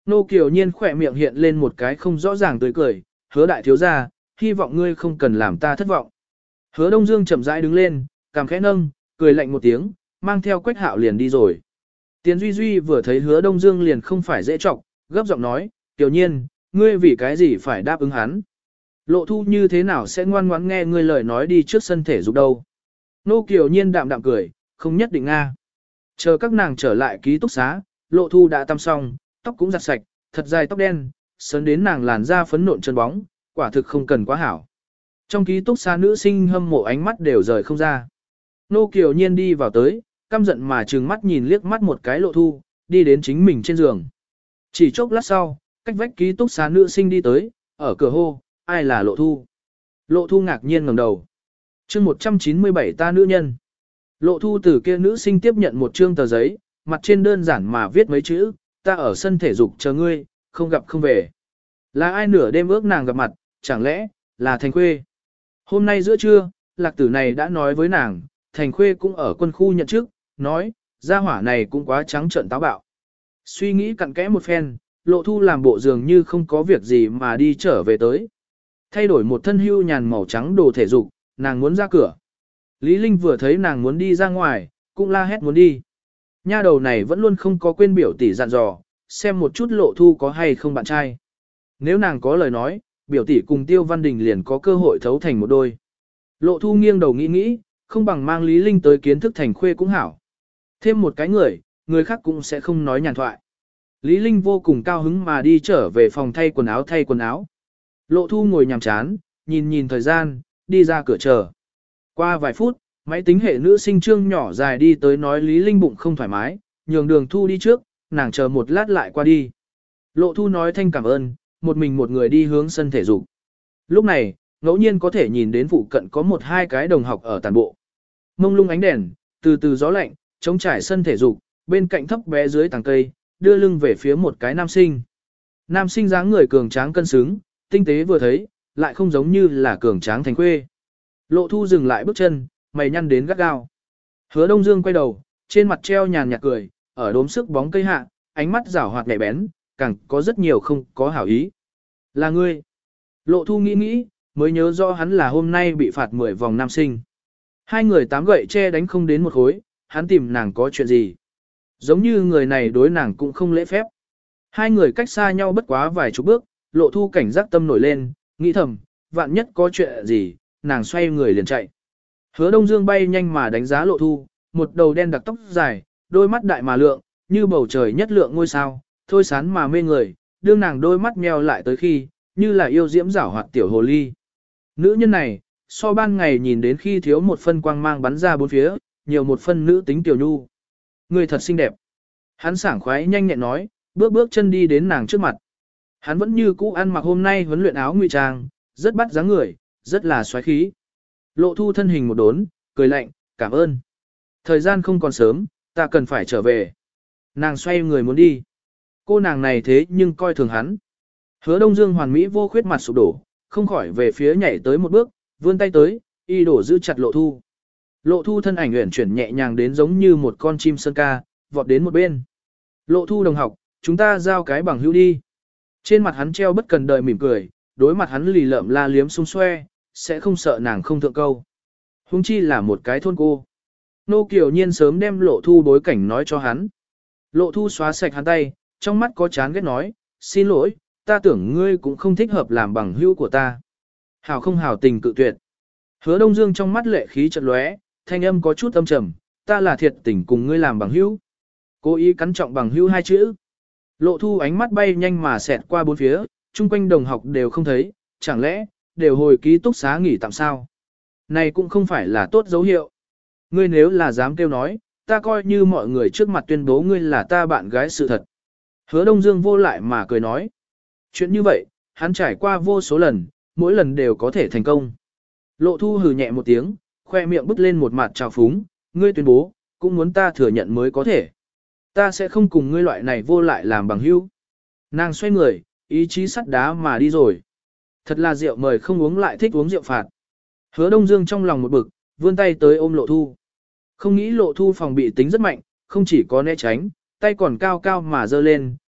Nô Kiều Nhiên khỏe miệng hiện lên một cái không rõ ràng tươi cười, hứa đại thiếu gia, hy vọng ngươi không cần làm ta thất vọng. Hứa Đông Dương chậm rãi đứng lên, cằm khẽ nâng, cười lạnh một tiếng, mang theo Quách Hạo liền đi rồi. Tiền Duy Duy vừa thấy Hứa Đông Dương liền không phải dễ trọng, gấp giọng nói, Kiều Nhiên, ngươi vì cái gì phải đáp ứng hắn? Lộ Thu như thế nào sẽ ngoan ngoãn nghe ngươi lời nói đi trước sân thể dục đâu? Nô Kiều Nhiên đạm đạm cười, không nhất định nga. Chờ các nàng trở lại ký túc xá, Lộ Thu đã tăm xong, tóc cũng giặt sạch, thật dài tóc đen, sớn đến nàng làn da phấn nộn chân bóng, quả thực không cần quá hảo. Trong ký túc xá nữ sinh hâm mộ ánh mắt đều rời không ra. Nô Kiều Nhiên đi vào tới, căm giận mà trừng mắt nhìn liếc mắt một cái Lộ Thu, đi đến chính mình trên giường. Chỉ chốc lát sau, cách vách ký túc xá nữ sinh đi tới, ở cửa hô, ai là Lộ Thu? Lộ Thu ngạc nhiên ngẩng đầu. Chương một trăm chín mươi bảy ta nữ nhân. Lộ Thu từ kia nữ sinh tiếp nhận một trương tờ giấy, mặt trên đơn giản mà viết mấy chữ, ta ở sân thể dục chờ ngươi, không gặp không về. Là ai nửa đêm ước nàng gặp mặt, chẳng lẽ là Thành Khuê? Hôm nay giữa trưa, lạc tử này đã nói với nàng, Thành Khuê cũng ở quân khu nhận chức, nói, gia hỏa này cũng quá trắng trợn táo bạo. Suy nghĩ cặn kẽ một phen, Lộ Thu làm bộ dường như không có việc gì mà đi trở về tới. Thay đổi một thân hưu nhàn màu trắng đồ thể dục, nàng muốn ra cửa. Lý Linh vừa thấy nàng muốn đi ra ngoài, cũng la hét muốn đi. Nha đầu này vẫn luôn không có quên biểu tỷ dặn dò, xem một chút Lộ Thu có hay không bạn trai. Nếu nàng có lời nói, biểu tỷ cùng Tiêu Văn Đình liền có cơ hội thấu thành một đôi. Lộ Thu nghiêng đầu nghĩ nghĩ, không bằng mang Lý Linh tới kiến thức Thành Khuê cũng hảo. Thêm một cái người, người khác cũng sẽ không nói nhàn thoại. Lý Linh vô cùng cao hứng mà đi trở về phòng thay quần áo thay quần áo. Lộ Thu ngồi nhàm chán, nhìn nhìn thời gian, đi ra cửa chờ. Qua vài phút, máy tính hệ nữ sinh trương nhỏ dài đi tới nói Lý Linh bụng không thoải mái, nhường đường Thu đi trước, nàng chờ một lát lại qua đi. Lộ Thu nói thanh cảm ơn, một mình một người đi hướng sân thể dục. Lúc này, ngẫu nhiên có thể nhìn đến phụ cận có một hai cái đồng học ở tàn bộ. Mông lung ánh đèn, từ từ gió lạnh, chống trải sân thể dục, bên cạnh thấp bé dưới tàng cây, đưa lưng về phía một cái nam sinh. Nam sinh dáng người cường tráng cân xứng, tinh tế vừa thấy, lại không giống như là cường tráng Thành Khuê. Lộ Thu dừng lại bước chân, mày nhăn đến gắt gao. Hứa Đông Dương quay đầu, trên mặt treo nhàn nhạt cười, ở đốm sức bóng cây hạ, ánh mắt rảo hoạt nhạy bén, càng có rất nhiều không có hảo ý. Là ngươi. Lộ Thu nghĩ nghĩ, mới nhớ rõ hắn là hôm nay bị phạt mười vòng nam sinh. Hai người tám gậy che đánh không đến một khối, hắn tìm nàng có chuyện gì. Giống như người này đối nàng cũng không lễ phép. Hai người cách xa nhau bất quá vài chục bước, Lộ Thu cảnh giác tâm nổi lên, nghĩ thầm, vạn nhất có chuyện gì, nàng xoay người liền chạy. Hứa Đông Dương bay nhanh mà đánh giá Lộ Thu, một đầu đen đặc tóc dài, đôi mắt đại mà lượng, như bầu trời nhất lượng ngôi sao, thôi sán mà mê người, đương nàng đôi mắt meo lại tới khi, như là yêu diễm giảo hoạt tiểu hồ ly. Nữ nhân này, so ban ngày nhìn đến khi thiếu một phân quang mang bắn ra bốn phía, nhiều một phân nữ tính tiểu nhu. Người thật xinh đẹp. Hắn sảng khoái nhanh nhẹn nói, bước bước chân đi đến nàng trước mặt. Hắn vẫn như cũ ăn mặc hôm nay huấn luyện áo ngụy trang, rất bắt dáng người, rất là xoáy khí. Lộ Thu thân hình một đốn, cười lạnh, cảm ơn. Thời gian không còn sớm, ta cần phải trở về. Nàng xoay người muốn đi. Cô nàng này thế nhưng coi thường hắn. Hứa Đông Dương hoàn mỹ vô khuyết mặt sụp đổ, không khỏi về phía nhảy tới một bước, vươn tay tới, y đổ giữ chặt Lộ Thu. Lộ Thu thân ảnh uyển chuyển nhẹ nhàng đến giống như một con chim sơn ca, vọt đến một bên. Lộ Thu đồng học, chúng ta giao cái bằng hữu đi. Trên mặt hắn treo bất cần đời mỉm cười, đối mặt hắn lì lợm la liếm xung xoe, sẽ không sợ nàng không thượng câu. Hùng chi là một cái thôn cô. Nô Kiều Nhiên sớm đem Lộ Thu bối cảnh nói cho hắn. Lộ Thu xóa sạch hắn tay, trong mắt có chán ghét nói, xin lỗi, ta tưởng ngươi cũng không thích hợp làm bằng hữu của ta. Hảo không hảo tình cự tuyệt. Hứa Đông Dương trong mắt lệ khí chợt lóe, thanh âm có chút âm trầm, ta là thiệt tình cùng ngươi làm bằng hữu. Cố ý cắn trọng bằng hữu hai chữ. Lộ Thu ánh mắt bay nhanh mà xẹt qua bốn phía, chung quanh đồng học đều không thấy, chẳng lẽ, đều hồi ký túc xá nghỉ tạm sao? Này cũng không phải là tốt dấu hiệu. Ngươi nếu là dám kêu nói, ta coi như mọi người trước mặt tuyên bố ngươi là ta bạn gái sự thật. Hứa Đông Dương vô lại mà cười nói. Chuyện như vậy, hắn trải qua vô số lần, mỗi lần đều có thể thành công. Lộ Thu hừ nhẹ một tiếng, khoe miệng bứt lên một mặt trào phúng, ngươi tuyên bố, cũng muốn ta thừa nhận mới có thể. Ta sẽ không cùng ngươi loại này vô lại làm bằng hữu. Nàng xoay người, ý chí sắt đá mà đi rồi. Thật là rượu mời không uống lại thích uống rượu phạt. Hứa Đông Dương trong lòng một bực, vươn tay tới ôm Lộ Thu. Không nghĩ Lộ Thu phòng bị tính rất mạnh, không chỉ có né tránh, tay còn cao cao mà giơ lên,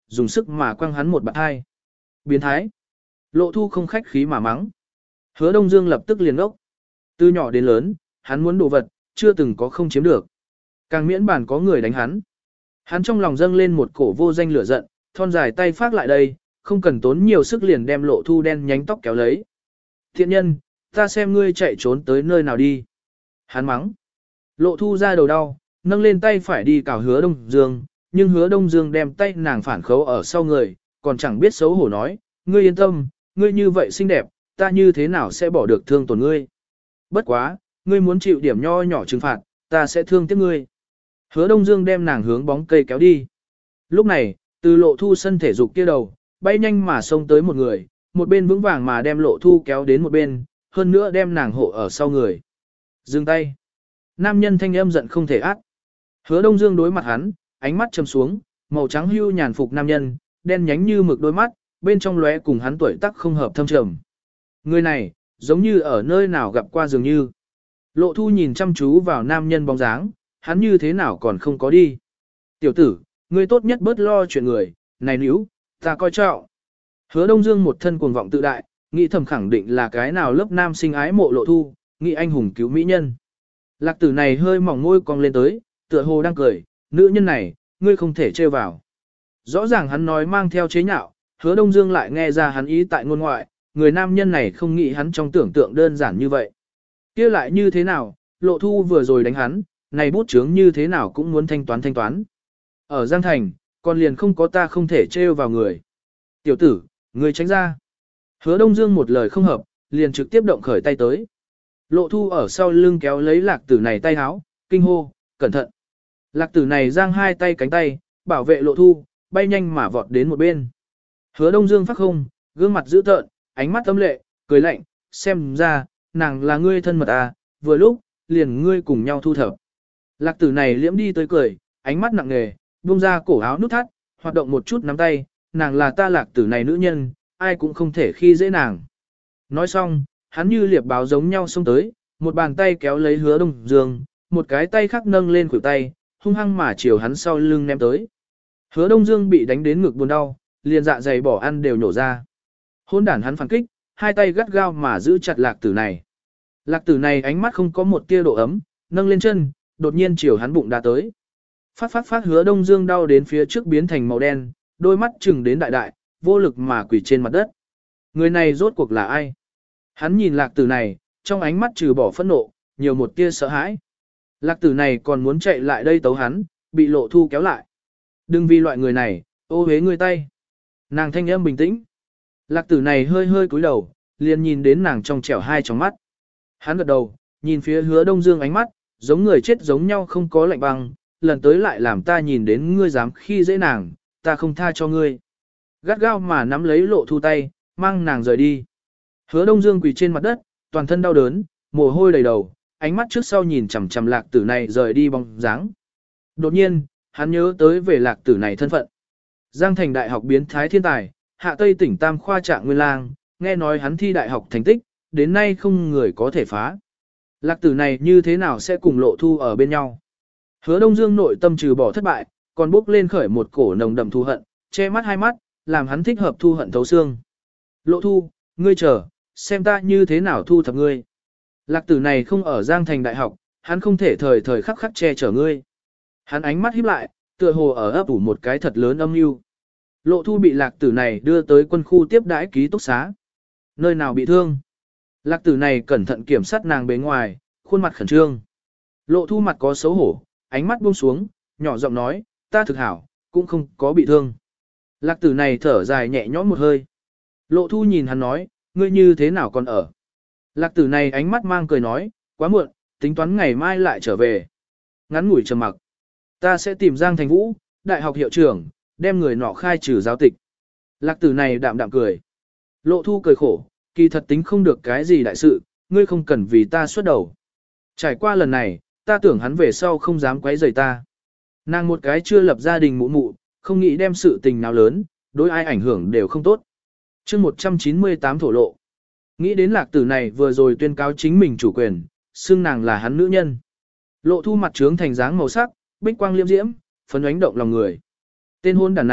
dùng sức mà quăng hắn một bạt hai. Biến thái. Lộ Thu không khách khí mà mắng. Hứa Đông Dương lập tức liền ốc. Từ nhỏ đến lớn, hắn muốn đồ vật, chưa từng có không chiếm được. Càng miễn bản có người đánh hắn. Hắn trong lòng dâng lên một cổ vô danh lửa giận, thon dài tay phát lại đây, không cần tốn nhiều sức liền đem Lộ Thu đen nhánh tóc kéo lấy. Thiện nhân, ta xem ngươi chạy trốn tới nơi nào đi. Hắn mắng. Lộ Thu ra đầu đau, nâng lên tay phải đi cào Hứa Đông Dương, nhưng Hứa Đông Dương đem tay nàng phản khấu ở sau người, còn chẳng biết xấu hổ nói, ngươi yên tâm, ngươi như vậy xinh đẹp, ta như thế nào sẽ bỏ được thương tổn ngươi. Bất quá, ngươi muốn chịu điểm nho nhỏ trừng phạt, ta sẽ thương tiếc ngươi. Hứa Đông Dương đem nàng hướng bóng cây kéo đi. Lúc này, từ Lộ Thu sân thể dục kia đầu, bay nhanh mà xông tới một người, một bên vững vàng mà đem Lộ Thu kéo đến một bên, hơn nữa đem nàng hộ ở sau người. Dừng tay. Nam nhân thanh âm giận không thể át. Hứa Đông Dương đối mặt hắn, ánh mắt trầm xuống, màu trắng hưu nhàn phục nam nhân, đen nhánh như mực đôi mắt, bên trong lóe cùng hắn tuổi tác không hợp thâm trầm. Người này, giống như ở nơi nào gặp qua dường như. Lộ Thu nhìn chăm chú vào nam nhân bóng dáng, hắn như thế nào còn không có đi. Tiểu tử, ngươi tốt nhất bớt lo chuyện người, này níu, ta coi trọng. Hứa Đông Dương một thân cuồng vọng tự đại, nghĩ thầm khẳng định là cái nào lớp nam sinh ái mộ Lộ Thu, nghĩ anh hùng cứu mỹ nhân. Lạc tử này hơi mỏng môi cong lên tới, tựa hồ đang cười, nữ nhân này, ngươi không thể trêu vào. Rõ ràng hắn nói mang theo chế nhạo, Hứa Đông Dương lại nghe ra hắn ý tại ngôn ngoại, người nam nhân này không nghĩ hắn trong tưởng tượng đơn giản như vậy. Kia lại như thế nào, Lộ Thu vừa rồi đánh hắn, này bút chướng như thế nào cũng muốn thanh toán thanh toán. Ở Giang Thành, còn liền không có ta không thể trêu vào người. Tiểu tử, ngươi tránh ra. Hứa Đông Dương một lời không hợp, liền trực tiếp động khởi tay tới. Lộ Thu ở sau lưng kéo lấy lạc tử này tay háo, kinh hô, cẩn thận. Lạc tử này giang hai tay cánh tay, bảo vệ Lộ Thu, bay nhanh mà vọt đến một bên. Hứa Đông Dương phát không, gương mặt dữ tợn, ánh mắt âm lệ, cười lạnh, xem ra, nàng là ngươi thân mật à, vừa lúc, liền ngươi cùng nhau thu thập. Lạc tử này liễm đi tới cười, ánh mắt nặng nề, buông ra cổ áo nút thắt, hoạt động một chút nắm tay, nàng là ta lạc tử này nữ nhân, ai cũng không thể khi dễ nàng. Nói xong, hắn như liệp báo giống nhau xông tới, một bàn tay kéo lấy Hứa Đông Dương, một cái tay khác nâng lên khuỷu tay, hung hăng mà chiều hắn sau lưng ném tới. Hứa Đông Dương bị đánh đến ngực buồn đau, liền dạ dày bỏ ăn đều nhổ ra. Hôn đản hắn phản kích, hai tay gắt gao mà giữ chặt lạc tử này. Lạc tử này ánh mắt không có một tia độ ấm, nâng lên chân, đột nhiên chiều hắn bụng đá tới. Phát phát phát Hứa Đông Dương đau đến phía trước biến thành màu đen, đôi mắt chừng đến đại đại, vô lực mà quỳ trên mặt đất. Người này rốt cuộc là ai? Hắn nhìn lạc tử này, trong ánh mắt trừ bỏ phẫn nộ, nhiều một tia sợ hãi. Lạc tử này còn muốn chạy lại đây tấu hắn, bị Lộ Thu kéo lại. Đừng vì loại người này, ô hế người tay. Nàng thanh âm bình tĩnh. Lạc tử này hơi hơi cúi đầu, liền nhìn đến nàng trong trẻo hai tròng mắt. Hắn gật đầu, nhìn phía Hứa Đông Dương ánh mắt, giống người chết giống nhau không có lạnh băng, lần tới lại làm ta nhìn đến ngươi dám khi dễ nàng, ta không tha cho ngươi. Gắt gao mà nắm lấy Lộ Thu tay, mang nàng rời đi. Hứa Đông Dương quỳ trên mặt đất, toàn thân đau đớn, mồ hôi đầy đầu, ánh mắt trước sau nhìn chằm chằm lạc tử này rời đi bóng dáng. Đột nhiên, hắn nhớ tới về lạc tử này thân phận. Giang Thành Đại học biến thái thiên tài, Hạ Tây tỉnh Tam khoa trạng nguyên lang, nghe nói hắn thi đại học thành tích, đến nay không người có thể phá. Lạc tử này như thế nào sẽ cùng Lộ Thu ở bên nhau? Hứa Đông Dương nội tâm trừ bỏ thất bại, còn bốc lên khởi một cổ nồng đậm thù hận, che mắt hai mắt, làm hắn thích hợp thu hận thấu xương. Lộ Thu, ngươi chờ, xem ta như thế nào thu thập ngươi. Lạc tử này không ở Giang Thành Đại học, hắn không thể thời thời khắc khắc che chở ngươi. Hắn ánh mắt híp lại, tựa hồ ở ấp ủ một cái thật lớn âm mưu. Lộ Thu bị lạc tử này đưa tới quân khu tiếp đãi ký túc xá. Nơi nào bị thương? Lạc tử này cẩn thận kiểm sát nàng bề ngoài, khuôn mặt khẩn trương. Lộ Thu mặt có xấu hổ, ánh mắt buông xuống, nhỏ giọng nói, ta thực hảo, cũng không có bị thương. Lạc tử này thở dài nhẹ nhõm một hơi. Lộ Thu nhìn hắn nói, ngươi như thế nào còn ở? Lạc tử này ánh mắt mang cười nói, quá muộn, tính toán ngày mai lại trở về. Ngắn ngủi trầm mặc. Ta sẽ tìm Giang Thành Vũ, đại học hiệu trưởng, đem người nọ khai trừ giáo tịch. Lạc tử này đạm đạm cười. Lộ Thu cười khổ, kỳ thật tính không được cái gì đại sự, ngươi không cần vì ta xuất đầu. Trải qua lần này, ta tưởng hắn về sau không dám quấy rầy ta. Nàng một cái chưa lập gia đình mụ mụ, không nghĩ đem sự tình nào lớn, đối ai ảnh hưởng đều không tốt. chương một trăm chín mươi tám thổ lộ. Nghĩ đến lạc tử này vừa rồi tuyên cáo chính mình chủ quyền, xưng nàng là hắn nữ nhân. Lộ Thu mặt trướng thành dáng màu sắc, bích quang liêm diễm, phấn ánh động lòng người. Tên hôn đàn này,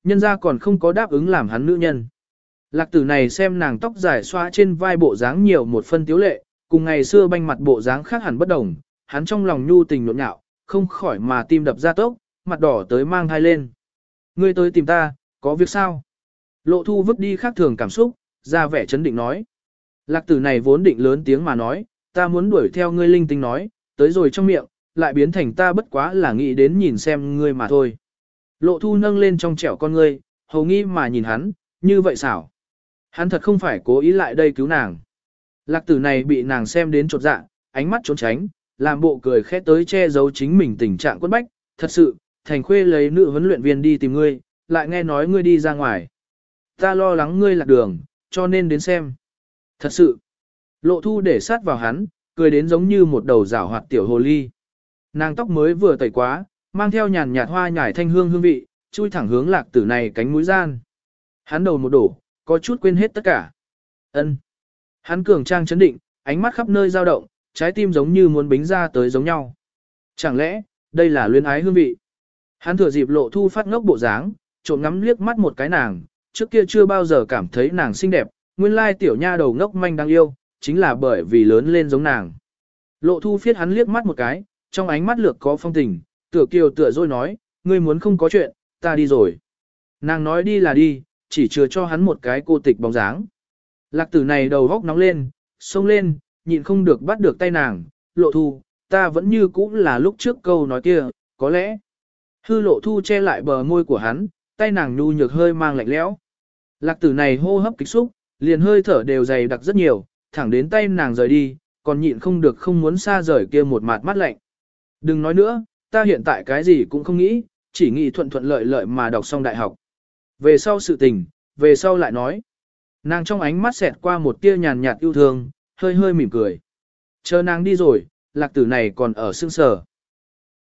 Nhân ra còn không có đáp ứng làm hắn nữ nhân. Lạc tử này xem nàng tóc dài xoa trên vai bộ dáng nhiều một phân tiếu lệ, cùng ngày xưa banh mặt bộ dáng khác hẳn bất đồng, hắn trong lòng nhu tình nhộn nhạo, không khỏi mà tim đập ra tốc, mặt đỏ tới mang thai lên. Ngươi tới tìm ta, có việc sao? Lộ thu vứt đi khác thường cảm xúc, ra vẻ chấn định nói. Lạc tử này vốn định lớn tiếng mà nói, ta muốn đuổi theo ngươi linh tinh nói, tới rồi trong miệng, lại biến thành ta bất quá là nghĩ đến nhìn xem ngươi mà thôi. Lộ thu nâng lên trong trẻo con ngươi, hầu nghi mà nhìn hắn, như vậy xảo. Hắn thật không phải cố ý lại đây cứu nàng. Lạc tử này bị nàng xem đến chột dạ, ánh mắt trốn tránh, làm bộ cười khẽ tới che giấu chính mình tình trạng quất bách. Thật sự, Thành Khuê lấy nữ huấn luyện viên đi tìm ngươi, lại nghe nói ngươi đi ra ngoài. Ta lo lắng ngươi lạc đường, cho nên đến xem. Thật sự, Lộ thu để sát vào hắn, cười đến giống như một đầu rảo hoạt tiểu hồ ly. Nàng tóc mới vừa tẩy quá, mang theo nhàn nhạt hoa nhài thanh hương hương vị, chui thẳng hướng lạc tử này cánh mũi gian. Hắn đầu một đổ, có chút quên hết tất cả. Ân. Hắn cường trang chấn định, ánh mắt khắp nơi dao động, trái tim giống như muốn bính ra tới giống nhau. Chẳng lẽ, đây là luyến ái hương vị? Hắn thừa dịp Lộ thu phát ngốc bộ dáng, trộm ngắm liếc mắt một cái nàng, trước kia chưa bao giờ cảm thấy nàng xinh đẹp, nguyên lai tiểu nha đầu ngốc manh đáng yêu, chính là bởi vì lớn lên giống nàng. Lộ thu phiết hắn liếc mắt một cái, trong ánh mắt lược có phong tình, tựa kiều tựa rồi nói, ngươi muốn không có chuyện, ta đi rồi. Nàng nói đi là đi, chỉ chừa cho hắn một cái cô tịch bóng dáng. Lạc tử này đầu góc nóng lên, xông lên, nhịn không được bắt được tay nàng, Lộ thu, ta vẫn như cũ là lúc trước câu nói kia, có lẽ. Hư Lộ thu che lại bờ môi của hắn, tay nàng nhu nhược hơi mang lạnh lẽo. Lạc tử này hô hấp kích xúc, liền hơi thở đều dày đặc rất nhiều, thẳng đến tay nàng rời đi, còn nhịn không được không muốn xa rời kia một mạt mắt lạnh. Đừng nói nữa, ta hiện tại cái gì cũng không nghĩ, chỉ nghĩ thuận thuận lợi lợi mà đọc xong đại học. Về sau sự tình, về sau lại nói. Nàng trong ánh mắt xẹt qua một tia nhàn nhạt yêu thương, hơi hơi mỉm cười. Chờ nàng đi rồi, lạc tử này còn ở sương sờ.